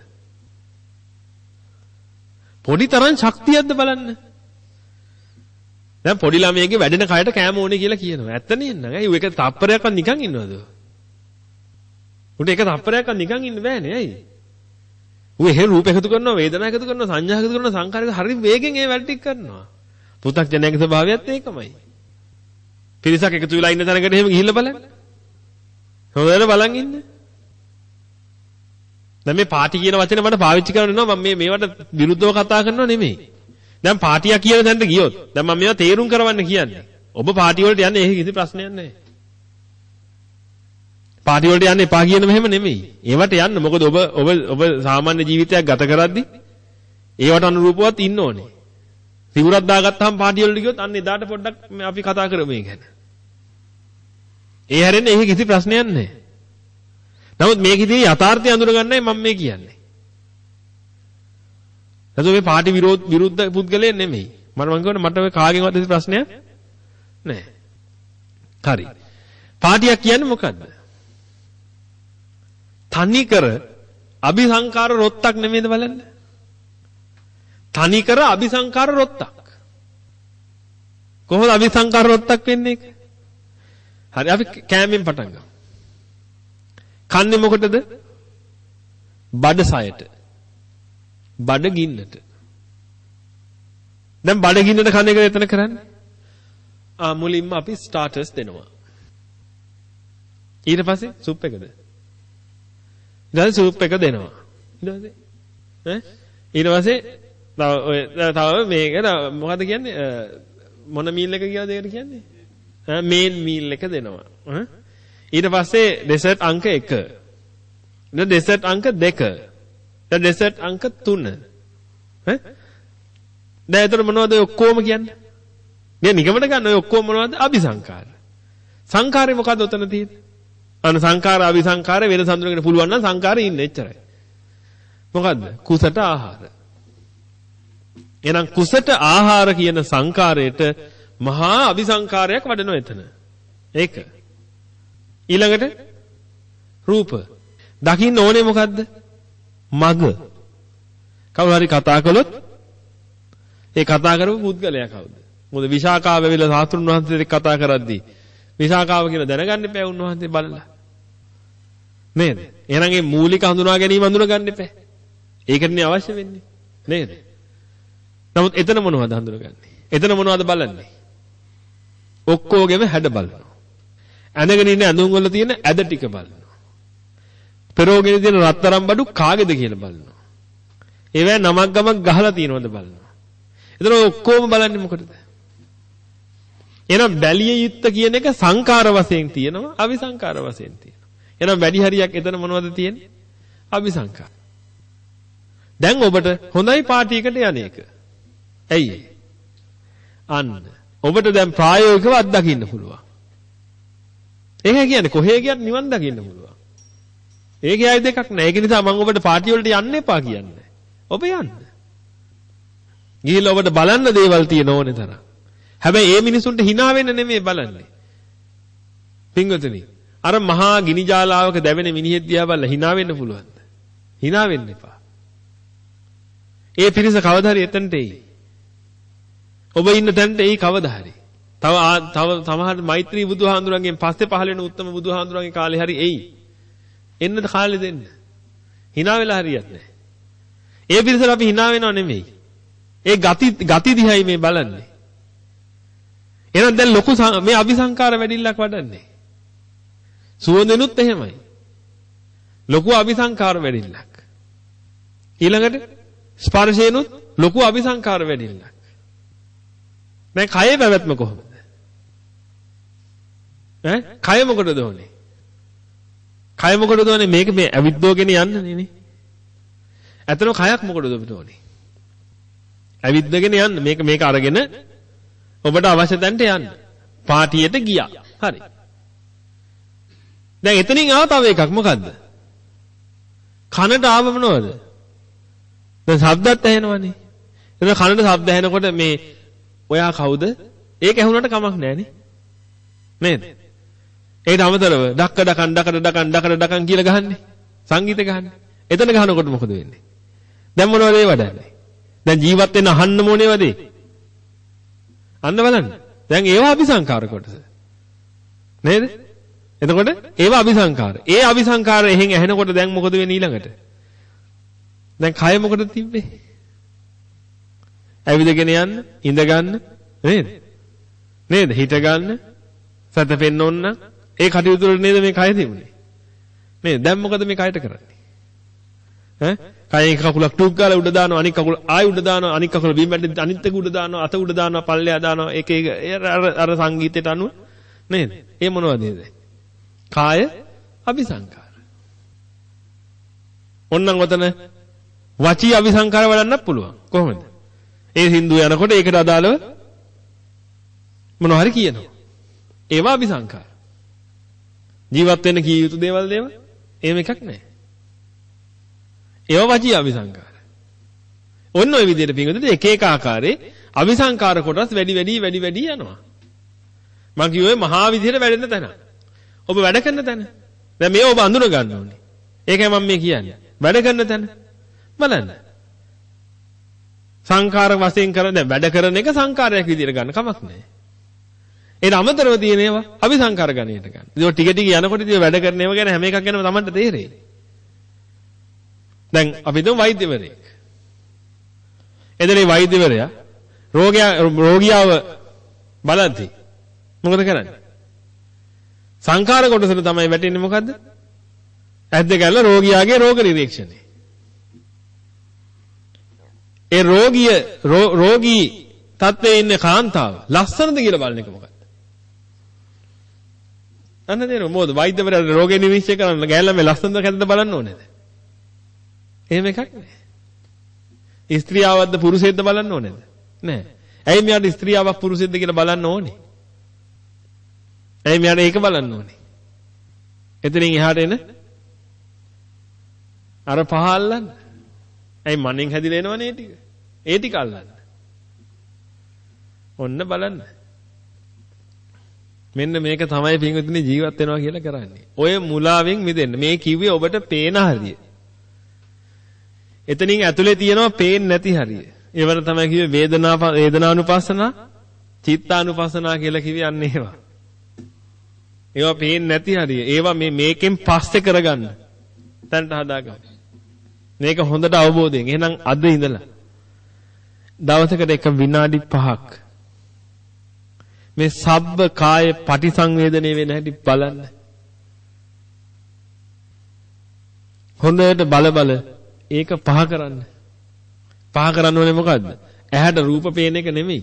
පොඩි තරම් ශක්තියක්ද බලන්න. දැන් පොඩි ළමයෙක්ගේ වැඩෙන කයට කෑම ඕනේ කියලා කියනවා. ඇත්ත නේද? ඇයි ඒක තප්පරයක්වත් නිකන් ඉන්නවද? උන්ට ඒක තප්පරයක්වත් නිකන් ඉන්න බෑනේ. ඇයි? ඌ එහෙ රූප එකතු කරනවා, වේදනා එකතු කරනවා, සංඥා එකතු කරනවා, සංකාර එකතු හරි වේගෙන් ඒ වැඩ ටික කරනවා. පෘථග්ජනයාගේ ස්වභාවයත් ඒකමයි. පිරිසක් එකතු වෙලා ඉන්න තැනකට එහෙම ගිහිල්ලා බලන්න. හොඳට බලන් ඉන්න. දැන් මේ පාටි කියන වචනේ මට පාවිච්චි කරනවා මම මේ මේවට විරුද්ධව කතා කරනව නෙමෙයි. දැන් පාටියා කියන තැනට ගියොත් දැන් මම මේවා තේරුම් කරවන්න කියන්නේ. ඔබ පාටි වලට යන්නේ ඒක කිසි ප්‍රශ්නයක් නැහැ. පාටි වලට යන්න එපා කියන මෙහෙම නෙමෙයි. ඒවට යන්න. මොකද ඔබ ඔබ ඔබ සාමාන්‍ය ජීවිතයක් ගත කරද්දි ඒවට අනුරූපවත් ඉන්න ඕනේ. සිවුරක් දාගත්තාම පාටි වලට ගියොත් අන්න එදාට පොඩ්ඩක් අපි කතා කරමු මේ ගැන. ඒ හැරෙන්නේ ඒක කිසි ප්‍රශ්නයක් නැහැ. නමුත් මේකෙදී යථාර්ථය අඳුරගන්නයි මම මේ කියන්නේ. එතකොට මේ පාටි විරෝධ විරුද්ධ පුද්ගලයන් නෙමෙයි. මම මම කියන්නේ මට ඔය කාගෙන්වත් කිසි ප්‍රශ්නයක් නැහැ. හරි. පාටියක් කියන්නේ මොකද්ද? තනිකර අபிසංකාර රොත්තක් නෙමෙයිද බලන්න. තනිකර අபிසංකාර රොත්තක්. කොහොමද අபிසංකාර රොත්තක් වෙන්නේ ඒක? හරි අපි කෑමෙන් පටන් ගමු. කන්නේ මොකටද? බඩ සයට. බඩ ගින්නට. දැන් බඩ ගින්නට කන එක එතන කරන්නේ. ආ මුලින්ම අපි ස්ටාර්ටර්ස් දෙනවා. ඊට පස්සේ සුප් එකද? ඊට පස්සේ සුප් එක දෙනවා. ඊට පස්සේ ඈ ඊට පස්සේ තව ඔය තව මේක මොකද්ද කියන්නේ? මොන මීල් එක කියලාද ඒකට කියන්නේ? ඈ මේන් මීල් එක දෙනවා. ඈ ඊට පස්සේ ඩෙසර්ට් අංක එක. ඊට ඩෙසර්ට් අංක දෙක. ඊට ඩෙසර්ට් අංක තුන. ඈ දැන් ඒතර මොනවද ඔය ඔක්කොම කියන්නේ? මේ නිගමන ගන්න ඔය ඔක්කොම මොනවද? අபிසංකාර. සංකාරේ මොකද්ද උතන තියෙන්නේ? අන සංකාර අபிසංකාර වෙන සඳුනගෙන පුළුවන් නම් සංකාරේ ඉන්න එච්චරයි. මොකද්ද? කුසට ආහාර. එහෙනම් කුසට ආහාර කියන සංකාරයට මහා අபிසංකාරයක් වඩනවා එතන. ඒක. ඊළඟට රූප. දකින්න ඕනේ මොකද්ද? මග. කවුරු හරි කතා කළොත් ඒ කතා කරපු පුද්ගලයා කවුද? මොකද විශාකාව වෙවිලා සාතුන් වහන්සේට කතා කරද්දී විශාකාව කියලා දැනගන්න එපා උන්වහන්සේ බලලා. නේද? එහෙනම් මේ මූලික හඳුනා ගැනීම හඳුනා ගන්න එපා. ඒකනේ අවශ්‍ය වෙන්නේ. නේද? නමුත් එතන මොනවද හඳුනගන්නේ? එතන මොනවද බලන්නේ? ඔක්කොගෙම හැඩ බලනවා. ඇඳගෙන ඉන්න ඇඳුම් වල තියෙන ඇද ටික බලනවා. පෙරෝගෙන තියෙන රත්තරන් බඩු කාගේද කියලා බලනවා. ඒවැ නමක් ගමක් ගහලා තියෙනවද බලනවා. එතන ඔක්කොම බලන්නේ මොකටද? එහෙනම් බැලිය යුත්ත කියන එක සංකාර වශයෙන් තියෙනවා, අபிසංකාර වශයෙන් තියෙනවා. එහෙනම් වැඩි හරියක් එතන මොනවද තියෙන්නේ? අபிසංකාර. දැන් ඔබට හොඳයි පාටියකට යන්නේක. ඇයි? අන්න. ඔබට දැන් ප්‍රායෝගිකව අත්දකින්න පුළුවන්. ඒක කියන්නේ කොහේ ගියත් නිවන් දකින්න පුළුවන්. ඒකේ අය දෙකක් නෑ. ඒක නිසා මම ඔබට පාටිය වලට යන්න එපා කියන්නේ. ඔබ යන්න. ගිහිල්ලා ඔබට බලන්න දේවල් තියෙන ඕනේ තරම්. හැබැයි ඒ මිනිසුන්ට hina වෙන්න නෙමෙයි බලන්නේ. පින්වතුනි, අර මහා ගිනි ජාලාවක දැවෙන මිනිහෙක් දිහා බලලා hina වෙන්න පුළුවන්ද? hina වෙන්න එපා. ඒ පිරිස කවදා හරි එතනට එයි. ඔබ ඉන්න තැනට එයි කවදා හරි. තව තව සමහර මෛත්‍රී බුදුහාඳුරන්ගෙන් පස්සේ පහළ වෙන උත්තම බුදුහාඳුරන්ගේ කාලේ හරි එයි. එන්නද කාලේ දෙන්න. hina වෙලා හරියක් නැහැ. ඒ පිරිසට අපි hina වෙනව නෙමෙයි. ඒ ගති ගති දිහායි මේ බලන්නේ. එහෙනම් දැන් ලොකු මේ අபிසංකාර වැඩිල්ලක් වඩන්නේ. සුවඳෙනුත් එහෙමයි. ලොකු අபிසංකාර වැඩිල්ලක්. ඊළඟට ස්පර්ශේනුත් ලොකු අபிසංකාර වැඩිල්ලක්. දැන් කයේ පැවැත්ම කොහොමද? ඈ කය මොකටද ඕනේ? කය මොකටද ඕනේ? මේක මේ අවිද්දෝගෙන යන්නනේ නේ. ඇත්තටම කයක් මොකටද ඔබට ඕනේ? ඇවිද්දගෙන යන්න. මේක මේක අරගෙන ඔබට අවශ්‍ය තැනට යන්න. පාටියට ගියා. හරි. දැන් එතනින් ආව තව එකක් මොකද්ද? කනට ආව මොනවද? දැන් ශබ්දත් ඇහෙනවනේ. එතන කනට ශබ්ද ඇහෙනකොට මේ ඔයා කවුද? ඒක ඇහුනට කමක් නැහැ නේද? ඒකට අමතරව ඩක්ක ඩකන් ඩකඩ ඩකන් ඩකඩ ඩකන් කියලා ගහන්නේ. සංගීත ගහන්නේ. එතන ගහනකොට මොකද වෙන්නේ? දැන් මොනවද ඒ වඩන්නේ? දැන් ජීවත් වෙන්න අහන්න මොනේ වදේ? අන්න බලන්න. දැන් ඒවා අபிසංකාර කොටස. නේද? එතකොට ඒවා අபிසංකාර. ඒ අபிසංකාර එහෙන් ඇහෙනකොට දැන් මොකද වෙන්නේ ඊළඟට? දැන් කය මොකටද තිබ්බේ? ඇවිදගෙන යන්න, ඉඳ ගන්න, නේද? නේද? හිට ගන්න, සැතපෙන්න ඕන නම් ඒ කටයුතු වල නේද මේ කය තිබුණේ? නේද? දැන් මොකද මේ කයට කරන්නේ? ඈ? කයෙන් කකුලක් ටුක් ගාලා උඩ දානවා, අනිත් කකුල ආයි උඩ දානවා, අනිත් කකුල බිම් බැටේ අනිත් එක උඩ දානවා, අත උඩ දානවා, පල්ලෙහා දානවා, එක එක අර අර සංගීතයට අනුව නේද? ඒ මොනවද නේද? කාය අபிසංකාර. ඔන්නම් ඔතන වචී අபிසංකාර වඩන්නත් පුළුවන්. කොහොමද? ඒ සින්දුව යනකොට ඒකට අදාළව මොනවා හරි කියනවා. ඒවා අபிසංකාර. ජීවත් වෙන්න කිය යුතු දේවල් දේවල්. එහෙම එකක් නැහැ. ඒවා වචී අபிසංකාර. ඔන්න ඔය විදිහට පින්වතුනි එක එක ආකාරයේ අபிසංකාර කොටස් වැඩි වැඩි වැඩි වැඩි යනවා. මම කිව්වේ මහා විදිහට වැඩෙන තැන. ඔබ වැඩ කරන තැන. දැන් මේ ඔබ අඳුර ගන්න ඕනේ. ඒකයි මම මේ කියන්නේ. වැඩ කරන තැන. බලන්න. සංකාර වශයෙන් කරන දැන් වැඩ කරන එක සංකාරයක් විදිහට ගන්න කමක් නැහැ. ඒට අමතරව තියෙන ඒවා අபிසංකාර ගණයට ගන්න. ඒක ටික ටික යනකොට ඉතින් වැඩ කරන ඒවා ගැන හැම එකක් ගැනම Tamanට තේරෙයි. දැන් අපි දුම් වෛද්‍යවරයෙක්. එතන වෛද්‍යවරයා රෝගියා රෝගියාව බලද්දී මොකද කරන්නේ? සංකාර කොටසට තමයි වැටෙන්නේ මොකද්ද? ඇද්ද ගැල්ල රෝගියාගේ රෝග නිරීක්ෂණය. ඒ රෝගිය රෝගී තත්ත්වයේ ඉන්න කාන්තාව ලස්සනද කියලා බලන එක මොකක්ද? අන්න තේරෙන්නේ මොකද? වෛද්‍යවරයා රෝගේ නිරීක්ෂණය කරන ගැල්ල මේ ලස්සනද කැතද බලන්න ඕනේද? එහෙම එකක් නෑ. ස්ත්‍රියවක්ද පුරුෂයෙක්ද බලන්න ඕනේද? නෑ. ඇයි මෙයාට ස්ත්‍රියවක් පුරුෂයෙක්ද කියලා බලන්න ඕනේ? ඇයි මෙයාට ඒක බලන්න ඕනේ? එතනින් එහාට එන අර පහ අල්ලන්න. ඇයි මනෙන් හැදිලා එනවනේ ටික. ඒ ටික අල්ලන්න. ඔන්න බලන්න. මෙන්න මේක තමයි පින්විතනේ ජීවත් වෙනවා කියලා කරන්නේ. ඔය මුලාවෙන් මිදෙන්න. මේ කිව්වේ ඔබට පේන හරිය. එතනින් ඇතුලේ තියෙනවා පේන්නේ නැති හරිය. ඒවල තමයි කිව්වේ වේදනා වේදනානුපස්සනා, චිත්තානුපස්සනා කියලා කිව්වේ අන්න ඒවා. ඒවා පේන්නේ නැති හරිය. ඒවා මේ මේකෙන් පස්සේ කරගන්න. තැනට හදාගන්න. මේක හොඳට අවබෝධයෙන්. එහෙනම් අද ඉඳලා දවසකට එක විනාඩි පහක් මේ සබ්බ කාය පටිසංවේදනය වෙන හැටි බලන්න. හොඳට බල බල ඒක පහ කරන්න. පහ කරන්න ඕනේ මොකද්ද? ඇහැට රූප පේන එක නෙමෙයි.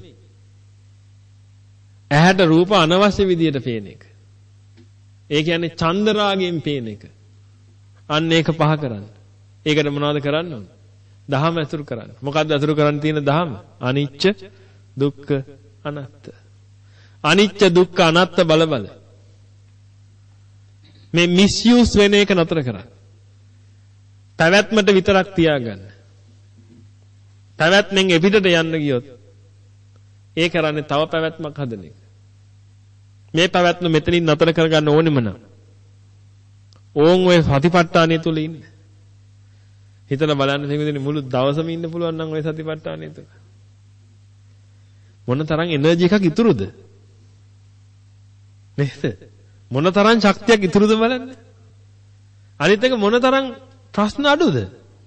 ඇහැට රූප අනවශ්‍ය විදියට පේන එක. ඒ කියන්නේ චන්දරාගයෙන් පේන එක. අන්න ඒක පහ කරන්න. ඒකට මොනවද කරන්න ඕනේ? දහම ඇසුරු කරන්න. මොකද්ද ඇසුරු කරන්න තියෙන දහම? අනිච්ච දුක්ඛ අනාත්ත. අනිච්ච දුක්ඛ අනාත්ත බල බල. මේ මිස්යූස් වෙන එක නතර කරන්න. පැවැත්මට විතරක් තියාගන්න. පැවැත්මෙන් එපිටට යන්න ගියොත් ඒ කරන්නේ තව පැවැත්මක් හදන එක. මේ පැවැත්ම මෙතනින් නතර කරගන්න ඕනෙම නම් ඕන් ඔය සතිපට්ඨානය තුල ඉන්න. හිතලා බලන්න මේකෙදි මුළු දවසම ඉන්න පුළුවන් නම් ඔය සතිපට්ඨානය තුල. මොන තරම් එනර්ජි එකක් ඉතුරුද? නේද? මොන තරම් ශක්තියක් ඉතුරුද බලන්න. අනිත් එක මොන තරම් ප්‍රශ්න අඩුද?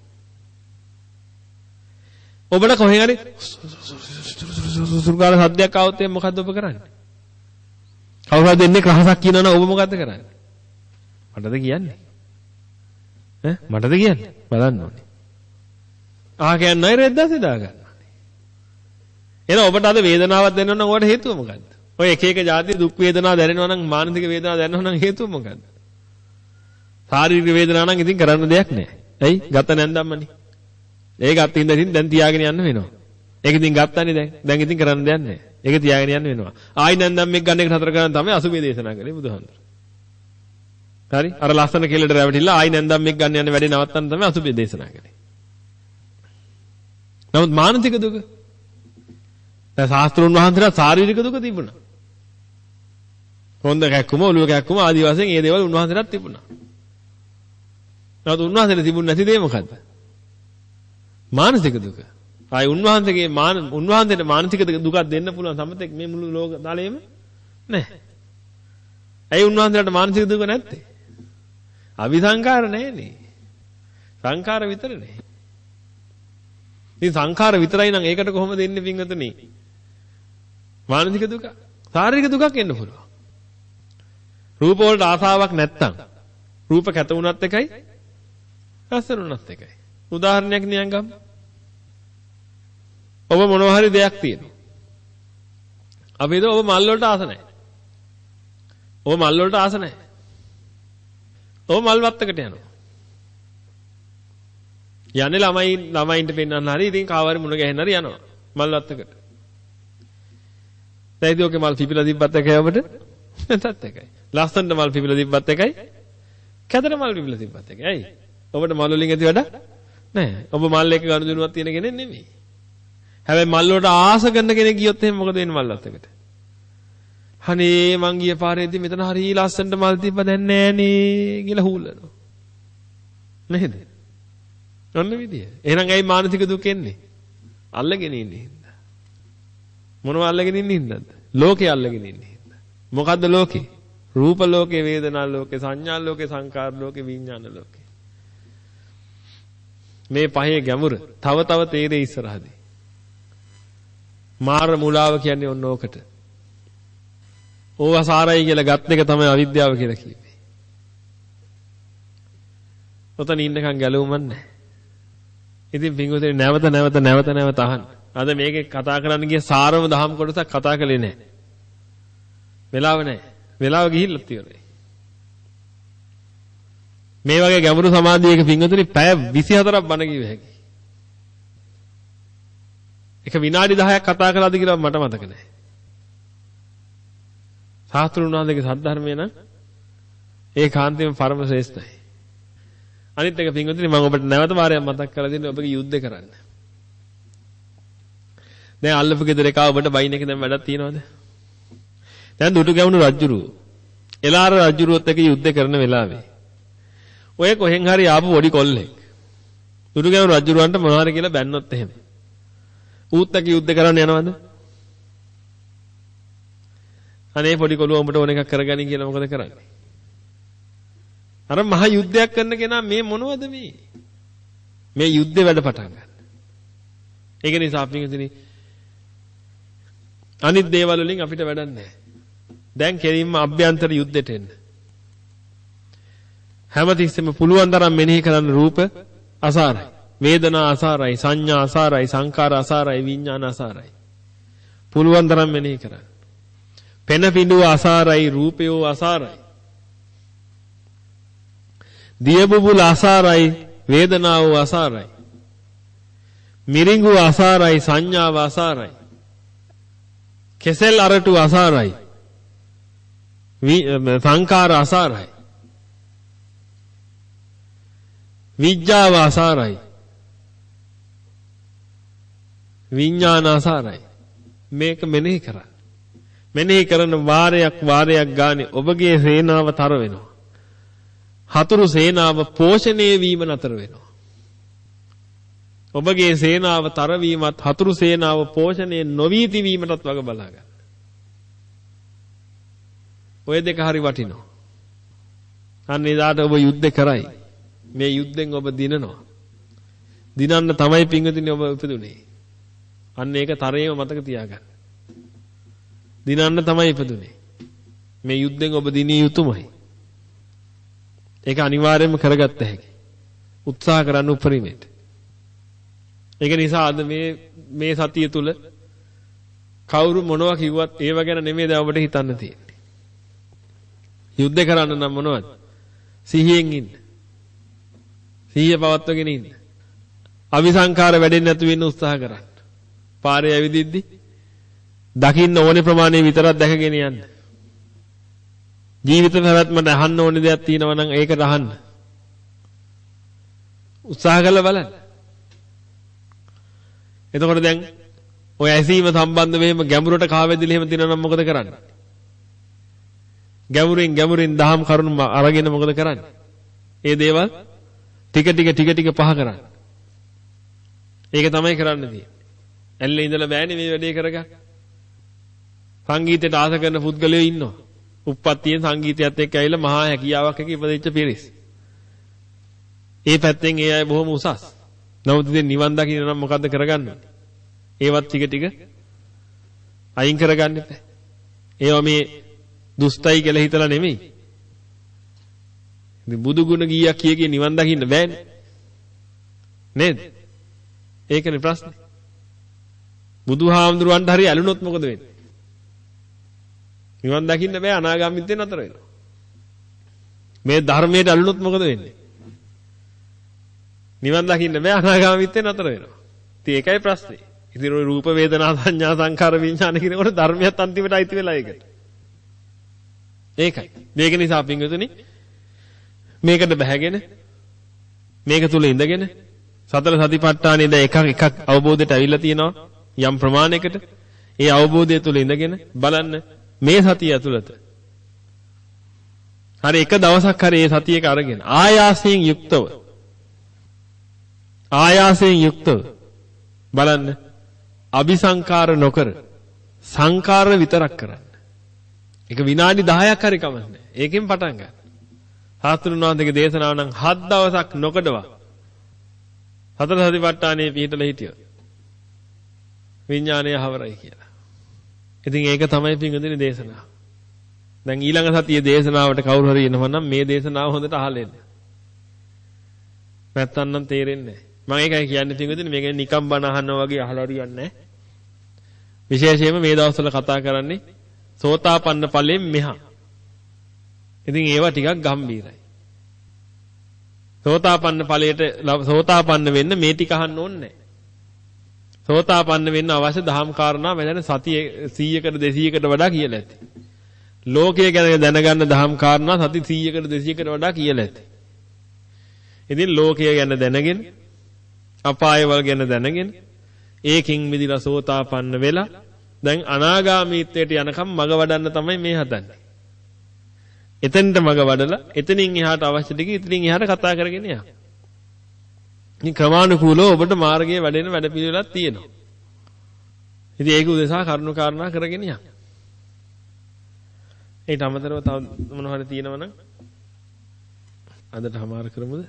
ඔබට කොහෙන් හරි සුරුගාල සද්දයක් ආවොත් එම් මොකද්ද ඔබ කරන්නේ? කවුරුහරි දෙන්නේ රහසක් කියනවනම් ඔබ මොකද්ද කරන්නේ? මටද කියන්නේ? ඈ මටද කියන්නේ? බලන්න ඕනේ. ආ කියන්නේ රෙද්දා සිතා ගන්න ඕනේ. එහෙනම් ඔබට අද වේදනාවක් දැනෙනවා නම් ඔයාලට හේතුව මොකද්ද? ඔය එක එක જાති දුක් වේදනා දැනෙනවා නම් මානසික වේදනා දැනෙනවා නම් හේතුව මොකද්ද? ශාරීරික වේදනාවක් නම් ඉතින් කරන්න දෙයක් නැහැ. ඇයි? ගත නැන්දම්මනේ. ඒ ගත්ත ඉඳන් ඉතින් දැන් තියාගෙන යන්න වෙනවා. ඒක ඉතින් ගත්තනේ දැන්. දැන් ඉතින් කරන්න දෙයක් නැහැ. ඒක තියාගෙන යන්න වෙනවා. ආයි නැන්දම් මේක ගන්න එක හතර කරන් තමයි අසුබේ දේශනා කළේ බුදුහාමුදුරුවෝ. හරි? අර ලස්සන කෙල්ලට රැවටිලා ආයි නැන්දම් මේක ගන්න යන වැඩේ නවත්තන්න තමයි අසුබේ දේශනා කළේ. නමුත් මානසික දුක දැන් ශාස්ත්‍රුන් වහන්සේලා ශාරීරික දුක තිබුණා. හොඳ කැක්කුම ඔළුව කැක්කුම ආදි වශයෙන් මේ දේවල් උන්වහන්සේලාට තිබුණා. නමුත් උන්වහන්සේට තිබුණ නැති දේ මොකද්ද? මානසික දුක. ආයි උන්වහන්සේගේ මාන උන්වහන්සේට මානසික දුකක් දෙන්න පුළුවන් සමතෙක් මේ මුළු ලෝක තලයේම නැහැ. ඇයි උන්වහන්සේලාට මානසික දුක නැත්තේ? අවිසංකාර නැහැනේ. සංකාර විතරනේ. ඉතින් සංකාර විතරයි නම් ඒකට කොහොමද දෙන්නේ පින්වතුනි? මානසික දුක. ශාරීරික දුකක් එන්න පුළුවන්. රූප වලට ආසාවක් නැත්තම් රූප කැත වුණත් එකයි ලස්සන වුණත් එකයි. උදාහරණයක් නියන් ගමු. ඔබ මොනවා හරි දෙයක් තියෙනවා. අපි හිතුව ඔබ මල් වලට ආස නැහැ. ඔබ මල් වලට ආස නැහැ. ඔබ මල් වත්තකට යනවා. යන්නේ ළමයි ළමයින්ට පෙන්නන්න හරි ඉතින් කාවාරි මුණ ගැහෙන්න හරි යනවා. මල් වත්තකට. දැන් ඉතින් ඔකේ මල් පිපිලා තිබ්බත් එකයි ඔබට නැතත් එකයි. ලස්සනට මල් පිපිලා තිබ්බත් එකයි කැතට මල් පිපිලා තිබ්බත් එකයි. ඇයි? ඔබට මල් වලින් ඇති වැඩ නැහැ. ඔබ මල් එක ගනුදෙනුවක් තියෙන කෙනෙක් නෙමෙයි. හැබැයි මල් වලට ආස කරන කෙනෙක් ගියොත් එහෙනම් මොකද වෙන්නේ මල් වත්තකට? අනේ මං ගිය පාරේදී මෙතන හරි ලස්සනට මල් තිබ්බ දැන් නෑනේ කියලා හූල්ලනවා. නේද? ඔන්න විදිය. එහෙනම් ඇයි මානසික දුක එන්නේ? අල්ලගෙන ඉන්නේ හින්දා. මොනව අල්ලගෙන ඉන්නේ හින්දාද? ලෝකේ අල්ලගෙන ඉන්නේ හින්දා. මොකද්ද ලෝකේ? රූප ලෝකේ, වේදනා ලෝකේ, සංඥා ලෝකේ, සංකාර ලෝකේ, විඥාන ලෝකේ. මේ පහේ ගැඹුර තව තව තේරෙයි ඉස්සරහදී. මාර මුලාව කියන්නේ ඔන්න ඕකට. ඕවා සාරයි කියලා ගත් එක තමයි අවිද්‍යාව කියලා කියන්නේ. ඔතන ඉන්නකම් ගැලවුමක් නැහැ. ඉතින් පින්වතුනි නැවත නැවත නැවත නැවත අහන්න. අද මේකේ කතා කරන්න ගිය සාරම දහම් කොටසක් කතා කළේ නැහැ. වෙලාව නැහැ. වෙලාව ගිහිල්ලා තියෙනවා. මේ වගේ ගැඹුරු සමාධියක පින්වතුනි පැය විසිහතරක් බණ කිව්ව හැකියි. එක විනාඩි දහයක් කතා කළාද කියලා මට මතක නැහැ. සාස්ත්‍රුන් වහන්සේගේ සද්ධර්මය නම් ඒ කාන්තේම පරම ශ්‍රේෂ්ඨයි. අනිත් එක පින්වතුනි මම ඔබට නැවත වාරයක් මතක් කරලා දෙන්න ඔබගේ යුද්ධය කරන්න. දැන් අල්ලපු ගෙදර එකා ඔබට බයින් එක දැන් වැඩක් තියනවද? දැන් දුටු ගැවුණු රජුරු එලාර රජුරුවත් එක්ක යුද්ධ කරන වෙලාවේ ඔය කොහෙන් හරි ආපු පොඩි කොල්ලෙක් දුටු ගැවුණු රජුරුවන්ට මොනවාරි කියලා බැන්නොත් එහෙම ඌත් එක්ක යුද්ධ කරන්න යනවද? අනේ පොඩි කොළුවා උඹට ඕන එකක් කරගනි කියලා මොකද කරන්නේ? අර මහ යුද්ධයක් කරන කෙනා මේ මොනවද මේ? මේ යුද්ධේ වැඩ පටන් ගන්න. ඒක නිසා අපි හිතන්නේ අනිත් දේවල් වලින් අපිට වැඩක් නැහැ. දැන් කෙලින්ම අභ්‍යන්තර යුද්ධෙට එන්න. හැමතිස්සෙම පුළුවන් තරම් මෙනෙහි කරන්න රූප අසාරයි, වේදනා අසාරයි, සංඥා අසාරයි, සංකාර අසාරයි, විඥාන අසාරයි. පුළුවන් තරම් මෙනෙහි කරන්න. පෙන පිඬුව අසාරයි, රූපයෝ අසාරයි. දිය බුබුල අසාරයි, වේදනාව අසාරයි. මිරිඟු අසාරයි, සංඥාව අසාරයි. කෙසෙල් අරටු අසාරයි. සංකාර අසාරයි. විඥාව අසාරයි. විඥාන අසාරයි. මේක මෙනෙහි කරන්න. මෙනෙහි කරන වාරයක් වාරයක් ගානේ ඔබගේ සේනාව තර වෙනවා. හතුරු සේනාව පෝෂණය වීම නතර වෙනවා. ඔබගේ සේනාව තර වීමත් හතුරු සේනාව පෝෂණය නොවී තිබීමටත් වග බලා ගන්න. ඔය දෙක හරි වටිනවා. අන්න එදාට ඔබ යුද්ධ කරයි. මේ යුද්ධෙන් ඔබ දිනනවා. දිනන්න තමයි පිංගුතුනි ඔබ උපදුනේ. අන්න ඒක තරයේම මතක තියාගන්න. දිනන්න තමයි ඉපදුනේ. මේ යුද්ධෙන් ඔබ දිනිය යුතුමයි. ඒක අනිවාර්යයෙන්ම කරගත්ත හැකි. උත්සාහ කරන්න උපරිමයට. ඒක නිසා අද මේ මේ සතිය තුල කවුරු මොනවා කිව්වත් ඒව ගැන නෙමෙයි දැන් ඔබට හිතන්න තියෙන්නේ. යුද්ධ කරන්න නම් මොනවද? සිහියෙන් ඉන්න. සිහිය පවත්වගෙන ඉන්න. අවිසංකාර වැඩෙන්නේ නැතුව ඉන්න උත්සාහ කරන්න. පාරේ ඇවිදිද්දි දකින්න ඕනේ ප්‍රමාණය විතරක් දැකගෙන යන්න. ජීවිත පැවැත්මට අහන්න ඕනේ දෙයක් තියෙනවා නම් ඒකට අහන්න. උත්සාහ කරලා බලන්න. එතකොට දැන් ඔය ඇසීම සම්බන්ධ වෙම ගැඹුරට කාවැදිලා එහෙම දිනනවා නම් මොකද කරන්නේ? ගැඹුරින් ගැඹුරින් දහම් කරුණු අරගෙන මොකද කරන්නේ? ඒ දේවල් ටික ටික ටික ටික පහ කරන්න. ඒක තමයි කරන්න තියෙන්නේ. ඇල්ලේ ඉඳලා බෑනේ මේ වැඩේ කරගන්න. සංගීතයට ආස කරන පුද්ගලයෝ ඉන්නවා. උප්පත්තියෙන් සංගීතයත් එක්ක ඇවිල්ලා මහා හැකියාවක් එක්ක ඉපදෙච්ච පිරිස්. ඒ පැත්තෙන් ඒ අය බොහොම උසස්. නමුත් ඉතින් නිවන් දකින්න නම් මොකද්ද කරගන්නේ? ඒවත් ටික ටික අයින් කරගන්න එපා. ඒවා මේ දුස්තයි කියලා හිතලා නෙමෙයි. ඉතින් බුදු ගුණ ගීයක් කිය කිය නිවන් දකින්න බෑනේ. නේද? ඒකනේ ප්‍රශ්නේ. බුදුහාමුදුරුවන්ට හරි ඇලුනොත් මොකද වෙන්නේ? නිවන් දකින්න බෑ අනාගාමීත්වෙන් අතර වෙනවා. මේ ධර්මයට ඇලුනොත් මොකද වෙන්නේ? නිවන් දකින්න බෑ අනාගාමීත්වෙන් අතර වෙනවා. ඉතින් ඒකයි ප්‍රශ්නේ. ඉතින් ඔය රූප වේදනා සංඥා සංකාර විඥාන කියනකොට ධර්මයක් අන්තිමට අයිති වෙලා ඒකට. ඒකයි. මේක නිසා පින්වතුනි මේකට බැහැගෙන මේක තුල ඉඳගෙන සතර සතිපට්ඨානයේ දැන් එකක් එකක් අවබෝධයට ඇවිල්ලා තියෙනවා යම් ප්‍රමාණයකට. ඒ අවබෝධය තුල ඉඳගෙන බලන්න මේ සතිය ඇතුළත. හරි එක දවසක් හරි මේ සතියක අරගෙන ආයාසයෙන් යුක්තව ආයාසයෙන් යුක්තව බලන්න අபிසංකාර නොකර සංකාර විතරක් කරන්න. ඒක විනාඩි දහයක් හරි කමන්නේ. ඒකෙන් පටන් ගන්න. සාස්ත්‍රුන් වහන්සේගේ දේශනාව නම් හත් දවසක් නොකඩවා සතර සතිපට්ඨානයේ පිහිටලා හිටියෝ. විඥානය හවරයි කියලා. ඉතින් ඒක තමයි පින්වතුනි දේශනාව. දැන් ඊළඟ සතියේ දේශනාවට කවුරු හරි එනවා නම් මේ දේශනාව හොඳට අහලා එන්න. නැත්තම් නම් තේරෙන්නේ නැහැ. මම ඒකයි කියන්නේ පින්වතුනි මේක නිකම් බණ අහනවා වගේ අහලා හරියන්නේ නැහැ. විශේෂයෙන්ම මේ දවස්වල කතා කරන්නේ සෝතාපන්න ඵලයෙන් මෙහා. ඉතින් ඒවා ටිකක් ගැඹීරයි. සෝතාපන්න ඵලයට සෝතාපන්න වෙන්න මේ ටික අහන්න ඕනේ නැහැ. සෝතාපන්න වෙන්න අවශ්‍ය දහම් කාරණා මම සතිය සීයකට දෙසීයකට වඩා කියලා ඇති. ලෝකය ගැන දැනගන්න දහම් කාරණා සති සීයකට දෙසීයකට වඩා කියලා ඇති. ඉතින් ලෝකය ගැන දැනගෙන අපායවල ගැන දැනගෙන ඒකින් මිදිලා සෝතාපන්න වෙලා දැන් අනාගාමීත්වයට යනකම් මග වඩන්න තමයි මේ හදන්නේ. එතෙන්ට මග වඩලා එතනින් එහාට අවශ්‍ය ටික ඉතින් එහාට කතා කරගෙන යන්න. ඉතින් ක්‍රමානුකූලව ඔබට මාර්ගයේ වැඩෙන වැඩ පිළිවෙලක් තියෙනවා. ඉතින් ඒක උදෙසා කරුණු කාරණා කරගෙන යන්න. ඒට අමතරව තව මොනවා හරි තියෙනවනම් අදට හමාර කරමුද?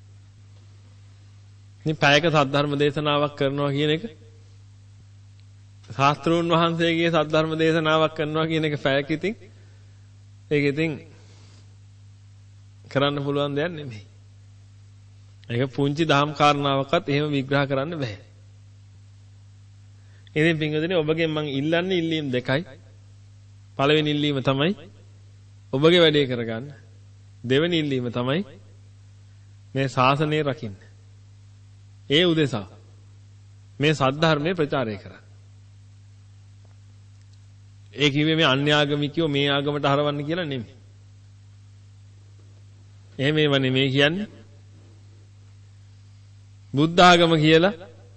ඉතින් පැයක සද්ධර්ම දේශනාවක් කරනවා කියන එක ශාස්ත්‍රූන් වහන්සේගේ සද්ධර්ම දේශනාවක් කරනවා කියන එක පැයක ඉතින් ඒක ඉතින් කරන්න පුළුවන් දෙයක් නෙමෙයි. ඒක පුංචි දහම් කාරණාවක්වත් එහෙම විග්‍රහ කරන්න බෑ. ඉතින් පින්වතුනි ඔබගෙන් මම ඉල්ලන්නේ ඉල්ලීම් දෙකයි. පළවෙනි ඉල්ලීම තමයි ඔබගේ වැඩේ කරගන්න. දෙවෙනි ඉල්ලීම තමයි මේ ශාසනය රකින්න. ඒ උදෙසා මේ සද්ධර්මයේ ප්‍රචාරය කරන්න. ඒ කිව්වේ මේ අන්‍යාගමිකයෝ මේ ආගමට හරවන්න කියලා නෙමෙයි. එහෙම ඒව නෙමෙයි කියන්නේ. බුද්ධ ආගම කියලා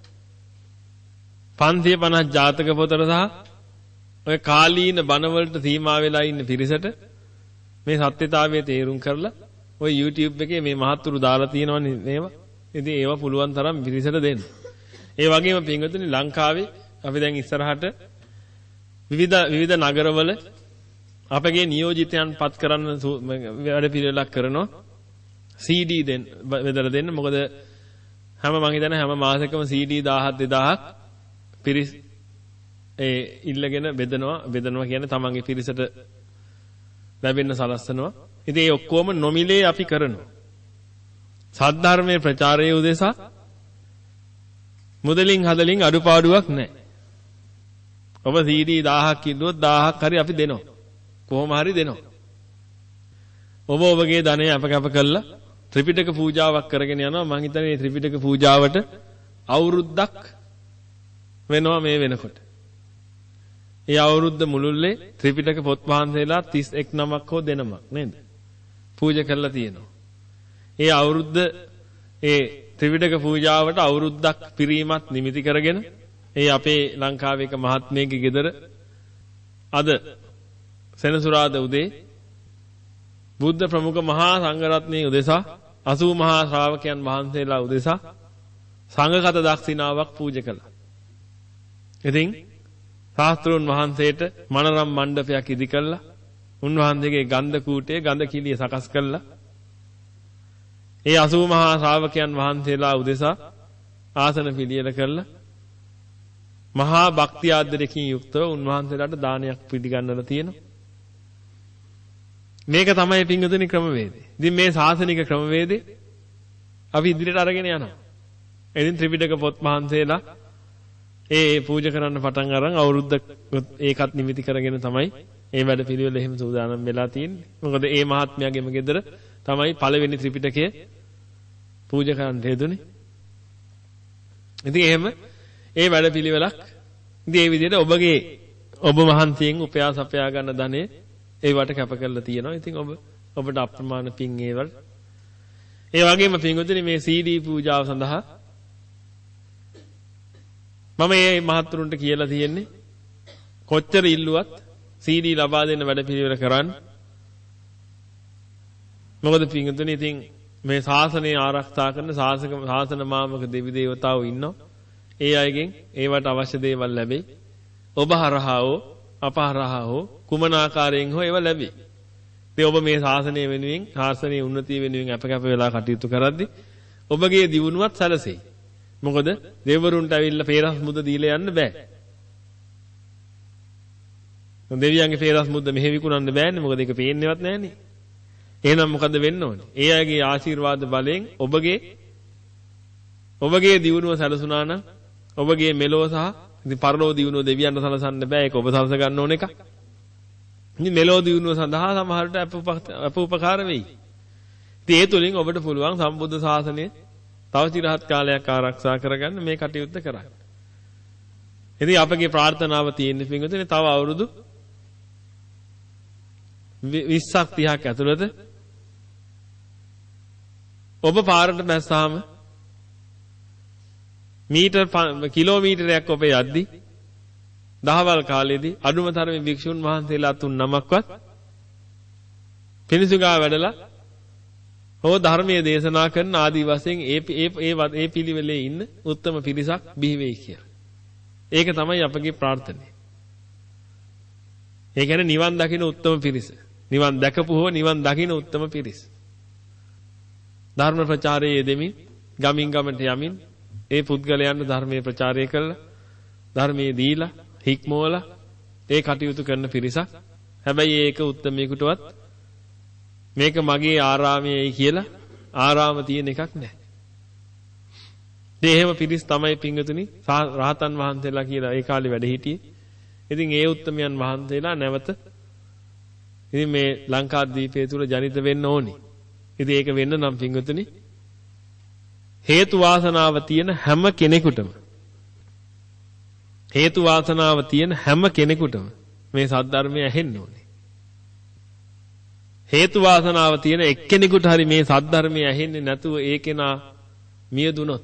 පන්සිය පනස් ජාතක පොතට සහ ඔය කාලීන බණවලට සීමා වෙලා ඉන්න පිරිසට මේ සත්‍යතාවය තේරුම් කරලා ඔය YouTube එකේ මේ මහත්තුරු දාලා තියෙනවනේ මේවා. ඉතින් ඒවා පුළුවන් තරම් පිරිසට දෙන්න. ඒ වගේම පින්වතුනි ලංකාවේ අපි දැන් ඉස්සරහට විවිධ විවිධ නගරවල අපගේ නියෝජිතයන් පත් කරන්න වැඩ පිළිවෙලක් කරනවා. C D දෙන්න බෙදලා දෙන්න. මොකද හැම මං හිතන්නේ හැම මාසෙකම C D දහහක් දෙදහක් පිරිස් ඒ ඉල්ලගෙන බෙදනවා. බෙදනවා කියන්නේ තමන්ගේ පිරිසට ලැබෙන්න සලස්සනවා. ඉතින් ඒ ඔක්කොම නොමිලේ අපි කරනවා. සද්ධර්මයේ ප්‍රචාරයේ උදෙසා මුදලින් හදලින් අඩුපාඩුවක් නැහැ. ඔබ C D දහහක් කිව්වොත් දහහක් හරි අපි දෙනවා. කොහොම හරි දෙනවා. ඔබ ඔබගේ ධනය අපකප කළා ත්‍රිපිටක පූජාවක් කරගෙන යනවා. මං හිතන්නේ මේ ත්‍රිපිටක පූජාවට අවුරුද්දක් වෙනවා මේ වෙනකොට. ඒ අවුරුද්ද මුළුල්ලේ ත්‍රිපිටක පොත් වහන්සේලා තිස් එක් නමක් හෝ දෙනමක් නේද? පූජා කරලා තියෙනවා. ඒ අවුරුද්ද ඒ ත්‍රිපිටක පූජාවට අවුරුද්දක් පිරීමත් නිමිති කරගෙන ඒ අපේ ලංකාවේ එක මහත්මයෙක්ගේ ගෙදර අද සෙනසුරාදා උදේ බුද්ධ ප්‍රමුඛ මහා සංඝරත්නයේ උදෙසා අසූ මහා ශ්‍රාවකයන් වහන්සේලා උදෙසා සංඝගත දක්ෂිනාවක් පූජා කළා. ඉතින් ශාස්ත්‍රෝන් වහන්සේට මනරම් මණ්ඩපයක් ඉදි කළා. උන්වහන්සේගේ ගන්ධ කූටේ ගඳ කිලිය සකස් කළා. ඒ අසූ මහා ශ්‍රාවකයන් වහන්සේලා උදෙසා ආසන පිළියෙල කළා. මහා භක්ති ආදරයෙන් යුක්තව උන්වහන්සේලාට දානයක් පිළිගන්නලා තියෙනවා. මේක තමයි පින්වතුනි ක්‍රමවේදය. ඉතින් මේ ශාසනික ක්‍රමවේදය අපි ඉදිරියට අරගෙන යනවා. ඉතින් ත්‍රිපිටක පොත් මහන්සේලා ඒ පූජා කරන්න පටන් අරන් අවුරුද්ද ඒකත් නිමිති කරගෙන තමයි මේ වැඩ පිළිවෙල එහෙම සූදානම් වෙලා තියෙන්නේ. මොකද මේ මහත්මයාගේම ගෙදර තමයි පළවෙනි ත්‍රිපිටකය පූජා කරන්න හේතුනේ. ඉතින් එහෙම ඒ වැඩ පිළිවෙලක් ඉතින් මේ විදිහට ඔබගේ ඔබ මහන්සියෙන් උපයාස අපයා ගන්න ධනෙ ඒවට කැප කරලා තියෙනවා. ඉතින් ඔබ ඔබට අප්‍රමාණ පින් ඒවට. ඒ වගේම පින්වතුනි මේ සී ඩී පූජාව සඳහා මම මේ මහත්තුරුන්ට කියලා තියෙන්නේ කොච්චර ඉල්ලුවත් සී ඩී ලබා දෙන්න වැඩ පිළිවෙල කරන්න. මොකද පින්වතුනි ඉතින් මේ ශාසනය ආරක්ෂා කරන ශාසක ශාසන මාමක දෙවි දේවතාවෝ ඉන්නවා. ඒ අයගෙන් ඒවට අවශ්‍ය දේවල් ලැබෙයි. ඔබ හරහා හෝ අප හරහා හෝ කුමන ආකාරයෙන් හෝ ඒවා ලැබෙයි. ඉතින් ඔබ මේ ශාසනය වෙනුවෙන් ශාසනයේ උන්නතිය වෙනුවෙන් අප කැප වෙලා කටයුතු කරද්දී ඔබගේ දියුණුවත් සැලසෙයි. මොකද දෙවිවරුන්ට ඇවිල්ලා පේරස් මුද දීලා යන්න බෑ. දෙවියන්ගේ පේරස් මුද මෙහෙ විකුණන්න බෑනේ. මොකද ඒක පේන්නේවත් නෑනේ. එහෙනම් මොකද වෙන්න ඕනේ? ඒ අයගේ ආශිර්වාද බලයෙන් ඔබගේ ඔබගේ දියුණුව සැලසුණා නම් ඔබගේ මෙලෝ සහ ඉතින් පරලෝ දියුණුව දෙවියන්ට සලසන්න බෑ. ඒක ඔබ සලස ගන්න ඕන එකක්. ඉතින් මෙලෝ දියුණුව සඳහා සමහරට අප උපකාර වෙයි. ඉතින් ඒ තුලින් ඔබට පුළුවන් සම්බුද්ධ ශාසනය තව চিරහත් කාලයක් ආරක්ෂා කරගන්න මේ කටයුත්ත කරන්න. ඉතින් අපගේ ප්‍රාර්ථනාව තියෙන්නේ පින්වතුනි තව අවුරුදු විස්සක් තිහක් ඇතුළත ඔබ පාරට බැස්සාම මීටර් කිලෝමීටරයක් ඔබ යද්දි දහවල් කාලේදී අඩුම තරමේ භික්ෂුන් වහන්සේලා තුන් නමක්වත් පිණිසුගා වැඩලා හෝ ධර්මයේ දේශනා කරන ආදි වශයෙන් ඒ ඒ ඒ පිළිවෙලේ ඉන්න උත්තම පිරිසක් බිහි වෙයි කියලා. ඒක තමයි අපගේ ප්‍රාර්ථනාව. ඒ කියන්නේ නිවන් දකින උත්තම පිරිස. නිවන් දැකපු හෝ නිවන් දකින උත්තම පිරිස. ධර්ම ප්‍රචාරයේ දෙමින් ගමින් ගමට යමින් ඒ පුද්ගලයන්ට ධර්මයේ ප්‍රචාරය කළා ධර්මයේ දීලා හික්මෝලා ඒ කටයුතු කරන පිරිසක්. හැබැයි ඒක උත්තමයෙකුටවත් මේක මගේ ආරාමයේයි කියලා ආරාම තියෙන එකක් නැහැ. ඒ එහෙම පිරිස් තමයි පින්වතුනි රහතන් වහන්සේලා කියලා ඒ කාලේ වැඩ හිටියේ. ඉතින් ඒ උත්තමයන් වහන්සේලා නැවත ඉතින් මේ ලංකාද්වීපය තුල ජනිත වෙන්න ඕනි. ඉතින් ඒක වෙන්න නම් පින්වතුනි හේතු වාසනාව තියෙන හැම කෙනෙකුටම හේතු වාසනාව තියෙන හැම කෙනෙකුටම මේ සද්ධර්මය ඇහෙන්න ඕනේ. හේතු වාසනාව තියෙන එක්කෙනෙකුට හරි මේ සද්ධර්මය ඇහෙන්නේ නැතුව ඒ කෙනා මිය දුනොත්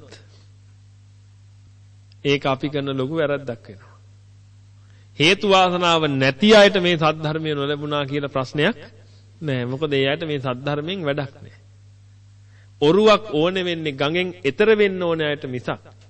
ඒක අපි කරන ලොකු වැරද්දක් වෙනවා. හේතු වාසනාව නැති අයට මේ සද්ධර්මය නොලැබුණා කියලා ප්‍රශ්නයක් නෑ. මොකද ඒ අයට මේ සද්ධර්මයෙන් වැඩක් නෑ. ඔරුවක් ඕනේ වෙන්නේ ගඟෙන් එතර වෙන්න ඕන අයට මිසක්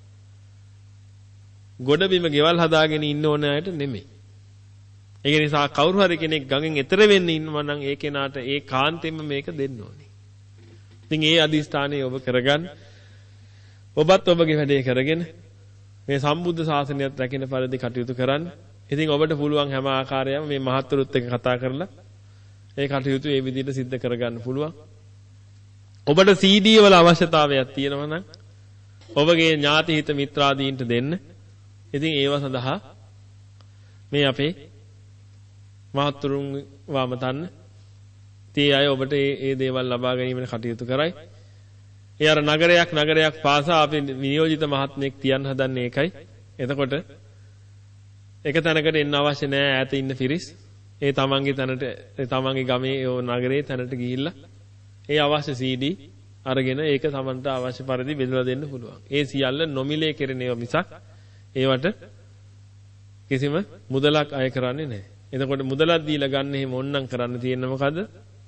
ගොඩබිම ගෙවල් හදාගෙන ඉන්න ඕන අයට නෙමෙයි. ඒක නිසා කවුරු හරි කෙනෙක් ගඟෙන් එතර වෙන්න ඉන්නවා නම් ඒ කෙනාට ඒ කාන්තෙම මේක දෙන්න ඕනේ. ඉතින් ඒ අදිස්ථානය ඔබ කරගන්න. ඔබත් ඔබගේ වැඩේ කරගෙන මේ සම්බුද්ධ ශාසනයත් රැකින පරිදි කටයුතු කරන්න. ඉතින් ඔබට පුළුවන් හැම ආකාරයක්ම මේ මහත්තුරුත් එක්ක කතා කරලා ඒ කටයුතු ඒ විදිහට සිද්ධ කරගන්න පුළුවන්. ඔබට සී ඩී වල අවශ්‍යතාවයක් තියෙනවා නම් ඔබගේ ඥාති හිත මිත්‍රාදීන්ට දෙන්න. ඉතින් ඒව සඳහා මේ අපේ මහත්තුරුන් වාමතන්න තේ අය ඔබට මේ මේ දේවල් ලබා ගැනීමට කටයුතු කරයි. ඒ අර නගරයක් නගරයක් පාසා අපි විනියෝජිත මහත්මයෙක් තියන්න හදන්නේ ඒකයි. එතකොට එක තැනකට එන්න අවශ්‍ය නැහැ ඈත ඉන්න පිරිස්. ඒ තමන්ගේ තැනට තමන්ගේ ගමේ ඒ නගරේ තැනට ගිහිල්ලා ඒ අවශ්‍ය සී ඩී අරගෙන ඒක තමන්ට අවශ්‍ය පරිදි බෙදලා දෙන්න පුළුවන්. ඒ සියල්ල නොමිලේ කෙරෙන ඒවා මිසක් ඒවට කිසිම මුදලක් අය කරන්නේ නැහැ. එතකොට මුදලක් දීලා ගන්න එහෙම ඕනනම් කරන්න තියෙන්නේ මොකද?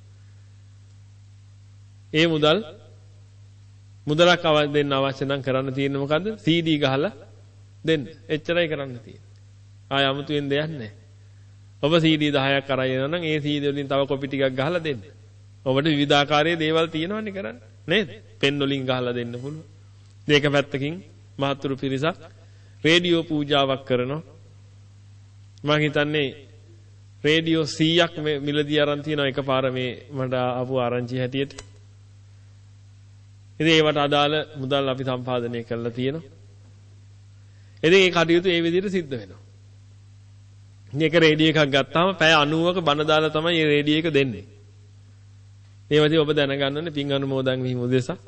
ඒ මුදල් මුදලක් දෙන්න අවශ්‍ය නම් කරන්න තියෙන්නේ මොකද? සී ඩී ගහලා දෙන්න. එච්චරයි කරන්න තියෙන්නේ. ආය 아무තුවෙන් දෙයක් නැහැ. ඔබ සී ඩී දහයක් අරන් එනවා නම් ඒ සී ඩී වලින් තව කොපි ටිකක් ගහලා දෙන්න. ඔබට විවිධාකාරයේ දේවල් තියෙනවනේ කරන්න. නේද? පෙන් වලින් ගහලා දෙන්න පුළුවන්. මේක පැත්තකින් මහත්තුරු පිරිසක් රේඩියෝ පූජාවක් කරනවා. මම හිතන්නේ රේඩියෝ සීයක් මිලදී අරන් තියෙනවා එකපාර මේ මට ආපු ආරංචි හැටියට. ඉතින් ඒවට අදාළ මුදල් අපි සම්පාදනය කරලා තියෙනවා. ඉතින් ඒ කටයුතු ඒ විදිහට සිද්ධ වෙනවා. මේක රේඩියෝ එකක් ගත්තාම පැය අනූවක බණ දාලා තමයි මේ රේඩියෝ එක දෙන්නේ. මේ වගේ ඔබ දැනගන්න ඕනේ පින් අනුමෝදන් වීම උදෙසා.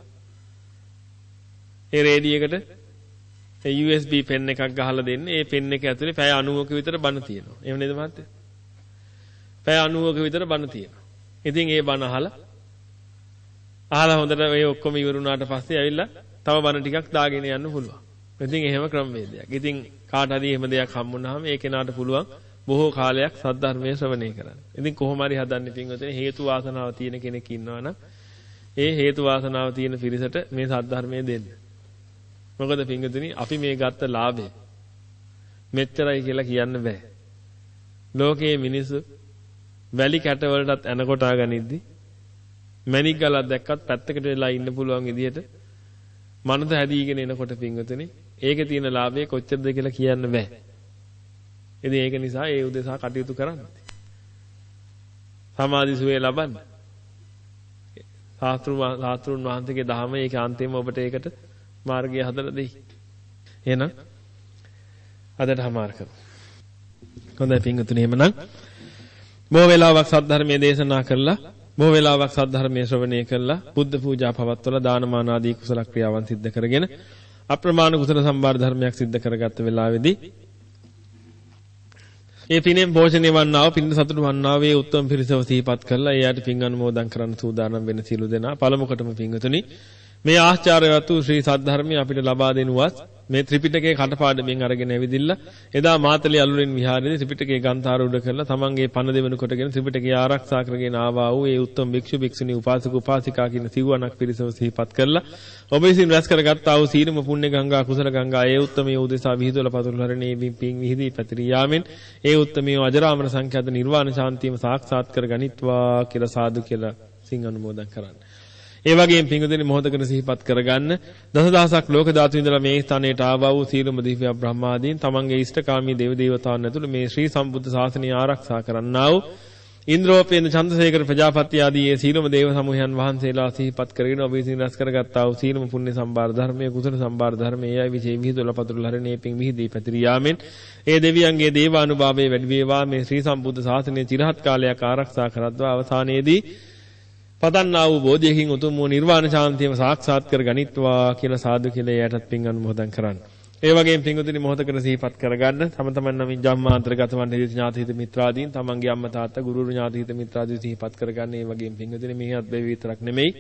ඒ රේඩියෝ එකට ඒ යූ එස් බී පෙන් එකක් ගහලා දෙන්නේ. ඒ පෙන් එක ඇතුලේ පැය අනූවක විතර බණ තියෙනවා. එහෙම නේද මහත්තයා? පැය අනූවක විතර බණ තියෙනවා. ඉතින් ඒ බණ අහලා අහලා හොඳට ඒ ඔක්කොම ඉවරුණාට පස්සේ ඇවිල්ලා තව බණ ටිකක් දාගෙන යන්න පුළුවන්. ඉතින් එහෙම ක්‍රමවේදයක්. ඉතින් කාට හරි එහෙම දෙයක් හම්බුනහම ඒ කෙනාට පුළුවන් බොහෝ කාලයක් සද්ධර්මයේ ශ්‍රවණය කරන්න. ඉතින් කොහොම හරි හදන්නේ පින්වතුනි හේතු වාසනාව තියෙන කෙනෙක් ඉන්නවා නම් ඒ හේතු වාසනාව තියෙන පිරිසට මේ සද්ධර්මයේ දෙන්න. මොකද පින්වතුනි අපි මේ ගත්ත ලාභය මෙච්චරයි කියලා කියන්න බෑ. ලෝකයේ මිනිස්සු වැලි කැට වලටත් එන කොටා ගනිද්දි මැණික් ගලක් දැක්කත් පැත්තකට වෙලා ඉන්න පුළුවන් විදිහට මනස හැදීගෙන එනකොට පින්වතුනි ඒකේ තියෙන ලාභය කොච්චරද කියලා කියන්න බෑ. ඉතින් ඒක නිසා ඒ උදෙසා කටයුතු කරන්න. සමාධි සුවේ ලබන්න. සාස්ත්‍රු සාස්ත්‍රුන් වහන්සේගේ ධර්ම ඒකේ අන්තිම ඔබට ඒකට මාර්ගය හදලා දෙයි. එහෙනම් අදට හමාර කරමු. හොඳයි පින්වතුනි එහෙමනම් බොහෝ වෙලාවක් සද්ධර්මයේ දේශනා කරලා බොහෝ වෙලාවක් සද්ධර්මයේ ශ්‍රවණය කරලා බුද්ධ පූජා පවත්වලා දානමාන ආදී කුසල ක්‍රියාවන් සිද්ධ කරගෙන අප්‍රමාණ කුසල සම්භාර ධර්මයක් සිද්ධ කරගත්ත වෙලාවේදී ඒ පිනෙන් පෝෂණය වන්නා වූ පින් සතුටු වන්නා වූ උත්තම පිරිසව සිහිපත් කරලා ඒ යට පින් අනුමෝදන් කරන්න සූදානම් වෙන සියලු දෙනා පළමුවටම පින්වතුනි මේ ආශ්චර්යවත් වූ ශ්‍රී සද්ධර්මය අපිට ලබා දෙනුවත් මේ ත්‍රිපිටකයේ කටපාඩමින් අරගෙන ඇවිදින්න එදා මාතලේ අලුරින් විහාරයේදී ත්‍රිපිටකයේ ගන්ථාරූඪ කරලා තමන්ගේ පණ දෙවන කොටගෙන ත්‍රිපිටකය ආරක්ෂා කරගෙන ආවා වූ ඒ උත්තම භික්ෂු භික්ෂුණී උපාසක උපාසිකා කියන සිව්වණක් පිරිසව සිහිපත් කරලා ඔබ විසින් රැස් කරගත්තා වූ සීලම පුණ්‍ය ගංගා කුසල ගංගා ඒ උත්තමයේ උදෙසා විහිදුවල පතුරු හරණේ පින් විහිදී පැතිරී යාමෙන් ඒ උත්තමයේ අජරාමර සංඛ්‍යාත නිර්වාණ ශාන්තියම සාක්ෂාත් කර ගනිත්වා කියලා සාදු කියලා සිං අනුමෝදන් කරන්න. ඒ වගේම පිංගුතුනි මොහොතකට සිහිපත් කරගන්න දසදහසක් ලෝක ධාතු ඉඳලා මේ ස්ථානයට ආවා වූ සීලම දිව්‍ය බ්‍රහ්මාදීන් තමන්ගේ ඉෂ්ඨකාමී දේව දේවතාවුන් ඇතුළු මේ ශ්‍රී සම්බුද්ධ ශාසනය ආරක්ෂා කරන්නා වූ ඉන්ද්‍රෝපේන්ද්‍ර චන්ද්‍රසේකර ප්‍රජාපති ආදී ඒ සීලම දේව සමූහයන් වහන්සේලා සිහිපත් කරගෙන ඔබ විසින් රැස් කරගත්තා වූ සීලම පුණ්‍ය සම්භාර ධර්මයේ කුසල සම්භාර ධර්මයේ යයි විශේෂ විහිදුවල පතුරු හරණේ පිං විහිදී පැතිරී යාමෙන් ඒ දෙවියන්ගේ දේවානුභාවයේ වැඩි වේවා මේ ශ්‍රී සම්බුද්ධ ශාසනය চিරහත් කාලයක් ආරක්ෂා කරද්වා අවසානයේදී පතන්නා වූ බෝධියකින් උතුම් වූ නිර්වාණ ශාන්තියම සාක්ෂාත් කර ගනිත්වා කියලා සාදු කියලා එයටත් පින් අනුමෝදන් කරන්න. ඒ වගේම පින්වතුනි මොහොතකට සිහිපත් කරගන්න තම තමන් නමින් ජම්මාන්තරගත වන ඥාතිහිත මිත්‍රාදීන් තමන්ගේ අම්මා තාත්තා ගුරුවරු ඥාතිහිත මිත්‍රාදීන් සිහිපත් කරගන්න. ඒ වගේම පින්වතුනි මෙහිත් බැවි විතරක් නෙමෙයි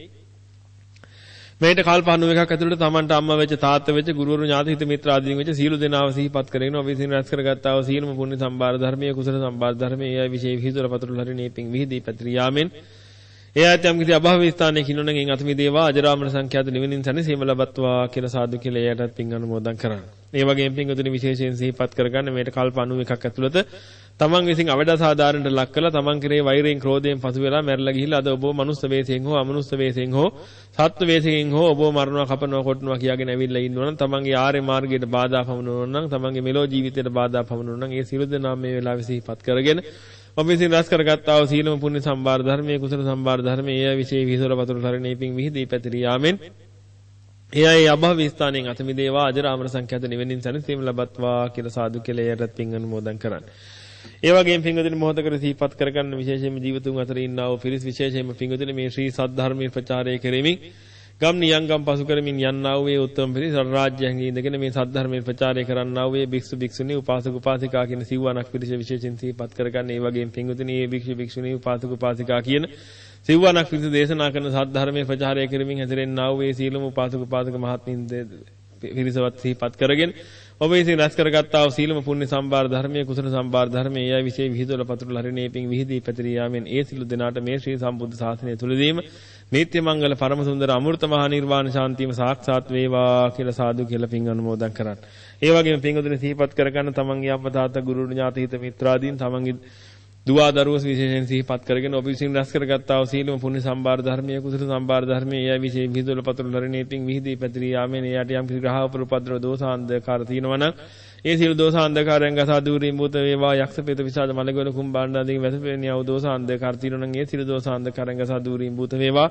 මේට කල්ප අනූ එකක් ඇතුළත තමන්ට අම්මා වෙච්ච තාත්තා වෙච්ච ගුරුවරු ඥාතිහිත මිත්‍රාදීන් වෙච්ච සීල දෙනාව සිහිපත් කරගෙන ඔබ විසින් රැස් කරගත්තා වූ සීලම පුණ්‍ය සම්භාර ධර්මයේ කුසල සම්භාර ධර්මයේ එයයි විශේෂ විහිදුවල පතුරු හරිනේ පින් විහිදී පැතිරී යාමෙන් ඒ ආයත යම් කිසි අභාව ස්ථානයක ඉන්නොනගෙන් එන් අතමි දේවා අජරාමර සංඛ්‍යාත නිවෙනින් සැනසීම ලබත්වා කියලා සාදු කියලා එයටත් පින් අනුමෝදන් කරන්න. ඒ වගේම පින්වතුනි විශේෂයෙන් සිහිපත් කරගන්න මේට කල්ප අනූ එකක් ඇතුළත තමන් විසින් අවදාසාධාරණට ලක් කළා තමන් කෙරේ වෛරයෙන් ක්‍රෝධයෙන් පසු වෙලා මැරිලා ගිහිල්ලා අද ඔබ මනුස්ස වේශයෙන් හෝ අමනුස්ස වේශයෙන් හෝ සත්ත්ව වේශයෙන් හෝ ඔබ මරනවා කපනවා කොටනවා කියාගෙන ඇවිල්ලා ඉන්නවනම් තමන්ගේ ආර්ය මාර්ගයට බාධා පවනනවා නම් තමන්ගේ මෙලෝ ජීවිතයට බාධා පවනනවා නම් ඒ සියලු දෙනා මේ වෙලාවේ සිහිපත් කරගෙන ඔබ විසින් රැස් කරගත්තා වූ සීලම පුණ්‍ය සම්භාර ධර්මයේ කුසල සම්භාර ධර්මයේ එය විශේෂ විහිදුවල පතුරු හරණේ පින් විහිදී පැතිරී යාමෙන් එයයි අභව ස්ථානයෙන් අතමි දේවා අජරාමර සංඛ්‍යාත නිවෙනින් සැනසීම ලබත්වා කියලා සාදු කියලා එයටත් පින් අනුමෝදන් කරන්න. ඒ වගේම පින්වතුනි මොහොතකට සිහිපත් කරගන්න විශේෂයෙන්ම ජීවිතුන් අතර ඉන්නා වූ පිරිස් විශේෂයෙන්ම පින්වතුනි මේ ශ්‍රී සද්ධර්මයේ ප්‍රචාරය කෙරෙමින් ගම් නියංගම් පසු කරමින් යන්නා වූ ඒ උත්තම පිරිස රාජ්‍යයන්ගේ ඉඳගෙන මේ සද්ධර්මයේ ප්‍රචාරය කරන්නා වූ ඒ භික්ෂු භික්ෂුණී උපාසක උපාසිකා කියන සිව්වණක් පිරිස විශේෂයෙන් සිහිපත් කරගන්න. ඒ වගේම පින්වතුනි මේ භික්ෂු භික්ෂුණී උපාසක උපාසිකා කියන සිව්වණක් පිරිස දේශනා කරන සද්ධර්මයේ ප්‍රචාරය කරමින් හැසිරෙන්නා වූ ඒ සීලම උපාසක උපාසක මහත්මින් පිරිසවත් සිහිපත් කරගෙන ඔබ විසින් රැස් කරගත්තා වූ සීලම පුණ්‍ය සම්භාර ධර්මයේ කුසල සම්භාර ධර්මයේ එයයි විශේෂ විහිදුවල පතුරු හරිනේ පින් විහිදී පැතිරී යාමෙන් ඒ සිළු දෙනාට මේ ශ්‍රී සම්බුද්ධ ශාසනය තුලදීම නීත්‍ය මංගල පරම සුන්දර අමෘත මහා නිර්වාණ ශාන්තියම සාක්ෂාත් වේවා කියලා සාදු කියලා පින් අනුමෝදන් කරන්න. ඒ වගේම පින්වතුනි සිහිපත් කරගන්න තමන්ගේ අම්මා තාත්තා ගුරු ඥාතිහිත මිත්‍රාදීන් තමන්ගේ දුවා දරුවෝ විශේෂයෙන් සිහිපත් කරගෙන ඔබ විසින් රැස් කරගත්තා වූ සීලම පුණ්‍ය සම්භාර ධර්මයේ කුසල සම්භාර ධර්මයේ එයයි විශේෂ විහිදුවල පතුරු හරිනේ පින් විහිදී පැතිරී යාමෙන් එයට යම් කිසි ග්‍රහ උපද්‍රව දෝසාන්ධකාර තියෙනවා නම් ඒ සියලු දෝසාන්ධකාරයන් ගසා දුරින් භූත වේවා යක්ෂ ප්‍රේත විසාද මලගොන කුම්භාණ්ඩ ආදී වැසපෙනියා වූ දෝසාන්ධකාර තියෙනවා නම් ඒ සියලු දෝසාන්ධකාරයන් ගසා දුරින් භූත වේවා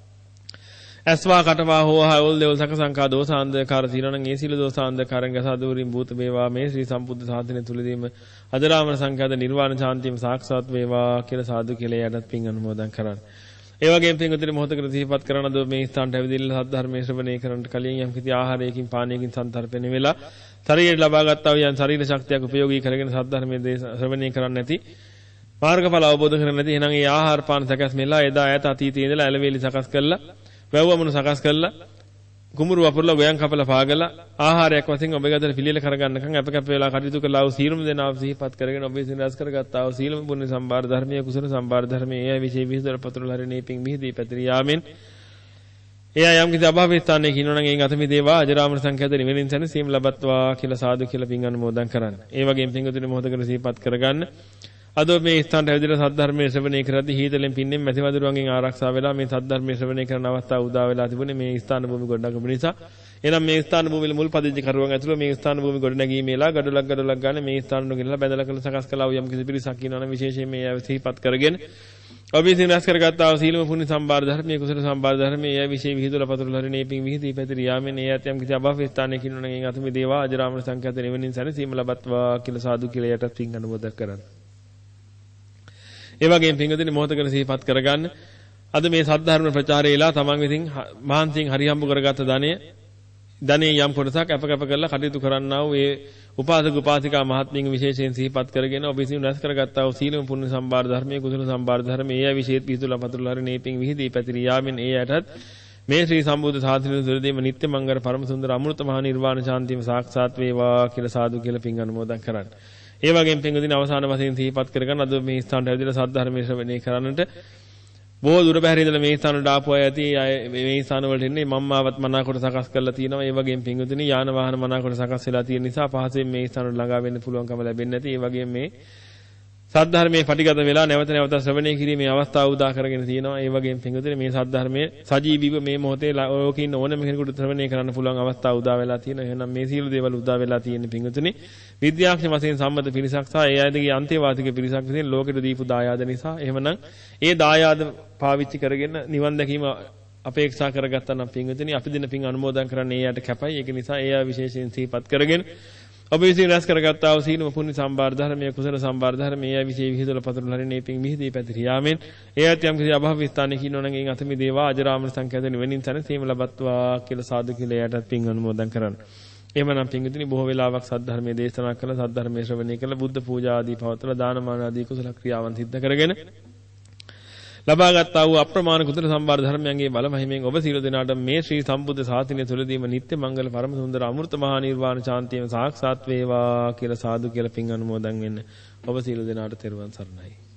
ඇස්වා කටවා හෝ හවුල් දෙවල් සකසංකා දෝසාන්ධකාර තියෙනවා නම් ඒ සියලු දෝසාන්ධකාරයන් ගසා දුරින් භූත වේවා මේ ශ්‍රී සම්බුද්ධ ශාසනය තුලදීම අජරාමර සංඛ්‍යාත නිර්වාණ ශාන්තියම සාක්ෂාත් වේවා කියලා සාදු කියලා යටත් පින් අනුමෝදන් කරන්න. ඒ වගේම පින්වතුනි මොහොතකට සිහිපත් කරන ද මේ ස්ථානට ඇවිදilla සද්ධර්මයේ ශ්‍රවණය කරන්නට කලින් යම් කිසි ආහාරයකින් පානයකින් සන්තරපෙන වෙලා ශරීරය ලබා ගත්තා වූ යම් ශරීර ශක්තියක් උපයෝගී කරගෙන සද්ධර්මයේ ශ්‍රවණය කරන්න නැති මාර්ගඵල අවබෝධ කරගන්න නැති එහෙනම් ඒ ආහාර පාන සකස් මෙලා එදා ඈත අතීතයේ ඉඳලා ඇලවේලි සකස් කළා වැව්වමුණු සකස් කළා කුඹුරු වපුරලා ගොයන් කපලා පාගලා ආහාරයක් වශයෙන් ඔබ ගතට පිළියෙල කරගන්නකම් අප කැප වේලා කටයුතු කළා වූ සීලම දෙනාව සිහිපත් කරගෙන ඔබ විසින් රැස් කරගත්තා වූ සීලම පුණ්‍ය සම්භාර ධර්මයේ කුසල සම්භාර ධර්මයේ එය විශේෂ විහිදවල පතුරුල හරිනේ පිං මිහිදී පැතිරී යාමෙන් එයා යම් කිසි අභාවී ස්ථානයක ඉන්නවනම් එයින් අත මිදේවා අජරාමර සංඛ්‍යාත නිවෙලින් සැනසීම ලබත්වා කියලා සාදු කියලා පිං අනුමෝදන් කරන්න. ඒ වගේම පිංගුතුනි මොහොතකට සිහිපත් කරගන්න. අද මේ ස්ථානට ඇවිදලා සද්ධර්මයේ ශ්‍රවණය කරද්දී හීතලෙන් පින්නෙන් මැතිවදුරුවන්ගෙන් ආරක්ෂා වෙලා මේ සද්ධර්මයේ ශ්‍රවණය කරන අවස්ථාව උදා වෙලා තිබුණේ මේ ස්ථාන භූමි ගොඩනගපු නිසා. එහෙනම් මේ ස්ථාන භූමිවල මුල් පදිංචි කරුවන් ඇතුළු මේ ස්ථාන භූමි ගොඩනැගීමේලා ගඩොලක් ගඩොලක් ගන්න මේ ස්ථාන ගෙනලා බැඳලා කළ සකස් කළා වූ යම් කිසි පිරිසක් ඉන්නවනම් විශේෂයෙන් මේ සිහිපත් කරගෙන ඔබ විසින් රැස් කරගත්තා වූ සීලම පුණ්‍ය සම්භාර ධර්මයේ කුසල සම්භාර ධර්මයේ එය විශේෂ විහිදුල පතුරුල හරිනේ පිං විහිදී පැතිරී යාමෙන් ඒ යම් කිසි අභාවී ස්ථානයක ඉන්නවනම් එයින් අත මිදේවා අජරාමර සංඛ්‍යාත නිවෙනින් සැනසීම ලබත්වා කියලා සාදු කියලා යටත් පිං අනුමෝදන් කරන්න. ඒ වගේම පින්වතුනි මොහොතකට සිහිපත් කරගන්න අද මේ සද්ධර්ම ප්‍රචාරයේලා තමන් විසින් මහන්සියෙන් හරිහම්බු කරගත්ත ධනෙ ධනෙ යම් කොටසක් අප කැප කරලා කටයුතු කරන්නා වූ ඒ උපාසක උපාසිකා මහත්මියන් විශේෂයෙන් සිහිපත් කරගෙන ඔබ විසින් රැස් කරගත්තා වූ සීලම පුණ්‍ය සම්භාර ධර්මයේ කුසල සම්භාර ධර්මයේ එය විශේෂ පිහිටුලා පතුරුලා හරි නේපින් විහිදී පැතිරී යාමෙන් ඒ යටත් මේ ශ්‍රී සම්බුද්ධ සාසනය තුළදීම නිත්‍ය මංගල පරම සුන්දර අමෘත මහා නිර්වාණ ශාන්තියම සාක්ෂාත් වේවා කියලා සාදු කියලා පින් අනුමෝදන් කරන්න. ඒ වගේම පින්වදින අවසාන වශයෙන් සිහිපත් කරගන්න අද මේ ස්ථානට ඇවිදලා සද්ධර්මයේ ශ්‍රවණය කරන්නට බොහෝ දුර බැහැර ඉඳලා මේ ස්ථානට ආපු අය ඇති මේ ස්ථාන වලට එන්නේ මම්මාවත් මනාකොට සකස් කරලා තියෙනවා. ඒ වගේම පින්වදින යාන වාහන මනාකොට සකස් වෙලා තියෙන නිසා පහසෙන් මේ ස්ථානට ළඟා වෙන්න පුළුවන්කම ලැබෙන්නේ නැති. ඒ වගේම මේ සද්ධර්මයේ පටිගත වෙලා නැවත නැවත ශ්‍රවණය කිරීමේ අවස්ථාව උදා කරගෙන තියෙනවා. ඒ වගේම පින්වදින මේ සද්ධර්මයේ සජීවීව මේ මොහොතේ ලෝකේ ඉන්න ඕනම කෙනෙකුට ශ්‍රවණය කරන්න පුළුවන් අවස්ථාව උදා වෙලා තියෙනවා. එහෙනම් මේ සියලු දේවල් උදා වෙලා තියෙන පින්වදින විද්‍යාඥ වශයෙන් සම්මත පිරිසක් සහ ඒ අයගේ අන්තේවාසික පිරිසක් විසින් ලෝකෙට දීපු දායාද නිසා එහෙමනම් ඒ දායාද පාවිච්චි කරගෙන නිවන් දැකීම අපේක්ෂා කරගත්තා නම් පින්වදින අපි දින පින් අනුමෝදන් කරන්නේ ඒ යට කැපයි. ඒක නිසා ඒ අය විශේෂයෙන් සිහිපත් කරගෙන ඔබ විසින් රැස් කරගත්තා වූ සීලම පුණ්‍ය සම්භාර ධර්මයේ කුසල සම්භාර ධර්මයේ එය විශේෂ විහිදුල පතුරුල හරිනේ පිං මිහිදී පැතිරී යාමෙන් එයත් යම් කිසි අභාවී ස්ථානයක ඉන්නවනම් එයින් අත මිදේවා අජරාමර සංඛ්‍යාත නිවෙනින් සැනසීම ලබත්වා කියලා සාදු කියලා යටත් පිං අනුමෝදන් කරන්න. එහෙමනම් පින්විතනි බොහෝ වෙලාවක් සද්ධර්මයේ දේශනා කළ සද්ධර්මයේ ශ්‍රවණය කළ බුද්ධ පූජා ආදී පවත්වලා දානමාන ආදී කුසල ක්‍රියාවන් සිද්ධ කරගෙන ලබාගත්තා වූ අප්‍රමාණ කුසල සම්භාර ධර්මයන්ගේ බල මහිමෙන් ඔබ සියලු දෙනාට මේ ශ්‍රී සම්බුද්ධ ශාසනය තුළදීම නිත්‍ය මංගල පරම සුන්දර අමෘත මහා නිර්වාණ ශාන්තියම සාක්ෂාත් වේවා කියලා සාදු කියලා පින් අනුමෝදන් වෙන්න ඔබ සියලු දෙනාට තෙරුවන් සරණයි.